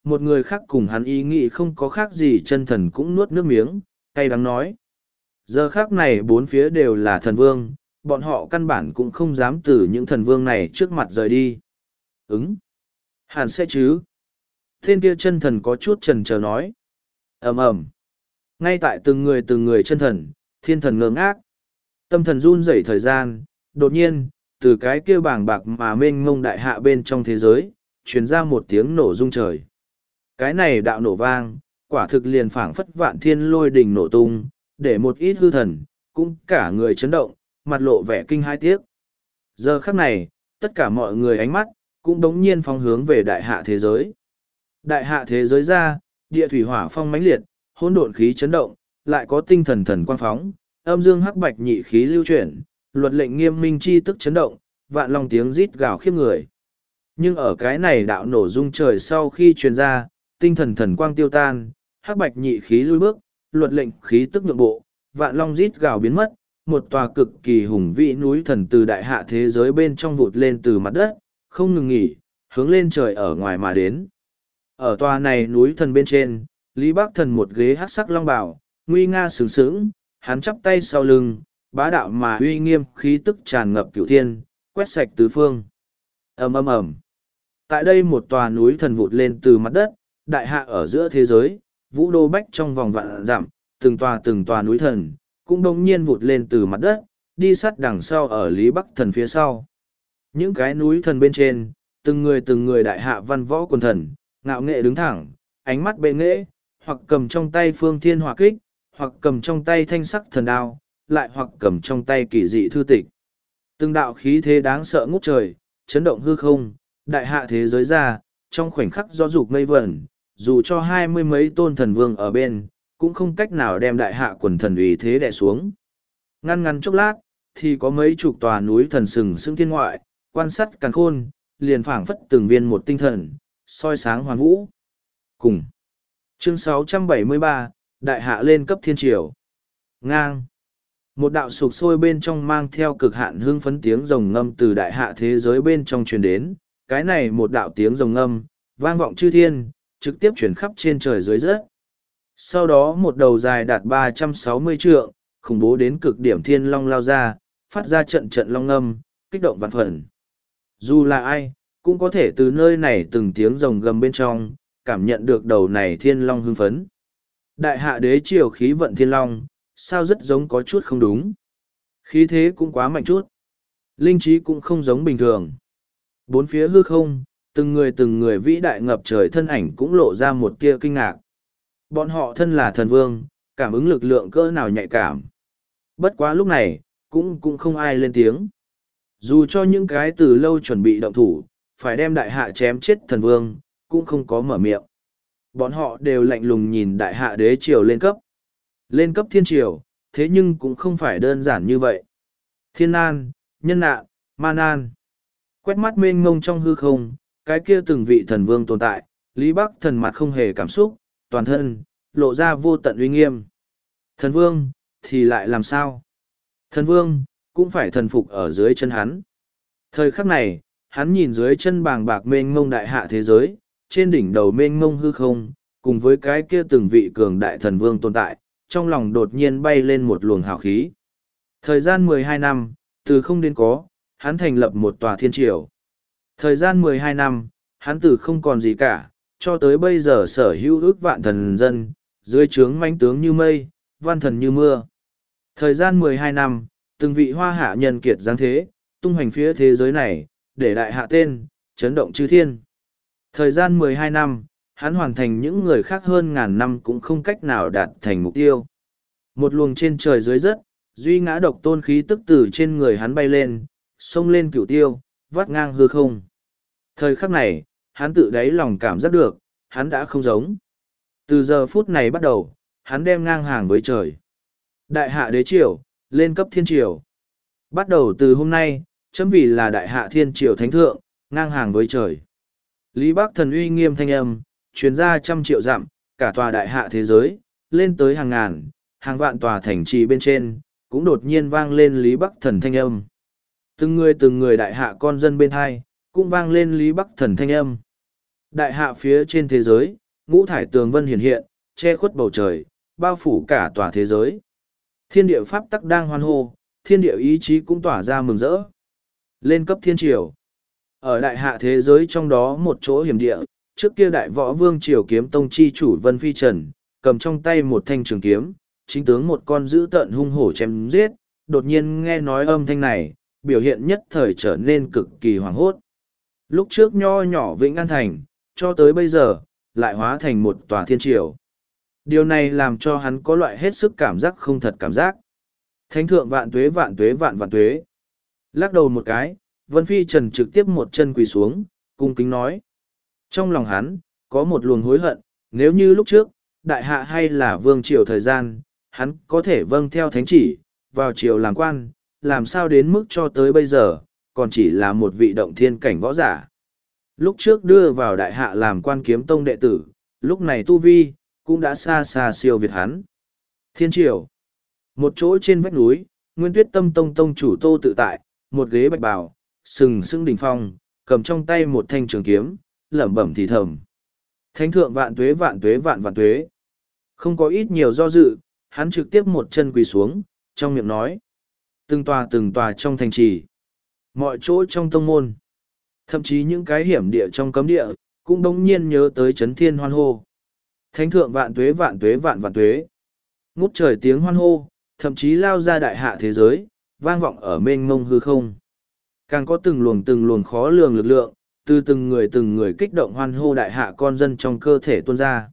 một người khác cùng hắn ý nghĩ không có khác gì chân thần cũng nuốt nước miếng, cay đắng nói. Giờ khác này bốn phía đều là thần vương, bọn họ căn bản cũng không dám từ những thần vương này trước mặt rời đi. Ứng. Hẳn sẽ chứ. Tên kia chân thần có chút chần chờ nói. ầm ầm. Ngay tại từng người từng người chân thần, thiên thần ngơ ngác. Tâm thần run rẩy thời gian, đột nhiên, từ cái kia bàng bạc mà mênh mông đại hạ bên trong thế giới, truyền ra một tiếng nổ rung trời. Cái này đạo nổ vang, quả thực liền phảng phất vạn thiên lôi đình nổ tung, để một ít hư thần, cũng cả người chấn động, mặt lộ vẻ kinh hai tiếc. Giờ khắc này, tất cả mọi người ánh mắt, cũng đống nhiên phóng hướng về đại hạ thế giới. Đại hạ thế giới ra, địa thủy hỏa phong mãnh liệt, hỗn độn khí chấn động, lại có tinh thần thần quang phóng, âm dương hắc bạch nhị khí lưu chuyển, luật lệnh nghiêm minh chi tức chấn động, vạn long tiếng rít gào khiếp người. Nhưng ở cái này đạo nổ rung trời sau khi truyền ra, tinh thần thần quang tiêu tan, hắc bạch nhị khí lui bước, luật lệnh khí tức nhượng bộ, vạn long rít gào biến mất, một tòa cực kỳ hùng vĩ núi thần từ đại hạ thế giới bên trong vụt lên từ mặt đất, không ngừng nghỉ, hướng lên trời ở ngoài mà đến. Ở tòa này núi thần bên trên, Lý Bắc Thần một ghế hắc sắc long bào, nguy nga sướng sướng, hắn chắp tay sau lưng, bá đạo mà uy nghiêm khí tức tràn ngập cửu thiên, quét sạch tứ phương. Ầm ầm ầm. Tại đây một tòa núi thần vụt lên từ mặt đất, đại hạ ở giữa thế giới, vũ đô bách trong vòng vạn dặm, từng tòa từng tòa núi thần, cũng đông nhiên vụt lên từ mặt đất, đi sát đằng sau ở Lý Bắc Thần phía sau. Những cái núi thần bên trên, từng người từng người đại hạ văn võ quần thần, ngạo nghệ đứng thẳng, ánh mắt bệ nghệ, hoặc cầm trong tay phương thiên hỏa kích, hoặc cầm trong tay thanh sắc thần đao, lại hoặc cầm trong tay kỳ dị thư tịch. Từng đạo khí thế đáng sợ ngút trời, chấn động hư không, đại hạ thế giới ra, trong khoảnh khắc gió dục mây vẩn, dù cho hai mươi mấy tôn thần vương ở bên, cũng không cách nào đem đại hạ quần thần uy thế đè xuống. Ngăn ngăn chốc lát, thì có mấy chục tòa núi thần sừng sững thiên ngoại, quan sát càn khôn, liền phảng phất từng viên một tinh thần, soi sáng hoàn vũ. Cùng. Chương sáu trăm bảy mươi ba, Đại hạ lên cấp thiên triều. Ngang. Một đạo sục sôi bên trong mang theo cực hạn hương phấn tiếng rồng ngâm từ đại hạ thế giới bên trong truyền đến. Cái này một đạo tiếng rồng ngâm, vang vọng chư thiên, trực tiếp chuyển khắp trên trời dưới đất. Sau đó một đầu dài đạt ba trăm sáu mươi trượng, khủng bố đến cực điểm thiên long lao ra, phát ra trận trận long ngâm, kích động vạn phần. Dù là ai, cũng có thể từ nơi này từng tiếng rồng gầm bên trong, cảm nhận được đầu này thiên long hưng phấn. Đại hạ đế triều khí vận thiên long, sao rất giống có chút không đúng. Khí thế cũng quá mạnh chút. Linh trí cũng không giống bình thường. Bốn phía hư không, từng người từng người vĩ đại ngập trời thân ảnh cũng lộ ra một tia kinh ngạc. Bọn họ thân là thần vương, cảm ứng lực lượng cỡ nào nhạy cảm. Bất quá lúc này, cũng cũng không ai lên tiếng. Dù cho những cái từ lâu chuẩn bị động thủ, phải đem đại hạ chém chết thần vương, cũng không có mở miệng. Bọn họ đều lạnh lùng nhìn đại hạ đế triều lên cấp. Lên cấp thiên triều, thế nhưng cũng không phải đơn giản như vậy. Thiên nan, nhân nạn, ma nan. Quét mắt mênh mông trong hư không, cái kia từng vị thần vương tồn tại, Lý Bắc Thần mặt không hề cảm xúc, toàn thân, lộ ra vô tận uy nghiêm. Thần vương, thì lại làm sao? Thần vương, cũng phải thần phục ở dưới chân hắn. Thời khắc này, hắn nhìn dưới chân bàng bạc mênh mông đại hạ thế giới, trên đỉnh đầu mênh mông hư không, cùng với cái kia từng vị cường đại thần vương tồn tại, trong lòng đột nhiên bay lên một luồng hào khí. Thời gian mười hai năm, từ không đến có, hắn thành lập một tòa thiên triều. Thời gian mười hai năm, hắn từ không còn gì cả, cho tới bây giờ sở hữu ước vạn thần dân, dưới trướng mãnh tướng như mây, văn thần như mưa. Thời gian mười hai năm, từng vị hoa hạ nhân kiệt giáng thế, tung hoành phía thế giới này, để đại hạ tên, chấn động chư thiên. Thời gian mười hai năm, hắn hoàn thành những người khác hơn ngàn năm cũng không cách nào đạt thành mục tiêu. Một luồng trên trời dưới đất, duy ngã độc tôn khí tức từ trên người hắn bay lên, xông lên cửu tiêu, vắt ngang hư không. Thời khắc này, hắn tự đáy lòng cảm giác được, hắn đã không giống. Từ giờ phút này bắt đầu, hắn đem ngang hàng với trời. Đại hạ đế triều, lên cấp thiên triều. Bắt đầu từ hôm nay, chấm vì là đại hạ thiên triều thánh thượng, ngang hàng với trời. Lý Bắc Thần uy nghiêm thanh âm, truyền ra trăm triệu dặm, cả tòa đại hạ thế giới, lên tới hàng ngàn, hàng vạn tòa thành trì bên trên, cũng đột nhiên vang lên Lý Bắc Thần thanh âm. Từng người từng người đại hạ con dân bên hai, cũng vang lên Lý Bắc Thần thanh âm. Đại hạ phía trên thế giới, ngũ thải tường vân hiện hiện, che khuất bầu trời, bao phủ cả tòa thế giới. Thiên địa pháp tắc đang hoan hô, thiên địa ý chí cũng tỏa ra mừng rỡ. Lên cấp thiên triều. Ở đại hạ thế giới trong đó một chỗ hiểm địa, trước kia đại võ vương triều kiếm tông chi chủ Vân Phi Trần, cầm trong tay một thanh trường kiếm, chính tướng một con dữ tợn hung hổ chém giết, đột nhiên nghe nói âm thanh này, biểu hiện nhất thời trở nên cực kỳ hoảng hốt. Lúc trước nho nhỏ Vĩnh An Thành, cho tới bây giờ, lại hóa thành một tòa thiên triều. Điều này làm cho hắn có loại hết sức cảm giác không thật cảm giác. Thánh thượng vạn tuế vạn tuế vạn vạn tuế. Lắc đầu một cái, Vân Phi Trần trực tiếp một chân quỳ xuống, cung kính nói. Trong lòng hắn, có một luồng hối hận, nếu như lúc trước, đại hạ hay là vương triều thời gian, hắn có thể vâng theo thánh chỉ, vào triều làm quan, làm sao đến mức cho tới bây giờ, còn chỉ là một vị động thiên cảnh võ giả. Lúc trước đưa vào đại hạ làm quan kiếm tông đệ tử, lúc này tu vi, cũng đã xa xa siêu việt hắn. Thiên triều. Một chỗ trên vách núi, Nguyên Tuyết Tâm Tông tông chủ Tô Tự Tại, một ghế bạch bào, sừng sững đỉnh phong, cầm trong tay một thanh trường kiếm, lẩm bẩm thì thầm. Thánh thượng vạn tuế vạn tuế vạn vạn tuế. Không có ít nhiều do dự, hắn trực tiếp một chân quỳ xuống, trong miệng nói. Từng tòa từng tòa trong thành trì, mọi chỗ trong tông môn, thậm chí những cái hiểm địa trong cấm địa, cũng đống nhiên nhớ tới chấn thiên hoan hô. Thánh thượng vạn tuế vạn tuế vạn vạn tuế. Ngút trời tiếng hoan hô, thậm chí lao ra đại hạ thế giới, vang vọng ở mênh mông hư không. Càng có từng luồng từng luồng khó lường lực lượng, từ từng người từng người kích động hoan hô đại hạ con dân trong cơ thể tuôn ra.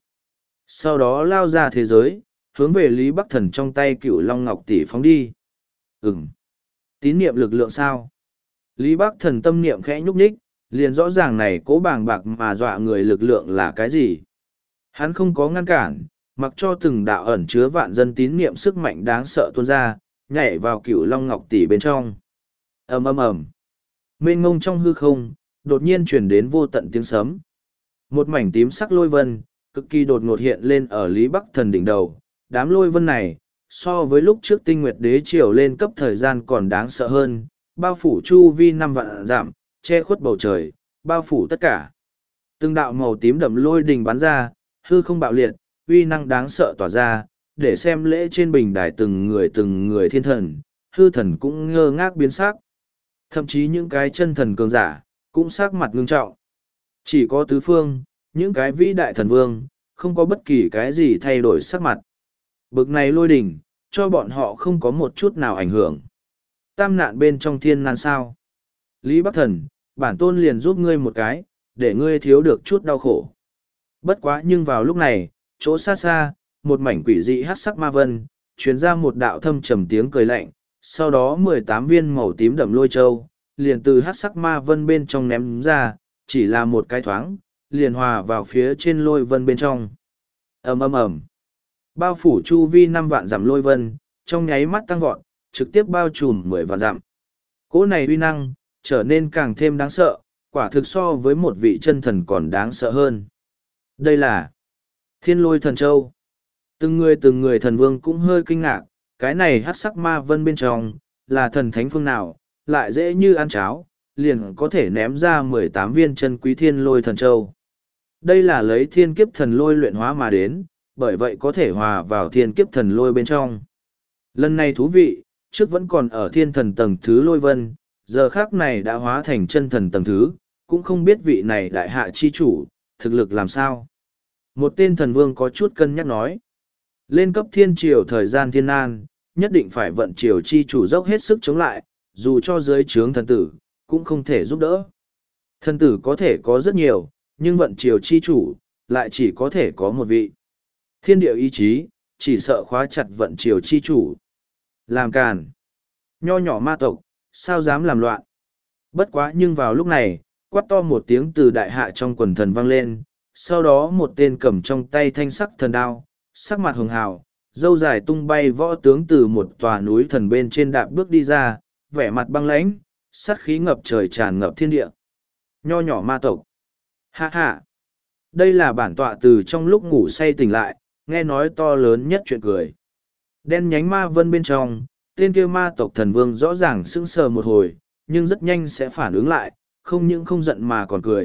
Sau đó lao ra thế giới, hướng về Lý Bắc Thần trong tay cựu Long Ngọc Tỷ phóng đi. Ừm. Tín niệm lực lượng sao? Lý Bắc Thần tâm niệm khẽ nhúc nhích, liền rõ ràng này cố bàng bạc mà dọa người lực lượng là cái gì. Hắn không có ngăn cản, mặc cho từng đạo ẩn chứa vạn dân tín niệm sức mạnh đáng sợ tuôn ra, nhảy vào cựu Long Ngọc Tỷ bên trong. Ầm ầm ầm. Mênh mông trong hư không, đột nhiên truyền đến vô tận tiếng sấm. Một mảnh tím sắc lôi vân, cực kỳ đột ngột hiện lên ở Lý Bắc Thần đỉnh đầu. Đám lôi vân này, so với lúc trước Tinh Nguyệt Đế triều lên cấp thời gian còn đáng sợ hơn, bao phủ chu vi năm vạn dặm, che khuất bầu trời, bao phủ tất cả. Từng đạo màu tím đậm lôi đình bắn ra, hư không bạo liệt, uy năng đáng sợ tỏa ra, để xem lễ trên bình đài từng người từng người thiên thần, hư thần cũng ngơ ngác biến sắc. Thậm chí những cái chân thần cường giả, cũng sắc mặt ngưng trọng. Chỉ có tứ phương, những cái vĩ đại thần vương, không có bất kỳ cái gì thay đổi sắc mặt. Bực này lôi đỉnh, cho bọn họ không có một chút nào ảnh hưởng. Tam nạn bên trong thiên nan sao. Lý Bắc Thần, bản tôn liền giúp ngươi một cái, để ngươi thiếu được chút đau khổ. Bất quá nhưng vào lúc này, chỗ xa xa, một mảnh quỷ dị hát sắc ma vân, truyền ra một đạo thâm trầm tiếng cười lạnh, sau đó mười tám viên màu tím đậm lôi châu, liền từ hát sắc ma vân bên trong ném ra, chỉ là một cái thoáng, liền hòa vào phía trên lôi vân bên trong. ầm ầm ầm, bao phủ chu vi năm vạn dặm lôi vân, trong nháy mắt tăng vọt, trực tiếp bao trùm mười vạn dặm. Cỗ này uy năng, trở nên càng thêm đáng sợ, quả thực so với một vị chân thần còn đáng sợ hơn. Đây là Thiên Lôi Thần Châu. Từng người từng người thần vương cũng hơi kinh ngạc, cái này hắc sắc ma vân bên trong, là thần thánh phương nào, lại dễ như ăn cháo, liền có thể ném ra mười tám viên chân quý Thiên Lôi Thần Châu. Đây là lấy thiên kiếp thần lôi luyện hóa mà đến, bởi vậy có thể hòa vào thiên kiếp thần lôi bên trong. Lần này thú vị, trước vẫn còn ở thiên thần tầng thứ lôi vân, giờ khác này đã hóa thành chân thần tầng thứ, cũng không biết vị này đại hạ chi chủ, thực lực làm sao. Một tên thần vương có chút cân nhắc nói. Lên cấp thiên triều thời gian thiên an, nhất định phải vận triều chi chủ dốc hết sức chống lại, dù cho dưới trướng thần tử, cũng không thể giúp đỡ. Thần tử có thể có rất nhiều, nhưng vận triều chi chủ, lại chỉ có thể có một vị. Thiên địa ý chí, chỉ sợ khóa chặt vận triều chi chủ. Làm càn. Nho nhỏ ma tộc, sao dám làm loạn. Bất quá nhưng vào lúc này, quát to một tiếng từ đại hạ trong quần thần vang lên, sau đó một tên cầm trong tay thanh sắc thần đao, sắc mặt hường hào, dâu dài tung bay võ tướng từ một tòa núi thần bên trên đạp bước đi ra, vẻ mặt băng lãnh, sát khí ngập trời tràn ngập thiên địa. Nho nhỏ ma tộc. Hạ hạ. Đây là bản tọa từ trong lúc ngủ say tỉnh lại, nghe nói to lớn nhất chuyện cười. Đen nhánh ma vân bên trong, tên kia ma tộc thần vương rõ ràng sững sờ một hồi, nhưng rất nhanh sẽ phản ứng lại, không những không giận mà còn cười,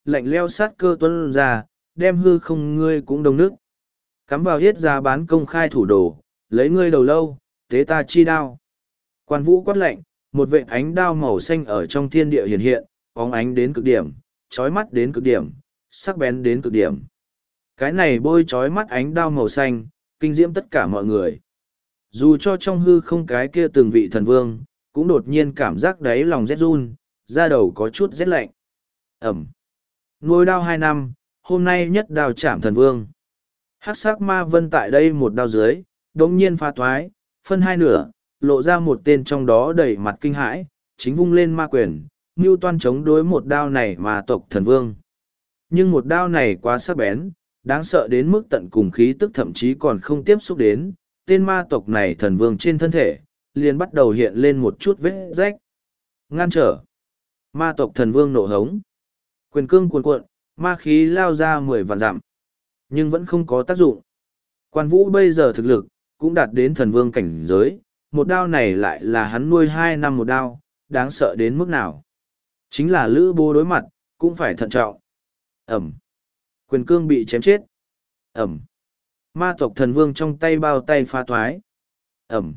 lạnh leo sát cơ tuân ra, đem hư không ngươi cũng đông nước. Cắm vào yết giá bán công khai thủ đồ, lấy ngươi đầu lâu, tế ta chi đao. Quan vũ quát lạnh, một vệ ánh đao màu xanh ở trong thiên địa hiện hiện, bóng ánh đến cực điểm, chói mắt đến cực điểm, sắc bén đến cực điểm. Cái này bôi chói mắt ánh đao màu xanh, kinh diễm tất cả mọi người. Dù cho trong hư không cái kia từng vị thần vương, cũng đột nhiên cảm giác đáy lòng rét run, da đầu có chút rét lạnh. Ẩm. Nuôi đao hai năm, hôm nay nhất đao chạm thần vương. Hắc sắc ma vân tại đây một đao dưới, đống nhiên phá thoái, phân hai nửa, lộ ra một tên trong đó đầy mặt kinh hãi, chính vung lên ma quyền, mưu toan chống đối một đao này mà tộc thần vương. Nhưng một đao này quá sắc bén, đáng sợ đến mức tận cùng khí tức thậm chí còn không tiếp xúc đến, tên ma tộc này thần vương trên thân thể, liền bắt đầu hiện lên một chút vết rách. Ngăn trở. Ma tộc thần vương nộ hống. Quyền cương cuồn cuộn, ma khí lao ra mười vạn dặm. Nhưng vẫn không có tác dụng. Quan vũ bây giờ thực lực, cũng đạt đến thần vương cảnh giới, một đao này lại là hắn nuôi hai năm một đao, đáng sợ đến mức nào. Chính là lữ bố đối mặt, cũng phải thận trọng. Ẩm. Quyền cương bị chém chết. Ẩm. Ma tộc thần vương trong tay bao tay phá thoái. Ẩm.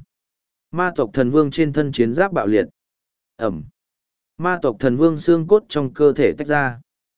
Ma tộc thần vương trên thân chiến giáp bạo liệt. Ẩm. Ma tộc thần vương xương cốt trong cơ thể tách ra.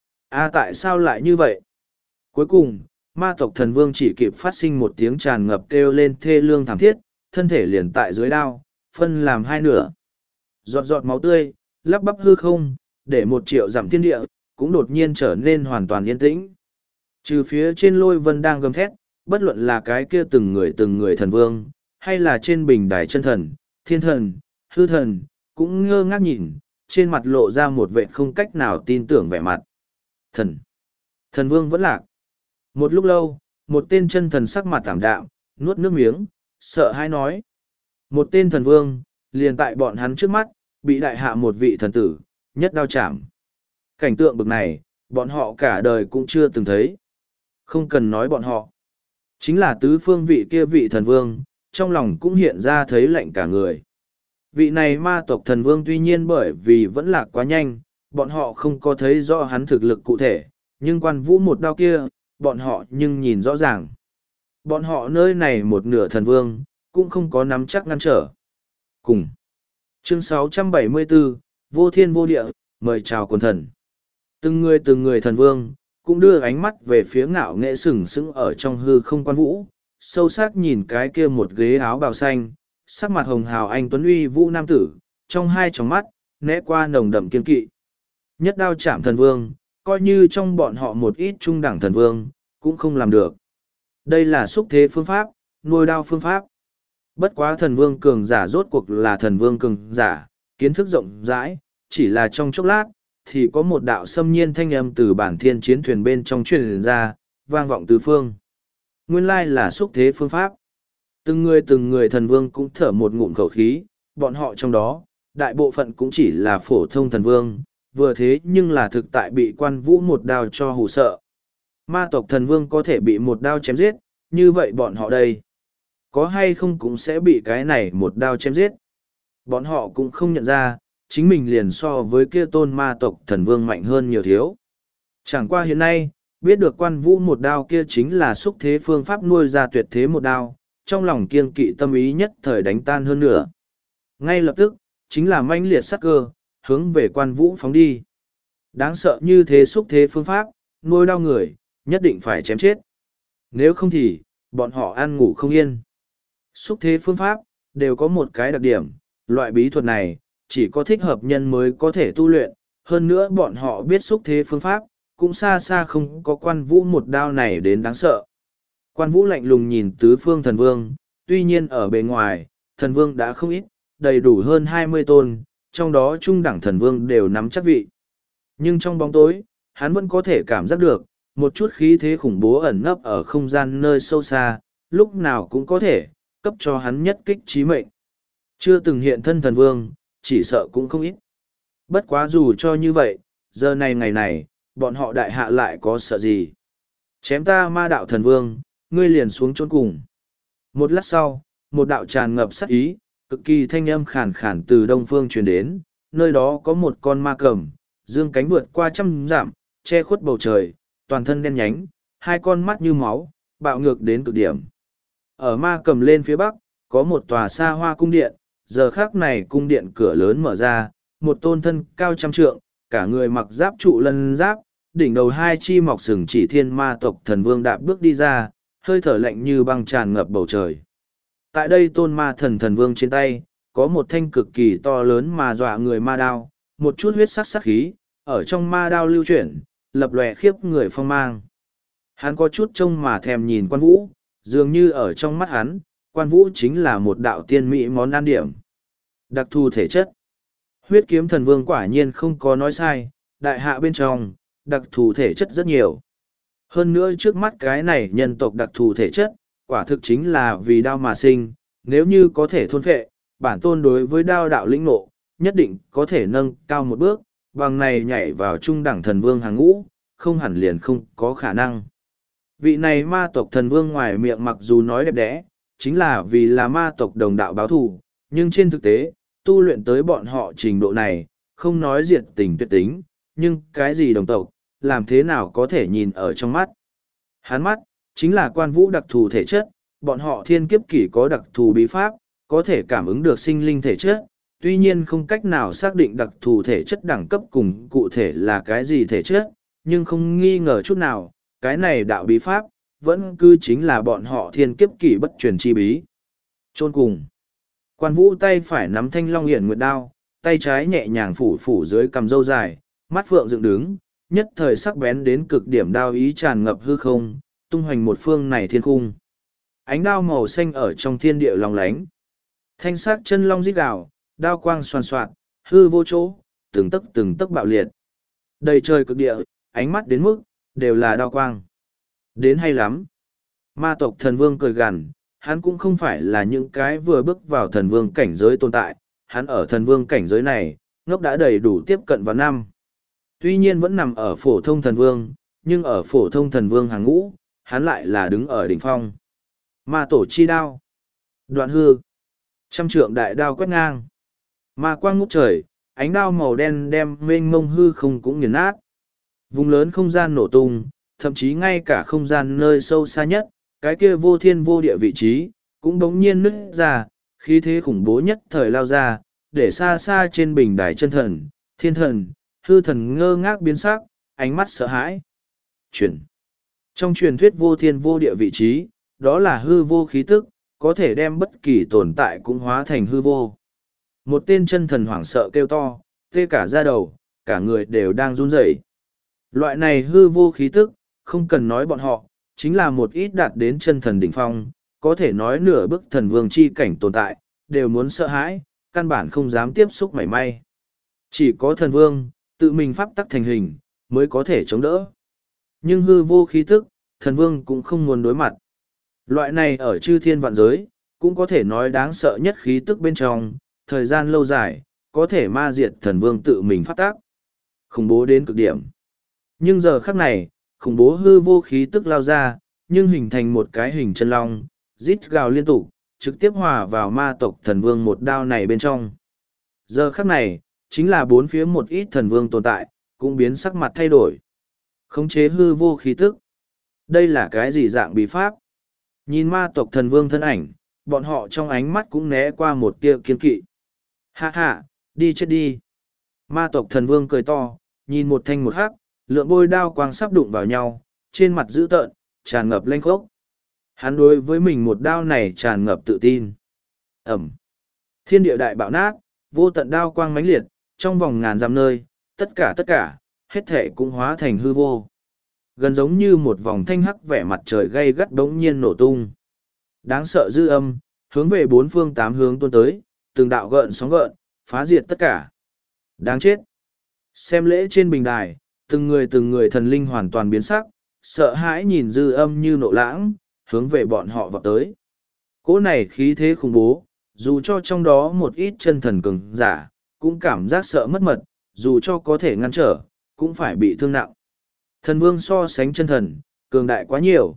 À tại sao lại như vậy? Cuối cùng, ma tộc thần vương chỉ kịp phát sinh một tiếng tràn ngập kêu lên thê lương thảm thiết, thân thể liền tại dưới đao, phân làm hai nửa. Giọt giọt máu tươi, lắp bắp hư không, để một triệu dặm thiên địa, cũng đột nhiên trở nên hoàn toàn yên tĩnh. Trừ phía trên lôi vân đang gầm thét, bất luận là cái kia từng người từng người thần vương, hay là trên bình đài chân thần, thiên thần, hư thần, cũng ngơ ngác nhìn, trên mặt lộ ra một vệ không cách nào tin tưởng vẻ mặt. Thần! Thần vương vẫn lạc. Một lúc lâu, một tên chân thần sắc mặt tảm đạm, nuốt nước miếng, sợ hãi nói. Một tên thần vương, liền tại bọn hắn trước mắt, bị đại hạ một vị thần tử, nhất đao chạm. Cảnh tượng bực này, bọn họ cả đời cũng chưa từng thấy. Không cần nói bọn họ. Chính là tứ phương vị kia vị thần vương, trong lòng cũng hiện ra thấy lạnh cả người. Vị này ma tộc thần vương tuy nhiên bởi vì vẫn lạc quá nhanh, bọn họ không có thấy rõ hắn thực lực cụ thể, nhưng quan vũ một đao kia, bọn họ nhưng nhìn rõ ràng. Bọn họ nơi này một nửa thần vương, cũng không có nắm chắc ngăn trở. Cùng. Chương sáu trăm bảy mươi bốn, Vô Thiên Vô Địa, mời chào quần thần. Từng người từng người thần vương, cũng đưa ánh mắt về phía ngạo nghệ sừng sững ở trong hư không quan vũ, sâu sắc nhìn cái kia một ghế áo bào xanh, sắc mặt hồng hào anh tuấn uy vũ nam tử, trong hai tròng mắt, né qua nồng đậm kiên kỵ. Nhất đao chạm thần vương, coi như trong bọn họ một ít trung đẳng thần vương, cũng không làm được. Đây là xúc thế phương pháp, nuôi đao phương pháp. Bất quá thần vương cường giả rốt cuộc là thần vương cường giả, kiến thức rộng rãi, chỉ là trong chốc lát, thì có một đạo xâm nhiên thanh âm từ bản thiên chiến thuyền bên trong truyền ra, vang vọng tứ phương. Nguyên lai là xúc thế phương pháp. Từng người từng người thần vương cũng thở một ngụm khẩu khí, bọn họ trong đó, đại bộ phận cũng chỉ là phổ thông thần vương, vừa thế nhưng là thực tại bị quan vũ một đao cho hù sợ. Ma tộc thần vương có thể bị một đao chém giết, như vậy bọn họ đây, có hay không cũng sẽ bị cái này một đao chém giết. Bọn họ cũng không nhận ra, chính mình liền so với kia tôn ma tộc thần vương mạnh hơn nhiều thiếu. Chẳng qua hiện nay, biết được quan vũ một đao kia chính là xúc thế phương pháp nuôi ra tuyệt thế một đao, trong lòng kiêng kỵ tâm ý nhất thời đánh tan hơn nữa. Ngay lập tức, chính là manh liệt sắc cơ, hướng về quan vũ phóng đi. Đáng sợ như thế xúc thế phương pháp, nuôi đau người, nhất định phải chém chết. Nếu không thì, bọn họ ăn ngủ không yên. Xúc thế phương pháp, đều có một cái đặc điểm, loại bí thuật này, chỉ có thích hợp nhân mới có thể tu luyện, hơn nữa bọn họ biết xúc thế phương pháp, cũng xa xa không có quan vũ một đao này đến đáng sợ. Quan vũ lạnh lùng nhìn tứ phương thần vương, tuy nhiên ở bề ngoài, thần vương đã không ít, đầy đủ hơn hai mươi tôn, trong đó trung đẳng thần vương đều nắm chắc vị. Nhưng trong bóng tối, hắn vẫn có thể cảm giác được, một chút khí thế khủng bố ẩn nấp ở không gian nơi sâu xa, lúc nào cũng có thể, cấp cho hắn nhất kích trí mệnh. Chưa từng hiện thân thần vương, chỉ sợ cũng không ít. Bất quá dù cho như vậy, giờ này ngày này, bọn họ đại hạ lại có sợ gì. Chém ta ma đạo thần vương, ngươi liền xuống chốn cùng. Một lát sau, một đạo tràn ngập sắc ý, cực kỳ thanh âm khàn khàn từ đông phương truyền đến, nơi đó có một con ma cầm, dương cánh vượt qua trăm dặm, che khuất bầu trời, toàn thân đen nhánh, hai con mắt như máu, bạo ngược đến cực điểm. Ở ma cầm lên phía bắc, có một tòa xa hoa cung điện, giờ khác này cung điện cửa lớn mở ra, một tôn thân cao trăm trượng, cả người mặc giáp trụ lân giáp, đỉnh đầu hai chi mọc sừng chỉ thiên ma tộc thần vương đạp bước đi ra, hơi thở lạnh như băng tràn ngập bầu trời. Tại đây tôn ma thần thần vương trên tay, có một thanh cực kỳ to lớn mà dọa người ma đao, một chút huyết sắc sắc khí, ở trong ma đao lưu chuyển, lập lòe khiếp người phong mang. Hắn có chút trông mà thèm nhìn quan vũ, dường như ở trong mắt hắn, quan vũ chính là một đạo tiên mỹ món ăn điểm. Đặc thù thể chất. Huyết kiếm thần vương quả nhiên không có nói sai, đại hạ bên trong, đặc thù thể chất rất nhiều. Hơn nữa trước mắt cái này nhân tộc đặc thù thể chất, quả thực chính là vì đao mà sinh, nếu như có thể thôn phệ, bản tôn đối với đao đạo lĩnh ngộ, nhất định có thể nâng cao một bước, bằng này nhảy vào trung đẳng thần vương hàng ngũ, không hẳn liền không có khả năng. Vị này ma tộc thần vương ngoài miệng mặc dù nói đẹp đẽ, chính là vì là ma tộc đồng đạo báo thù, nhưng trên thực tế, tu luyện tới bọn họ trình độ này, không nói diệt tình tuyệt tính, nhưng cái gì đồng tộc, làm thế nào có thể nhìn ở trong mắt. Hắn mắt, chính là quan vũ đặc thù thể chất, bọn họ thiên kiếp kỷ có đặc thù bí pháp, có thể cảm ứng được sinh linh thể chất, tuy nhiên không cách nào xác định đặc thù thể chất đẳng cấp cùng cụ thể là cái gì thể chất, nhưng không nghi ngờ chút nào, cái này đạo bí pháp, vẫn cứ chính là bọn họ thiên kiếp kỷ bất truyền chi bí. Chôn cùng. Quan vũ tay phải nắm thanh long hiển nguyệt đao, tay trái nhẹ nhàng phủ phủ dưới cầm râu dài, mắt phượng dựng đứng, nhất thời sắc bén đến cực điểm đao ý tràn ngập hư không, tung hoành một phương này thiên cung. Ánh đao màu xanh ở trong thiên địa lòng lánh. Thanh sắc chân long rít gào, đao quang xoàn xoạt, hư vô chỗ, từng tấc từng tấc bạo liệt. Đầy trời cực địa, ánh mắt đến mức, đều là đao quang. Đến hay lắm. Ma tộc thần vương cười gằn, hắn cũng không phải là những cái vừa bước vào thần vương cảnh giới tồn tại, hắn ở thần vương cảnh giới này, ngốc đã đầy đủ tiếp cận vào năm. Tuy nhiên vẫn nằm ở phổ thông thần vương, nhưng ở phổ thông thần vương hàng ngũ, hắn lại là đứng ở đỉnh phong. Ma tổ chi đao. Đoạn hư. Trăm trượng đại đao quét ngang. Ma quang ngút trời, ánh đao màu đen đem mênh mông hư không cũng nghiền nát. Vùng lớn không gian nổ tung, thậm chí ngay cả không gian nơi sâu xa nhất, cái kia vô thiên vô địa vị trí, cũng bỗng nhiên nứt ra, khí thế khủng bố nhất thời lao ra, để xa xa trên bình đài chân thần, thiên thần, hư thần ngơ ngác biến sắc, ánh mắt sợ hãi. Chuyển. Trong truyền thuyết vô thiên vô địa vị trí, đó là hư vô khí tức, có thể đem bất kỳ tồn tại cũng hóa thành hư vô. Một tên chân thần hoảng sợ kêu to, tê cả da đầu, cả người đều đang run rẩy. Loại này hư vô khí tức, không cần nói bọn họ, chính là một ít đạt đến chân thần đỉnh phong, có thể nói nửa bức thần vương chi cảnh tồn tại, đều muốn sợ hãi, căn bản không dám tiếp xúc mảy may. Chỉ có thần vương, tự mình pháp tắc thành hình, mới có thể chống đỡ. Nhưng hư vô khí tức, thần vương cũng không muốn đối mặt. Loại này ở chư thiên vạn giới, cũng có thể nói đáng sợ nhất khí tức bên trong, thời gian lâu dài, có thể ma diệt thần vương tự mình pháp tác. Khủng bố đến cực điểm. Nhưng giờ khắc này, khủng bố hư vô khí tức lao ra, nhưng hình thành một cái hình chân long, rít gào liên tục, trực tiếp hòa vào ma tộc thần vương một đao này bên trong. Giờ khắc này, chính là bốn phía một ít thần vương tồn tại, cũng biến sắc mặt thay đổi. Khống chế hư vô khí tức. Đây là cái gì dạng bí pháp? Nhìn ma tộc thần vương thân ảnh, bọn họ trong ánh mắt cũng né qua một tia kiên kỵ. Hạ hạ, đi chết đi. Ma tộc thần vương cười to, nhìn một thanh một hắc, lượng bôi đao quang sắp đụng vào nhau, trên mặt dữ tợn, tràn ngập lanh khốc. Hắn đối với mình một đao này tràn ngập tự tin. Ẩm. Thiên địa đại bạo nát, vô tận đao quang mãnh liệt, trong vòng ngàn dặm nơi, tất cả tất cả, hết thể cũng hóa thành hư vô. Gần giống như một vòng thanh hắc vẻ mặt trời gay gắt đống nhiên nổ tung. Đáng sợ dư âm, hướng về bốn phương tám hướng tuôn tới, từng đạo gợn sóng gợn, phá diệt tất cả. Đáng chết. Xem lễ trên bình đài, từng người từng người thần linh hoàn toàn biến sắc, sợ hãi nhìn dư âm như nộ lãng, hướng về bọn họ vào tới. Cỗ này khí thế khủng bố, dù cho trong đó một ít chân thần cường giả, cũng cảm giác sợ mất mật, dù cho có thể ngăn trở, cũng phải bị thương nặng. Thần vương so sánh chân thần, cường đại quá nhiều.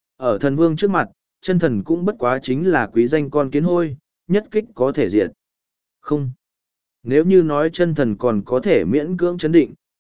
Ở thần vương trước mặt, chân thần cũng bất quá chính là quý danh con kiến hôi, nhất kích có thể diệt. Không. Nếu như nói chân thần còn có thể miễn cưỡng chấn định,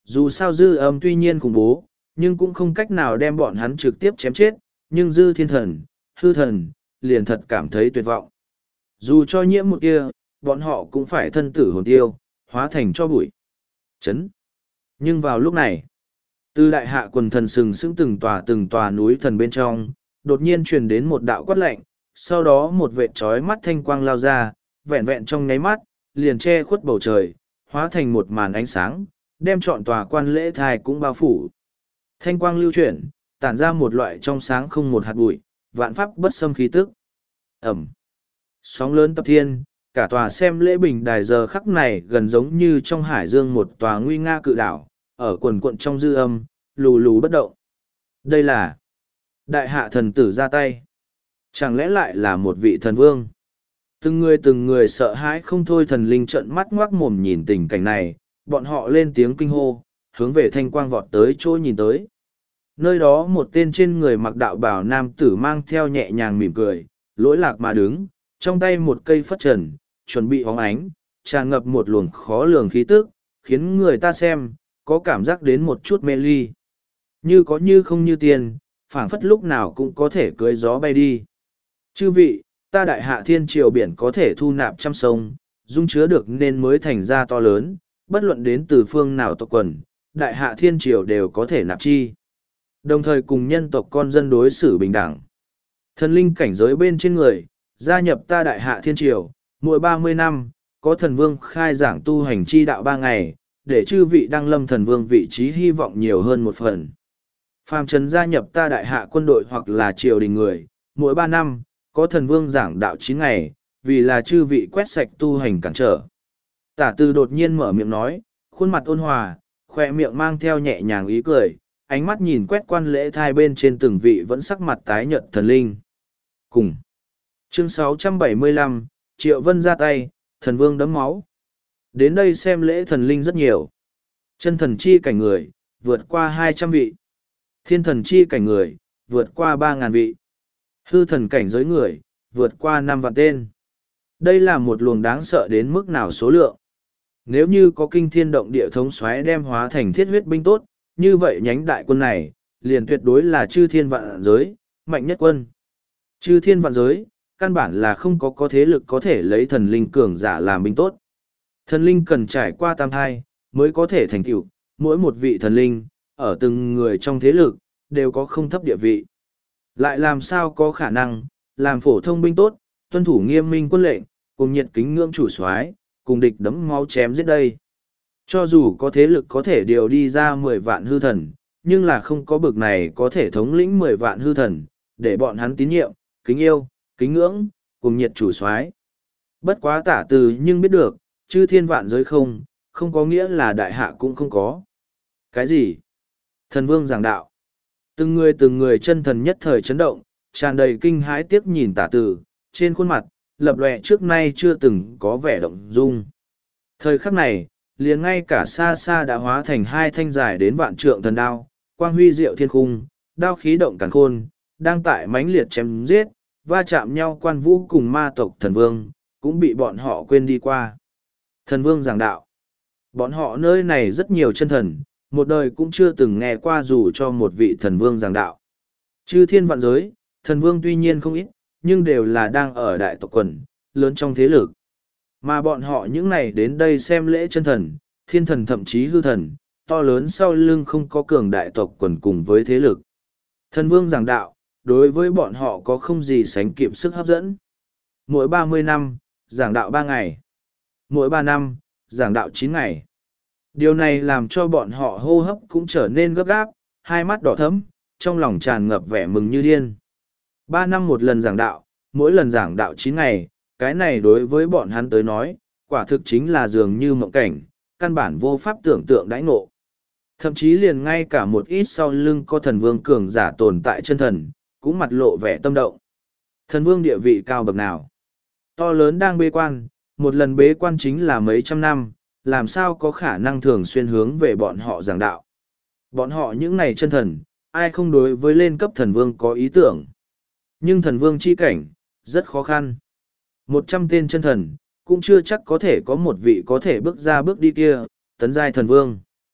Dù sao dư âm tuy nhiên khủng bố, nhưng cũng không cách nào đem bọn hắn trực tiếp chém chết, nhưng dư thiên thần, hư thần, liền thật cảm thấy tuyệt vọng. Dù cho nhiễm một kia, bọn họ cũng phải thân tử hồn tiêu, hóa thành cho bụi. Chấn. Nhưng vào lúc này, từ đại hạ quần thần sừng sững từng tòa từng tòa núi thần bên trong, đột nhiên truyền đến một đạo quát lạnh, sau đó một vệt trói mắt thanh quang lao ra, vẹn vẹn trong nháy mắt, liền che khuất bầu trời, hóa thành một màn ánh sáng, đem trọn tòa quan lễ thai cũng bao phủ. Thanh quang lưu chuyển, tản ra một loại trong sáng không một hạt bụi, vạn pháp bất xâm khí tức. Ẩm. Sóng lớn tập thiên, cả tòa xem lễ bình đài giờ khắc này gần giống như trong hải dương một tòa nguy nga cự đảo, ở quần quận trong dư âm, lù lù bất động. Đây là đại hạ thần tử ra tay. Chẳng lẽ lại là một vị thần vương? Từng người từng người sợ hãi không thôi, thần linh trợn mắt ngoác mồm nhìn tình cảnh này, bọn họ lên tiếng kinh hô, hướng về thanh quang vọt tới chỗ nhìn tới. Nơi đó một tên trên người mặc đạo bào nam tử mang theo nhẹ nhàng mỉm cười, lỗi lạc mà đứng, trong tay một cây phất trần, chuẩn bị hóng ánh, tràn ngập một luồng khó lường khí tức, khiến người ta xem, có cảm giác đến một chút mê ly. Như có như không như tiền, phảng phất lúc nào cũng có thể cưới gió bay đi. Chư vị, ta đại hạ thiên triều biển có thể thu nạp trăm sông, dung chứa được nên mới thành ra to lớn, bất luận đến từ phương nào tộc quần, đại hạ thiên triều đều có thể nạp chi. Đồng thời cùng nhân tộc con dân đối xử bình đẳng. Thần linh cảnh giới bên trên người, gia nhập ta đại hạ thiên triều, mỗi ba mươi năm, có thần vương khai giảng tu hành chi đạo ba ngày, để chư vị đăng lâm thần vương vị trí hy vọng nhiều hơn một phần. Phàm trần gia nhập ta đại hạ quân đội hoặc là triều đình người, mỗi ba năm, có thần vương giảng đạo chín ngày, vì là chư vị quét sạch tu hành cản trở. Tả Từ đột nhiên mở miệng nói, khuôn mặt ôn hòa, khoe miệng mang theo nhẹ nhàng ý cười, ánh mắt nhìn quét quan lễ thai bên trên từng vị vẫn sắc mặt tái nhợt thần linh. Cùng. Chương sáu trăm bảy mươi lăm, Triệu Vân ra tay, thần vương đấm máu. Đến đây xem lễ thần linh rất nhiều. Chân thần chi cảnh người, vượt qua hai trăm vị. Thiên thần chi cảnh người, vượt qua ba ngàn vị. Hư thần cảnh giới người, vượt qua năm vạn tên. Đây là một luồng đáng sợ đến mức nào số lượng. Nếu như có kinh thiên động địa thống xoáy đem hóa thành thiết huyết binh tốt, như vậy nhánh đại quân này, liền tuyệt đối là chư thiên vạn giới, mạnh nhất quân. Chư thiên vạn giới, căn bản là không có có thế lực có thể lấy thần linh cường giả làm binh tốt. Thần linh cần trải qua tam thai, mới có thể thành tựu, mỗi một vị thần linh, ở từng người trong thế lực, đều có không thấp địa vị. Lại làm sao có khả năng, làm phổ thông binh tốt, tuân thủ nghiêm minh quân lệnh, cùng nhiệt kính ngưỡng chủ soái, cùng địch đấm máu chém giết đây. Cho dù có thế lực có thể điều đi ra mười vạn hư thần, nhưng là không có bực này có thể thống lĩnh mười vạn hư thần, để bọn hắn tín nhiệm, kính yêu, kính ngưỡng, cùng nhiệt chủ soái. Bất quá Tả Từ nhưng biết được, chư thiên vạn giới không, không có nghĩa là đại hạ cũng không có. Cái gì? Thần vương giảng đạo. Từng người từng người chân thần nhất thời chấn động, tràn đầy kinh hãi tiếc nhìn Tả Từ, trên khuôn mặt, lập lòe trước nay chưa từng có vẻ động dung. Thời khắc này, liền ngay cả xa xa đã hóa thành hai thanh dài đến vạn trượng thần đao, quang huy diệu thiên khung, đao khí động càn khôn, đang tại mãnh liệt chém giết, va chạm nhau quan vũ cùng ma tộc thần vương, cũng bị bọn họ quên đi qua. Thần vương giảng đạo. Bọn họ nơi này rất nhiều chân thần, một đời cũng chưa từng nghe qua dù cho một vị thần vương giảng đạo. Chư thiên vạn giới, thần vương tuy nhiên không ít, nhưng đều là đang ở đại tộc quần, lớn trong thế lực. Mà bọn họ những này đến đây xem lễ chân thần, thiên thần thậm chí hư thần, to lớn sau lưng không có cường đại tộc quần cùng với thế lực. Thần vương giảng đạo, đối với bọn họ có không gì sánh kịp sức hấp dẫn. Mỗi ba mươi năm, giảng đạo ba ngày. Mỗi ba năm, giảng đạo chín ngày. Điều này làm cho bọn họ hô hấp cũng trở nên gấp gáp, hai mắt đỏ thẫm, trong lòng tràn ngập vẻ mừng như điên. Ba năm một lần giảng đạo, mỗi lần giảng đạo chín ngày, cái này đối với bọn hắn tới nói, quả thực chính là dường như mộng cảnh, căn bản vô pháp tưởng tượng đãi ngộ. Thậm chí liền ngay cả một ít sau lưng có thần vương cường giả tồn tại chân thần, cũng mặt lộ vẻ tâm động. Thần vương địa vị cao bậc nào? To lớn đang bế quan, một lần bế quan chính là mấy trăm năm, làm sao có khả năng thường xuyên hướng về bọn họ giảng đạo. Bọn họ những này chân thần, ai không đối với lên cấp thần vương có ý tưởng. Nhưng thần vương chi cảnh, rất khó khăn. Một trăm tên chân thần, cũng chưa chắc có thể có một vị có thể bước ra bước đi kia, tấn giai thần vương.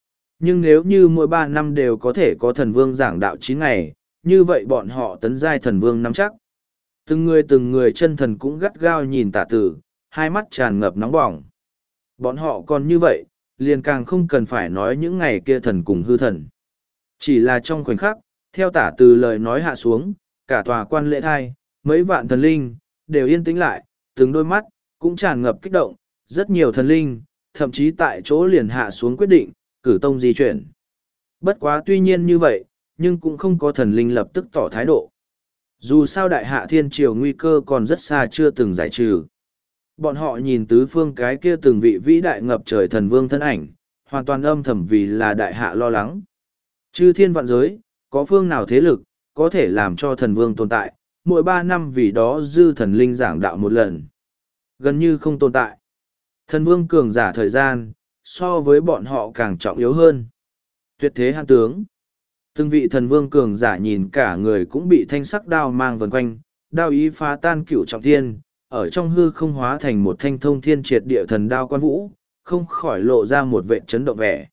Nhưng nếu như mỗi ba năm đều có thể có thần vương giảng đạo chín ngày, như vậy bọn họ tấn giai thần vương nắm chắc. Từng người từng người chân thần cũng gắt gao nhìn Tả Tử, hai mắt tràn ngập nóng bỏng. Bọn họ còn như vậy, liền càng không cần phải nói những ngày kia thần cùng hư thần. Chỉ là trong khoảnh khắc, theo Tả Từ lời nói hạ xuống, cả tòa quan lễ thai, mấy vạn thần linh, đều yên tĩnh lại, từng đôi mắt, cũng tràn ngập kích động, rất nhiều thần linh, thậm chí tại chỗ liền hạ xuống quyết định, cử tông di chuyển. Bất quá tuy nhiên như vậy, nhưng cũng không có thần linh lập tức tỏ thái độ. Dù sao đại hạ thiên triều nguy cơ còn rất xa chưa từng giải trừ. Bọn họ nhìn tứ phương cái kia từng vị vĩ đại ngập trời thần vương thân ảnh, hoàn toàn âm thầm vì là đại hạ lo lắng. Chư thiên vạn giới, có phương nào thế lực, có thể làm cho thần vương tồn tại, mỗi ba năm vì đó dư thần linh giảng đạo một lần. Gần như không tồn tại. Thần vương cường giả thời gian, so với bọn họ càng trọng yếu hơn. Tuyệt thế hàn tướng. Từng vị thần vương cường giả nhìn cả người cũng bị thanh sắc đao mang vần quanh, đao ý phá tan cửu trọng thiên, ở trong hư không hóa thành một thanh thông thiên triệt địa thần đao quan vũ, không khỏi lộ ra một vệ chấn động vẻ.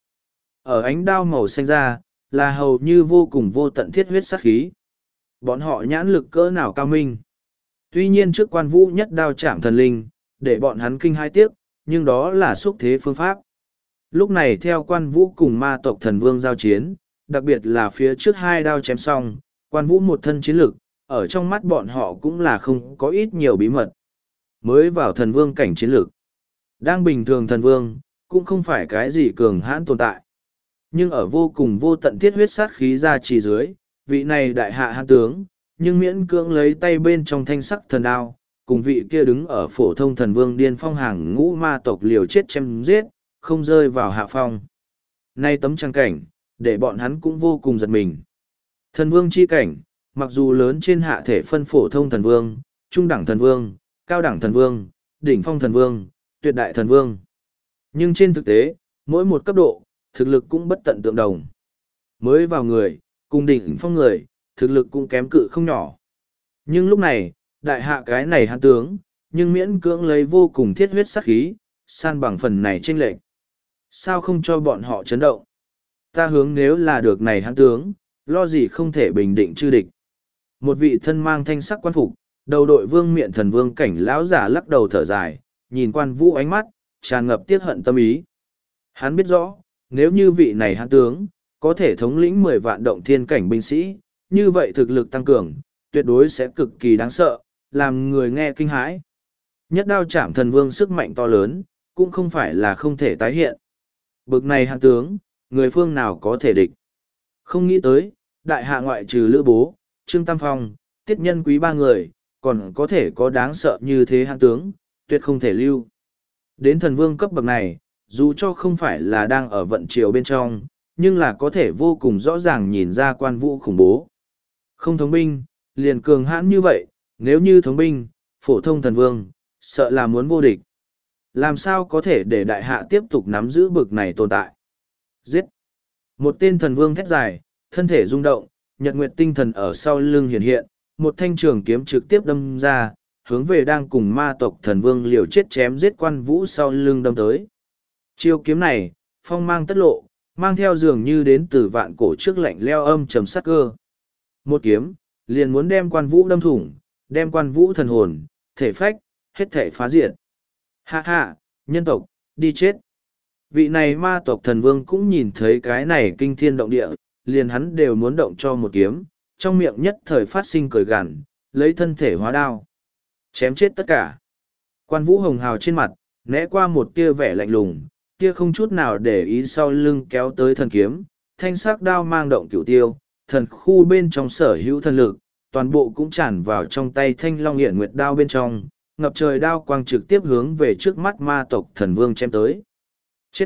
Ở ánh đao màu xanh ra, là hầu như vô cùng vô tận thiết huyết sát khí. Bọn họ nhãn lực cỡ nào cao minh. Tuy nhiên trước quan vũ nhất đao chạm thần linh, để bọn hắn kinh hai tiếc, nhưng đó là xúc thế phương pháp. Lúc này theo quan vũ cùng ma tộc thần vương giao chiến, đặc biệt là phía trước hai đao chém xong, quan vũ một thân chiến lực, ở trong mắt bọn họ cũng là không có ít nhiều bí mật. Mới vào thần vương cảnh chiến lực. Đang bình thường thần vương, cũng không phải cái gì cường hãn tồn tại. Nhưng ở vô cùng vô tận thiết huyết sát khí ra chỉ dưới, vị này đại hạ hãn tướng, nhưng miễn cưỡng lấy tay bên trong thanh sắc thần đao, cùng vị kia đứng ở phổ thông thần vương điên phong hàng ngũ ma tộc liều chết chém giết, không rơi vào hạ phong. Nay tấm trang cảnh, để bọn hắn cũng vô cùng giật mình. Thần vương chi cảnh, mặc dù lớn trên hạ thể phân phổ thông thần vương, trung đẳng thần vương, cao đẳng thần vương, đỉnh phong thần vương, tuyệt đại thần vương. Nhưng trên thực tế, mỗi một cấp độ, thực lực cũng bất tận tượng đồng. Mới vào người, cùng đỉnh phong người, thực lực cũng kém cự không nhỏ. Nhưng lúc này, đại hạ cái này hãn tướng, nhưng miễn cưỡng lấy vô cùng thiết huyết sát khí, san bằng phần này chênh lệch. Sao không cho bọn họ chấn động? Ta hướng nếu là được này hãn tướng, lo gì không thể bình định chư địch. Một vị thân mang thanh sắc quan phục, đầu đội vương miện thần vương cảnh lão giả lắc đầu thở dài, nhìn quan vũ ánh mắt, tràn ngập tiếc hận tâm ý. Hắn biết rõ, nếu như vị này hãn tướng, có thể thống lĩnh mười vạn động thiên cảnh binh sĩ, như vậy thực lực tăng cường, tuyệt đối sẽ cực kỳ đáng sợ, làm người nghe kinh hãi. Nhất đao chạm thần vương sức mạnh to lớn, cũng không phải là không thể tái hiện. Bực này hãn tướng, người phương nào có thể địch. Không nghĩ tới, đại hạ ngoại trừ Lữ Bố, Trương Tam Phong, Tiết Nhân Quý ba người, còn có thể có đáng sợ như thế hãn tướng, tuyệt không thể lưu. Đến thần vương cấp bậc này, dù cho không phải là đang ở vận triều bên trong, nhưng là có thể vô cùng rõ ràng nhìn ra quan vũ khủng bố. Không thống binh, liền cường hãn như vậy, nếu như thống binh, phổ thông thần vương, sợ là muốn vô địch. Làm sao có thể để đại hạ tiếp tục nắm giữ bực này tồn tại? Giết! Một tên thần vương thét dài, thân thể rung động, nhật nguyệt tinh thần ở sau lưng hiện hiện, một thanh trường kiếm trực tiếp đâm ra, hướng về đang cùng ma tộc thần vương liều chết chém giết quan vũ sau lưng đâm tới. Chiêu kiếm này, phong mang tất lộ, mang theo dường như đến từ vạn cổ trước lạnh leo âm trầm sắc cơ. Một kiếm, liền muốn đem quan vũ đâm thủng, đem quan vũ thần hồn, thể phách, hết thể phá diệt. Hạ hạ, nhân tộc, đi chết. Vị này ma tộc thần vương cũng nhìn thấy cái này kinh thiên động địa, liền hắn đều muốn động cho một kiếm, trong miệng nhất thời phát sinh cười gằn, lấy thân thể hóa đao. Chém chết tất cả. Quan vũ hồng hào trên mặt, né qua một tia vẻ lạnh lùng, tia không chút nào để ý sau lưng kéo tới thần kiếm, thanh sắc đao mang động cửu tiêu, thần khu bên trong sở hữu thần lực, toàn bộ cũng tràn vào trong tay thanh long hiển nguyệt đao bên trong, ngập trời đao quang trực tiếp hướng về trước mắt ma tộc thần vương chém tới. Chết!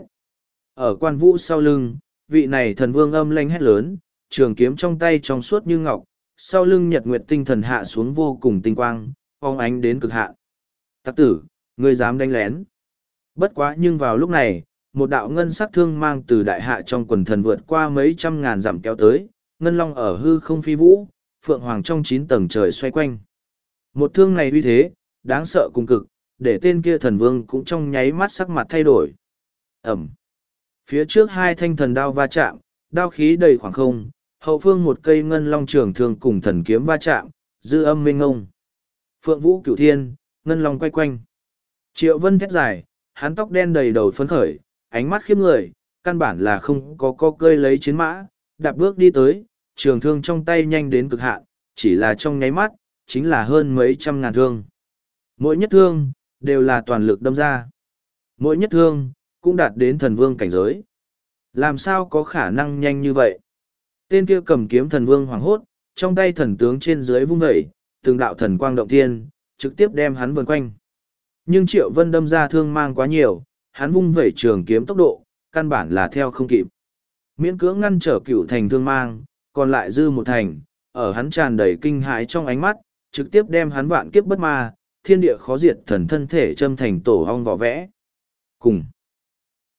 Ở quan vũ sau lưng, vị này thần vương âm lanh hét lớn, trường kiếm trong tay trong suốt như ngọc, sau lưng nhật nguyệt tinh thần hạ xuống vô cùng tinh quang, phong ánh đến cực hạn. Tặc tử, ngươi dám đánh lén. Bất quá nhưng vào lúc này, một đạo ngân sắc thương mang từ đại hạ trong quần thần vượt qua mấy trăm ngàn dặm kéo tới, ngân long ở hư không phi vũ, phượng hoàng trong chín tầng trời xoay quanh. Một thương này uy thế, đáng sợ cùng cực, để tên kia thần vương cũng trong nháy mắt sắc mặt thay đổi. Ẩm. Phía trước hai thanh thần đao va chạm, đao khí đầy khoảng không, hậu phương một cây ngân long trường thương cùng thần kiếm va chạm, dư âm mênh ngông. Phượng vũ cửu thiên, ngân long quay quanh. Triệu Vân thét dài, hắn tóc đen đầy đầu phấn khởi, ánh mắt khiếp người, căn bản là không có co cơi lấy chiến mã, đạp bước đi tới, trường thương trong tay nhanh đến cực hạn, chỉ là trong nháy mắt, chính là hơn mấy trăm ngàn thương. Mỗi nhất thương, đều là toàn lực đâm ra. Mỗi nhất thương, cũng đạt đến thần vương cảnh giới. Làm sao có khả năng nhanh như vậy? Tên kia cầm kiếm thần vương hoảng hốt, trong tay thần tướng trên dưới vung vẩy, từng đạo thần quang động thiên, trực tiếp đem hắn vần quanh. Nhưng Triệu Vân đâm ra thương mang quá nhiều, hắn vung vẩy trường kiếm tốc độ, căn bản là theo không kịp. Miễn cưỡng ngăn trở cửu thành thương mang, còn lại dư một thành, ở hắn tràn đầy kinh hãi trong ánh mắt, trực tiếp đem hắn vạn kiếp bất ma, thiên địa khó diệt thần thân thể châm thành tổ hong vỏ vẽ. Cùng.